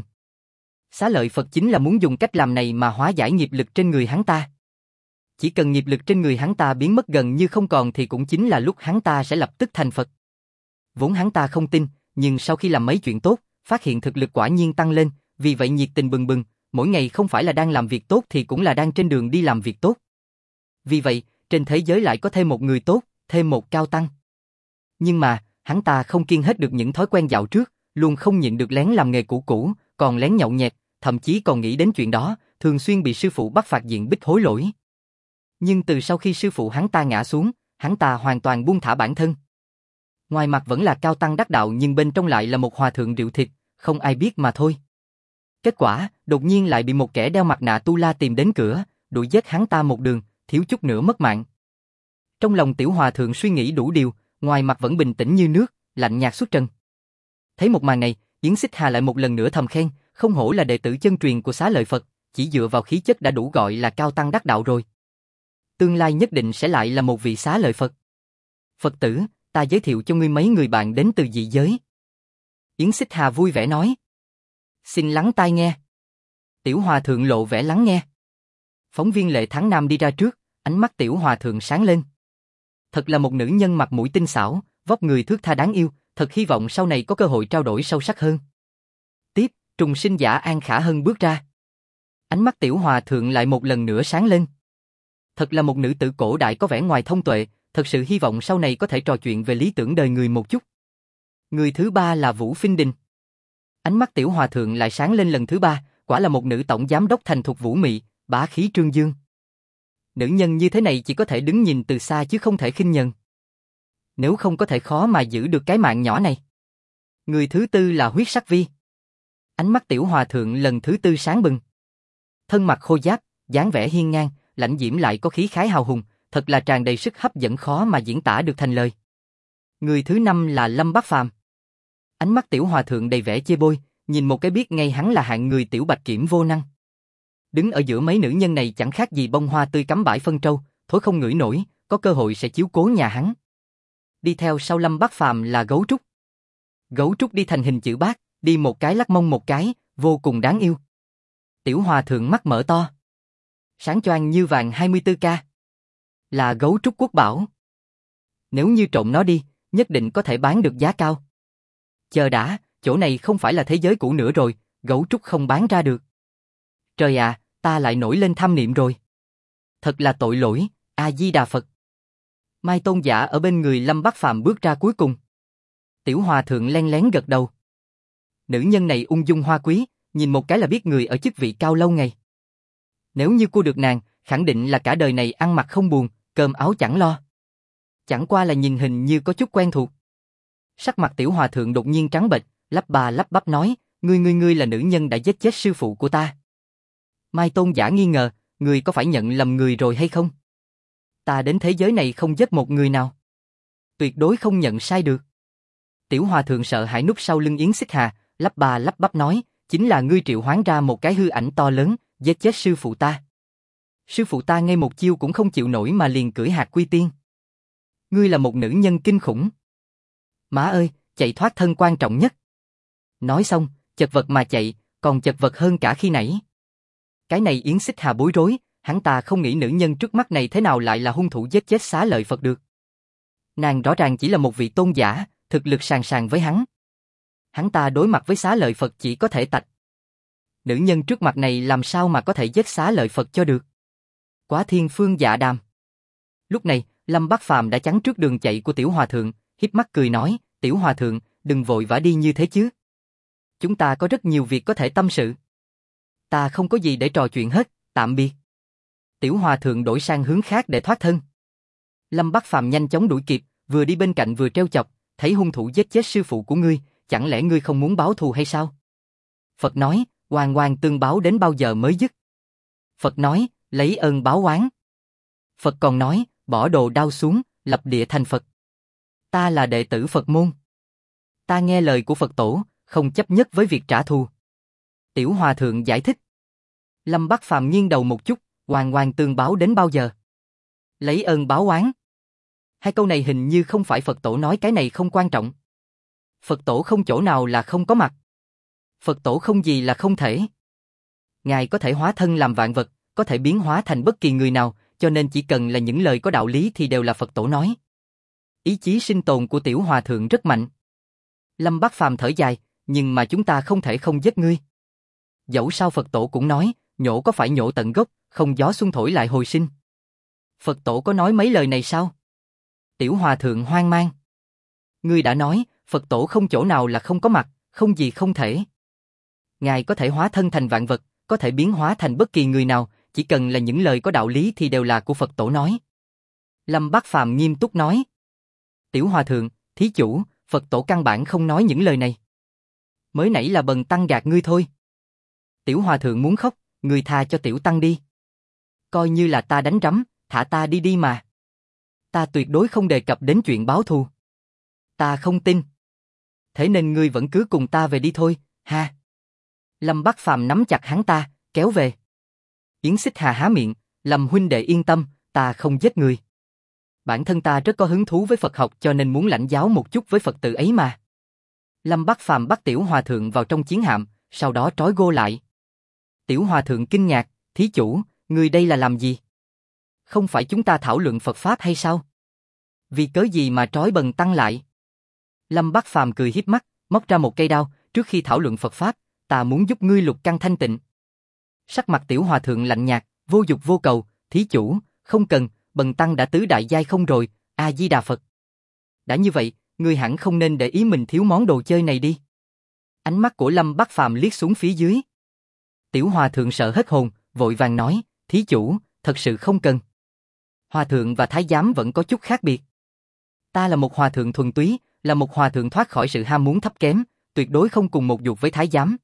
Xá Lợi Phật chính là muốn dùng cách làm này mà hóa giải nghiệp lực trên người hắn ta. Chỉ cần nghiệp lực trên người hắn ta biến mất gần như không còn thì cũng chính là lúc hắn ta sẽ lập tức thành Phật. Vốn hắn ta không tin, nhưng sau khi làm mấy chuyện tốt, phát hiện thực lực quả nhiên tăng lên, vì vậy nhiệt tình bừng bừng, mỗi ngày không phải là đang làm việc tốt thì cũng là đang trên đường đi làm việc tốt. Vì vậy, trên thế giới lại có thêm một người tốt, thêm một cao tăng. Nhưng mà, hắn ta không kiêng hết được những thói quen dạo trước, luôn không nhịn được lén làm nghề cũ, còn lén nhậu nhẹt, thậm chí còn nghĩ đến chuyện đó, thường xuyên bị sư phụ bắt phạt diện bích hối lỗi. Nhưng từ sau khi sư phụ hắn ta ngã xuống, hắn ta hoàn toàn buông thả bản thân. Ngoài mặt vẫn là cao tăng đắc đạo nhưng bên trong lại là một hòa thượng rượu thịt, không ai biết mà thôi. Kết quả, đột nhiên lại bị một kẻ đeo mặt nạ Tu La tìm đến cửa, đuổi giết hắn ta một đường, thiếu chút nữa mất mạng. Trong lòng tiểu hòa thượng suy nghĩ đủ điều, ngoài mặt vẫn bình tĩnh như nước, lạnh nhạt xuất trần. Thấy một màn này, Yến Xích Hà lại một lần nữa thầm khen, không hổ là đệ tử chân truyền của Xá Lợi Phật, chỉ dựa vào khí chất đã đủ gọi là cao tăng đắc đạo rồi. Tương lai nhất định sẽ lại là một vị Xá Lợi Phật. Phật tử, ta giới thiệu cho ngươi mấy người bạn đến từ dị giới. Yến Xích Hà vui vẻ nói. Xin lắng tai nghe. Tiểu hòa thượng lộ vẻ lắng nghe. Phóng viên Lệ Thắng Nam đi ra trước, ánh mắt tiểu hòa thượng sáng lên. Thật là một nữ nhân mặt mũi tinh xảo, vóc người thước tha đáng yêu, thật hy vọng sau này có cơ hội trao đổi sâu sắc hơn. Tiếp, trùng sinh giả An Khả Hân bước ra. Ánh mắt tiểu hòa thượng lại một lần nữa sáng lên. Thật là một nữ tử cổ đại có vẻ ngoài thông tuệ, thật sự hy vọng sau này có thể trò chuyện về lý tưởng đời người một chút. Người thứ ba là Vũ Phiên Đình. Ánh mắt tiểu hòa thượng lại sáng lên lần thứ ba, quả là một nữ tổng giám đốc thành thục vũ mị, bá khí trương dương. Nữ nhân như thế này chỉ có thể đứng nhìn từ xa chứ không thể khinh nhờn. Nếu không có thể khó mà giữ được cái mạng nhỏ này. Người thứ tư là Huyết Sắc Vi. Ánh mắt tiểu hòa thượng lần thứ tư sáng bừng. Thân mặc khôi giáp, dáng vẻ hiên ngang, lãnh diễm lại có khí khái hào hùng, thật là tràn đầy sức hấp dẫn khó mà diễn tả được thành lời. Người thứ năm là Lâm Bắc Phàm. Ánh mắt tiểu hòa thượng đầy vẻ chê bôi, nhìn một cái biết ngay hắn là hạng người tiểu bạch kiểm vô năng. Đứng ở giữa mấy nữ nhân này chẳng khác gì bông hoa tươi cắm bãi phân trâu, thối không ngửi nổi, có cơ hội sẽ chiếu cố nhà hắn. Đi theo sau Lâm Bác Phàm là Gấu Trúc. Gấu Trúc đi thành hình chữ bát, đi một cái lắc mông một cái, vô cùng đáng yêu. Tiểu Hòa Thượng mắt mở to. Sáng choang như vàng 24K. Là Gấu Trúc quốc bảo. Nếu như trộm nó đi, nhất định có thể bán được giá cao. Chờ đã, chỗ này không phải là thế giới cũ nữa rồi, Gấu Trúc không bán ra được. Trời ạ, ta lại nổi lên tham niệm rồi. Thật là tội lỗi, A-di-đà Phật. Mai Tôn giả ở bên người Lâm Bác Phàm bước ra cuối cùng. Tiểu Hòa Thượng len lén gật đầu. Nữ nhân này ung dung hoa quý, nhìn một cái là biết người ở chức vị cao lâu ngày. Nếu như cua được nàng, khẳng định là cả đời này ăn mặc không buồn, cơm áo chẳng lo. Chẳng qua là nhìn hình như có chút quen thuộc. Sắc mặt Tiểu Hòa Thượng đột nhiên trắng bệch, lắp ba lắp bắp nói, ngươi là nữ nhân đã giết chết sư phụ của ta. Mai Tôn giả nghi ngờ, ngươi có phải nhận lầm người rồi hay không? Ta đến thế giới này không giết một người nào. Tuyệt đối không nhận sai được. Tiểu Hòa Thượng sợ hãi núp sau lưng Yến Xích Hà, lắp ba lắp bắp nói, chính là ngươi triệu hoán ra một cái hư ảnh to lớn, giết chết sư phụ ta. Sư phụ ta ngay một chiêu cũng không chịu nổi mà liền cưỡi hạt quy tiên. Ngươi là một nữ nhân kinh khủng. Má ơi, chạy thoát thân quan trọng nhất. Nói xong, chật vật mà chạy, còn chật vật hơn cả khi nãy. Cái này Yến Xích Hà bối rối, hắn ta không nghĩ nữ nhân trước mắt này thế nào lại là hung thủ giết chết Xá Lợi Phật được. Nàng rõ ràng chỉ là một vị tôn giả, thực lực sàn sàn với hắn. Hắn ta đối mặt với Xá Lợi Phật chỉ có thể tạch. Nữ nhân trước mặt này làm sao mà có thể giết Xá Lợi Phật cho được. Quá thiên phương dạ đàm. Lúc này, Lâm Bác Phàm đã chắn trước đường chạy của Tiểu Hòa Thượng, híp mắt cười nói, Tiểu Hòa Thượng, đừng vội vã đi như thế chứ. Chúng ta có rất nhiều việc có thể tâm sự. Ta không có gì để trò chuyện hết, tạm biệt. Tiểu Hòa Thượng đổi sang hướng khác để thoát thân. Lâm Bác Phàm nhanh chóng đuổi kịp, vừa đi bên cạnh vừa trêu chọc, thấy hung thủ giết chết sư phụ của ngươi, chẳng lẽ ngươi không muốn báo thù hay sao? Phật nói, oan oan tương báo đến bao giờ mới dứt? Phật nói, lấy ơn báo oán. Phật còn nói, bỏ đồ đao xuống, lập địa thành Phật. Ta là đệ tử Phật môn. Ta nghe lời của Phật tổ, không chấp nhất với việc trả thù. Tiểu Hòa Thượng giải thích. Lâm Bác Phàm nghiêng đầu một chút, oan oan tương báo đến bao giờ? Lấy ơn báo oán. Hai câu này hình như không phải Phật tổ nói, cái này không quan trọng. Phật tổ không chỗ nào là không có mặt. Phật tổ không gì là không thể. Ngài có thể hóa thân làm vạn vật, có thể biến hóa thành bất kỳ người nào, cho nên chỉ cần là những lời có đạo lý thì đều là Phật tổ nói. Ý chí sinh tồn của Tiểu Hòa Thượng rất mạnh. Lâm Bác Phàm thở dài, nhưng mà chúng ta không thể không giết ngươi. Dẫu sao Phật tổ cũng nói, nhổ có phải nhổ tận gốc, không gió xuân thổi lại hồi sinh. Phật tổ có nói mấy lời này sao? Tiểu Hòa Thượng hoang mang. Ngươi đã nói, Phật tổ không chỗ nào là không có mặt, không gì không thể. Ngài có thể hóa thân thành vạn vật, có thể biến hóa thành bất kỳ người nào, chỉ cần là những lời có đạo lý thì đều là của Phật tổ nói. Lâm Bác Phàm nghiêm túc nói. Tiểu Hòa Thượng, thí chủ, Phật tổ căn bản không nói những lời này. Mới nãy là bần tăng gạt ngươi thôi. Tiểu Hòa Thượng muốn khóc, ngươi tha cho tiểu tăng đi. Coi như là ta đánh rắm, thả ta đi đi mà. Ta tuyệt đối không đề cập đến chuyện báo thù. Ta không tin. Thế nên ngươi vẫn cứ cùng ta về đi thôi, ha. Lâm Bác Phàm nắm chặt hắn ta, kéo về. Yến Xích Hà há miệng, Lâm huynh đệ yên tâm, ta không giết người. Bản thân ta rất có hứng thú với Phật học cho nên muốn lãnh giáo một chút với Phật tử ấy mà. Lâm Bác Phàm bắt Tiểu Hòa Thượng vào trong chiến hạm, sau đó trói gô lại. Tiểu Hòa Thượng kinh ngạc, thí chủ, ngươi đây là làm gì? Không phải chúng ta thảo luận Phật Pháp hay sao? Vì cớ gì mà trói bần tăng lại? Lâm Bác Phàm cười hiếp mắt, móc ra một cây đao, trước khi thảo luận Phật Pháp, ta muốn giúp ngươi lục căn thanh tịnh. Sắc mặt Tiểu Hòa Thượng lạnh nhạt, vô dục vô cầu, thí chủ, không cần, bần tăng đã tứ đại giai không rồi, A-di-đà Phật. Đã như vậy, ngươi hẳn không nên để ý mình thiếu món đồ chơi này đi. Ánh mắt của Lâm Bác Phàm liếc xuống phía dưới. Tiểu Hòa Thượng sợ hết hồn, vội vàng nói, thí chủ, thật sự không cần. Hòa Thượng và Thái Giám vẫn có chút khác biệt. Ta là một Hòa Thượng thuần túy, là một Hòa Thượng thoát khỏi sự ham muốn thấp kém, tuyệt đối không cùng một dục với Thái Giám.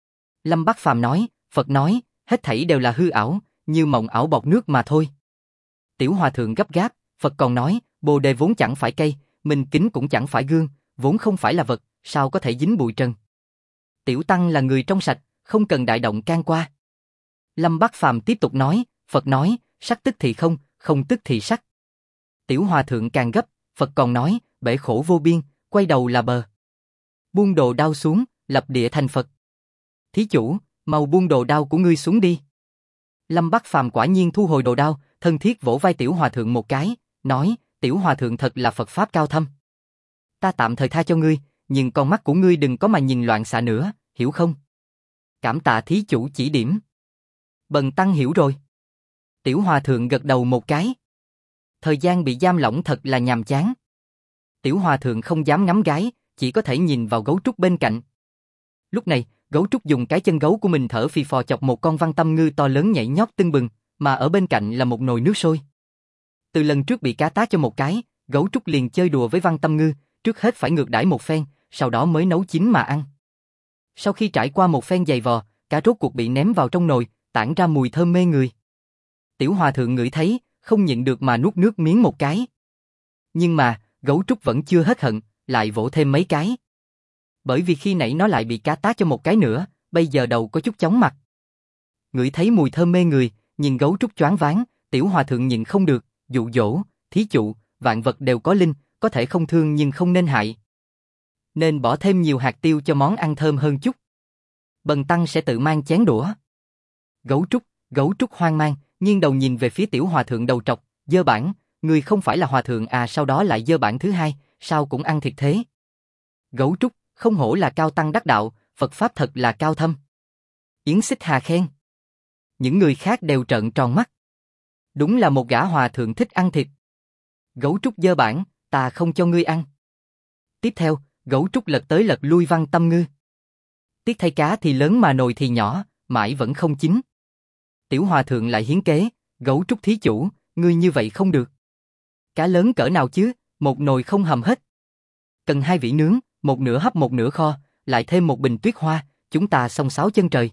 Lâm Bác Phàm nói, Phật nói, hết thảy đều là hư ảo, như mộng ảo bọt nước mà thôi. Tiểu Hòa Thượng gấp gáp, Phật còn nói, Bồ Đề vốn chẳng phải cây, minh kính cũng chẳng phải gương, vốn không phải là vật, sao có thể dính bụi trần. Tiểu tăng là người trong sạch, không cần đại động can qua. Lâm Bắc Phàm tiếp tục nói, Phật nói, sắc tức thì không, không tức thì sắc. Tiểu hòa thượng càng gấp, Phật còn nói, bể khổ vô biên, quay đầu là bờ. Buông đồ đao xuống, lập địa thành Phật. Thí chủ, mau buông đồ đao của ngươi xuống đi. Lâm Bắc Phàm quả nhiên thu hồi đồ đao, thân thiết vỗ vai tiểu hòa thượng một cái, nói, tiểu hòa thượng thật là Phật pháp cao thâm. Ta tạm thời tha cho ngươi, nhưng con mắt của ngươi đừng có mà nhìn loạn xạ nữa, hiểu không? Cảm tạ thí chủ chỉ điểm. Bần tăng hiểu rồi. Tiểu hòa thượng gật đầu một cái. Thời gian bị giam lỏng thật là nhàm chán. Tiểu hòa thượng không dám ngắm gái, chỉ có thể nhìn vào gấu trúc bên cạnh. Lúc này, gấu trúc dùng cái chân gấu của mình thở phì phò chọc một con văn tâm ngư to lớn nhảy nhót tưng bừng, mà ở bên cạnh là một nồi nước sôi. Từ lần trước bị cá tát cho một cái, gấu trúc liền chơi đùa với văn tâm ngư, trước hết phải ngược đãi một phen, sau đó mới nấu chín mà ăn. Sau khi trải qua một phen giày vò, cá rốt cuộc bị ném vào trong nồi, tản ra mùi thơm mê người. Tiểu hòa thượng ngửi thấy, không nhịn được mà nuốt nước miếng một cái. Nhưng mà, gấu trúc vẫn chưa hết hận, lại vỗ thêm mấy cái. Bởi vì khi nãy nó lại bị cá tát cho một cái nữa, bây giờ đầu có chút chóng mặt. Ngửi thấy mùi thơm mê người, nhìn gấu trúc choáng váng, tiểu hòa thượng nhịn không được, dụ dỗ, thí chủ, vạn vật đều có linh, có thể không thương nhưng không nên hại. Nên bỏ thêm nhiều hạt tiêu cho món ăn thơm hơn chút. Bần tăng sẽ tự mang chén đũa. Gấu trúc hoang mang, nghiêng đầu nhìn về phía tiểu hòa thượng đầu trọc, dơ bẩn, người không phải là hòa thượng à, sau đó lại dơ bẩn thứ hai, sao cũng ăn thiệt thế. Gấu trúc, không hổ là cao tăng đắc đạo, Phật pháp thật là cao thâm. Yến Xích Hà khen. Những người khác đều trợn tròn mắt. Đúng là một gã hòa thượng thích ăn thịt. Gấu trúc dơ bẩn, ta không cho ngươi ăn. Tiếp theo, gấu trúc lật tới lật lui văn tâm ngư. Tiếc thay cá thì lớn mà nồi thì nhỏ, mãi vẫn không chín. Tiểu hòa thượng lại hiến kế, gấu trúc thí chủ, ngươi như vậy không được. Cá lớn cỡ nào chứ, một nồi không hầm hết. Cần 2 vỉ nướng, một nửa hấp một nửa kho, lại thêm một bình tuyết hoa, chúng ta xong 6 chân trời.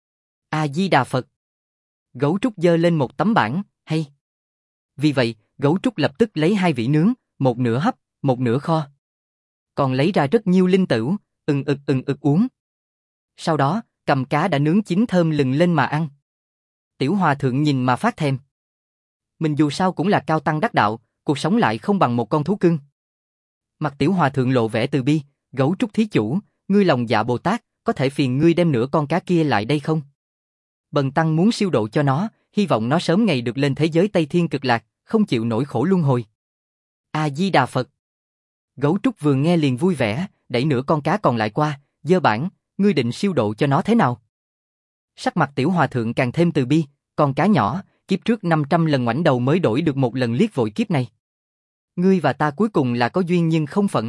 A Di Đà Phật. Gấu trúc giơ lên một tấm bảng, hay. Vì vậy, gấu trúc lập tức lấy 2 vỉ nướng, một nửa hấp, một nửa kho. Còn lấy ra rất nhiều linh tửu, uống. Sau đó, cầm cá đã nướng chín thơm lừng lên mà ăn. Tiểu hòa thượng nhìn mà phát thèm. Mình dù sao cũng là cao tăng đắc đạo, cuộc sống lại không bằng một con thú cưng. Mặt tiểu hòa thượng lộ vẻ từ bi, gấu trúc thí chủ, ngươi lòng dạ Bồ Tát, có thể phiền ngươi đem nửa con cá kia lại đây không? Bần tăng muốn siêu độ cho nó, hy vọng nó sớm ngày được lên thế giới Tây Thiên Cực Lạc, không chịu nỗi khổ luân hồi. A Di Đà Phật. Gấu trúc vừa nghe liền vui vẻ, đẩy nửa con cá còn lại qua, dơ bẩn, ngươi định siêu độ cho nó thế nào? Sắc mặt tiểu hòa thượng càng thêm từ bi, con cá nhỏ, kiếp trước 500 lần ngoảnh đầu mới đổi được một lần liếc vội kiếp này. Ngươi và ta cuối cùng là có duyên nhưng không phận.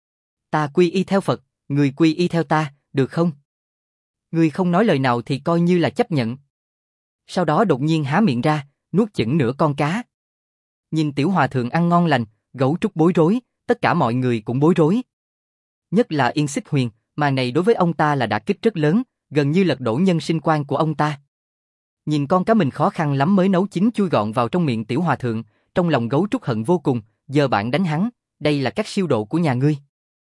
Ta quy y theo Phật, ngươi quy y theo ta, được không? Ngươi không nói lời nào thì coi như là chấp nhận. Sau đó đột nhiên há miệng ra, nuốt chửng nửa con cá. Nhìn tiểu hòa thượng ăn ngon lành, gấu trúc bối rối, tất cả mọi người cũng bối rối. Nhất là Yên Xích Huyền, mà này đối với ông ta là đả kích rất lớn, gần như lật đổ nhân sinh quan của ông ta. Nhìn con cá mình khó khăn lắm mới nấu chín chui gọn vào trong miệng tiểu hòa thượng, trong lòng gấu trúc hận vô cùng, giờ bạn đánh hắn, đây là cách siêu độ của nhà ngươi.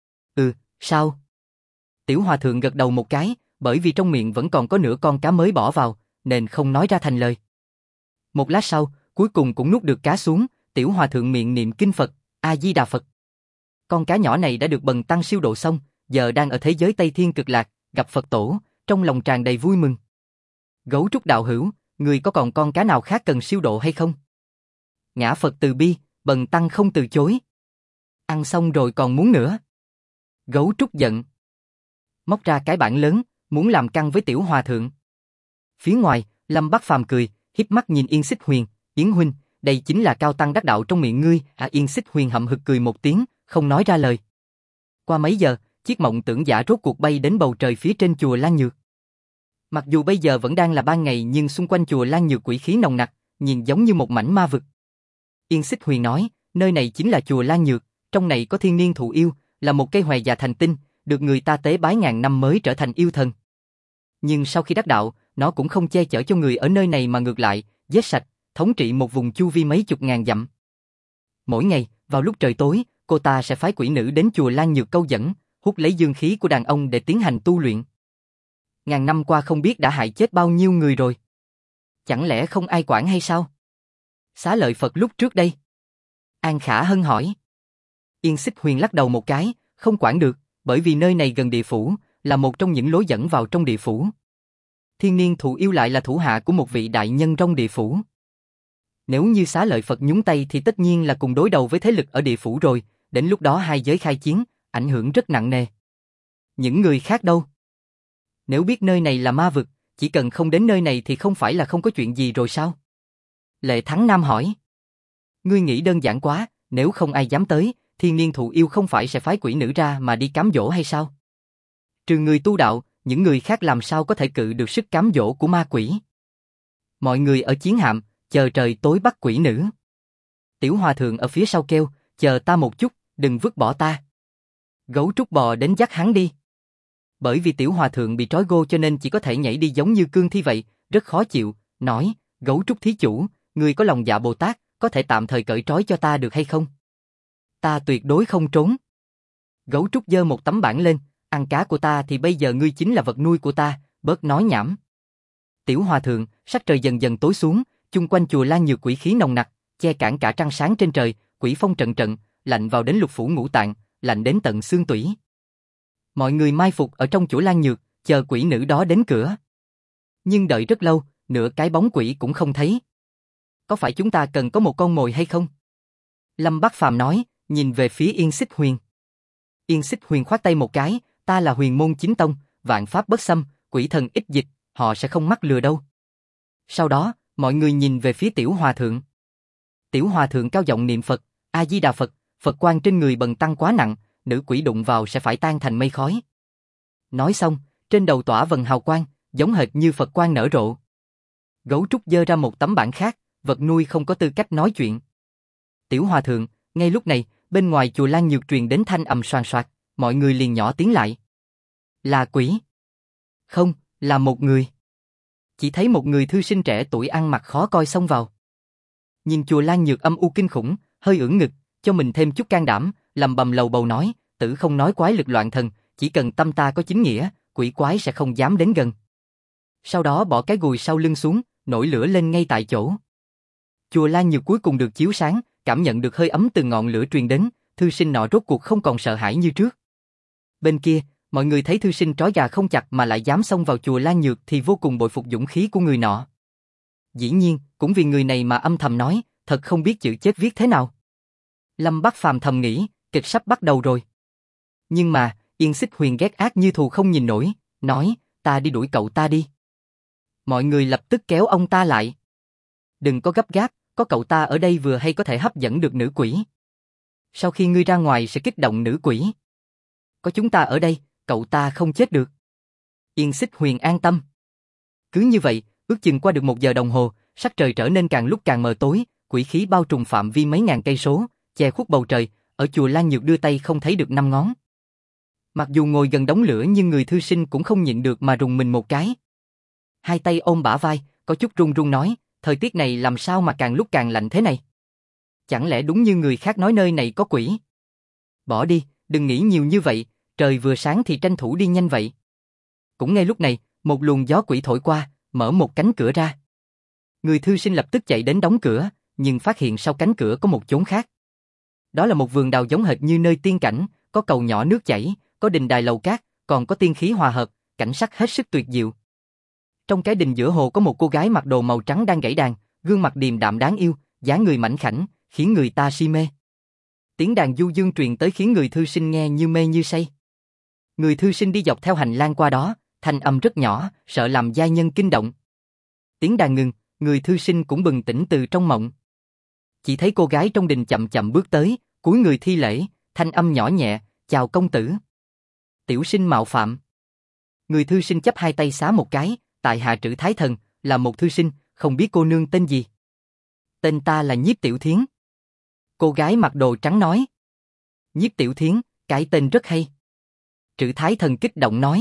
Sao? Tiểu hòa thượng gật đầu một cái, bởi vì trong miệng vẫn còn có nửa con cá mới bỏ vào, nên không nói ra thành lời. Một lát sau, cuối cùng cũng nuốt được cá xuống, tiểu hòa thượng miệng niệm kinh Phật, A Di Đà Phật. Con cá nhỏ này đã được bần tăng siêu độ xong, giờ đang ở thế giới Tây Thiên Cực Lạc, gặp Phật tổ, trong lòng tràn đầy vui mừng. Gấu trúc đạo hữu, người có còn con cá nào khác cần siêu độ hay không? Ngã Phật từ bi, bần tăng không từ chối. Ăn xong rồi còn muốn nữa. Gấu trúc giận. Móc ra cái bảng lớn, muốn làm căng với tiểu hòa thượng. Phía ngoài, Lâm Bắc Phàm cười, híp mắt nhìn Yên Xích Huyền, Yến huynh, đây chính là cao tăng đắc đạo trong miệng ngươi. Yên Xích Huyền hậm hực cười một tiếng, không nói ra lời. Qua mấy giờ, chiếc mộng tưởng giả rốt cuộc bay đến bầu trời phía trên chùa Lan Nhược. Mặc dù bây giờ vẫn đang là ban ngày nhưng xung quanh chùa Lan Nhược quỷ khí nồng nặc, nhìn giống như một mảnh ma vực. Yên Xích Huyền nói, nơi này chính là chùa Lan Nhược, trong này có thiên niên thụ yêu, là một cây hòe già thành tinh, được người ta tế bái ngàn năm mới trở thành yêu thần. Nhưng sau khi đắc đạo, nó cũng không che chở cho người ở nơi này mà ngược lại, giết sạch, thống trị một vùng chu vi mấy chục ngàn dặm. Mỗi ngày, vào lúc trời tối, cô ta sẽ phái quỷ nữ đến chùa Lan Nhược câu dẫn, hút lấy dương khí của đàn ông để tiến hành tu luyện. ngàn năm qua không biết đã hại chết bao nhiêu người rồi. Chẳng lẽ không ai quản hay sao? Xá Lợi Phật lúc trước đây. An Khả Hân hỏi. Yên Xích Huyền lắc đầu một cái, không quản được, bởi vì nơi này gần địa phủ, là một trong những lối dẫn vào trong địa phủ. Thiên Niên Thụ Yêu lại là thủ hạ của một vị đại nhân trong địa phủ. Nếu như Xá Lợi Phật nhúng tay thì tất nhiên là cùng đối đầu với thế lực ở địa phủ rồi, đến lúc đó hai giới khai chiến, ảnh hưởng rất nặng nề. Những người khác đâu? Nếu biết nơi này là ma vực, chỉ cần không đến nơi này thì không phải là không có chuyện gì rồi sao? Lệ Thắng Nam hỏi. Ngươi nghĩ đơn giản quá, nếu không ai dám tới, Thiên Niên Thụ Yêu không phải sẽ phái quỷ nữ ra mà đi cám dỗ hay sao? Trừ người tu đạo, những người khác làm sao có thể cự được sức cám dỗ của ma quỷ? Mọi người ở chiến hạm, chờ trời tối bắt quỷ nữ. Tiểu Hòa Thượng ở phía sau kêu, chờ ta một chút, đừng vứt bỏ ta. Gấu trúc bò đến dắt hắn đi. Bởi vì Tiểu Hòa Thượng bị trói gô cho nên chỉ có thể nhảy đi giống như cương thi vậy, rất khó chịu, nói, Gấu trúc thí chủ, ngươi có lòng dạ Bồ Tát, có thể tạm thời cởi trói cho ta được hay không? Ta tuyệt đối không trốn. Gấu trúc giơ một tấm bảng lên, ăn cá của ta thì bây giờ ngươi chính là vật nuôi của ta, bớt nói nhảm. Tiểu Hòa Thượng, sắc trời dần dần tối xuống, chung quanh chùa Lan Nhược quỷ khí nồng nặc, che cản cả trăng sáng trên trời, quỷ phong trận trận, lạnh vào đến lục phủ ngũ tạng, lạnh đến tận xương tủy. Mọi người mai phục ở trong chùa Lan Nhược, chờ quỷ nữ đó đến cửa. Nhưng đợi rất lâu, nửa cái bóng quỷ cũng không thấy. Có phải chúng ta cần có một con mồi hay không? Lâm Bắc Phàm nói, nhìn về phía Yên Xích Huyền. Yên Xích Huyền khoát tay một cái, ta là Huyền Môn Chính Tông, vạn pháp bất xâm, quỷ thần ít dịch, họ sẽ không mắc lừa đâu. Sau đó, mọi người nhìn về phía Tiểu Hòa Thượng. Tiểu Hòa Thượng cao giọng niệm Phật, A Di Đà Phật, Phật quang trên người bần tăng quá nặng, nữ quỷ đụng vào sẽ phải tan thành mây khói. Nói xong, trên đầu tỏa vần hào quang, giống hệt như Phật quang nở rộ. Gấu trúc giơ ra một tấm bảng khác, vật nuôi không có tư cách nói chuyện. Tiểu Hòa Thượng, ngay lúc này, bên ngoài chùa Lan Nhược truyền đến thanh ầm xoàn xoạc, mọi người liền nhỏ tiếng lại. Là quỷ? Không, là một người. Chỉ thấy một người thư sinh trẻ tuổi ăn mặc khó coi xông vào. Nhìn chùa Lan Nhược âm u kinh khủng, hơi ưỡn ngực, cho mình thêm chút can đảm, lầm bầm lầu bầu nói, tử không nói quái lực loạn thần, chỉ cần tâm ta có chính nghĩa, quỷ quái sẽ không dám đến gần. Sau đó bỏ cái gùi sau lưng xuống, nổi lửa lên ngay tại chỗ. Chùa Lan Nhược cuối cùng được chiếu sáng, cảm nhận được hơi ấm từ ngọn lửa truyền đến, thư sinh nọ rốt cuộc không còn sợ hãi như trước. Bên kia, mọi người thấy thư sinh trói gà không chặt mà lại dám xông vào chùa Lan Nhược thì vô cùng bội phục dũng khí của người nọ. Dĩ nhiên, cũng vì người này mà âm thầm nói, thật không biết chữ chết viết thế nào. Lâm Bắc Phàm thầm nghĩ, kịch sắp bắt đầu rồi. Nhưng mà, Yên Xích Huyền ghét ác như thù không nhìn nổi, nói, ta đi đuổi cậu ta đi. Mọi người lập tức kéo ông ta lại. Đừng có gấp gáp, có cậu ta ở đây vừa hay có thể hấp dẫn được nữ quỷ. Sau khi ngươi ra ngoài sẽ kích động nữ quỷ. Có chúng ta ở đây, cậu ta không chết được. Yên Xích Huyền an tâm. Cứ như vậy, ước chừng qua được 1 giờ đồng hồ, sắc trời trở nên càng lúc càng mờ tối, quỷ khí bao trùm phạm vi mấy ngàn cây số, che khuất bầu trời, ở chùa Lan Nhược đưa tay không thấy được 5 ngón. Mặc dù ngồi gần đống lửa nhưng người thư sinh cũng không nhịn được mà rùng mình một cái. Hai tay ôm bả vai, có chút run run nói, thời tiết này làm sao mà càng lúc càng lạnh thế này? Chẳng lẽ đúng như người khác nói nơi này có quỷ? Bỏ đi, đừng nghĩ nhiều như vậy, trời vừa sáng thì tranh thủ đi nhanh vậy. Cũng ngay lúc này, một luồng gió quỷ thổi qua, mở một cánh cửa ra. Người thư sinh lập tức chạy đến đóng cửa, nhưng phát hiện sau cánh cửa có một chốn khác. Đó là một vườn đào giống hệt như nơi tiên cảnh, có cầu nhỏ nước chảy, có đình đài lầu cát, còn có tiên khí hòa hợp, cảnh sắc hết sức tuyệt diệu. Trong cái đình giữa hồ có một cô gái mặc đồ màu trắng đang gảy đàn, gương mặt điềm đạm đáng yêu, dáng người mảnh khảnh, khiến người ta si mê. Tiếng đàn du dương truyền tới khiến người thư sinh nghe như mê như say. Người thư sinh đi dọc theo hành lang qua đó, thanh âm rất nhỏ, sợ làm giai nhân kinh động. Tiếng đàn ngừng, người thư sinh cũng bừng tỉnh từ trong mộng. Chỉ thấy cô gái trong đình chậm chậm bước tới, cúi người thi lễ, thanh âm nhỏ nhẹ, chào công tử. Tiểu sinh mạo phạm. Người thư sinh chắp hai tay xá một cái, tại hạ Trử Thái Thần, là một thư sinh, không biết cô nương tên gì. Tên ta là Nhiếp Tiểu Thiến. Cô gái mặc đồ trắng nói. Nhiếp Tiểu Thiến, cái tên rất hay. Trử Thái Thần kích động nói.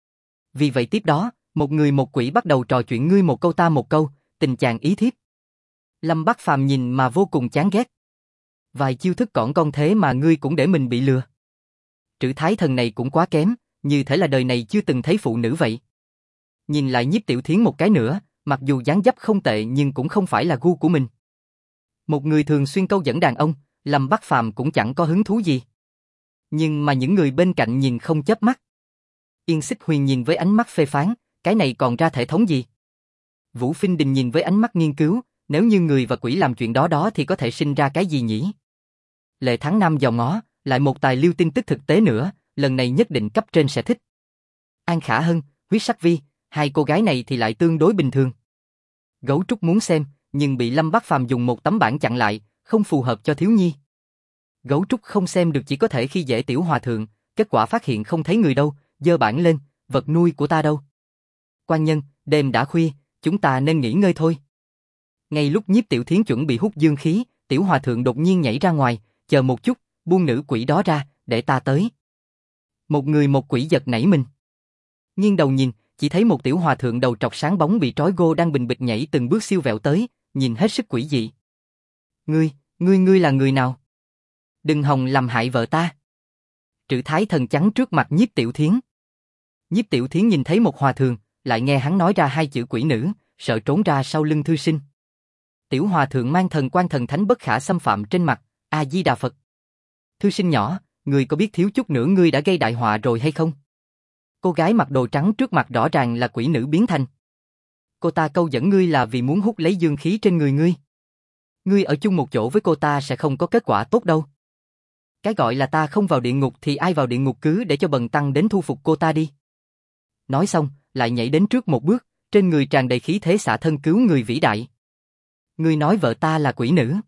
Vì vậy tiếp đó, một người một quỷ bắt đầu trò chuyện ngươi một câu ta một câu, tình chàng ý thiếp. Lâm Bắc Phàm nhìn mà vô cùng chán ghét. Vài chiêu thức cỏn con thế mà ngươi cũng để mình bị lừa. Trử Thái Thần này cũng quá kém, như thể là đời này chưa từng thấy phụ nữ vậy. Nhìn lại Nhiếp Tiểu Thiến một cái nữa, mặc dù dáng dấp không tệ nhưng cũng không phải là gu của mình. Một người thường xuyên câu dẫn đàn ông, Lâm Bắc Phàm cũng chẳng có hứng thú gì. Nhưng mà những người bên cạnh nhìn không chớp mắt. Yên Xích Huyền nhìn với ánh mắt phê phán, cái này còn ra thể thống gì? Vũ Phinh Đình nhìn với ánh mắt nghiên cứu, nếu như người và quỷ làm chuyện đó thì có thể sinh ra cái gì nhỉ? Lệ Thắng Nam dò ngó, lại một tài liệu tin tức thực tế nữa, lần này nhất định cấp trên sẽ thích. An Khả Hân, Huyết Sắc Vi, hai cô gái này thì lại tương đối bình thường. Gấu Trúc muốn xem, nhưng bị Lâm Bắc Phàm dùng một tấm bảng chặn lại, không phù hợp cho thiếu nhi. Gấu Trúc không xem được chỉ có thể khi dễ Tiểu Hòa Thượng, kết quả phát hiện không thấy người đâu, giơ bảng lên, vật nuôi của ta đâu? Quan nhân, đêm đã khuya, chúng ta nên nghỉ ngơi thôi. Ngay lúc Nhiếp Tiểu Thiến chuẩn bị hút dương khí, Tiểu Hòa Thượng đột nhiên nhảy ra ngoài, chờ một chút, buông nữ quỷ đó ra, để ta tới. Một người một quỷ giật nảy mình. Nghiêng đầu nhìn, chỉ thấy một Tiểu Hòa Thượng đầu trọc sáng bóng bị trói gô đang bình bịch nhảy từng bước siêu vẹo tới, nhìn hết sức quỷ dị. Ngươi là người nào? Đừng hòng làm hại vợ ta. Trử Thái Thần chắn trước mặt Nhiếp Tiểu Thiến. Nhiếp Tiểu Thiến nhìn thấy một hòa thượng, lại nghe hắn nói ra hai chữ quỷ nữ, sợ trốn ra sau lưng thư sinh. Tiểu Hòa Thượng mang thần quan thần thánh bất khả xâm phạm trên mặt, A Di Đà Phật. Thư sinh nhỏ, ngươi có biết thiếu chút nữa ngươi đã gây đại họa rồi hay không? Cô gái mặc đồ trắng trước mặt rõ ràng là quỷ nữ biến thành. Cô ta câu dẫn ngươi là vì muốn hút lấy dương khí trên người ngươi. Ngươi ở chung một chỗ với cô ta sẽ không có kết quả tốt đâu. Cái gọi là ta không vào địa ngục thì ai vào địa ngục, cứ để cho bần tăng đến thu phục cô ta đi. Nói xong, lại nhảy đến trước một bước, trên người tràn đầy khí thế xả thân cứu người vĩ đại. Ngươi nói vợ ta là quỷ nữ.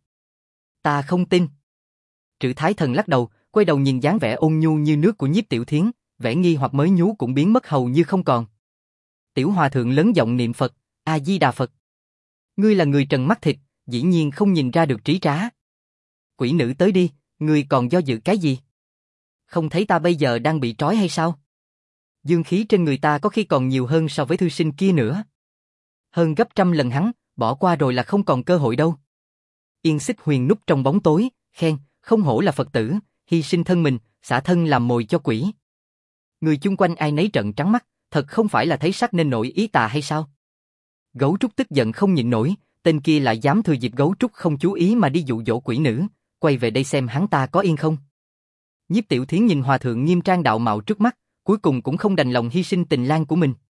Ta không tin. Trử Thái Thần lắc đầu, quay đầu nhìn dáng vẻ ôn nhu như nước của Nhiếp Tiểu Thiến, vẻ nghi hoặc mới nhú cũng biến mất hầu như không còn. Tiểu Hòa Thượng lớn giọng niệm Phật, A Di Đà Phật. Ngươi là người trần mắt thịt, dĩ nhiên không nhìn ra được trí trá. Quỷ nữ tới đi, ngươi còn do dự cái gì? Không thấy ta bây giờ đang bị trói hay sao? Dương khí trên người ta có khi còn nhiều hơn so với thư sinh kia nữa. Hơn gấp trăm lần hắn, bỏ qua rồi là không còn cơ hội đâu. Yên Xích Huyền núp trong bóng tối, khen, không hổ là Phật tử, hy sinh thân mình, xả thân làm mồi cho quỷ. Người chung quanh ai nấy trợn trắng mắt, thật không phải là thấy sắc nên nổi ý tà hay sao? Gấu Trúc tức giận không nhịn nổi, tên kia lại dám thừa dịp Gấu Trúc không chú ý mà đi dụ dỗ quỷ nữ, quay về đây xem hắn ta có yên không. Nhiếp Tiểu Thiến nhìn Hòa Thượng nghiêm trang đạo mạo trước mắt, cuối cùng cũng không đành lòng hy sinh tình lang của mình.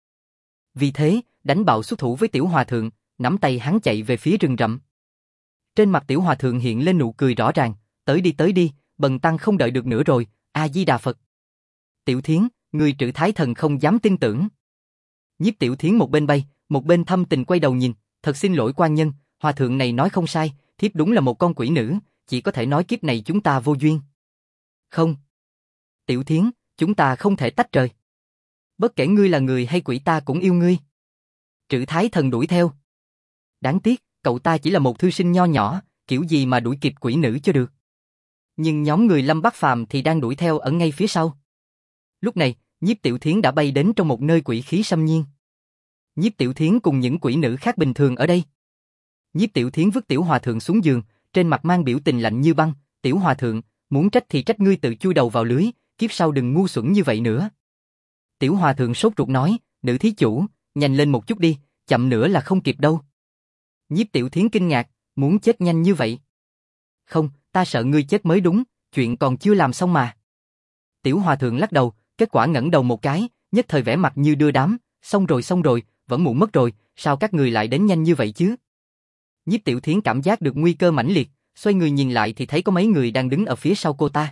Vì thế, đánh bạo xuất thủ với Tiểu Hòa Thượng, nắm tay hắn chạy về phía rừng rậm. Trên mặt Tiểu Hòa Thượng hiện lên nụ cười rõ ràng, tới đi, bần tăng không đợi được nữa rồi, A Di Đà Phật. Tiểu Thiến, người Trử Thái Thần không dám tin tưởng. Nhiếp Tiểu Thiến một bên bay, một bên thâm tình quay đầu nhìn, thật xin lỗi quan nhân, Hòa Thượng này nói không sai, thiếp đúng là một con quỷ nữ, chỉ có thể nói kiếp này chúng ta vô duyên. Không. Tiểu Thiến, chúng ta không thể tách rời. Bất kể ngươi là người hay quỷ ta cũng yêu ngươi. Trử Thái Thần đuổi theo. Đáng tiếc, cậu ta chỉ là một thư sinh nho nhỏ, kiểu gì mà đuổi kịp quỷ nữ cho được. Nhưng nhóm người Lâm Bắc Phàm thì đang đuổi theo ở ngay phía sau. Lúc này, Nhiếp Tiểu Thiến đã bay đến trong một nơi quỷ khí xâm nhiên. Nhiếp Tiểu Thiến cùng những quỷ nữ khác bình thường ở đây. Nhiếp Tiểu Thiến vứt Tiểu Hòa Thượng xuống giường, trên mặt mang biểu tình lạnh như băng. Tiểu Hòa Thượng, muốn trách thì trách ngươi tự chui đầu vào lưới, kiếp sau đừng ngu xuẩn như vậy nữa. Tiểu Hòa Thượng sốt ruột nói, nữ thí chủ, nhanh lên một chút đi, chậm nữa là không kịp đâu. Nhiếp Tiểu Thiến kinh ngạc, muốn chết nhanh như vậy? Không, ta sợ ngươi chết mới đúng, chuyện còn chưa làm xong mà. Tiểu Hòa Thượng lắc đầu, kết quả ngẩng đầu một cái, nhất thời vẻ mặt như đưa đám, xong rồi, vẫn muộn mất rồi, sao các người lại đến nhanh như vậy chứ? Nhiếp Tiểu Thiến cảm giác được nguy cơ mãnh liệt, xoay người nhìn lại thì thấy có mấy người đang đứng ở phía sau cô ta.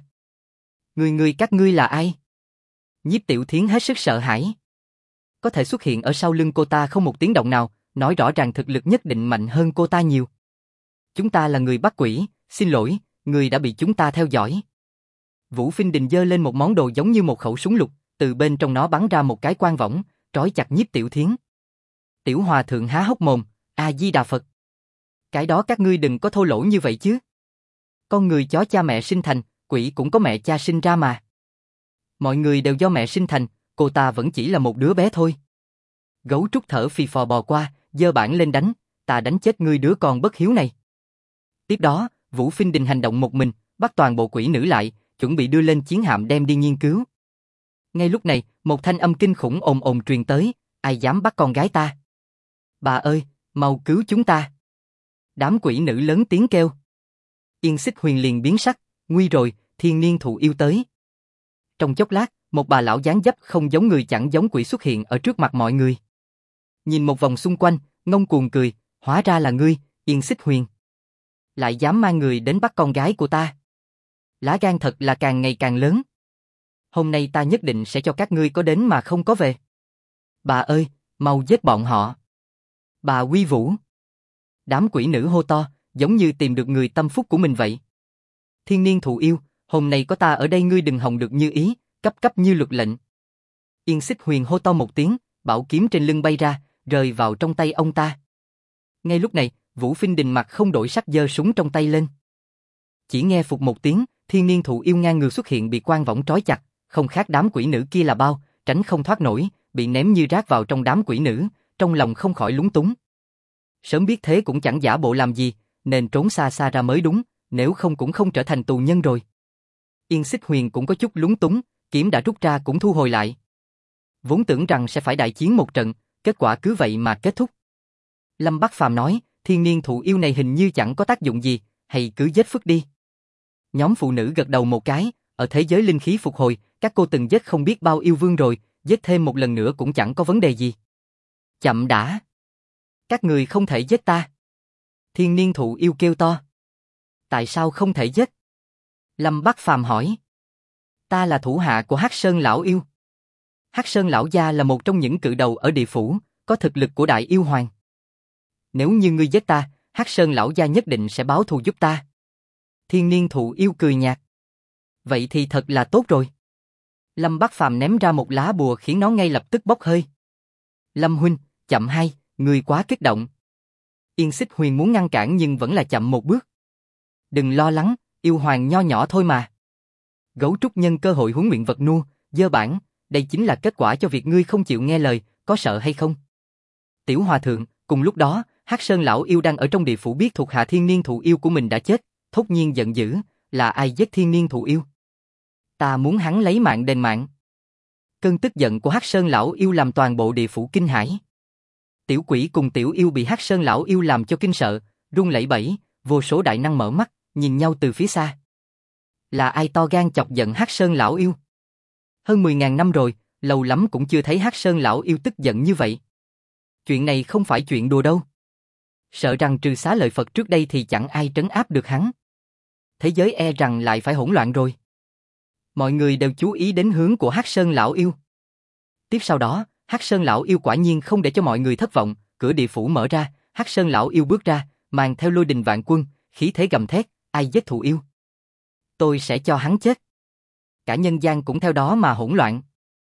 Các ngươi là ai? Nhiếp Tiểu Thiến hết sức sợ hãi. Có thể xuất hiện ở sau lưng cô ta không một tiếng động nào, nói rõ ràng thực lực nhất định mạnh hơn cô ta nhiều. Chúng ta là người bắt quỷ, xin lỗi, người đã bị chúng ta theo dõi. Vũ Phinh Đình giơ lên một món đồ giống như một khẩu súng lục, từ bên trong nó bắn ra một cái quang võng, trói chặt Nhiếp Tiểu Thiến. Tiểu Hòa Thượng há hốc mồm, A Di Đà Phật. Cái đó các ngươi đừng có thô lỗ như vậy chứ. Con người chó cha mẹ sinh thành, quỷ cũng có mẹ cha sinh ra mà. Mọi người đều do mẹ sinh thành, cô ta vẫn chỉ là một đứa bé thôi. Gấu Trúc thở phì phò bò qua, giơ bảng lên đánh, ta đánh chết ngươi đứa con bất hiếu này. Tiếp đó, Vũ Phinh Đình hành động một mình, bắt toàn bộ quỷ nữ lại, chuẩn bị đưa lên chiến hạm đem đi nghiên cứu. Ngay lúc này, một thanh âm kinh khủng ồn ồn truyền tới, ai dám bắt con gái ta? Bà ơi, mau cứu chúng ta! Đám quỷ nữ lớn tiếng kêu. Yên Xích Huyền liền biến sắc, nguy rồi, thiên niên thụ yêu tới. Trong chốc lát, một bà lão dáng dấp không giống người chẳng giống quỷ xuất hiện ở trước mặt mọi người. Nhìn một vòng xung quanh, ngông cuồng cười, hóa ra là ngươi, Yên Xích Huyền. Lại dám mang người đến bắt con gái của ta. Lá gan thật là càng ngày càng lớn. Hôm nay ta nhất định sẽ cho các ngươi có đến mà không có về. Bà ơi, mau giết bọn họ. Bà Quy Vũ. Đám quỷ nữ hô to, giống như tìm được người tâm phúc của mình vậy. Thiên niên thụ yêu, hôm nay có ta ở đây ngươi đừng hòng được như ý, cấp cấp như luật lệnh. Yên Xích Huyền hô to một tiếng, bảo kiếm trên lưng bay ra, rơi vào trong tay ông ta. Ngay lúc này, Vũ Phinh Đình mặt không đổi sắc giơ súng trong tay lên. Chỉ nghe phụt một tiếng, thiên niên thụ yêu ngang ngược xuất hiện bị quan võng trói chặt, không khác đám quỷ nữ kia là bao, tránh không thoát nổi, bị ném như rác vào trong đám quỷ nữ, trong lòng không khỏi lúng túng. Sớm biết thế cũng chẳng giả bộ làm gì, nên trốn xa xa ra mới đúng, nếu không cũng không trở thành tù nhân rồi. Yên Xích Huyền cũng có chút lúng túng, kiếm đã rút ra cũng thu hồi lại. Vốn tưởng rằng sẽ phải đại chiến một trận, kết quả cứ vậy mà kết thúc. Lâm Bắc Phàm nói, thiên niên thụ yêu này hình như chẳng có tác dụng gì, hay cứ giết phức đi. Nhóm phụ nữ gật đầu một cái, ở thế giới linh khí phục hồi, các cô từng giết không biết bao yêu vương rồi, giết thêm một lần nữa cũng chẳng có vấn đề gì. Chậm đã. Các người không thể giết ta. Thiên niên thụ yêu kêu to. Tại sao không thể giết? Lâm Bắc Phàm hỏi. Ta là thủ hạ của Hắc Sơn lão yêu. Hắc Sơn lão gia là một trong những cự đầu ở địa phủ, có thực lực của đại yêu hoàng. Nếu như ngươi giết ta, Hắc Sơn lão gia nhất định sẽ báo thù giúp ta. Thiên niên thụ yêu cười nhạt. Vậy thì thật là tốt rồi. Lâm Bắc Phàm ném ra một lá bùa khiến nó ngay lập tức bốc hơi. Lâm huynh, chậm hay, ngươi quá kích động. Yên Xích Huyền muốn ngăn cản nhưng vẫn là chậm một bước. Đừng lo lắng, yêu hoàng nho nhỏ thôi mà. Gấu trúc nhân cơ hội huấn luyện vật nuôi, dơ bản, đây chính là kết quả cho việc ngươi không chịu nghe lời, có sợ hay không? Tiểu hòa thượng, cùng lúc đó, Hắc Sơn lão yêu đang ở trong địa phủ biết thuộc hạ thiên niên thụ yêu của mình đã chết, thốt nhiên giận dữ, là ai giết thiên niên thụ yêu? Ta muốn hắn lấy mạng đền mạng. Cơn tức giận của Hắc Sơn lão yêu làm toàn bộ địa phủ kinh hãi. Tiểu quỷ cùng tiểu yêu bị Hắc Sơn lão yêu làm cho kinh sợ, run lẩy bẩy, vô số đại năng mở mắt, nhìn nhau từ phía xa. Là ai to gan chọc giận Hắc Sơn lão yêu? Hơn 10.000 năm rồi, lâu lắm cũng chưa thấy Hắc Sơn lão yêu tức giận như vậy. Chuyện này không phải chuyện đùa đâu. Sợ rằng trừ xá lợi Phật trước đây thì chẳng ai trấn áp được hắn. Thế giới e rằng lại phải hỗn loạn rồi. Mọi người đều chú ý đến hướng của Hắc Sơn lão yêu. Tiếp sau đó, Hắc Sơn lão yêu quả nhiên không để cho mọi người thất vọng, cửa địa phủ mở ra, Hắc Sơn lão yêu bước ra, mang theo lôi đình vạn quân, khí thế gầm thét, ai giết thụ yêu? Tôi sẽ cho hắn chết. Cả nhân gian cũng theo đó mà hỗn loạn.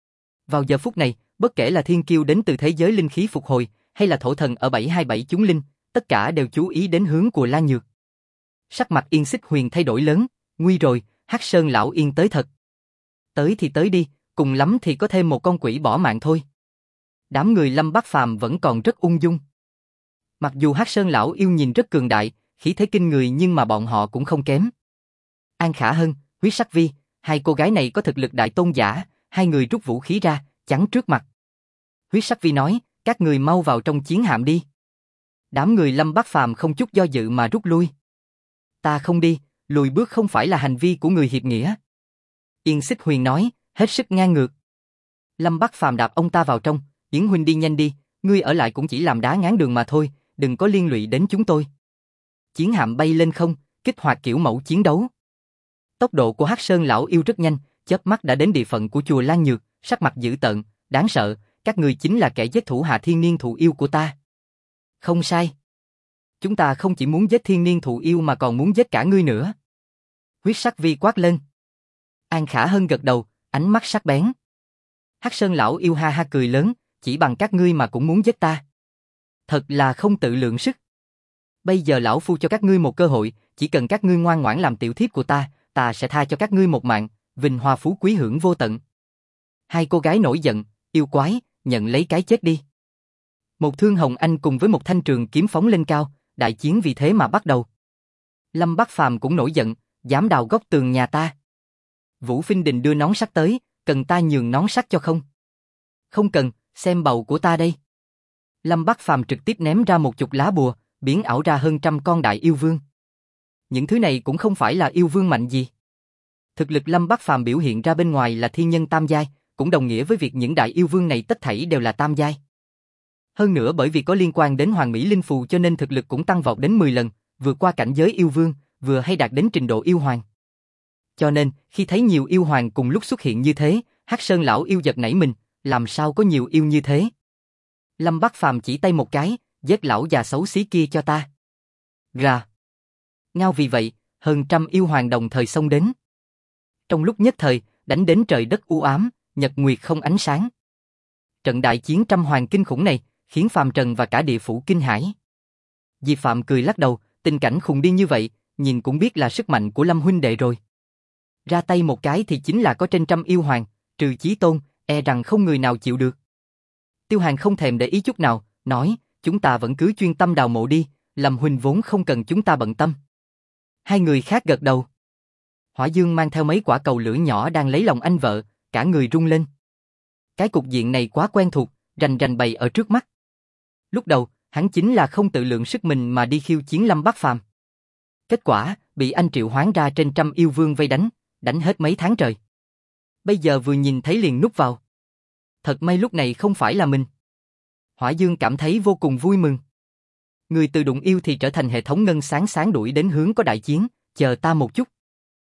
Vào giờ phút này, bất kể là thiên kiêu đến từ thế giới linh khí phục hồi, hay là thổ thần ở 727 chúng linh, tất cả đều chú ý đến hướng của La Nhược. Sắc mặt Yên Xích Huyền thay đổi lớn, nguy rồi, Hắc Sơn lão yên tới thật. Tới thì tới đi, cùng lắm thì có thêm một con quỷ bỏ mạng thôi. Đám người Lâm Bắc Phàm vẫn còn rất ung dung. Mặc dù Hắc Sơn lão yêu nhìn rất cường đại, khí thế kinh người nhưng mà bọn họ cũng không kém. An Khả Hân, Huyết Sắc Vi, hai cô gái này có thực lực đại tôn giả, hai người rút vũ khí ra, chắn trước mặt. Huyết Sắc Vi nói, các người mau vào trong chiến hạm đi. Đám người Lâm Bắc Phàm không chút do dự mà rút lui. Ta không đi, lùi bước không phải là hành vi của người hiệp nghĩa. Yên Xích Huyền nói, hết sức ngang ngược. Lâm Bắc Phàm đạp ông ta vào trong, Yến huynh đi nhanh đi, ngươi ở lại cũng chỉ làm đá ngáng đường mà thôi, đừng có liên lụy đến chúng tôi. Chiến hạm bay lên không, kích hoạt kiểu mẫu chiến đấu. Tốc độ của Hắc Sơn lão yêu rất nhanh, chớp mắt đã đến địa phận của chùa Lan Nhược, sắc mặt dữ tợn, đáng sợ, các ngươi chính là kẻ giết thủ hạ thiên niên thụ yêu của ta. Không sai. Chúng ta không chỉ muốn giết thiên niên thụ yêu mà còn muốn giết cả ngươi nữa. Huyết Sắc Vi quát lên. An Khả Hân gật đầu, ánh mắt sắc bén. Hắc Sơn lão yêu ha ha cười lớn, chỉ bằng các ngươi mà cũng muốn giết ta. Thật là không tự lượng sức. Bây giờ lão phu cho các ngươi một cơ hội, chỉ cần các ngươi ngoan ngoãn làm tiểu thiếp của ta, ta sẽ tha cho các ngươi một mạng, vinh hoa phú quý hưởng vô tận. Hai cô gái nổi giận, yêu quái, nhận lấy cái chết đi. Một thương hồng anh cùng với một thanh trường kiếm phóng lên cao, đại chiến vì thế mà bắt đầu. Lâm Bắc Phàm cũng nổi giận, dám đào góc tường nhà ta. Vũ Phinh Đình đưa nón sắt tới, cần ta nhường nón sắt cho không? Không cần, xem bầu của ta đây. Lâm Bắc Phàm trực tiếp ném ra một chục lá bùa, biến ảo ra hơn trăm con đại yêu vương. Những thứ này cũng không phải là yêu vương mạnh gì. Thực lực Lâm Bắc Phàm biểu hiện ra bên ngoài là thiên nhân tam giai, cũng đồng nghĩa với việc những đại yêu vương này tất thảy đều là tam giai. Hơn nữa bởi vì có liên quan đến Hoàng Mỹ Linh Phù cho nên thực lực cũng tăng vọt đến 10 lần, vượt qua cảnh giới yêu vương, vừa hay đạt đến trình độ yêu hoàng. Cho nên, khi thấy nhiều yêu hoàng cùng lúc xuất hiện như thế, Hắc Sơn lão yêu giật nảy mình, làm sao có nhiều yêu như thế? Lâm Bắc Phàm chỉ tay một cái, giết lão già xấu xí kia cho ta. Ra. Ngao vì vậy, hơn trăm yêu hoàng đồng thời xông đến. Trong lúc nhất thời, đánh đến trời đất u ám, nhật nguyệt không ánh sáng. Trận đại chiến trăm hoàng kinh khủng này, khiến Phàm Trần và cả địa phủ kinh hãi. Diệp Phạm cười lắc đầu, tình cảnh khùng điên như vậy, nhìn cũng biết là sức mạnh của Lâm huynh đệ rồi. Ra tay một cái thì chính là có trên trăm yêu hoàng, trừ Chí Tôn, e rằng không người nào chịu được. Tiêu Hàn không thèm để ý chút nào, nói, chúng ta vẫn cứ chuyên tâm đào mộ đi, Lâm huynh vốn không cần chúng ta bận tâm. Hai người khác gật đầu. Hỏa Dương mang theo mấy quả cầu lửa nhỏ đang lấy lòng anh vợ, cả người rung lên. Cái cục diện này quá quen thuộc, rành rành bày ở trước mắt. Lúc đầu, hắn chính là không tự lượng sức mình mà đi khiêu chiến Lâm Bắc Phàm. Kết quả, bị anh triệu hoán ra trên trăm yêu vương vây đánh hết mấy tháng trời. Bây giờ vừa nhìn thấy liền núp vào. Thật may lúc này không phải là mình. Hỏa Dương cảm thấy vô cùng vui mừng. Người từ đụng yêu thì trở thành hệ thống ngân sáng sáng đuổi đến hướng có đại chiến, chờ ta một chút.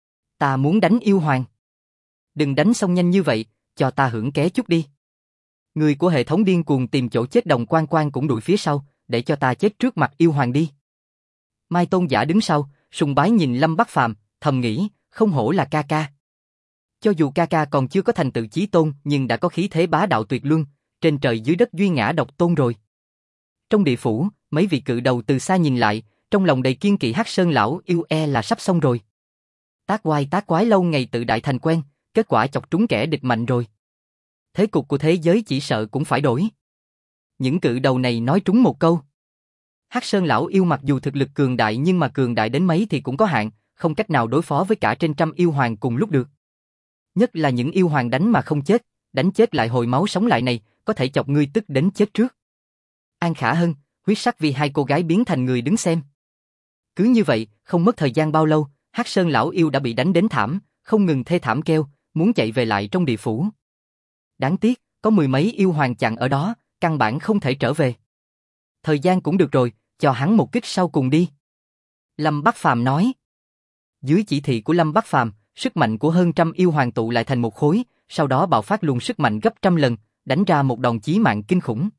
Ta muốn đánh yêu hoàng. Đừng đánh xong nhanh như vậy, cho ta hưởng ké chút đi. Người của hệ thống điên cuồng tìm chỗ chết Đồng Quan Quan cũng đuổi phía sau, để cho ta chết trước mặt yêu hoàng đi. Mai Tôn Giả đứng sau, sùng bái nhìn Lâm Bắc Phàm, thầm nghĩ, không hổ là ca ca. Cho dù ca ca còn chưa có thành tựu chí tôn nhưng đã có khí thế bá đạo tuyệt luân, trên trời dưới đất duy ngã độc tôn rồi. Trong địa phủ, mấy vị cự đầu từ xa nhìn lại, trong lòng đầy kiên kỵ Hắc Sơn lão yêu là sắp xong rồi. Tác oai tác quái lâu ngày tự đại thành quen, kết quả chọc trúng kẻ địch mạnh rồi. Thế cục của thế giới chỉ sợ cũng phải đổi. Những cự đầu này nói trúng một câu. Hắc Sơn lão yêu mặc dù thực lực cường đại nhưng mà cường đại đến mấy thì cũng có hạn, không cách nào đối phó với cả trên trăm yêu hoàng cùng lúc được. Nhất là những yêu hoàng đánh mà không chết, đánh chết lại hồi máu sống lại này, có thể chọc ngươi tức đến chết trước. An Khả Hân, huyết sắc vì hai cô gái biến thành người đứng xem. Cứ như vậy, không mất thời gian bao lâu, Hắc Sơn lão yêu đã bị đánh đến thảm, không ngừng thê thảm kêu, muốn chạy về lại trong địa phủ. Đáng tiếc, có mười mấy yêu hoàng chặn ở đó, căn bản không thể trở về. Thời gian cũng được rồi, cho hắn một kích sau cùng đi. Lâm Bắc Phàm nói. Dưới chỉ thị của Lâm Bắc Phàm, sức mạnh của hơn trăm yêu hoàng tụ lại thành một khối, sau đó bạo phát luồng sức mạnh gấp trăm lần, đánh ra một đòn chí mạng kinh khủng.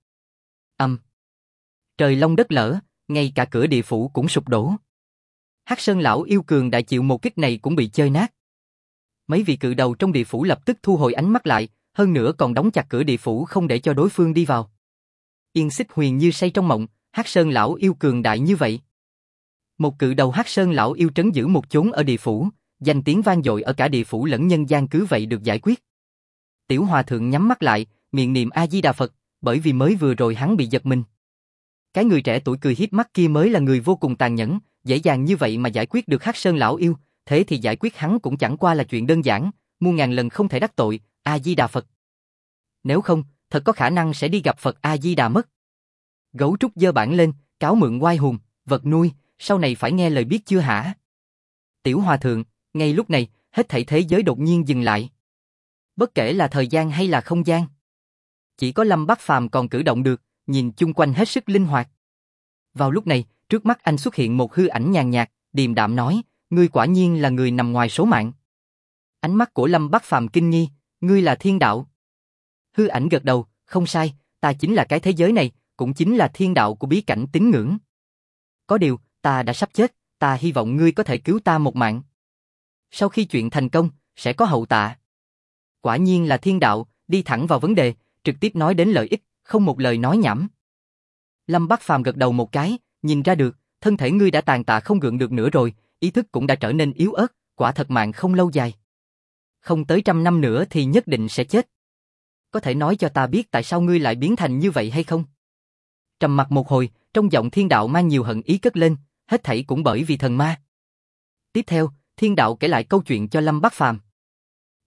Trời long đất lở, ngay cả cửa địa phủ cũng sụp đổ. Hắc Sơn lão yêu cường đại chịu một kích này cũng bị chơi nát. Mấy vị cự đầu trong địa phủ lập tức thu hồi ánh mắt lại, hơn nữa còn đóng chặt cửa địa phủ không để cho đối phương đi vào. Yên Xích Huyền như say trong mộng, Hắc Sơn lão yêu cường đại như vậy. Một cự đầu Hắc Sơn lão yêu trấn giữ một chốn ở địa phủ, danh tiếng vang dội ở cả địa phủ lẫn nhân gian cứ vậy được giải quyết. Tiểu Hòa Thượng nhắm mắt lại, miệng niệm A Di Đà Phật, bởi vì mới vừa rồi hắn bị giật mình. Cái người trẻ tuổi cười hiếp mắt kia mới là người vô cùng tàn nhẫn, dễ dàng như vậy mà giải quyết được Hắc Sơn lão yêu, thế thì giải quyết hắn cũng chẳng qua là chuyện đơn giản, muôn ngàn lần không thể đắc tội, A Di Đà Phật. Nếu không, thật có khả năng sẽ đi gặp Phật A Di Đà mất. Gấu trúc giơ bản lên, cáo mượn oai hùng, vật nuôi, sau này phải nghe lời biết chưa hả? Tiểu Hòa Thượng, ngay lúc này, hết thảy thế giới đột nhiên dừng lại. Bất kể là thời gian hay là không gian. Chỉ có Lâm Bắc Phàm còn cử động được, nhìn chung quanh hết sức linh hoạt. Vào lúc này, trước mắt anh xuất hiện một hư ảnh nhàn nhạt, điềm đạm nói, ngươi quả nhiên là người nằm ngoài số mạng. Ánh mắt của Lâm Bắc Phàm kinh nghi, ngươi là thiên đạo. Hư ảnh gật đầu, không sai, ta chính là cái thế giới này, cũng chính là thiên đạo của bí cảnh tín ngưỡng. Có điều, ta đã sắp chết, ta hy vọng ngươi có thể cứu ta một mạng. Sau khi chuyện thành công, sẽ có hậu tạ. Quả nhiên là thiên đạo, đi thẳng vào vấn đề, trực tiếp nói đến lợi ích, không một lời nói nhảm. Lâm Bắc Phàm gật đầu một cái, nhìn ra được, thân thể ngươi đã tàn tạ không gượng được nữa rồi, ý thức cũng đã trở nên yếu ớt, quả thật mạng không lâu dài. Không tới 100 năm nữa thì nhất định sẽ chết. Có thể nói cho ta biết tại sao ngươi lại biến thành như vậy hay không? Trầm mặc một hồi, trong giọng thiên đạo mang nhiều hận ý cất lên, hết thảy cũng bởi vì thần ma. Tiếp theo, thiên đạo kể lại câu chuyện cho Lâm Bắc Phàm.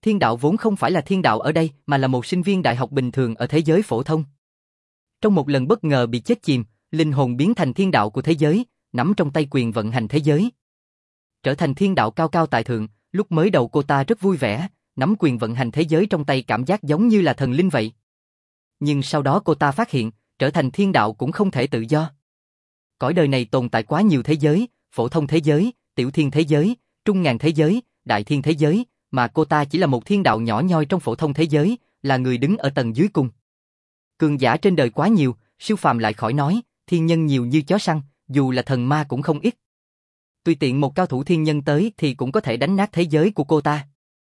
Thiên đạo vốn không phải là thiên đạo ở đây mà là một sinh viên đại học bình thường ở thế giới phổ thông. Trong một lần bất ngờ bị chết chìm, linh hồn biến thành thiên đạo của thế giới, nắm trong tay quyền vận hành thế giới. Trở thành thiên đạo cao cao tại thượng, lúc mới đầu cô ta rất vui vẻ, nắm quyền vận hành thế giới trong tay cảm giác giống như là thần linh vậy. Nhưng sau đó cô ta phát hiện, trở thành thiên đạo cũng không thể tự do. Cõi đời này tồn tại quá nhiều thế giới, phổ thông thế giới, tiểu thiên thế giới, trung ngàn thế giới, đại thiên thế giới, mà cô ta chỉ là một thiên đạo nhỏ nhoi trong phổ thông thế giới, là người đứng ở tầng dưới cùng. Cường giả trên đời quá nhiều, siêu phàm lại khỏi nói, thiên nhân nhiều như chó săn, dù là thần ma cũng không ít. Tùy tiện một cao thủ thiên nhân tới thì cũng có thể đánh nát thế giới của cô ta.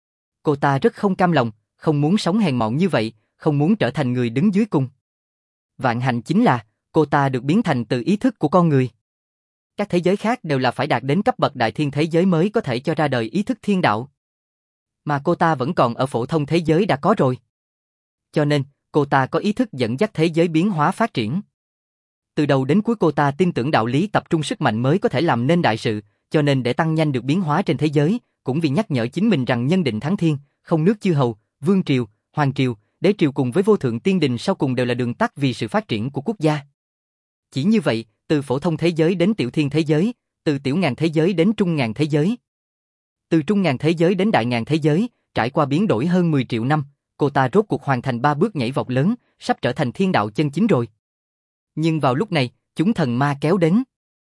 Cô ta rất không cam lòng, không muốn sống hèn mọn như vậy, không muốn trở thành người đứng dưới cùng. Vạn hạnh chính là, cô ta được biến thành từ ý thức của con người. Các thế giới khác đều là phải đạt đến cấp bậc đại thiên thế giới mới có thể cho ra đời ý thức thiên đạo. Mà cô ta vẫn còn ở phổ thông thế giới đã có rồi. Cho nên, cô ta có ý thức dẫn dắt thế giới biến hóa phát triển. Từ đầu đến cuối cô ta tin tưởng đạo lý tập trung sức mạnh mới có thể làm nên đại sự, cho nên để tăng nhanh được biến hóa trên thế giới, cũng vì nhắc nhở chính mình rằng nhân định thắng thiên, không nước chư hầu, vương triều, hoàng triều, đế triều cùng với vô thượng tiên đình sau cùng đều là đường tắt vì sự phát triển của quốc gia. Chỉ như vậy, từ phổ thông thế giới đến tiểu thiên thế giới, từ tiểu ngàn thế giới đến trung ngàn thế giới, từ trung ngàn thế giới đến đại ngàn thế giới, trải qua biến đổi hơn 10 triệu năm, cô ta rốt cuộc hoàn thành 3 bước nhảy vọt lớn, sắp trở thành thiên đạo chân chính rồi. Nhưng vào lúc này, chúng thần ma kéo đến.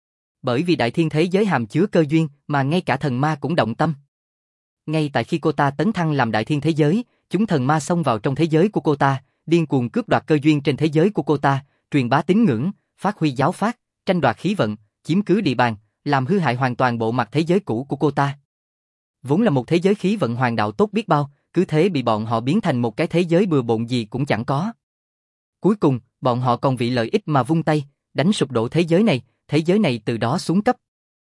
Bởi vì đại thiên thế giới hàm chứa cơ duyên mà ngay cả thần ma cũng động tâm. Ngay tại khi cô ta tấn thăng làm đại thiên thế giới, chúng thần ma xông vào trong thế giới của cô ta, điên cuồng cướp đoạt cơ duyên trên thế giới của cô ta, truyền bá tín ngưỡng, phát huy giáo pháp, tranh đoạt khí vận, chiếm cứ địa bàn, làm hư hại hoàn toàn bộ mặt thế giới cũ của cô ta. Vốn là một thế giới khí vận hoàng đạo tốt biết bao, cứ thế bị bọn họ biến thành một cái thế giới bừa bộn gì cũng chẳng có. Cuối cùng, bọn họ còn vì lợi ích mà vung tay, đánh sụp đổ thế giới này từ đó xuống cấp.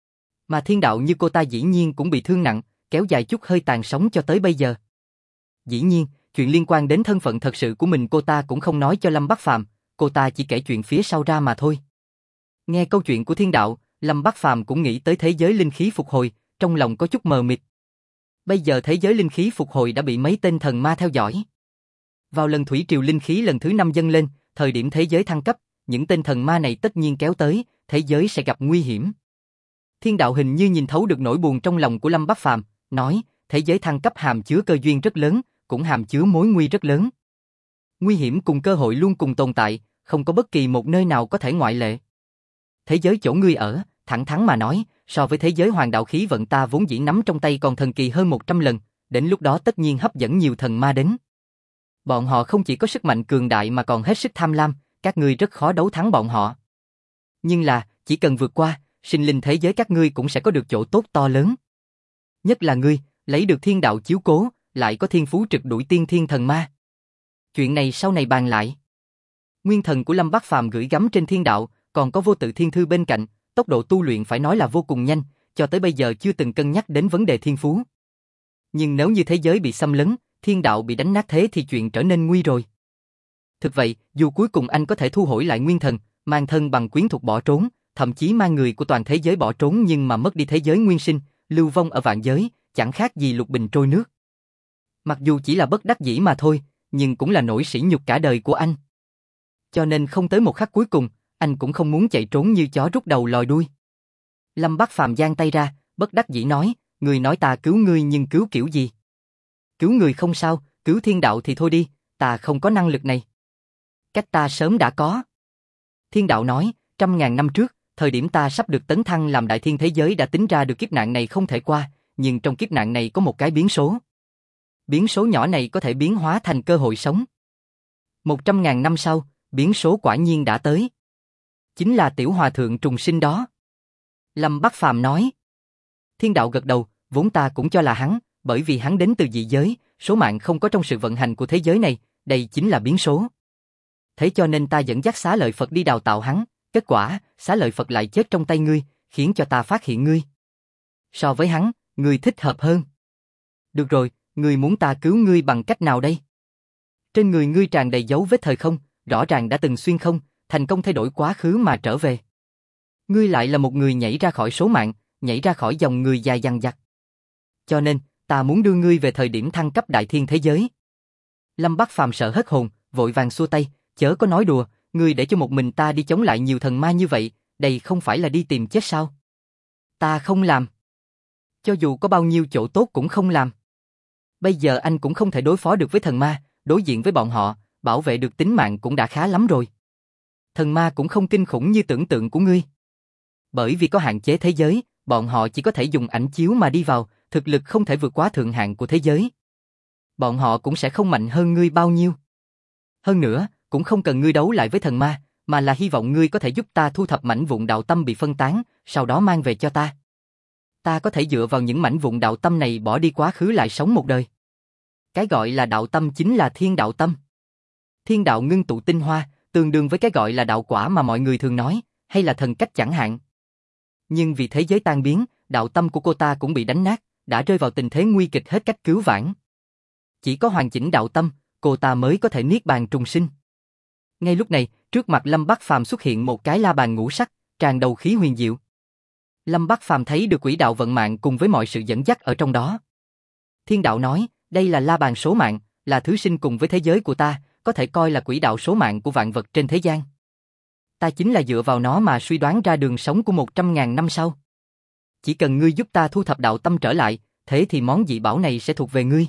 Mà thiên đạo như cô ta dĩ nhiên cũng bị thương nặng, kéo dài chút hơi tàn sống cho tới bây giờ. Dĩ nhiên, chuyện liên quan đến thân phận thật sự của mình cô ta cũng không nói cho Lâm Bắc Phàm, cô ta chỉ kể chuyện phía sau ra mà thôi. Nghe câu chuyện của thiên đạo, Lâm Bắc Phàm cũng nghĩ tới thế giới linh khí phục hồi, trong lòng có chút mờ mịt. Bây giờ thế giới linh khí phục hồi đã bị mấy tên thần ma theo dõi. Vào lần thủy triều linh khí lần thứ 5 dâng lên, thời điểm thế giới thăng cấp, những tên thần ma này tất nhiên kéo tới, thế giới sẽ gặp nguy hiểm. Thiên đạo hình như nhìn thấu được nỗi buồn trong lòng của Lâm Bắc Phàm, nói, thế giới thăng cấp hàm chứa cơ duyên rất lớn, cũng hàm chứa mối nguy rất lớn. Nguy hiểm cùng cơ hội luôn cùng tồn tại, không có bất kỳ một nơi nào có thể ngoại lệ. Thế giới chỗ ngươi ở, thẳng thắn mà nói, so với thế giới hoàng đạo khí vận ta vốn dĩ nắm trong tay còn thần kỳ hơn 100 lần, đến lúc đó tất nhiên hấp dẫn nhiều thần ma đến. Bọn họ không chỉ có sức mạnh cường đại mà còn hết sức tham lam, các ngươi rất khó đấu thắng bọn họ. Nhưng là, chỉ cần vượt qua, sinh linh thế giới các ngươi cũng sẽ có được chỗ tốt to lớn. Nhất là ngươi, lấy được thiên đạo chiếu cố, lại có thiên phú trực đuổi tiên thiên thần ma. Chuyện này sau này bàn lại. Nguyên thần của Lâm Bắc Phàm gửi gắm trên thiên đạo, còn có vô tự thiên thư bên cạnh, tốc độ tu luyện phải nói là vô cùng nhanh, cho tới bây giờ chưa từng cân nhắc đến vấn đề thiên phú. Nhưng nếu như thế giới bị xâm lấn, thiên đạo bị đánh nát thế thì chuyện trở nên nguy rồi. Thực vậy, dù cuối cùng anh có thể thu hồi lại nguyên thần, mang thân bằng quyến thuộc bỏ trốn, thậm chí mang người của toàn thế giới bỏ trốn nhưng mà mất đi thế giới nguyên sinh, lưu vong ở vạn giới, chẳng khác gì lục bình trôi nước. Mặc dù chỉ là bất đắc dĩ mà thôi, nhưng cũng là nỗi sỉ nhục cả đời của anh. Cho nên không tới một khắc cuối cùng, anh cũng không muốn chạy trốn như chó rút đầu lòi đuôi. Lâm Bắc Phàm giang tay ra, bất đắc dĩ nói, người nói ta cứu ngươi nhưng cứu kiểu gì? Cứu người không sao, cứu thiên đạo thì thôi đi, ta không có năng lực này. Cách ta sớm đã có. Thiên đạo nói, 100.000 năm trước, thời điểm ta sắp được tấn thăng làm đại thiên thế giới đã tính ra được kiếp nạn này không thể qua, nhưng trong kiếp nạn này có một cái biến số. Biến số nhỏ này có thể biến hóa thành cơ hội sống. 100.000 năm sau, biến số quả nhiên đã tới. Chính là tiểu hòa thượng trùng sinh đó. Lâm Bắc Phàm nói. Thiên đạo gật đầu, vốn ta cũng cho là hắn, bởi vì hắn đến từ dị giới, số mạng không có trong sự vận hành của thế giới này, đây chính là biến số. Thế cho nên ta dẫn dắt Xá Lợi Phật đi đào tạo hắn, kết quả, Xá Lợi Phật lại chết trong tay ngươi, khiến cho ta phát hiện ngươi. So với hắn, ngươi thích hợp hơn. Được rồi, ngươi muốn ta cứu ngươi bằng cách nào đây? Trên người ngươi tràn đầy dấu vết thời không, rõ ràng đã từng xuyên không, thành công thay đổi quá khứ mà trở về. Ngươi lại là một người nhảy ra khỏi số mạng, nhảy ra khỏi dòng người dài dằng dặc. Cho nên, ta muốn đưa ngươi về thời điểm thăng cấp đại thiên thế giới. Lâm Bắc Phàm sợ hết hồn, vội vàng xua tay, chớ có nói đùa, ngươi để cho một mình ta đi chống lại nhiều thần ma như vậy, đây không phải là đi tìm chết sao? Ta không làm. Cho dù có bao nhiêu chỗ tốt cũng không làm. Bây giờ anh cũng không thể đối phó được với thần ma, đối diện với bọn họ, bảo vệ được tính mạng cũng đã khá lắm rồi. Thần ma cũng không kinh khủng như tưởng tượng của ngươi. Bởi vì có hạn chế thế giới, bọn họ chỉ có thể dùng ảnh chiếu mà đi vào, thực lực không thể vượt quá thượng hạn của thế giới. Bọn họ cũng sẽ không mạnh hơn ngươi bao nhiêu. Hơn nữa, cũng không cần ngươi đấu lại với thần ma, mà là hy vọng ngươi có thể giúp ta thu thập mảnh vụn đạo tâm bị phân tán, sau đó mang về cho ta. Ta có thể dựa vào những mảnh vụn đạo tâm này bỏ đi quá khứ lại sống một đời. Cái gọi là đạo tâm chính là thiên đạo tâm. Thiên đạo ngưng tụ tinh hoa, tương đương với cái gọi là đạo quả mà mọi người thường nói, hay là thần cách chẳng hạn. Nhưng vì thế giới tan biến, đạo tâm của cô ta cũng bị đánh nát, đã rơi vào tình thế nguy kịch hết cách cứu vãn. Chỉ có hoàn chỉnh đạo tâm, cô ta mới có thể niết bàn trùng sinh. Ngay lúc này, trước mặt Lâm Bắc Phàm xuất hiện một cái la bàn ngũ sắc, tràn đầu khí huyền diệu. Lâm Bắc Phàm thấy được quỹ đạo vận mạng cùng với mọi sự dẫn dắt ở trong đó. Thiên đạo nói, đây là la bàn số mạng, là thứ sinh cùng với thế giới của ta, có thể coi là quỹ đạo số mạng của vạn vật trên thế gian. Ta chính là dựa vào nó mà suy đoán ra đường sống của 100.000 năm sau. Chỉ cần ngươi giúp ta thu thập đạo tâm trở lại, thế thì món dị bảo này sẽ thuộc về ngươi.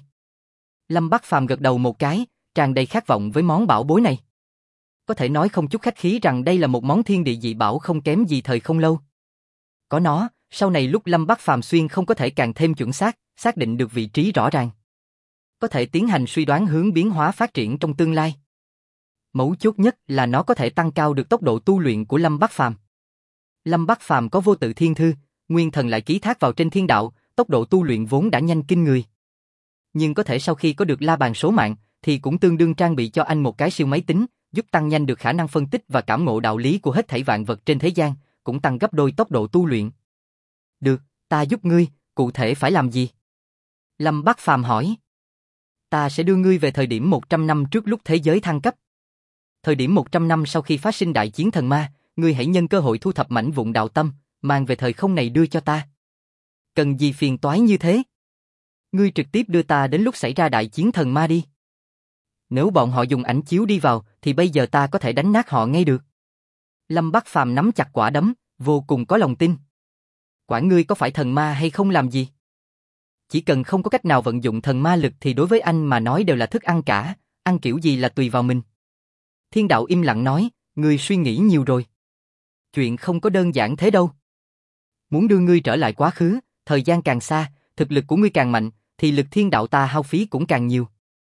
Lâm Bắc Phàm gật đầu một cái, tràn đầy khát vọng với món bảo bối này. Có thể nói không chút khách khí rằng đây là một món thiên địa dị bảo không kém gì thời không lâu. Có nó, sau này lúc Lâm Bắc Phàm xuyên không có thể càng thêm chuẩn xác, xác định được vị trí rõ ràng. Có thể tiến hành suy đoán hướng biến hóa phát triển trong tương lai. Mấu chốt nhất là nó có thể tăng cao được tốc độ tu luyện của Lâm Bắc Phàm. Lâm Bắc Phàm có vô tự thiên thư, nguyên thần lại ký thác vào trên thiên đạo, tốc độ tu luyện vốn đã nhanh kinh người. Nhưng có thể sau khi có được la bàn số mạng, thì cũng tương đương trang bị cho anh một cái siêu máy tính, giúp tăng nhanh được khả năng phân tích và cảm ngộ đạo lý của hết thảy vạn vật trên thế gian, cũng tăng gấp đôi tốc độ tu luyện. Được, ta giúp ngươi, cụ thể phải làm gì? Lâm Bắc Phàm hỏi. Ta sẽ đưa ngươi về thời điểm 100 năm trước lúc thế giới thăng cấp. Thời điểm 100 năm sau khi phát sinh đại chiến thần ma, ngươi hãy nhân cơ hội thu thập mảnh vụn đạo tâm, mang về thời không này đưa cho ta. Cần gì phiền toái như thế? Ngươi trực tiếp đưa ta đến lúc xảy ra đại chiến thần ma đi. Nếu bọn họ dùng ảnh chiếu đi vào, thì bây giờ ta có thể đánh nát họ ngay được. Lâm Bắc Phàm nắm chặt quả đấm, vô cùng có lòng tin. Quản ngươi có phải thần ma hay không làm gì? Chỉ cần không có cách nào vận dụng thần ma lực thì đối với anh mà nói đều là thức ăn cả, ăn kiểu gì là tùy vào mình. Thiên đạo im lặng nói, ngươi suy nghĩ nhiều rồi. Chuyện không có đơn giản thế đâu. Muốn đưa ngươi trở lại quá khứ, thời gian càng xa, thực lực của ngươi càng mạnh, thì lực thiên đạo ta hao phí cũng càng nhiều.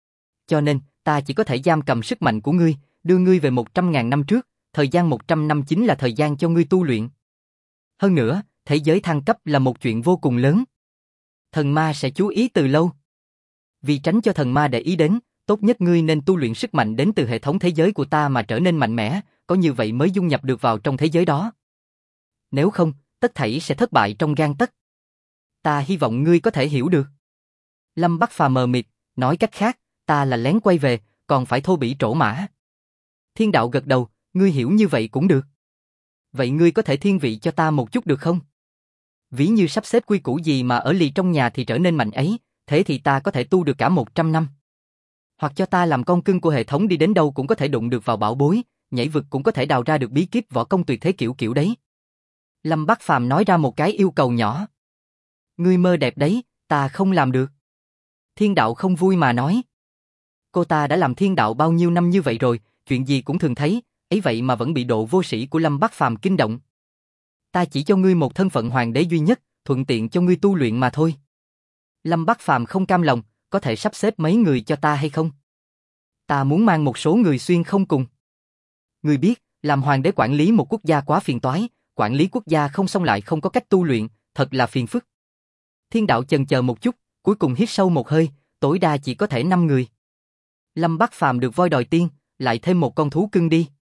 Cho nên, ta chỉ có thể giam cầm sức mạnh của ngươi, đưa ngươi về 100.000 năm trước, thời gian 100 năm chính là thời gian cho ngươi tu luyện. Hơn nữa, thế giới thăng cấp là một chuyện vô cùng lớn. Thần ma sẽ chú ý từ lâu. Vì tránh cho thần ma để ý đến, tốt nhất ngươi nên tu luyện sức mạnh đến từ hệ thống thế giới của ta mà trở nên mạnh mẽ, có như vậy mới dung nhập được vào trong thế giới đó. Nếu không, tất thảy sẽ thất bại trong gang tấc. Ta hy vọng ngươi có thể hiểu được. Lâm Bắc Phàm mờ mịt, nói cách khác, ta là lén quay về, còn phải thô bỉ trổ mã. Thiên đạo gật đầu, ngươi hiểu như vậy cũng được. Vậy ngươi có thể thiên vị cho ta một chút được không? Ví như sắp xếp quy củ gì mà ở lì trong nhà thì trở nên mạnh ấy, thế thì ta có thể tu được cả 100 năm. Hoặc cho ta làm con cưng của hệ thống đi đến đâu cũng có thể đụng được vào bảo bối, nhảy vực cũng có thể đào ra được bí kíp võ công tuyệt thế kiểu kiểu đấy. Lâm Bắc Phàm nói ra một cái yêu cầu nhỏ. Ngươi mơ đẹp đấy, ta không làm được. Thiên đạo không vui mà nói. Cô ta đã làm thiên đạo bao nhiêu năm như vậy rồi, chuyện gì cũng thường thấy, ấy vậy mà vẫn bị độ vô sĩ của Lâm Bắc Phàm kinh động. Ta chỉ cho ngươi một thân phận hoàng đế duy nhất, thuận tiện cho ngươi tu luyện mà thôi. Lâm Bắc Phàm không cam lòng, có thể sắp xếp mấy người cho ta hay không? Ta muốn mang một số người xuyên không cùng. Ngươi biết, làm hoàng đế quản lý một quốc gia quá phiền toái, quản lý quốc gia không xong lại không có cách tu luyện, thật là phiền phức. Thiên đạo chần chờ một chút, cuối cùng hít sâu một hơi, tối đa chỉ có thể 5 người. Lâm Bắc Phàm được voi đòi tiên, lại thêm một con thú cưng đi.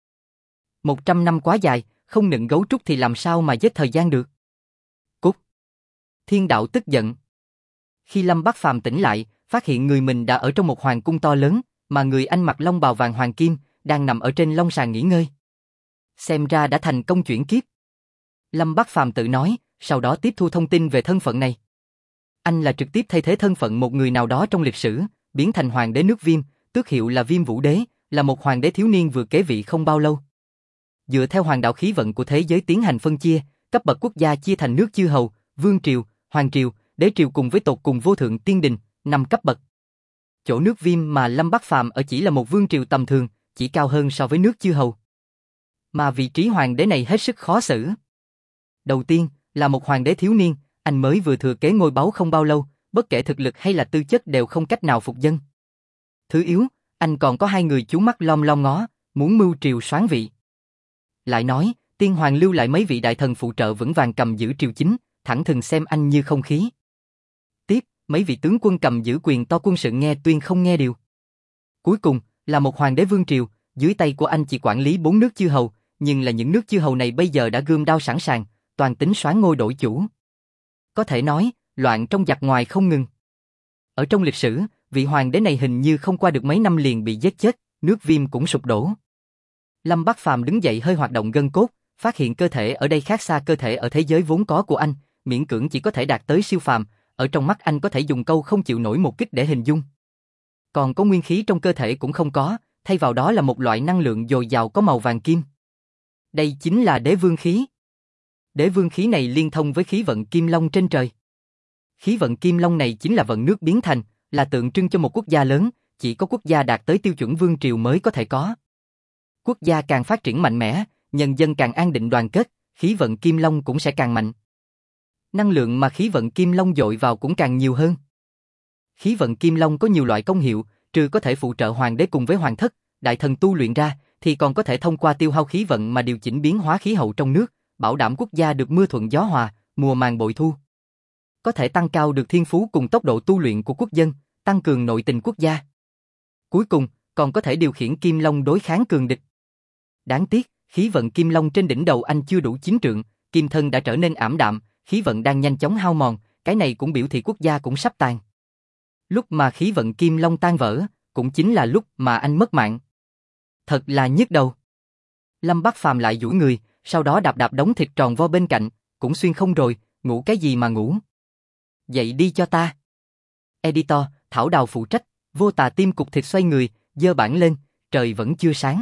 100 năm quá dài, không nựng gấu trúc thì làm sao mà giết thời gian được. Cút. Thiên đạo tức giận. Khi Lâm Bắc Phàm tỉnh lại, phát hiện người mình đã ở trong một hoàng cung to lớn, mà người anh mặc long bào vàng hoàng kim, đang nằm ở trên long sàng nghỉ ngơi. Xem ra đã thành công chuyển kiếp. Lâm Bắc Phàm tự nói, sau đó tiếp thu thông tin về thân phận này. Anh là trực tiếp thay thế thân phận một người nào đó trong lịch sử, biến thành hoàng đế nước Viêm, tước hiệu là Viêm Vũ Đế, là một hoàng đế thiếu niên vừa kế vị không bao lâu. Dựa theo hoàng đạo khí vận của thế giới tiến hành phân chia, cấp bậc quốc gia chia thành nước chư hầu, vương triều, hoàng triều, đế triều cùng với tột cùng vô thượng tiên đình, 5 cấp bậc. Chỗ nước Viêm mà Lâm Bắc Phàm ở chỉ là một vương triều tầm thường, chỉ cao hơn so với nước chư hầu. Mà vị trí hoàng đế này hết sức khó xử. Đầu tiên, là một hoàng đế thiếu niên, anh mới vừa thừa kế ngôi báu không bao lâu, bất kể thực lực hay là tư chất đều không cách nào phục dân. Thứ yếu, anh còn có 2 người chú mắt lom lom ngó, muốn mưu triều soán vị. Lại nói, tiên hoàng lưu lại mấy vị đại thần phụ trợ vững vàng cầm giữ triều chính, thẳng thừng xem anh như không khí. Tiếp, mấy vị tướng quân cầm giữ quyền to quân sự nghe tuyên không nghe điều. Cuối cùng, là một hoàng đế vương triều, dưới tay của anh chỉ quản lý 4 nước chư hầu, nhưng là những nước chư hầu này bây giờ đã gươm đao sẵn sàng, toàn tính soán ngôi đổi chủ. Có thể nói, loạn trong giặc ngoài không ngừng. Ở trong lịch sử, vị hoàng đế này hình như không qua được mấy năm liền bị giết chết, nước Viêm cũng sụp đổ. Lâm Bắc Phàm đứng dậy hơi hoạt động gân cốt, phát hiện cơ thể ở đây khác xa cơ thể ở thế giới vốn có của anh, miễn cưỡng chỉ có thể đạt tới siêu phàm, ở trong mắt anh có thể dùng câu không chịu nổi một kích để hình dung. Còn có nguyên khí trong cơ thể cũng không có, thay vào đó là một loại năng lượng dồi dào có màu vàng kim. Đây chính là đế vương khí. Đế vương khí này liên thông với khí vận Kim Long trên trời. Khí vận Kim Long này chính là vận nước biến thành, là tượng trưng cho một quốc gia lớn, chỉ có quốc gia đạt tới tiêu chuẩn vương triều mới có thể có. Quốc gia càng phát triển mạnh mẽ, nhân dân càng an định đoàn kết, khí vận Kim Long cũng sẽ càng mạnh. Năng lượng mà khí vận Kim Long dội vào cũng càng nhiều hơn. Khí vận Kim Long có nhiều loại công hiệu, trừ có thể phụ trợ hoàng đế cùng với hoàng thất, đại thần tu luyện ra, thì còn có thể thông qua tiêu hao khí vận mà điều chỉnh biến hóa khí hậu trong nước, bảo đảm quốc gia được mưa thuận gió hòa, mùa màng bội thu. Có thể tăng cao được thiên phú cùng tốc độ tu luyện của quốc dân, tăng cường nội tình quốc gia. Cuối cùng, còn có thể điều khiển Kim Long đối kháng cường địch. Đáng tiếc, khí vận Kim Long trên đỉnh đầu anh chưa đủ 9 trượng, kim thân đã trở nên ảm đạm, khí vận đang nhanh chóng hao mòn, cái này cũng biểu thị quốc gia cũng sắp tàn. Lúc mà khí vận Kim Long tan vỡ, cũng chính là lúc mà anh mất mạng. Thật là nhức đầu. Lâm Bắc Phàm lại duỗi người, sau đó đạp đạp đống thịt tròn vo bên cạnh, cũng xuyên không rồi, ngủ cái gì mà ngủ. Dậy đi cho ta. Editor, Thảo Đào phụ trách, Vô Tà tim cục thịt xoay người, giơ bảng lên, trời vẫn chưa sáng.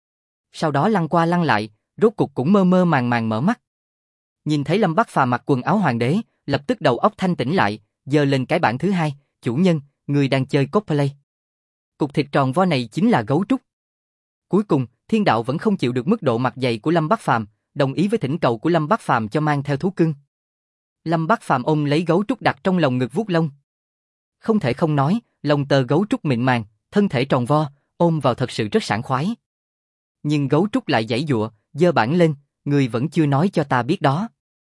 Sau đó lăn qua lăn lại, rốt cục cũng mơ mơ màng màng mở mắt. Nhìn thấy Lâm Bắc Phàm mặc quần áo hoàng đế, lập tức đầu óc thanh tỉnh lại, giơ lên cái bảng thứ 2, chủ nhân, người đang chơi cosplay. Cục thịt tròn vo này chính là gấu trúc. Cuối cùng, thiên đạo vẫn không chịu được mức độ mặt dày của Lâm Bắc Phàm, đồng ý với thỉnh cầu của Lâm Bắc Phàm cho mang theo thú cưng. Lâm Bắc Phàm ôm lấy gấu trúc đặt trong lồng ngực vuốt lông. Không thể không nói, lông tơ gấu trúc mịn màng, thân thể tròn vo, ôm vào thật sự rất sảng khoái. Nhưng gấu trúc lại giãy giụa, giơ bảng lên, người vẫn chưa nói cho ta biết đó.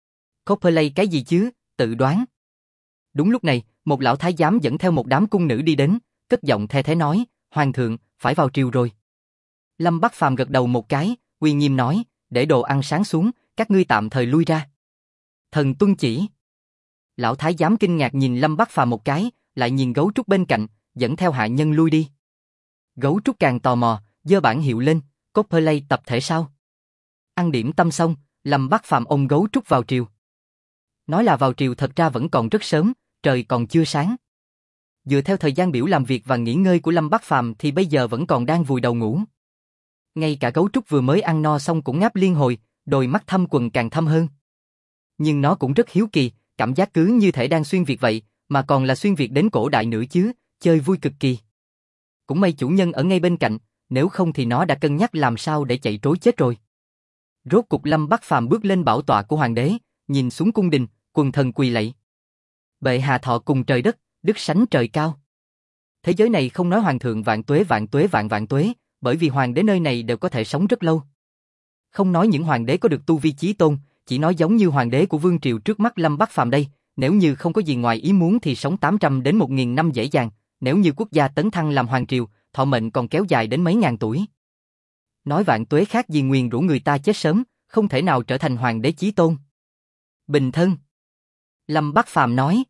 Cosplay cái gì chứ, tự đoán. Đúng lúc này, một lão thái giám dẫn theo một đám cung nữ đi đến, cất giọng the thế nói, hoàng thượng, phải vào triều rồi. Lâm Bắc Phàm gật đầu một cái, uy nghiêm nói, để đồ ăn sáng xuống, các ngươi tạm thời lui ra. Thần tuân chỉ. Lão thái giám kinh ngạc nhìn Lâm Bắc Phàm một cái, lại nhìn gấu trúc bên cạnh, dẫn theo hạ nhân lui đi. Gấu trúc càng tò mò, giơ bảng hiệu lên, cosplay tập thể sao? Ăn điểm tâm xong, Lâm Bắc Phàm ôm gấu trúc vào triều. Nói là vào triều thật ra vẫn còn rất sớm, trời còn chưa sáng. Dựa theo thời gian biểu làm việc và nghỉ ngơi của Lâm Bắc Phàm thì bây giờ vẫn còn đang vùi đầu ngủ. Ngay cả gấu trúc vừa mới ăn no xong cũng ngáp liên hồi, đôi mắt thâm quầng càng thâm hơn. Nhưng nó cũng rất hiếu kỳ, cảm giác cứ như thể đang xuyên việt vậy, mà còn là xuyên việt đến cổ đại nữa chứ, chơi vui cực kỳ. Cũng may chủ nhân ở ngay bên cạnh, nếu không thì nó đã cân nhắc làm sao để chạy trối chết rồi. Rốt cục Lâm Bắc Phàm bước lên bảo tọa của hoàng đế, nhìn xuống cung đình, quần thần quỳ lạy. Bệ hạ thọ cùng trời đất, đức sánh trời cao. Thế giới này không nói hoàng thượng vạn tuế vạn tuế, bởi vì hoàng đế nơi này đều có thể sống rất lâu. Không nói những hoàng đế có được tu vi chí tôn, chỉ nói giống như hoàng đế của vương triều trước mắt Lâm Bắc Phàm đây, nếu như không có gì ngoài ý muốn thì sống 800 đến 1000 năm dễ dàng, nếu như quốc gia tấn thăng làm hoàng triều, thọ mệnh còn kéo dài đến mấy ngàn tuổi. Nói vạn tuế khác gì nguyền rủa người ta chết sớm, không thể nào trở thành hoàng đế chí tôn. Bình thân. Lâm Bắc Phàm nói.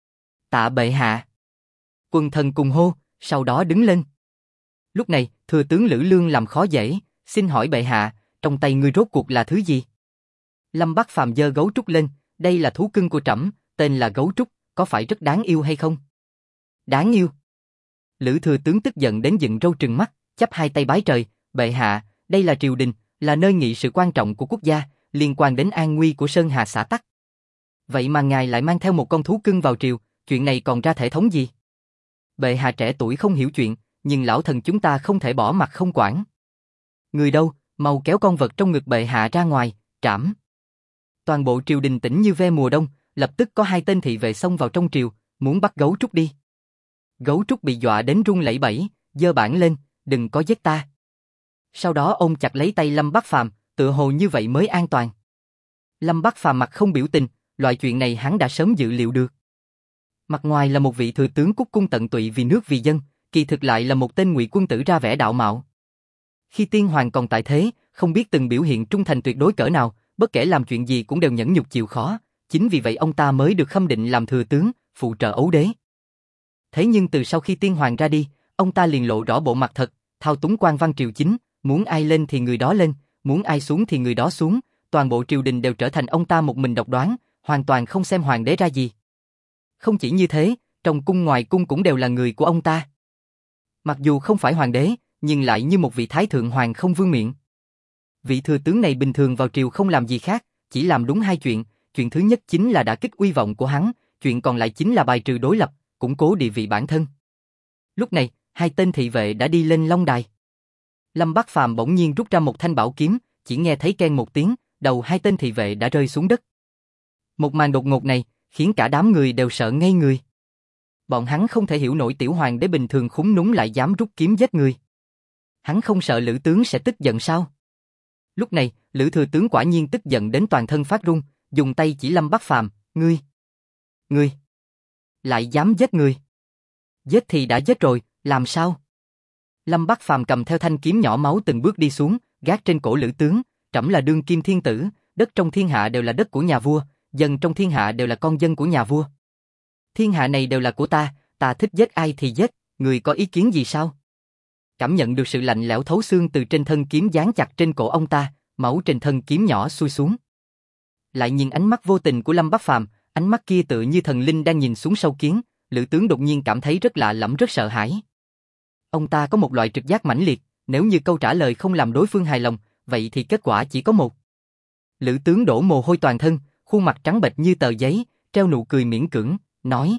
Tạ bệ hạ. Quần thần cùng hô, sau đó đứng lên. Lúc này, thừa tướng Lữ Lương làm khó dễ, xin hỏi bệ hạ, trong tay ngươi rốt cuộc là thứ gì? Lâm Bắc Phàm giơ gấu trúc lên, đây là thú cưng của trẫm, tên là gấu trúc, có phải rất đáng yêu hay không? Đáng yêu. Lữ thừa tướng tức giận đến dựng râu trừng mắt, chắp hai tay bái trời, bệ hạ, đây là triều đình, là nơi nghị sự quan trọng của quốc gia, liên quan đến an nguy của Sơn Hà xã tắc. Vậy mà ngài lại mang theo một con thú cưng vào triều, chuyện này còn ra thể thống gì? Bệ hạ trẻ tuổi không hiểu chuyện, nhưng lão thần chúng ta không thể bỏ mặc không quản. Người đâu, mau kéo con vật trong ngực bệ hạ ra ngoài, trảm. Toàn bộ triều đình tĩnh như ve mùa đông, lập tức có hai tên thị vệ xông vào trong triều, muốn bắt Gấu Trúc đi. Gấu Trúc bị dọa đến run lẩy bẩy, giơ bảng lên, đừng có giết ta. Sau đó ôm chặt lấy tay Lâm Bắc Phàm, tựa hồ như vậy mới an toàn. Lâm Bắc Phàm mặt không biểu tình, loại chuyện này hắn đã sớm dự liệu được. Mặt ngoài là một vị thừa tướng cúc cung tận tụy vì nước vì dân, kỳ thực lại là một tên ngụy quân tử ra vẻ đạo mạo. Khi tiên hoàng còn tại thế, không biết từng biểu hiện trung thành tuyệt đối cỡ nào, bất kể làm chuyện gì cũng đều nhẫn nhục chịu khó, chính vì vậy ông ta mới được khâm định làm thừa tướng, phụ trợ ấu đế. Thế nhưng từ sau khi tiên hoàng ra đi, ông ta liền lộ rõ bộ mặt thật, thao túng quan văn triều chính, muốn ai lên thì người đó lên, muốn ai xuống thì người đó xuống, toàn bộ triều đình đều trở thành ông ta một mình độc đoán, hoàn toàn không xem hoàng đế ra gì. Không chỉ như thế, trong cung ngoài cung cũng đều là người của ông ta. Mặc dù không phải hoàng đế, nhưng lại như một vị thái thượng hoàng không vương miện. Vị thừa tướng này bình thường vào triều không làm gì khác, chỉ làm đúng hai chuyện, chuyện thứ nhất chính là đả kích uy vọng của hắn, chuyện còn lại chính là bài trừ đối lập, củng cố địa vị bản thân. Lúc này, hai tên thị vệ đã đi lên long đài. Lâm Bắc Phàm bỗng nhiên rút ra một thanh bảo kiếm, chỉ nghe thấy keng một tiếng, đầu hai tên thị vệ đã rơi xuống đất. Một màn đột ngột này, khiến cả đám người đều sợ ngây người. Bọn hắn không thể hiểu nổi tiểu hoàng đế bình thường khúm núm lại dám rút kiếm giết người. Hắn không sợ Lữ tướng sẽ tức giận sao? Lúc này, Lữ thừa tướng quả nhiên tức giận đến toàn thân phát run, dùng tay chỉ Lâm Bắc Phàm, ngươi lại dám giết người. Giết thì đã giết rồi, làm sao? Lâm Bắc Phàm cầm theo thanh kiếm nhỏ máu từng bước đi xuống, gác trên cổ Lữ tướng, trẫm là đương kim thiên tử, đất trong thiên hạ đều là đất của nhà vua, dân trong thiên hạ đều là con dân của nhà vua. Thiên hạ này đều là của ta, ta thích giết ai thì giết, người có ý kiến gì sao? Cảm nhận được sự lạnh lẽo thấu xương từ trên thân kiếm dán chặt trên cổ ông ta, máu trên thân kiếm nhỏ xuôi xuống. Lại nhìn ánh mắt vô tình của Lâm Bắc Phàm, ánh mắt kia tựa như thần linh đang nhìn xuống sâu kiến, Lữ tướng đột nhiên cảm thấy rất lạ lẫm rất sợ hãi. Ông ta có một loại trực giác mãnh liệt, nếu như câu trả lời không làm đối phương hài lòng, vậy thì kết quả chỉ có một. Lữ tướng đổ mồ hôi toàn thân, khuôn mặt trắng bệch như tờ giấy, treo nụ cười miễn cưỡng, nói,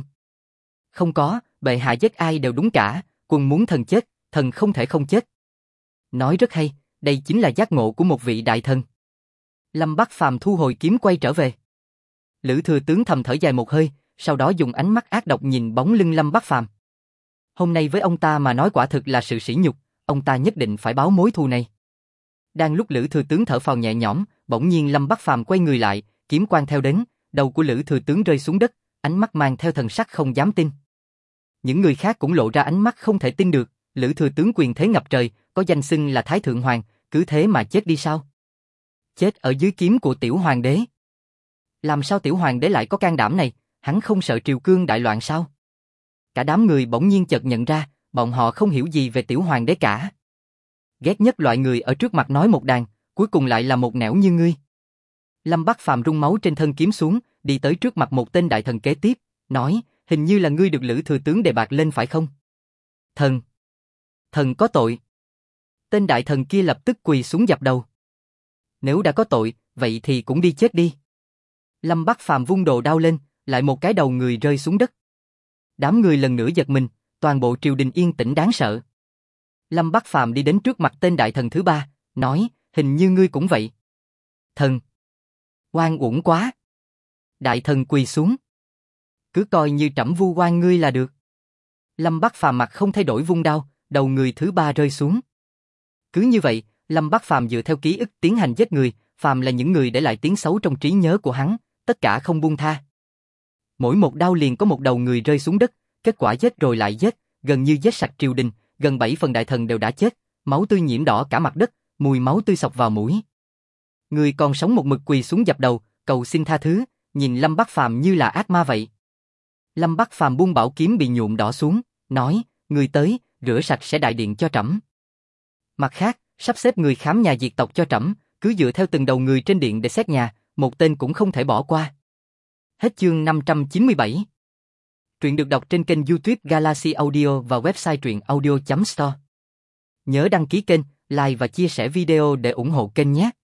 không có, bệ hạ giết ai đều đúng cả, quân muốn thần chết, thần không thể không chết. Nói rất hay, đây chính là giác ngộ của một vị đại thần. Lâm Bắc Phàm thu hồi kiếm quay trở về. Lữ thừa tướng thầm thở dài một hơi, sau đó dùng ánh mắt ác độc nhìn bóng lưng Lâm Bắc Phàm. Hôm nay với ông ta mà nói quả thực là sự sỉ nhục, ông ta nhất định phải báo mối thù này. Đang lúc Lữ thừa tướng thở phào nhẹ nhõm, bỗng nhiên Lâm Bắc Phàm quay người lại, kiếm quang theo đến, đầu của Lữ thừa tướng rơi xuống đất, ánh mắt mang theo thần sắc không dám tin. Những người khác cũng lộ ra ánh mắt không thể tin được, Lữ thừa tướng quyền thế ngập trời, có danh xưng là Thái Thượng Hoàng, cứ thế mà chết đi sao? Chết ở dưới kiếm của tiểu hoàng đế. Làm sao tiểu hoàng đế lại có can đảm này, hắn không sợ triều cương đại loạn sao? Cả đám người bỗng nhiên chợt nhận ra, bọn họ không hiểu gì về tiểu hoàng đế cả. Ghét nhất loại người ở trước mặt nói một đàn, cuối cùng lại là một nẻo như ngươi. Lâm Bắc Phàm rung máu trên thân kiếm xuống, đi tới trước mặt một tên đại thần kế tiếp, nói, hình như là ngươi được Lữ thừa tướng đề bạt lên phải không? Thần có tội. Tên đại thần kia lập tức quỳ xuống dập đầu. Nếu đã có tội, vậy thì cũng đi chết đi. Lâm Bắc Phàm vung đồ đao lên, lại một cái đầu người rơi xuống đất. Đám người lần nữa giật mình, toàn bộ triều đình yên tĩnh đáng sợ. Lâm Bắc Phàm đi đến trước mặt tên đại thần thứ ba, nói, hình như ngươi cũng vậy. Thần. Oan uổng quá. Đại thần quỳ xuống. Cứ coi như trẫm vu oan ngươi là được. Lâm Bắc Phàm mặt không thay đổi vung đao, đầu người thứ ba rơi xuống. Cứ như vậy, Lâm Bắc Phàm dựa theo ký ức tiến hành giết người, phàm là những người để lại tiếng xấu trong trí nhớ của hắn, tất cả không buông tha. Mỗi một đao liền có một đầu người rơi xuống đất, kết quả giết rồi lại giết, gần như giết sạch triều đình, gần 7 phần đại thần đều đã chết, máu tươi nhiễm đỏ cả mặt đất, mùi máu tươi xộc vào mũi. Người còn sống một mực quỳ xuống dập đầu, cầu xin tha thứ, nhìn Lâm Bắc Phàm như là ác ma vậy. Lâm Bắc Phàm buông bảo kiếm bị nhuộm đỏ xuống, nói, người tới, rửa sạch sẽ đại điện cho trẫm. Mặt khác, sắp xếp người khám nhà diệt tộc cho trẫm, cứ dựa theo từng đầu người trên điện để xét nhà, một tên cũng không thể bỏ qua. Hết chương 597. Truyện được đọc trên kênh YouTube Galaxy Audio và website truyện audio.store. Nhớ đăng ký kênh, like và chia sẻ video để ủng hộ kênh nhé.